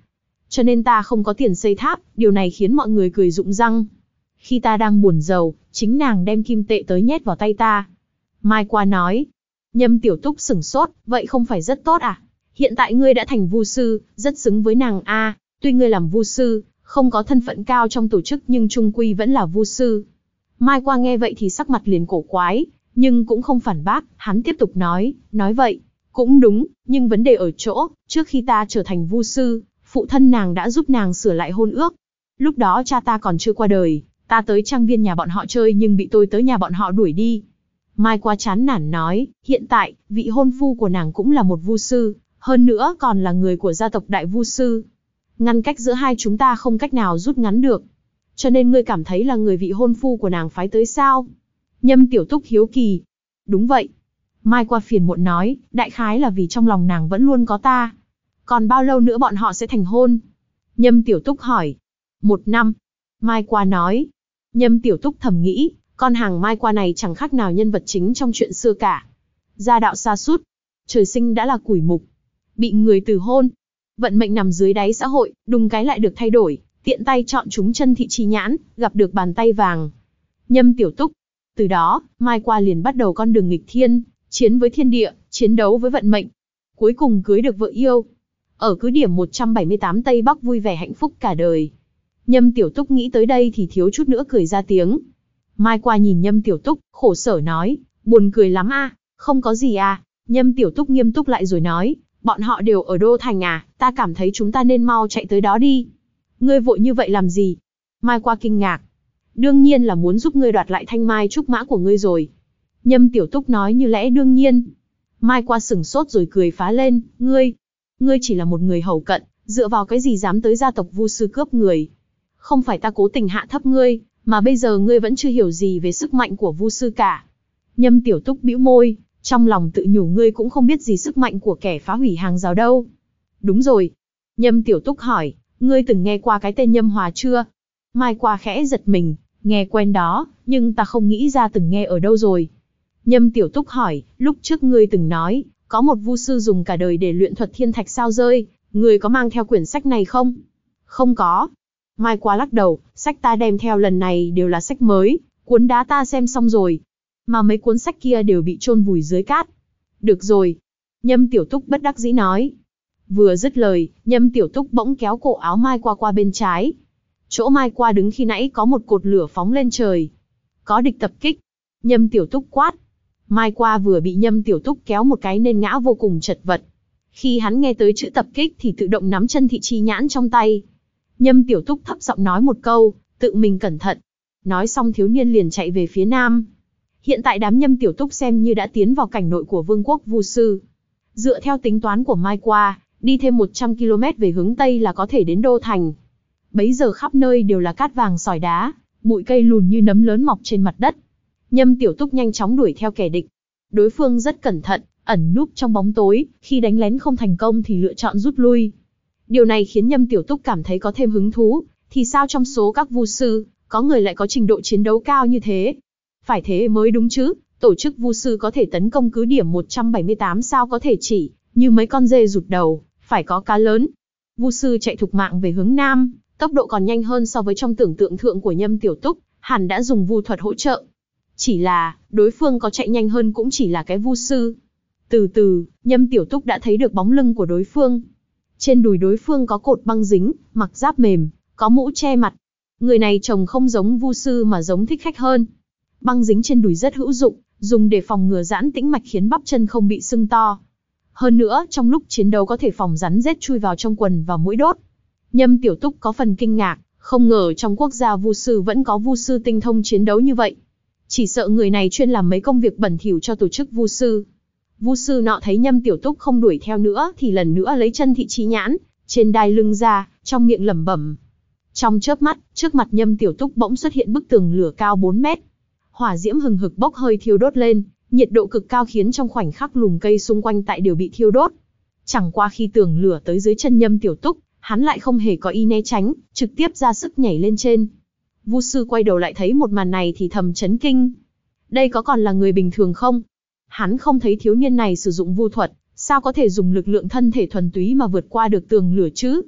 Cho nên ta không có tiền xây tháp, điều này khiến mọi người cười rụng răng. Khi ta đang buồn rầu, chính nàng đem kim tệ tới nhét vào tay ta. Mai Qua nói. Nhâm Tiểu Túc sửng sốt, vậy không phải rất tốt à? Hiện tại ngươi đã thành vu sư, rất xứng với nàng a. À, tuy ngươi làm vu sư, không có thân phận cao trong tổ chức nhưng chung quy vẫn là vu sư. Mai Qua nghe vậy thì sắc mặt liền cổ quái, nhưng cũng không phản bác, hắn tiếp tục nói, nói vậy, cũng đúng, nhưng vấn đề ở chỗ, trước khi ta trở thành vu sư, phụ thân nàng đã giúp nàng sửa lại hôn ước. Lúc đó cha ta còn chưa qua đời, ta tới trang viên nhà bọn họ chơi nhưng bị tôi tới nhà bọn họ đuổi đi. Mai Qua chán nản nói, hiện tại, vị hôn phu của nàng cũng là một vu sư, hơn nữa còn là người của gia tộc đại vu sư. Ngăn cách giữa hai chúng ta không cách nào rút ngắn được. Cho nên ngươi cảm thấy là người vị hôn phu của nàng phái tới sao? Nhâm Tiểu Túc hiếu kỳ. Đúng vậy. Mai Qua phiền muộn nói, đại khái là vì trong lòng nàng vẫn luôn có ta. Còn bao lâu nữa bọn họ sẽ thành hôn? Nhâm Tiểu Túc hỏi. Một năm. Mai Qua nói. Nhâm Tiểu Túc thầm nghĩ, con hàng Mai Qua này chẳng khác nào nhân vật chính trong chuyện xưa cả. Gia đạo sa sút, trời sinh đã là củi mục, bị người từ hôn. Vận mệnh nằm dưới đáy xã hội, đùng cái lại được thay đổi, tiện tay chọn chúng chân thị chi nhãn, gặp được bàn tay vàng. Nhâm Tiểu Túc. Từ đó, Mai Qua liền bắt đầu con đường nghịch thiên, chiến với thiên địa, chiến đấu với vận mệnh. Cuối cùng cưới được vợ yêu. Ở cứ điểm một trăm bảy mươi tám Tây Bắc vui vẻ hạnh phúc cả đời. Nhâm Tiểu Túc nghĩ tới đây thì thiếu chút nữa cười ra tiếng. Mai Qua nhìn Nhâm Tiểu Túc, khổ sở nói, buồn cười lắm a, à? Không có gì à. Nhâm Tiểu Túc nghiêm túc lại rồi nói, bọn họ đều ở Đô Thành à, ta cảm thấy chúng ta nên mau chạy tới đó đi. Ngươi vội như vậy làm gì? Mai Qua kinh ngạc. Đương nhiên là muốn giúp ngươi đoạt lại thanh mai trúc mã của ngươi rồi. Nhâm Tiểu Túc nói như lẽ đương nhiên. Mai Qua sửng sốt rồi cười phá lên, ngươi, ngươi chỉ là một người hầu cận, dựa vào cái gì dám tới gia tộc vu sư cướp người? Không phải ta cố tình hạ thấp ngươi, mà bây giờ ngươi vẫn chưa hiểu gì về sức mạnh của vu sư cả. Nhâm Tiểu Túc bĩu môi, trong lòng tự nhủ ngươi cũng không biết gì sức mạnh của kẻ phá hủy hàng rào đâu. Đúng rồi. Nhâm Tiểu Túc hỏi, ngươi từng nghe qua cái tên Nhâm Hòa chưa? Mai Qua khẽ giật mình, nghe quen đó, nhưng ta không nghĩ ra từng nghe ở đâu rồi. Nhâm Tiểu Túc hỏi, lúc trước ngươi từng nói, có một vu sư dùng cả đời để luyện thuật thiên thạch sao rơi, ngươi có mang theo quyển sách này không? Không có. Mai Qua lắc đầu, sách ta đem theo lần này đều là sách mới, cuốn đá ta xem xong rồi. Mà mấy cuốn sách kia đều bị chôn vùi dưới cát. Được rồi. Nhâm Tiểu Túc bất đắc dĩ nói. Vừa dứt lời, Nhâm Tiểu Túc bỗng kéo cổ áo Mai Qua qua bên trái. Chỗ Mai Qua đứng khi nãy có một cột lửa phóng lên trời. Có địch tập kích. Nhâm Tiểu Túc quát. Mai Qua vừa bị Nhâm Tiểu Túc kéo một cái nên ngã vô cùng chật vật. Khi hắn nghe tới chữ tập kích thì tự động nắm chân thị chi nhãn trong tay. Nhâm Tiểu Túc thấp giọng nói một câu, tự mình cẩn thận. Nói xong thiếu niên liền chạy về phía nam. Hiện tại đám Nhâm Tiểu Túc xem như đã tiến vào cảnh nội của Vương quốc Vu sư. Dựa theo tính toán của Mai Qua, đi thêm một trăm ki lô mét về hướng Tây là có thể đến Đô Thành. Bấy giờ khắp nơi đều là cát vàng sỏi đá, bụi cây lùn như nấm lớn mọc trên mặt đất. Nhâm Tiểu Túc nhanh chóng đuổi theo kẻ địch. Đối phương rất cẩn thận, ẩn núp trong bóng tối, khi đánh lén không thành công thì lựa chọn rút lui. Điều này khiến Nhâm Tiểu Túc cảm thấy có thêm hứng thú, thì sao trong số các vu sư, có người lại có trình độ chiến đấu cao như thế? Phải thế mới đúng chứ, tổ chức vu sư có thể tấn công cứ điểm một trăm bảy mươi tám sao có thể chỉ, như mấy con dê rụt đầu, phải có cá lớn. Vu sư chạy thục mạng về hướng nam, tốc độ còn nhanh hơn so với trong tưởng tượng thượng của Nhâm Tiểu Túc, hẳn đã dùng vu thuật hỗ trợ. Chỉ là, đối phương có chạy nhanh hơn cũng chỉ là cái vu sư. Từ từ, Nhâm Tiểu Túc đã thấy được bóng lưng của đối phương. Trên đùi đối phương có cột băng dính, mặc giáp mềm, có mũ che mặt. Người này trông không giống vu sư mà giống thích khách hơn. Băng dính trên đùi rất hữu dụng, dùng để phòng ngừa giãn tĩnh mạch khiến bắp chân không bị sưng to. Hơn nữa, trong lúc chiến đấu có thể phòng rắn rết chui vào trong quần và mũi đốt. Nhâm Tiểu Túc có phần kinh ngạc, không ngờ trong quốc gia vu sư vẫn có vu sư tinh thông chiến đấu như vậy. Chỉ sợ người này chuyên làm mấy công việc bẩn thỉu cho tổ chức vu sư. Vu sư nọ thấy Nhâm Tiểu Túc không đuổi theo nữa thì lần nữa lấy chân thị chi nhãn, trên đai lưng ra, trong miệng lẩm bẩm. Trong chớp mắt, trước mặt Nhâm Tiểu Túc bỗng xuất hiện bức tường lửa cao bốn mét. Hỏa diễm hừng hực bốc hơi thiêu đốt lên, nhiệt độ cực cao khiến trong khoảnh khắc lùm cây xung quanh tại đều bị thiêu đốt. Chẳng qua khi tường lửa tới dưới chân Nhâm Tiểu Túc, hắn lại không hề có ý né tránh, trực tiếp ra sức nhảy lên trên. Vu sư quay đầu lại thấy một màn này thì thầm chấn kinh. Đây có còn là người bình thường không? Hắn không thấy thiếu niên này sử dụng vu thuật, sao có thể dùng lực lượng thân thể thuần túy mà vượt qua được tường lửa chứ?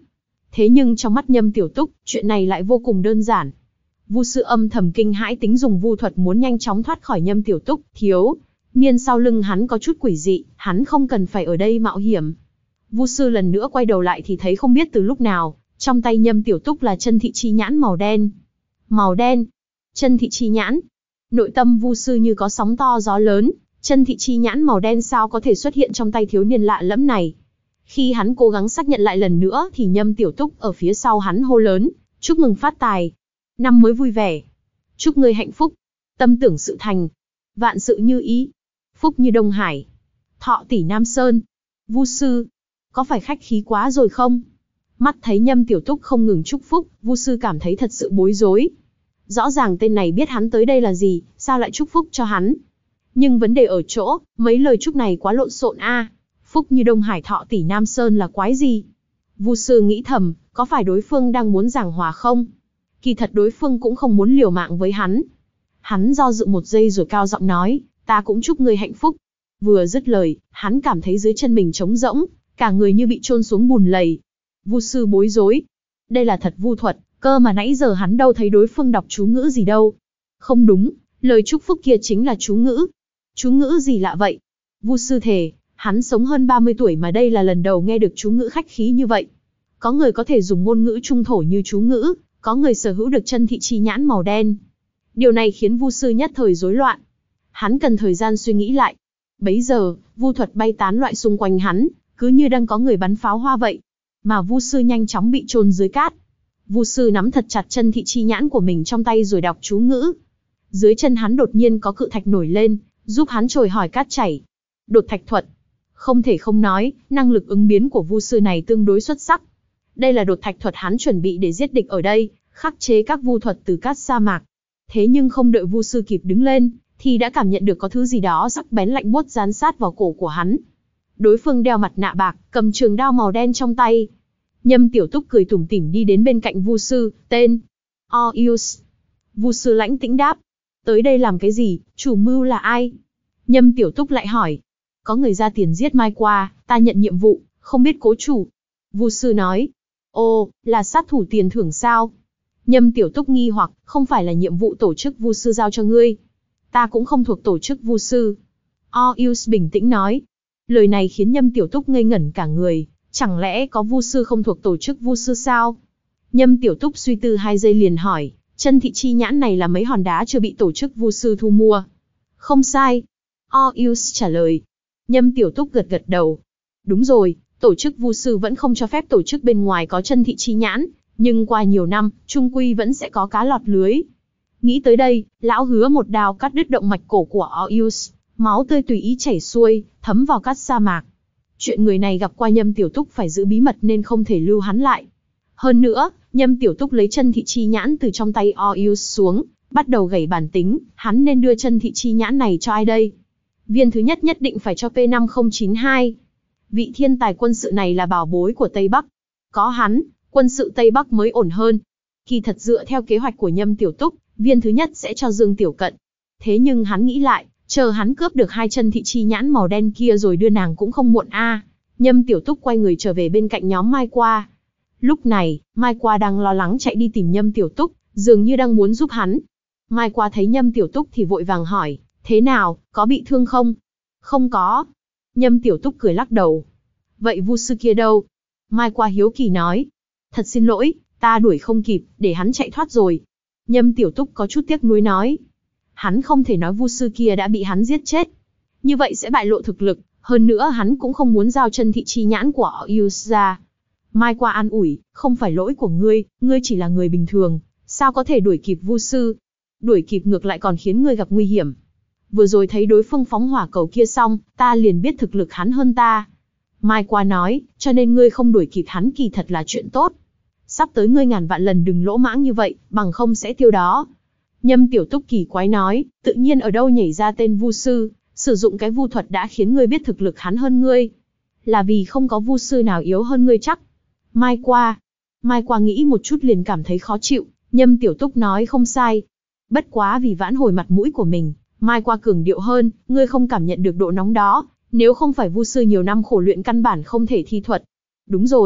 Thế nhưng trong mắt Nhâm Tiểu Túc, chuyện này lại vô cùng đơn giản. Vu sư âm thầm kinh hãi tính dùng vu thuật muốn nhanh chóng thoát khỏi Nhâm Tiểu Túc, thiếu niên sau lưng hắn có chút quỷ dị, hắn không cần phải ở đây mạo hiểm. Vu sư lần nữa quay đầu lại thì thấy không biết từ lúc nào, trong tay Nhâm Tiểu Túc là chân thị chi nhãn màu đen. Màu đen, chân thị chi nhãn. Nội tâm vu sư như có sóng to gió lớn, chân thị chi nhãn màu đen sao có thể xuất hiện trong tay thiếu niên lạ lẫm này. Khi hắn cố gắng xác nhận lại lần nữa thì Nhâm Tiểu Túc ở phía sau hắn hô lớn, chúc mừng phát tài, năm mới vui vẻ, chúc ngươi hạnh phúc, tâm tưởng sự thành, vạn sự như ý, phúc như Đông Hải, thọ tỷ Nam Sơn. Vu sư, có phải khách khí quá rồi không? Mắt thấy Nhâm Tiểu Túc không ngừng chúc phúc, vu sư cảm thấy thật sự bối rối. Rõ ràng tên này biết hắn tới đây là gì, sao lại chúc phúc cho hắn? Nhưng vấn đề ở chỗ, mấy lời chúc này quá lộn xộn a. Phúc như Đông Hải thọ tỷ Nam Sơn là quái gì? Vu sư nghĩ thầm, có phải đối phương đang muốn giảng hòa không? Kỳ thật đối phương cũng không muốn liều mạng với hắn. Hắn do dự một giây rồi cao giọng nói, ta cũng chúc ngươi hạnh phúc. Vừa dứt lời, hắn cảm thấy dưới chân mình trống rỗng, cả người như bị chôn xuống bùn lầy. Vu sư bối rối. Đây là thật vu thuật, cơ mà nãy giờ hắn đâu thấy đối phương đọc chú ngữ gì đâu. Không đúng, lời chúc phúc kia chính là chú ngữ. Chú ngữ gì lạ vậy? Vu sư thề, hắn sống hơn ba mươi tuổi mà đây là lần đầu nghe được chú ngữ khách khí như vậy. Có người có thể dùng ngôn ngữ trung thổ như chú ngữ, có người sở hữu được chân thị chi nhãn màu đen. Điều này khiến vu sư nhất thời rối loạn. Hắn cần thời gian suy nghĩ lại. Bấy giờ, vu thuật bay tán loạn xung quanh hắn, cứ như đang có người bắn pháo hoa vậy. Mà vu sư nhanh chóng bị chôn dưới cát. Vu sư nắm thật chặt chân thị chi nhãn của mình trong tay rồi đọc chú ngữ. Dưới chân hắn đột nhiên có cự thạch nổi lên, giúp hắn trồi hỏi cát chảy. Đột thạch thuật. Không thể không nói, năng lực ứng biến của vu sư này tương đối xuất sắc. Đây là đột thạch thuật hắn chuẩn bị để giết địch ở đây, khắc chế các vu thuật từ cát sa mạc. Thế nhưng không đợi vu sư kịp đứng lên, thì đã cảm nhận được có thứ gì đó sắc bén lạnh buốt dán sát vào cổ của hắn. Đối phương đeo mặt nạ bạc, cầm trường đao màu đen trong tay. Nhâm Tiểu Túc cười tủm tỉm đi đến bên cạnh vu sư, tên Orius. Vu sư lãnh tĩnh đáp, tới đây làm cái gì, chủ mưu là ai? Nhâm Tiểu Túc lại hỏi, có người ra tiền giết Mai qua, ta nhận nhiệm vụ, không biết cố chủ. Vu sư nói, ồ, là sát thủ tiền thưởng sao? Nhâm Tiểu Túc nghi hoặc, không phải là nhiệm vụ tổ chức vu sư giao cho ngươi. Ta cũng không thuộc tổ chức vu sư. Orius bình tĩnh nói. Lời này khiến Nhâm Tiểu Túc ngây ngẩn cả người, chẳng lẽ có vu sư không thuộc tổ chức vu sư sao? Nhâm Tiểu Túc suy tư hai giây liền hỏi, chân thị chi nhãn này là mấy hòn đá chưa bị tổ chức vu sư thu mua? Không sai. Orius trả lời. Nhâm Tiểu Túc gật gật đầu. Đúng rồi, tổ chức vu sư vẫn không cho phép tổ chức bên ngoài có chân thị chi nhãn, nhưng qua nhiều năm, trung quy vẫn sẽ có cá lọt lưới. Nghĩ tới đây, lão hứa một đao cắt đứt động mạch cổ của Orius, máu tươi tùy ý chảy xuôi, thấm vào cát sa mạc. Chuyện người này gặp qua Nhâm Tiểu Túc phải giữ bí mật nên không thể lưu hắn lại. Hơn nữa, Nhâm Tiểu Túc lấy chân thị chi nhãn từ trong tay Orius xuống, bắt đầu gảy bản tính, hắn nên đưa chân thị chi nhãn này cho ai đây? Viên thứ nhất nhất định phải cho P năm không chín hai. Vị thiên tài quân sự này là bảo bối của Tây Bắc. Có hắn, quân sự Tây Bắc mới ổn hơn. Kỳ thật dựa theo kế hoạch của Nhâm Tiểu Túc, viên thứ nhất sẽ cho Dương Tiểu Cận. Thế nhưng hắn nghĩ lại, chờ hắn cướp được hai chân thị chi nhãn màu đen kia rồi đưa nàng cũng không muộn a. À. Nhâm Tiểu Túc quay người trở về bên cạnh nhóm Mai Qua. Lúc này, Mai Qua đang lo lắng chạy đi tìm Nhâm Tiểu Túc, dường như đang muốn giúp hắn. Mai Qua thấy Nhâm Tiểu Túc thì vội vàng hỏi, thế nào, có bị thương không? Không có. Nhâm Tiểu Túc cười lắc đầu. Vậy vu sư kia đâu? Mai Qua hiếu kỳ nói. Thật xin lỗi, ta đuổi không kịp, để hắn chạy thoát rồi. Nhâm Tiểu Túc có chút tiếc nuối nói. Hắn không thể nói vu sư kia đã bị hắn giết chết. Như vậy sẽ bại lộ thực lực, hơn nữa hắn cũng không muốn giao chân thị chi nhãn của Orius ra. Mai Qua an ủi, không phải lỗi của ngươi, ngươi chỉ là người bình thường, sao có thể đuổi kịp vu sư? Đuổi kịp ngược lại còn khiến ngươi gặp nguy hiểm. Vừa rồi thấy đối phương phóng hỏa cầu kia xong, ta liền biết thực lực hắn hơn ta. Mai Qua nói, cho nên ngươi không đuổi kịp hắn kỳ thật là chuyện tốt. Sắp tới ngươi ngàn vạn lần đừng lỗ mãng như vậy, bằng không sẽ tiêu đó. Nhâm Tiểu Túc kỳ quái nói, tự nhiên ở đâu nhảy ra tên vu sư, sử dụng cái vu thuật đã khiến ngươi biết thực lực hắn hơn ngươi. Là vì không có vu sư nào yếu hơn ngươi chắc. Mai Qua. Mai Qua nghĩ một chút liền cảm thấy khó chịu, Nhâm Tiểu Túc nói không sai. Bất quá vì vãn hồi mặt mũi của mình, Mai Qua cường điệu hơn, ngươi không cảm nhận được độ nóng đó, nếu không phải vu sư nhiều năm khổ luyện căn bản không thể thi thuật. Đúng rồi,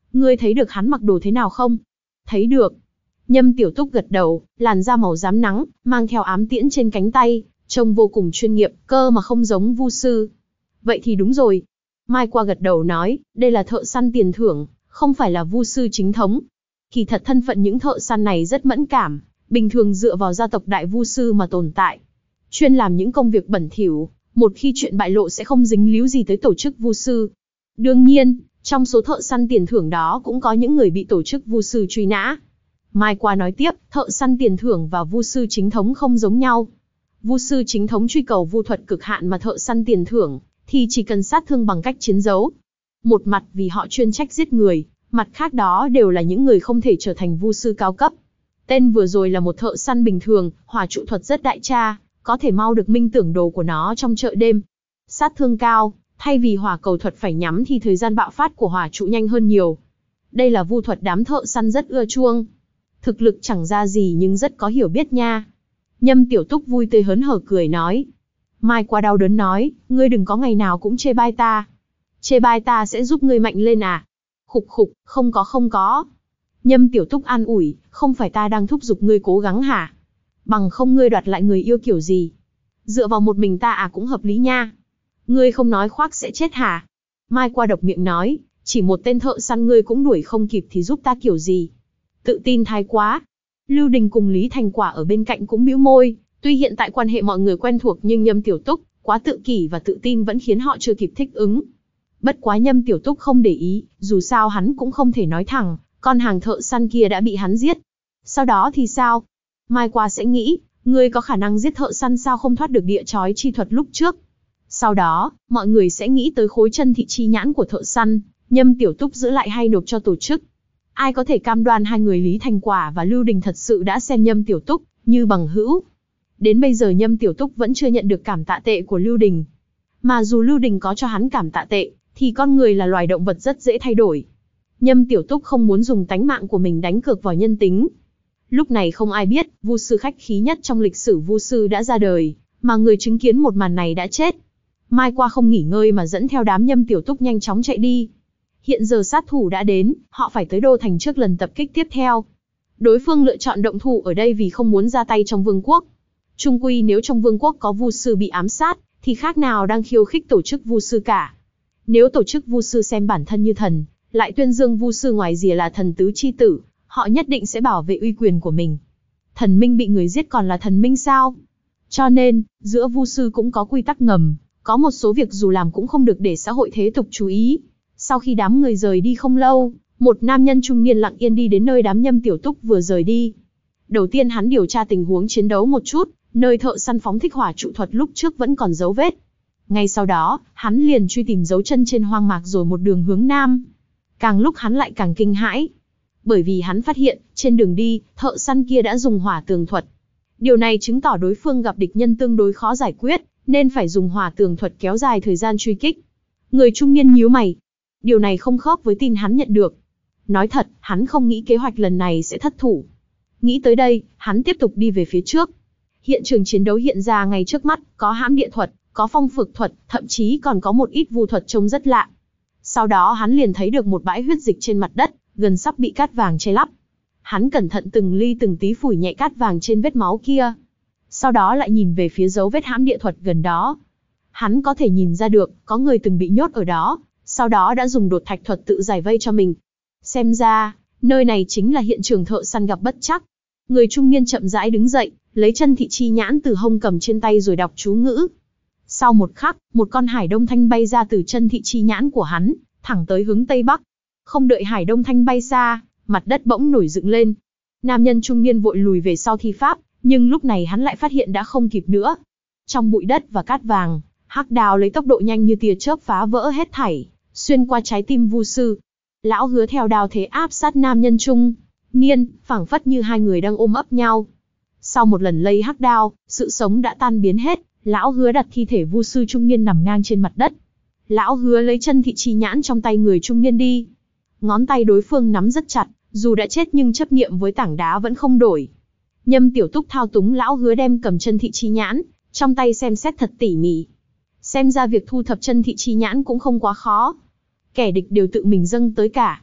Ngươi thấy được hắn mặc đồ thế nào không? Thấy được. Nhâm Tiểu Túc gật đầu, làn da màu rám nắng, mang theo ám tiễn trên cánh tay, trông vô cùng chuyên nghiệp, cơ mà không giống vu sư. Vậy thì đúng rồi. Mai Qua gật đầu nói, đây là thợ săn tiền thưởng, không phải là vu sư chính thống. Kỳ thật thân phận những thợ săn này rất mẫn cảm, bình thường dựa vào gia tộc đại vu sư mà tồn tại. Chuyên làm những công việc bẩn thỉu, một khi chuyện bại lộ sẽ không dính líu gì tới tổ chức vu sư. Đương nhiên, trong số thợ săn tiền thưởng đó cũng có những người bị tổ chức vu sư truy nã. Mai Qua nói tiếp, thợ săn tiền thưởng và vu sư chính thống không giống nhau. Vu sư chính thống truy cầu vu thuật cực hạn mà thợ săn tiền thưởng thì chỉ cần sát thương bằng cách chiến đấu. Một mặt vì họ chuyên trách giết người, mặt khác đó đều là những người không thể trở thành vu sư cao cấp. Tên vừa rồi là một thợ săn bình thường, hỏa trụ thuật rất đại tra, có thể mau được minh tưởng đồ của nó trong chợ đêm. Sát thương cao, thay vì hỏa cầu thuật phải nhắm thì thời gian bạo phát của hỏa trụ nhanh hơn nhiều. Đây là vu thuật đám thợ săn rất ưa chuông. Thực lực chẳng ra gì nhưng rất có hiểu biết nha. Nhâm Tiểu Túc vui tươi hớn hở cười nói. Mai Qua đau đớn nói, ngươi đừng có ngày nào cũng chê bai ta. Chê bai ta sẽ giúp ngươi mạnh lên à? Khục khục, không có không có. Nhâm Tiểu Túc an ủi, không phải ta đang thúc giục ngươi cố gắng hả? Bằng không ngươi đoạt lại người yêu kiểu gì? Dựa vào một mình ta à cũng hợp lý nha. Ngươi không nói khoác sẽ chết hả? Mai Qua độc miệng nói, chỉ một tên thợ săn ngươi cũng đuổi không kịp thì giúp ta kiểu gì? Tự tin thái quá. Lưu Đình cùng Lý Thành Quả ở bên cạnh cũng bĩu môi, tuy hiện tại quan hệ mọi người quen thuộc nhưng Nhâm Tiểu Túc quá tự kỷ và tự tin vẫn khiến họ chưa kịp thích ứng. Bất quá Nhâm Tiểu Túc không để ý, dù sao hắn cũng không thể nói thẳng, con hàng thợ săn kia đã bị hắn giết. Sau đó thì sao? Mai Qua sẽ nghĩ, ngươi có khả năng giết thợ săn sao không thoát được địa chói chi thuật lúc trước. Sau đó, mọi người sẽ nghĩ tới khối chân thị chi nhãn của thợ săn, Nhâm Tiểu Túc giữ lại hay nộp cho tổ chức. Ai có thể cam đoan hai người Lý Thành Quả và Lưu Đình thật sự đã xem Nhâm Tiểu Túc như bằng hữu. Đến bây giờ Nhâm Tiểu Túc vẫn chưa nhận được cảm tạ tệ của Lưu Đình. Mà dù Lưu Đình có cho hắn cảm tạ tệ, thì con người là loài động vật rất dễ thay đổi. Nhâm Tiểu Túc không muốn dùng tánh mạng của mình đánh cược vào nhân tính. Lúc này không ai biết, vu sư khách khí nhất trong lịch sử vu sư đã ra đời, mà người chứng kiến một màn này đã chết. Mai Qua không nghỉ ngơi mà dẫn theo đám Nhâm Tiểu Túc nhanh chóng chạy đi. Hiện giờ sát thủ đã đến, họ phải tới Đô Thành trước lần tập kích tiếp theo. Đối phương lựa chọn động thủ ở đây vì không muốn ra tay trong vương quốc. Chung quy nếu trong vương quốc có vu sư bị ám sát, thì khác nào đang khiêu khích tổ chức vu sư cả. Nếu tổ chức vu sư xem bản thân như thần, lại tuyên dương vu sư ngoài rìa là thần tứ chi tử, họ nhất định sẽ bảo vệ uy quyền của mình. Thần minh bị người giết còn là thần minh sao? Cho nên, giữa vu sư cũng có quy tắc ngầm, có một số việc dù làm cũng không được để xã hội thế tục chú ý. Sau khi đám người rời đi không lâu, một nam nhân trung niên lặng yên đi đến nơi đám Nhâm Tiểu Túc vừa rời đi. Đầu tiên hắn điều tra tình huống chiến đấu một chút, nơi thợ săn phóng thích hỏa trụ thuật lúc trước vẫn còn dấu vết. Ngay sau đó, hắn liền truy tìm dấu chân trên hoang mạc rồi một đường hướng nam. Càng lúc hắn lại càng kinh hãi. Bởi vì hắn phát hiện, trên đường đi, thợ săn kia đã dùng hỏa tường thuật. Điều này chứng tỏ đối phương gặp địch nhân tương đối khó giải quyết, nên phải dùng hỏa tường thuật kéo dài thời gian truy kích. Người trung niên nhíu mày. Điều này không khớp với tin hắn nhận được. Nói thật, hắn không nghĩ kế hoạch lần này sẽ thất thủ. Nghĩ tới đây, hắn tiếp tục đi về phía trước. Hiện trường chiến đấu hiện ra ngay trước mắt, có hãm địa thuật, có phong phược thuật, thậm chí còn có một ít vu thuật trông rất lạ. Sau đó hắn liền thấy được một bãi huyết dịch trên mặt đất, gần sắp bị cát vàng che lấp. Hắn cẩn thận từng ly từng tí phủi nhẹ cát vàng trên vết máu kia. Sau đó lại nhìn về phía dấu vết hãm địa thuật gần đó. Hắn có thể nhìn ra được, có người từng bị nhốt ở đó, sau đó đã dùng đột thạch thuật tự giải vây cho mình. Xem ra, nơi này chính là hiện trường thợ săn gặp bất trắc. Người trung niên chậm rãi đứng dậy, lấy chân thị chi nhãn từ hông cầm trên tay rồi đọc chú ngữ. Sau một khắc, một con hải đông thanh bay ra từ chân thị chi nhãn của hắn, thẳng tới hướng tây bắc. Không đợi hải đông thanh bay xa, mặt đất bỗng nổi dựng lên. Nam nhân trung niên vội lùi về sau thi pháp, nhưng lúc này hắn lại phát hiện đã không kịp nữa. Trong bụi đất và cát vàng, hắc đào lấy tốc độ nhanh như tia chớp phá vỡ hết thảy, xuyên qua trái tim vu sư. Lão Hứa theo đao thế áp sát nam nhân trung niên, phảng phất như hai người đang ôm ấp nhau. Sau một lần lây hắc đao, sự sống đã tan biến hết, Lão Hứa đặt thi thể vu sư trung niên nằm ngang trên mặt đất. Lão Hứa lấy chân thị chi nhãn trong tay người trung niên đi. Ngón tay đối phương nắm rất chặt, dù đã chết nhưng chấp niệm với tảng đá vẫn không đổi. Nhâm Tiểu Túc thao túng Lão Hứa đem cầm chân thị chi nhãn, trong tay xem xét thật tỉ mỉ. Xem ra việc thu thập chân thị chi nhãn cũng không quá khó. Kẻ địch đều tự mình dâng tới cả.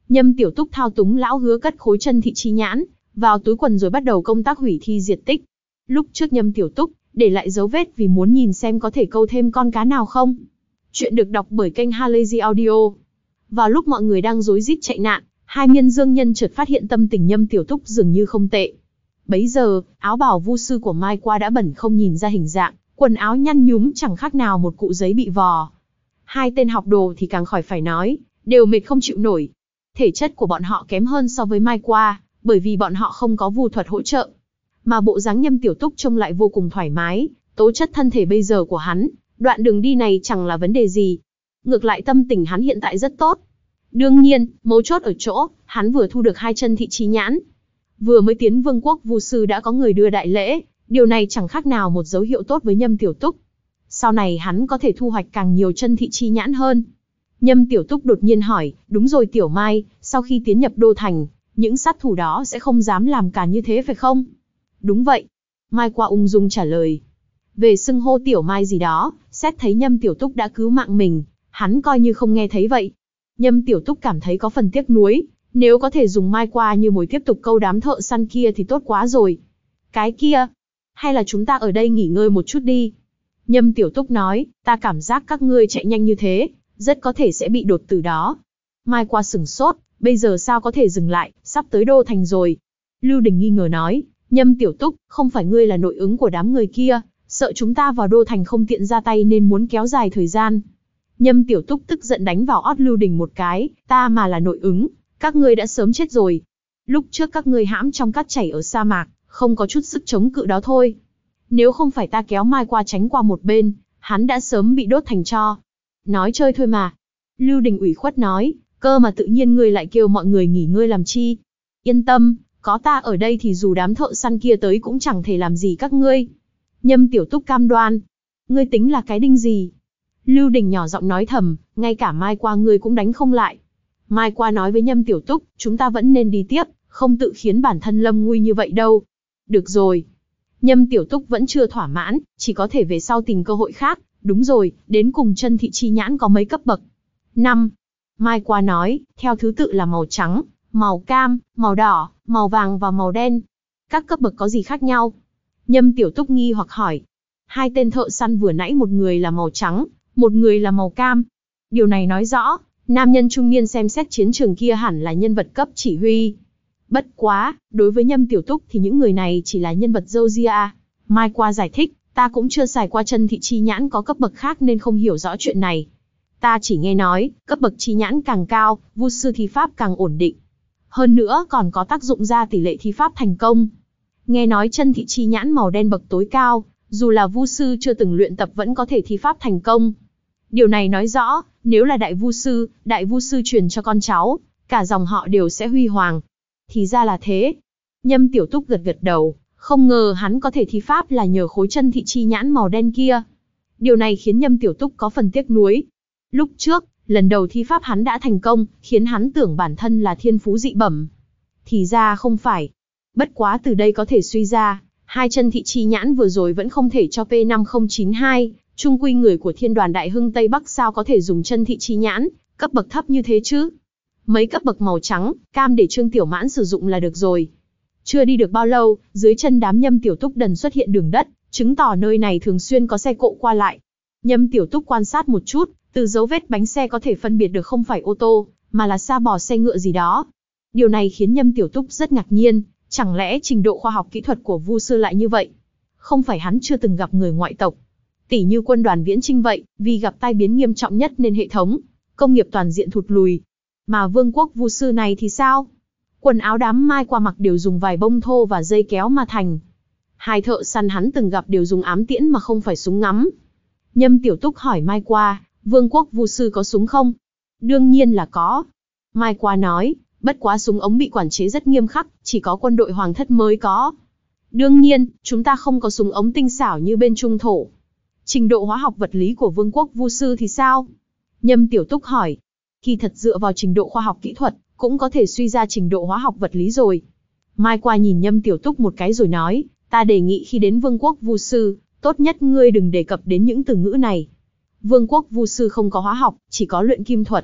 Nhâm Tiểu Túc thao túng lão Hứa cất khối chân thị chi nhãn vào túi quần rồi bắt đầu công tác hủy thi diệt tích. Lúc trước Nhâm Tiểu Túc để lại dấu vết vì muốn nhìn xem có thể câu thêm con cá nào không. Chuyện được đọc bởi kênh Halazy Audio. Vào lúc mọi người đang rối rít chạy nạn, hai miên dương nhân chợt phát hiện tâm tình Nhâm Tiểu Túc dường như không tệ. Bấy giờ, áo bào vu sư của Mai Qua đã bẩn không nhìn ra hình dạng, quần áo nhăn nhúm chẳng khác nào một cụ giấy bị vò. Hai tên học đồ thì càng khỏi phải nói, đều mệt không chịu nổi. Thể chất của bọn họ kém hơn so với Mai Qua, bởi vì bọn họ không có vu thuật hỗ trợ. Mà bộ dáng Nhâm Tiểu Túc trông lại vô cùng thoải mái, tố chất thân thể bây giờ của hắn, đoạn đường đi này chẳng là vấn đề gì. Ngược lại tâm tình hắn hiện tại rất tốt. Đương nhiên, mấu chốt ở chỗ, hắn vừa thu được hai chân thị chi nhãn. Vừa mới tiến vương quốc vu sư đã có người đưa đại lễ, điều này chẳng khác nào một dấu hiệu tốt với Nhâm Tiểu Túc. Sau này hắn có thể thu hoạch càng nhiều chân thị chi nhãn hơn. Nhâm Tiểu Túc đột nhiên hỏi, đúng rồi Tiểu Mai, sau khi tiến nhập đô thành, những sát thủ đó sẽ không dám làm càn như thế phải không? Đúng vậy. Mai Qua ung dung trả lời. Về xưng hô Tiểu Mai gì đó, xét thấy Nhâm Tiểu Túc đã cứu mạng mình, hắn coi như không nghe thấy vậy. Nhâm Tiểu Túc cảm thấy có phần tiếc nuối, nếu có thể dùng Mai Qua như mồi tiếp tục câu đám thợ săn kia thì tốt quá rồi. Cái kia, hay là chúng ta ở đây nghỉ ngơi một chút đi. Nhâm Tiểu Túc nói, ta cảm giác các ngươi chạy nhanh như thế, rất có thể sẽ bị đột tử đó. Mai Qua sửng sốt, bây giờ sao có thể dừng lại, sắp tới đô thành rồi. Lưu Đình nghi ngờ nói, Nhâm Tiểu Túc, không phải ngươi là nội ứng của đám người kia, sợ chúng ta vào đô thành không tiện ra tay nên muốn kéo dài thời gian. Nhâm Tiểu Túc tức giận đánh vào ót Lưu Đình một cái, ta mà là nội ứng, các ngươi đã sớm chết rồi. Lúc trước các ngươi hãm trong cát chảy ở sa mạc, không có chút sức chống cự đó thôi. Nếu không phải ta kéo Mai Qua tránh qua một bên, hắn đã sớm bị đốt thành tro. Nói chơi thôi mà. Lưu Đình ủy khuất nói, cơ mà tự nhiên ngươi lại kêu mọi người nghỉ ngơi làm chi. Yên tâm, có ta ở đây thì dù đám thợ săn kia tới cũng chẳng thể làm gì các ngươi. Nhâm Tiểu Túc cam đoan. Ngươi tính là cái đinh gì? Lưu Đình nhỏ giọng nói thầm, ngay cả Mai Qua ngươi cũng đánh không lại. Mai Qua nói với Nhâm Tiểu Túc, chúng ta vẫn nên đi tiếp, không tự khiến bản thân lâm nguy như vậy đâu. Được rồi. Nhâm Tiểu Túc vẫn chưa thỏa mãn, chỉ có thể về sau tìm cơ hội khác. Đúng rồi, đến cùng chân thị chi nhãn có mấy cấp bậc? năm. Mai Qua nói, theo thứ tự là màu trắng, màu cam, màu đỏ, màu vàng và màu đen. Các cấp bậc có gì khác nhau? Nhâm Tiểu Túc nghi hoặc hỏi. Hai tên thợ săn vừa nãy một người là màu trắng, một người là màu cam. Điều này nói rõ, nam nhân trung niên xem xét chiến trường kia hẳn là nhân vật cấp chỉ huy. Bất quá, đối với Nhâm Tiểu Túc thì những người này chỉ là nhân vật râu ria. Mai Qua giải thích, ta cũng chưa xài qua chân thị chi nhãn có cấp bậc khác nên không hiểu rõ chuyện này. Ta chỉ nghe nói, cấp bậc chi nhãn càng cao, vu sư thi pháp càng ổn định. Hơn nữa còn có tác dụng gia tỷ lệ thi pháp thành công. Nghe nói chân thị chi nhãn màu đen bậc tối cao, dù là vu sư chưa từng luyện tập vẫn có thể thi pháp thành công. Điều này nói rõ, nếu là đại vu sư, đại vu sư truyền cho con cháu, cả dòng họ đều sẽ huy hoàng. Thì ra là thế. Nhâm Tiểu Túc gật gật đầu, không ngờ hắn có thể thi pháp là nhờ khối chân thị chi nhãn màu đen kia. Điều này khiến Nhâm Tiểu Túc có phần tiếc nuối. Lúc trước, lần đầu thi pháp hắn đã thành công, khiến hắn tưởng bản thân là thiên phú dị bẩm. Thì ra không phải. Bất quá từ đây có thể suy ra, hai chân thị chi nhãn vừa rồi vẫn không thể cho P năm không chín hai, trung quy người của Thiên đoàn Đại Hưng Tây Bắc sao có thể dùng chân thị chi nhãn, cấp bậc thấp như thế chứ. Mấy cấp bậc màu trắng, cam để Trương Tiểu Mãn sử dụng là được rồi. Chưa đi được bao lâu, dưới chân đám Nhâm Tiểu Túc đần xuất hiện đường đất, chứng tỏ nơi này thường xuyên có xe cộ qua lại. Nhâm Tiểu Túc quan sát một chút, từ dấu vết bánh xe có thể phân biệt được không phải ô tô, mà là sa bò xe ngựa gì đó. Điều này khiến Nhâm Tiểu Túc rất ngạc nhiên, chẳng lẽ trình độ khoa học kỹ thuật của vu sư lại như vậy? Không phải hắn chưa từng gặp người ngoại tộc. Tỷ như quân đoàn Viễn Chinh vậy, vì gặp tai biến nghiêm trọng nhất nên hệ thống công nghiệp toàn diện thụt lùi. Mà vương quốc vu sư này thì sao? Quần áo đám Mai Qua mặc đều dùng vài bông thô và dây kéo mà thành. Hai thợ săn hắn từng gặp đều dùng ám tiễn mà không phải súng ngắm. Nhâm Tiểu Túc hỏi Mai Qua, vương quốc vu sư có súng không? Đương nhiên là có. Mai Qua nói, bất quá súng ống bị quản chế rất nghiêm khắc, chỉ có quân đội hoàng thất mới có. Đương nhiên, chúng ta không có súng ống tinh xảo như bên Trung Thổ. Trình độ hóa học vật lý của vương quốc vu sư thì sao? Nhâm Tiểu Túc hỏi. Khi thật dựa vào trình độ khoa học kỹ thuật, cũng có thể suy ra trình độ hóa học vật lý rồi. Mai Qua nhìn Nhâm Tiểu Túc một cái rồi nói, ta đề nghị khi đến vương quốc vu sư, tốt nhất ngươi đừng đề cập đến những từ ngữ này. Vương quốc vu sư không có hóa học, chỉ có luyện kim thuật.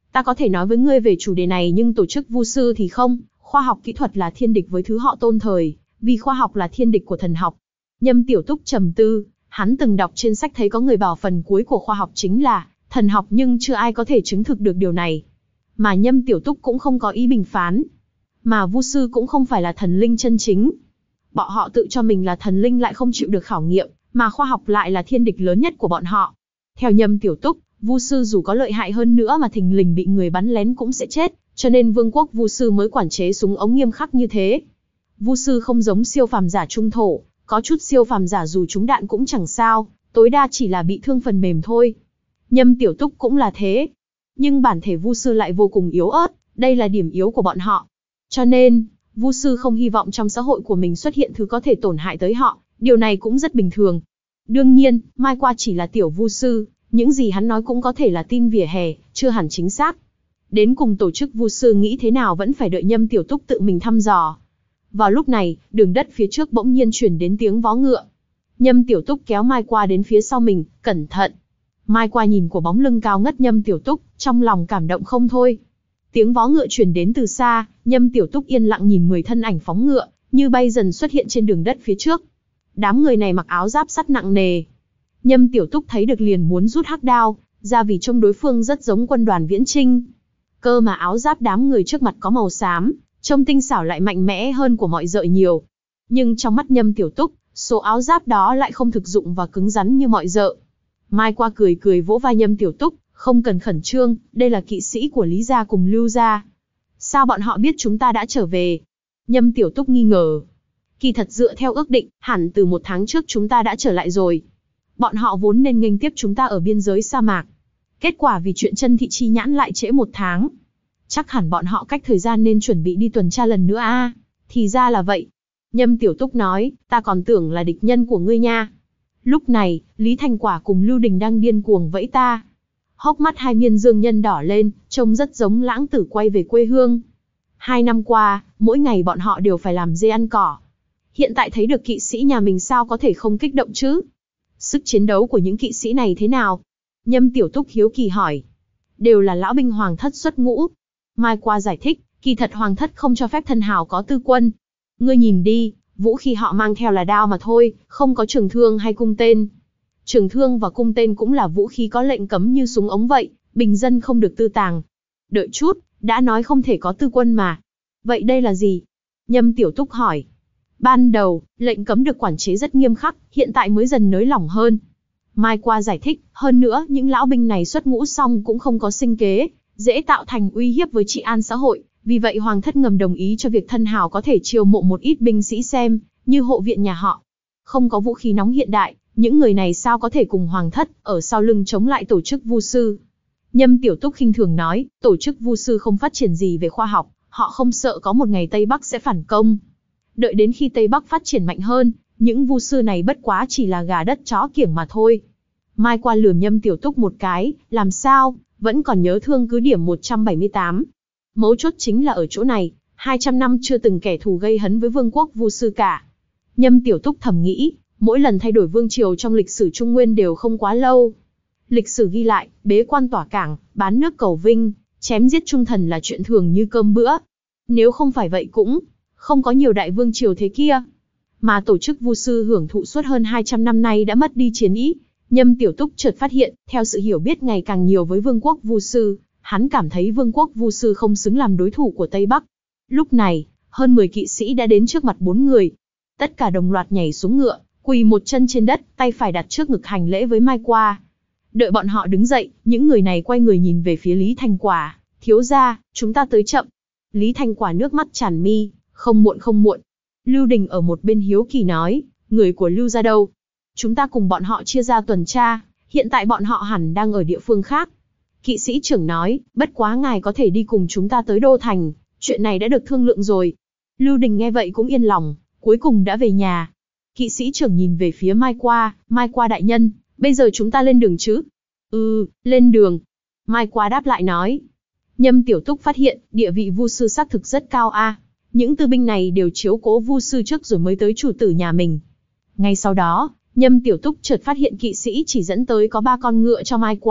Ta có thể nói với ngươi về chủ đề này nhưng tổ chức vu sư thì không, khoa học kỹ thuật là thiên địch với thứ họ tôn thời, vì khoa học là thiên địch của thần học. Nhâm Tiểu Túc trầm tư, hắn từng đọc trên sách thấy có người bảo phần cuối của khoa học chính là thần học nhưng chưa ai có thể chứng thực được điều này. Mà Nhâm Tiểu Túc cũng không có ý bình phán. Mà vu sư cũng không phải là thần linh chân chính. Bọn họ tự cho mình là thần linh lại không chịu được khảo nghiệm, mà khoa học lại là thiên địch lớn nhất của bọn họ. Theo Nhâm Tiểu Túc, vu sư dù có lợi hại hơn nữa mà thình lình bị người bắn lén cũng sẽ chết, cho nên vương quốc vu sư mới quản chế súng ống nghiêm khắc như thế. Vu sư không giống siêu phàm giả trung thổ, có chút siêu phàm giả dù trúng đạn cũng chẳng sao, tối đa chỉ là bị thương phần mềm thôi. Nhâm Tiểu Túc cũng là thế. Nhưng bản thể vu sư lại vô cùng yếu ớt, đây là điểm yếu của bọn họ. Cho nên, vu sư không hy vọng trong xã hội của mình xuất hiện thứ có thể tổn hại tới họ, điều này cũng rất bình thường. Đương nhiên, Mai Qua chỉ là tiểu vu sư, những gì hắn nói cũng có thể là tin vỉa hè, chưa hẳn chính xác. Đến cùng tổ chức vu sư nghĩ thế nào vẫn phải đợi Nhâm Tiểu Túc tự mình thăm dò. Vào lúc này, đường đất phía trước bỗng nhiên truyền đến tiếng vó ngựa. Nhâm Tiểu Túc kéo Mai Qua đến phía sau mình, cẩn thận. Mai Qua nhìn của bóng lưng cao ngất Nhâm Tiểu Túc, trong lòng cảm động không thôi. Tiếng vó ngựa truyền đến từ xa, Nhâm Tiểu Túc yên lặng nhìn mười thân ảnh phóng ngựa, như bay dần xuất hiện trên đường đất phía trước. Đám người này mặc áo giáp sắt nặng nề. Nhâm Tiểu Túc thấy được liền muốn rút hắc đao ra vì trông đối phương rất giống quân đoàn viễn chinh. Cơ mà áo giáp đám người trước mặt có màu xám, trông tinh xảo lại mạnh mẽ hơn của mọi dợ nhiều. Nhưng trong mắt Nhâm Tiểu Túc, số áo giáp đó lại không thực dụng và cứng rắn như mọi dợ. Mai Qua cười cười vỗ vai Nhâm Tiểu Túc, không cần khẩn trương, đây là kỵ sĩ của Lý gia cùng Lưu gia. Sao bọn họ biết chúng ta đã trở về? Nhâm Tiểu Túc nghi ngờ. Kỳ thật dựa theo ước định, hẳn từ một tháng trước chúng ta đã trở lại rồi. Bọn họ vốn nên nghênh tiếp chúng ta ở biên giới sa mạc. Kết quả vì chuyện chân thị chi nhãn lại trễ một tháng. Chắc hẳn bọn họ cách thời gian nên chuẩn bị đi tuần tra lần nữa a. À, thì ra là vậy. Nhâm Tiểu Túc nói, ta còn tưởng là địch nhân của ngươi nha. Lúc này, Lý Thành Quả cùng Lưu Đình đang điên cuồng vẫy ta. Hốc mắt hai miên dương nhân đỏ lên, trông rất giống lãng tử quay về quê hương. Hai năm qua, mỗi ngày bọn họ đều phải làm dê ăn cỏ. Hiện tại thấy được kỵ sĩ nhà mình sao có thể không kích động chứ? Sức chiến đấu của những kỵ sĩ này thế nào? Nhâm Tiểu Túc hiếu kỳ hỏi. Đều là lão binh hoàng thất xuất ngũ. Mai Qua giải thích, kỳ thật hoàng thất không cho phép thân hào có tư quân. Ngươi nhìn đi, vũ khí họ mang theo là đao mà thôi, không có trường thương hay cung tên. Trường thương và cung tên cũng là vũ khí có lệnh cấm như súng ống vậy, bình dân không được tư tàng. Đợi chút, đã nói không thể có tư quân mà. Vậy đây là gì? Nhâm Tiểu Túc hỏi. Ban đầu, lệnh cấm được quản chế rất nghiêm khắc, hiện tại mới dần nới lỏng hơn. Mai Qua giải thích, hơn nữa, những lão binh này xuất ngũ xong cũng không có sinh kế, dễ tạo thành uy hiếp với trị an xã hội, vì vậy hoàng thất ngầm đồng ý cho việc thân hào có thể chiêu mộ một ít binh sĩ xem, như hộ viện nhà họ. Không có vũ khí nóng hiện đại, những người này sao có thể cùng hoàng thất ở sau lưng chống lại tổ chức vu sư? Nhâm Tiểu Túc khinh thường nói, tổ chức vu sư không phát triển gì về khoa học, họ không sợ có một ngày Tây Bắc sẽ phản công. Đợi đến khi Tây Bắc phát triển mạnh hơn, những vu sư này bất quá chỉ là gà đất chó kiểng mà thôi. Mai Qua lườm Nhâm Tiểu Túc một cái, làm sao, vẫn còn nhớ thương cứ điểm một trăm bảy mươi tám. Mấu chốt chính là ở chỗ này, hai trăm năm chưa từng kẻ thù gây hấn với vương quốc vu sư cả. Nhâm Tiểu Túc thầm nghĩ, mỗi lần thay đổi vương triều trong lịch sử Trung Nguyên đều không quá lâu. Lịch sử ghi lại, bế quan tỏa cảng, bán nước cầu vinh, chém giết trung thần là chuyện thường như cơm bữa. Nếu không phải vậy cũng không có nhiều đại vương triều thế kia. Mà tổ chức vu sư hưởng thụ suốt hơn hai trăm năm nay đã mất đi chiến ý. Nhâm Tiểu Túc chợt phát hiện, theo sự hiểu biết ngày càng nhiều với vương quốc vu sư, hắn cảm thấy vương quốc vu sư không xứng làm đối thủ của Tây Bắc. Lúc này, hơn mười kỵ sĩ đã đến trước mặt bốn người. Tất cả đồng loạt nhảy xuống ngựa, quỳ một chân trên đất, tay phải đặt trước ngực hành lễ với Mai Qua. Đợi bọn họ đứng dậy, những người này quay người nhìn về phía Lý Thành Quả. Thiếu gia, chúng ta tới chậm. Lý Thành Quả nước mắt tràn mi, không muộn không muộn. Lưu Đình ở một bên hiếu kỳ nói, người của Lưu gia đâu? Chúng ta cùng bọn họ chia ra tuần tra, hiện tại bọn họ hẳn đang ở địa phương khác. Kỵ sĩ trưởng nói, bất quá ngài có thể đi cùng chúng ta tới Đô Thành, chuyện này đã được thương lượng rồi. Lưu Đình nghe vậy cũng yên lòng, cuối cùng đã về nhà. Kỵ sĩ trưởng nhìn về phía Mai Qua, Mai Qua đại nhân, bây giờ chúng ta lên đường chứ? Ừ, lên đường. Mai Qua đáp lại nói. Nhâm Tiểu Túc phát hiện, địa vị vu sư xác thực rất cao a. À. Những tư binh này đều chiếu cố vu sư trước rồi mới tới chủ tử nhà mình. Ngay sau đó, Nhâm Tiểu Túc chợt phát hiện kỵ sĩ chỉ dẫn tới có ba con ngựa cho Mai Qua,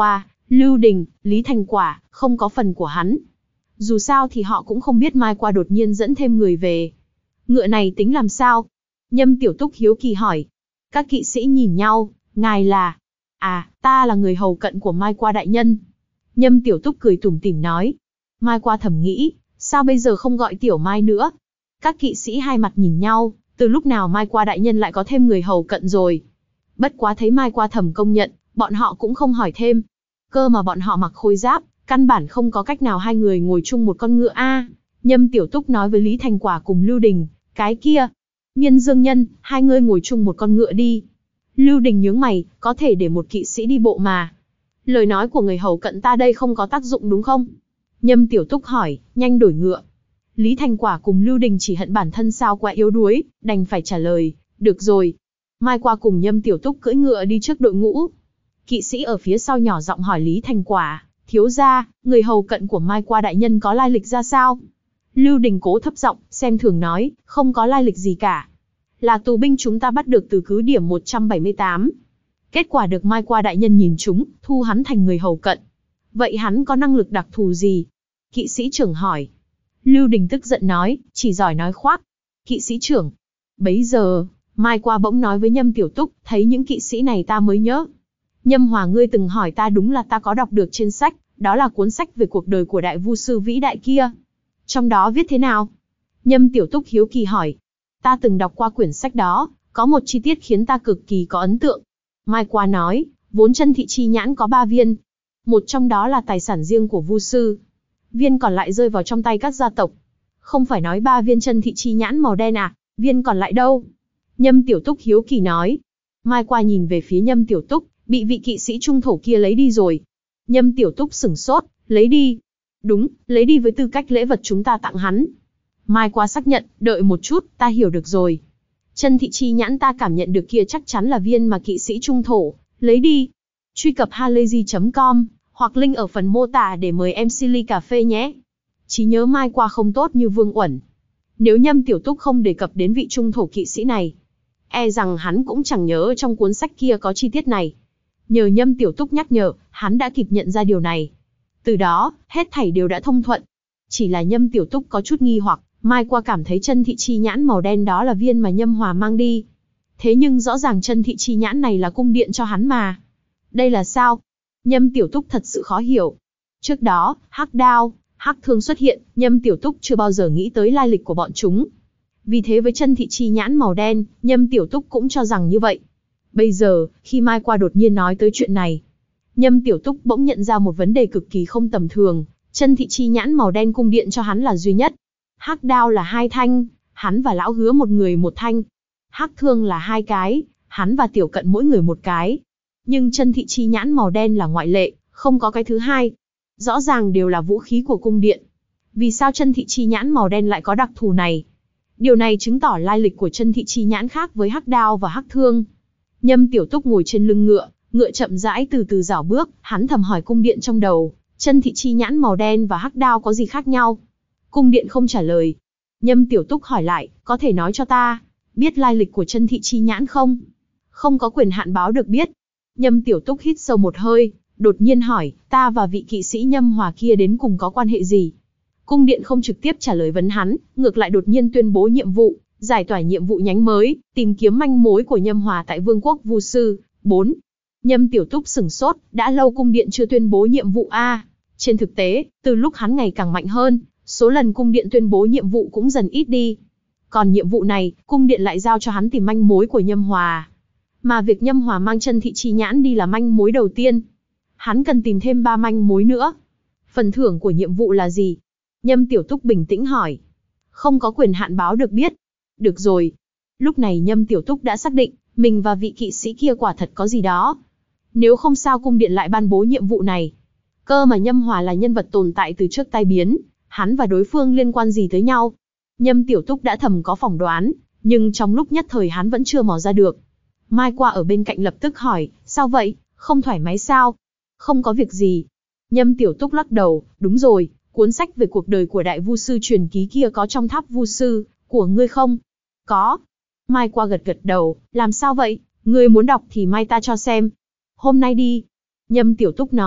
Lưu Đình, Lý Thành Quả, không có phần của hắn. Dù sao thì họ cũng không biết Mai Qua đột nhiên dẫn thêm người về. Ngựa này tính làm sao? Nhâm Tiểu Túc hiếu kỳ hỏi. Các kỵ sĩ nhìn nhau, ngài là... À, ta là người hầu cận của Mai Qua đại nhân. Nhâm Tiểu Túc cười tủm tỉm nói. Mai Qua thầm nghĩ, sao bây giờ không gọi Tiểu Mai nữa? Các kỵ sĩ hai mặt nhìn nhau, từ lúc nào Mai Qua đại nhân lại có thêm người hầu cận rồi? Bất quá thấy Mai Qua thầm công nhận, bọn họ cũng không hỏi thêm. Cơ mà bọn họ mặc khôi giáp, căn bản không có cách nào hai người ngồi chung một con ngựa a. Nhâm Tiểu Túc nói với Lý Thành Quả cùng Lưu Đình, cái kia, Miên Dương Nhân, hai người ngồi chung một con ngựa đi. Lưu Đình nhướng mày, có thể để một kỵ sĩ đi bộ mà. Lời nói của người hầu cận ta đây không có tác dụng đúng không? Nhâm Tiểu Túc hỏi, nhanh đổi ngựa. Lý Thành Quả cùng Lưu Đình chỉ hận bản thân sao quá yếu đuối, đành phải trả lời, được rồi. Mai Qua cùng Nhâm Tiểu Túc cưỡi ngựa đi trước đội ngũ. Kỵ sĩ ở phía sau nhỏ giọng hỏi Lý Thành Quả, thiếu gia, người hầu cận của Mai Qua đại nhân có lai lịch ra sao? Lưu Đình cố thấp giọng, xem thường nói, không có lai lịch gì cả. Là tù binh chúng ta bắt được từ cứ điểm một trăm bảy mươi tám. Kết quả được Mai Qua đại nhân nhìn chúng, thu hắn thành người hầu cận. Vậy hắn có năng lực đặc thù gì? Kỵ sĩ trưởng hỏi. Lưu Đình tức giận nói, chỉ giỏi nói khoác. Kỵ sĩ trưởng. Bấy giờ, Mai Qua bỗng nói với Nhâm Tiểu Túc, thấy những kỵ sĩ này ta mới nhớ. Nhâm Hòa ngươi từng hỏi ta đúng là ta có đọc được trên sách, đó là cuốn sách về cuộc đời của đại vu sư vĩ đại kia. Trong đó viết thế nào? Nhâm Tiểu Túc hiếu kỳ hỏi. Ta từng đọc qua quyển sách đó, có một chi tiết khiến ta cực kỳ có ấn tượng. Mai Qua nói, vốn chân thị chi nhãn có ba viên. Một trong đó là tài sản riêng của vu sư. Viên còn lại rơi vào trong tay các gia tộc. Không phải nói ba viên chân thị chi nhãn màu đen à, viên còn lại đâu? Nhâm Tiểu Túc hiếu kỳ nói. Mai Qua nhìn về phía Nhâm Tiểu Túc, bị vị kỵ sĩ trung thổ kia lấy đi rồi. Nhâm Tiểu Túc sửng sốt, lấy đi. Đúng, lấy đi với tư cách lễ vật chúng ta tặng hắn. Mai Qua xác nhận, đợi một chút, ta hiểu được rồi. Chân thị chi nhãn ta cảm nhận được kia chắc chắn là viên mà kỵ sĩ trung thổ lấy đi. Truy cập halayzi chấm com hoặc link ở phần mô tả để mời em xê ly cà phê nhé. Trí nhớ Mai Qua không tốt như Vương Uẩn. Nếu Nhâm Tiểu Túc không đề cập đến vị trung thổ kỵ sĩ này, e rằng hắn cũng chẳng nhớ trong cuốn sách kia có chi tiết này. Nhờ Nhâm Tiểu Túc nhắc nhở, hắn đã kịp nhận ra điều này. Từ đó, hết thảy đều đã thông thuận. Chỉ là Nhâm Tiểu Túc có chút nghi hoặc, Mai Qua cảm thấy chân thị chi nhãn màu đen đó là viên mà Nhâm Hòa mang đi. Thế nhưng rõ ràng chân thị chi nhãn này là cung điện cho hắn mà. Đây là sao? Nhâm Tiểu Túc thật sự khó hiểu. Trước đó, hắc đao, hắc thương xuất hiện, Nhâm Tiểu Túc chưa bao giờ nghĩ tới lai lịch của bọn chúng. Vì thế với chân thị chi nhãn màu đen, Nhâm Tiểu Túc cũng cho rằng như vậy. Bây giờ, khi Mai Qua đột nhiên nói tới chuyện này, Nhâm Tiểu Túc bỗng nhận ra một vấn đề cực kỳ không tầm thường. Chân thị chi nhãn màu đen cung điện cho hắn là duy nhất. Hắc đao là hai thanh, hắn và lão hứa một người một thanh. Hắc thương là hai cái, hắn và Tiểu Cận mỗi người một cái. Nhưng chân thị chi nhãn màu đen là ngoại lệ, không có cái thứ hai. Rõ ràng đều là vũ khí của cung điện. Vì sao chân thị chi nhãn màu đen lại có đặc thù này? Điều này chứng tỏ lai lịch của chân thị chi nhãn khác với hắc đao và hắc thương. Nhâm Tiểu Túc ngồi trên lưng ngựa, ngựa chậm rãi từ từ rảo bước, hắn thầm hỏi cung điện trong đầu, chân thị chi nhãn màu đen và hắc đao có gì khác nhau? Cung điện không trả lời. Nhâm Tiểu Túc hỏi lại, có thể nói cho ta, biết lai lịch của chân thị chi nhãn không? Không có quyền hạn báo được biết. Nhâm Tiểu Túc hít sâu một hơi, đột nhiên hỏi, ta và vị kỵ sĩ Nhâm Hòa kia đến cùng có quan hệ gì? Cung điện không trực tiếp trả lời vấn hắn, ngược lại đột nhiên tuyên bố nhiệm vụ, giải tỏa nhiệm vụ nhánh mới, tìm kiếm manh mối của Nhâm Hòa tại Vương quốc Vu sư. bốn. Nhâm Tiểu Túc sửng sốt, đã lâu cung điện chưa tuyên bố nhiệm vụ a. Trên thực tế, từ lúc hắn ngày càng mạnh hơn, số lần cung điện tuyên bố nhiệm vụ cũng dần ít đi. Còn nhiệm vụ này, cung điện lại giao cho hắn tìm manh mối của Nhâm Hòa. Mà việc Nhâm Hòa mang chân thị chi nhãn đi là manh mối đầu tiên. Hắn cần tìm thêm ba manh mối nữa. Phần thưởng của nhiệm vụ là gì? Nhâm Tiểu Túc bình tĩnh hỏi. Không có quyền hạn báo được biết. Được rồi. Lúc này Nhâm Tiểu Túc đã xác định, mình và vị kỵ sĩ kia quả thật có gì đó. Nếu không sao cung điện lại ban bố nhiệm vụ này. Cơ mà Nhâm Hòa là nhân vật tồn tại từ trước tai biến, hắn và đối phương liên quan gì tới nhau? Nhâm Tiểu Túc đã thầm có phỏng đoán, nhưng trong lúc nhất thời hắn vẫn chưa mò ra được. Mai Qua ở bên cạnh lập tức hỏi, sao vậy, không thoải mái sao? Không có việc gì. Nhâm Tiểu Túc lắc đầu, đúng rồi, cuốn sách về cuộc đời của đại vu sư truyền ký kia có trong tháp vu sư của ngươi không? Có. Mai Qua gật gật đầu, làm sao vậy, ngươi muốn đọc thì mai ta cho xem. Hôm nay đi. Nhâm Tiểu Túc nói,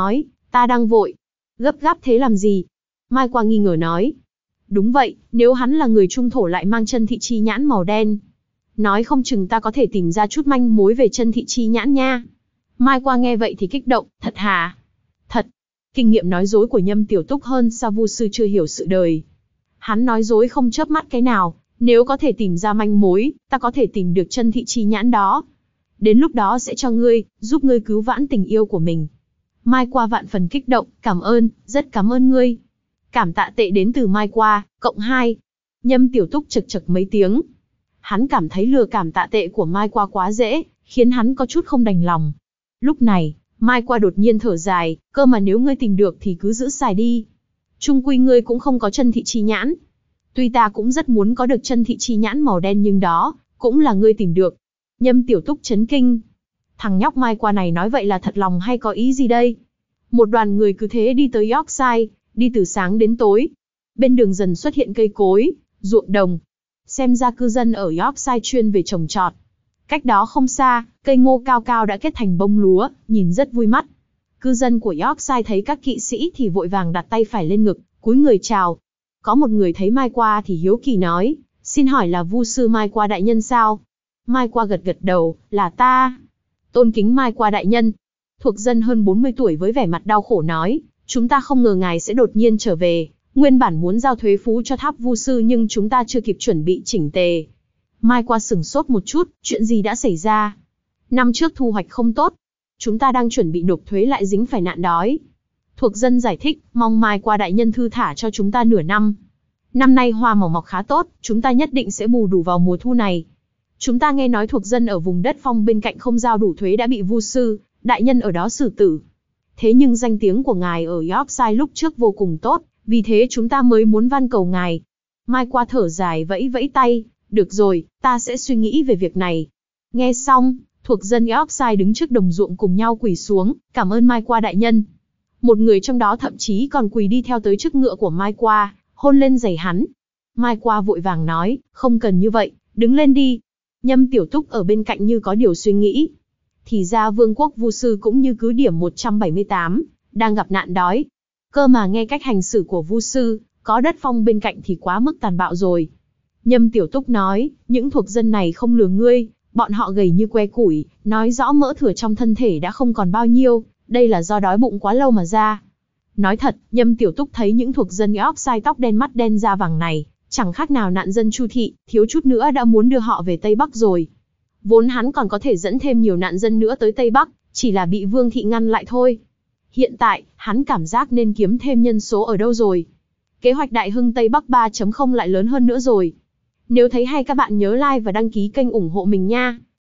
Ta đang vội. Gấp gáp thế làm gì? Mai Qua nghi ngờ nói. Đúng vậy, nếu hắn là người trung thổ lại mang chân thị chi nhãn màu đen, nói không chừng ta có thể tìm ra chút manh mối về chân thị chi nhãn nha. Mai Qua nghe vậy thì kích động, thật hả? Thật. Kinh nghiệm nói dối của Nhâm Tiểu Túc hơn sao Vu sư chưa hiểu sự đời. Hắn nói dối không chớp mắt cái nào, nếu có thể tìm ra manh mối, ta có thể tìm được chân thị chi nhãn đó. Đến lúc đó sẽ cho ngươi, giúp ngươi cứu vãn tình yêu của mình. Mai Qua vạn phần kích động, cảm ơn, rất cảm ơn ngươi. Cảm tạ tệ đến từ Mai Qua, cộng hai. Nhâm Tiểu Túc chực chực mấy tiếng. Hắn cảm thấy lừa cảm tạ tệ của Mai Qua quá dễ, khiến hắn có chút không đành lòng. Lúc này, Mai Qua đột nhiên thở dài, cơ mà nếu ngươi tìm được thì cứ giữ xài đi. Chung quy ngươi cũng không có chân thị chi nhãn. Tuy ta cũng rất muốn có được chân thị chi nhãn màu đen nhưng đó, cũng là ngươi tìm được. Nhâm Tiểu Túc chấn kinh. Thằng nhóc Mai Qua này nói vậy là thật lòng hay có ý gì đây? Một đoàn người cứ thế đi tới Yorkshire, đi từ sáng đến tối. Bên đường dần xuất hiện cây cối, ruộng đồng. Xem ra cư dân ở Yorkshire chuyên về trồng trọt. Cách đó không xa, cây ngô cao cao đã kết thành bông lúa, nhìn rất vui mắt. Cư dân của Yorkshire thấy các kỵ sĩ thì vội vàng đặt tay phải lên ngực, cúi người chào. Có một người thấy Mai Qua thì hiếu kỳ nói, xin hỏi là Vu sư Mai Qua đại nhân sao? Mai Qua gật gật đầu, là ta. Tôn kính Mai Qua đại nhân. Thuộc dân hơn bốn mươi tuổi với vẻ mặt đau khổ nói, chúng ta không ngờ ngài sẽ đột nhiên trở về. Nguyên bản muốn giao thuế phú cho tháp Vu sư nhưng chúng ta chưa kịp chuẩn bị chỉnh tề. Mai Qua sửng sốt một chút, chuyện gì đã xảy ra? Năm trước thu hoạch không tốt. Chúng ta đang chuẩn bị nộp thuế lại dính phải nạn đói. Thuộc dân giải thích, mong Mai Qua đại nhân thư thả cho chúng ta nửa năm. Năm nay hoa màu mọc khá tốt, chúng ta nhất định sẽ bù đủ vào mùa thu này. Chúng ta nghe nói thuộc dân ở vùng đất phong bên cạnh không giao đủ thuế đã bị Vu sư đại nhân ở đó xử tử. Thế nhưng danh tiếng của ngài ở Yorkshire lúc trước vô cùng tốt, vì thế chúng ta mới muốn van cầu ngài. Mai Qua thở dài vẫy vẫy tay, được rồi, ta sẽ suy nghĩ về việc này. Nghe xong, thuộc dân Yorkshire đứng trước đồng ruộng cùng nhau quỳ xuống, cảm ơn Mai Qua đại nhân. Một người trong đó thậm chí còn quỳ đi theo tới trước ngựa của Mai Qua, hôn lên giày hắn. Mai Qua vội vàng nói, không cần như vậy, đứng lên đi. Nhâm Tiểu Túc ở bên cạnh như có điều suy nghĩ. Thì ra vương quốc Vu sư cũng như cứ điểm một trăm bảy mươi tám, đang gặp nạn đói. Cơ mà nghe cách hành xử của Vu sư, có đất phong bên cạnh thì quá mức tàn bạo rồi. Nhâm Tiểu Túc nói, những thuộc dân này không lừa ngươi, bọn họ gầy như que củi, nói rõ mỡ thừa trong thân thể đã không còn bao nhiêu, đây là do đói bụng quá lâu mà ra. Nói thật, Nhâm Tiểu Túc thấy những thuộc dân Yorkshire tóc đen mắt đen da vàng này, chẳng khác nào nạn dân Chu thị, thiếu chút nữa đã muốn đưa họ về Tây Bắc rồi. Vốn hắn còn có thể dẫn thêm nhiều nạn dân nữa tới Tây Bắc, chỉ là bị Vương thị ngăn lại thôi. Hiện tại, hắn cảm giác nên kiếm thêm nhân số ở đâu rồi. Kế hoạch Đại Hưng Tây Bắc ba chấm không lại lớn hơn nữa rồi. Nếu thấy hay các bạn nhớ like và đăng ký kênh ủng hộ mình nha.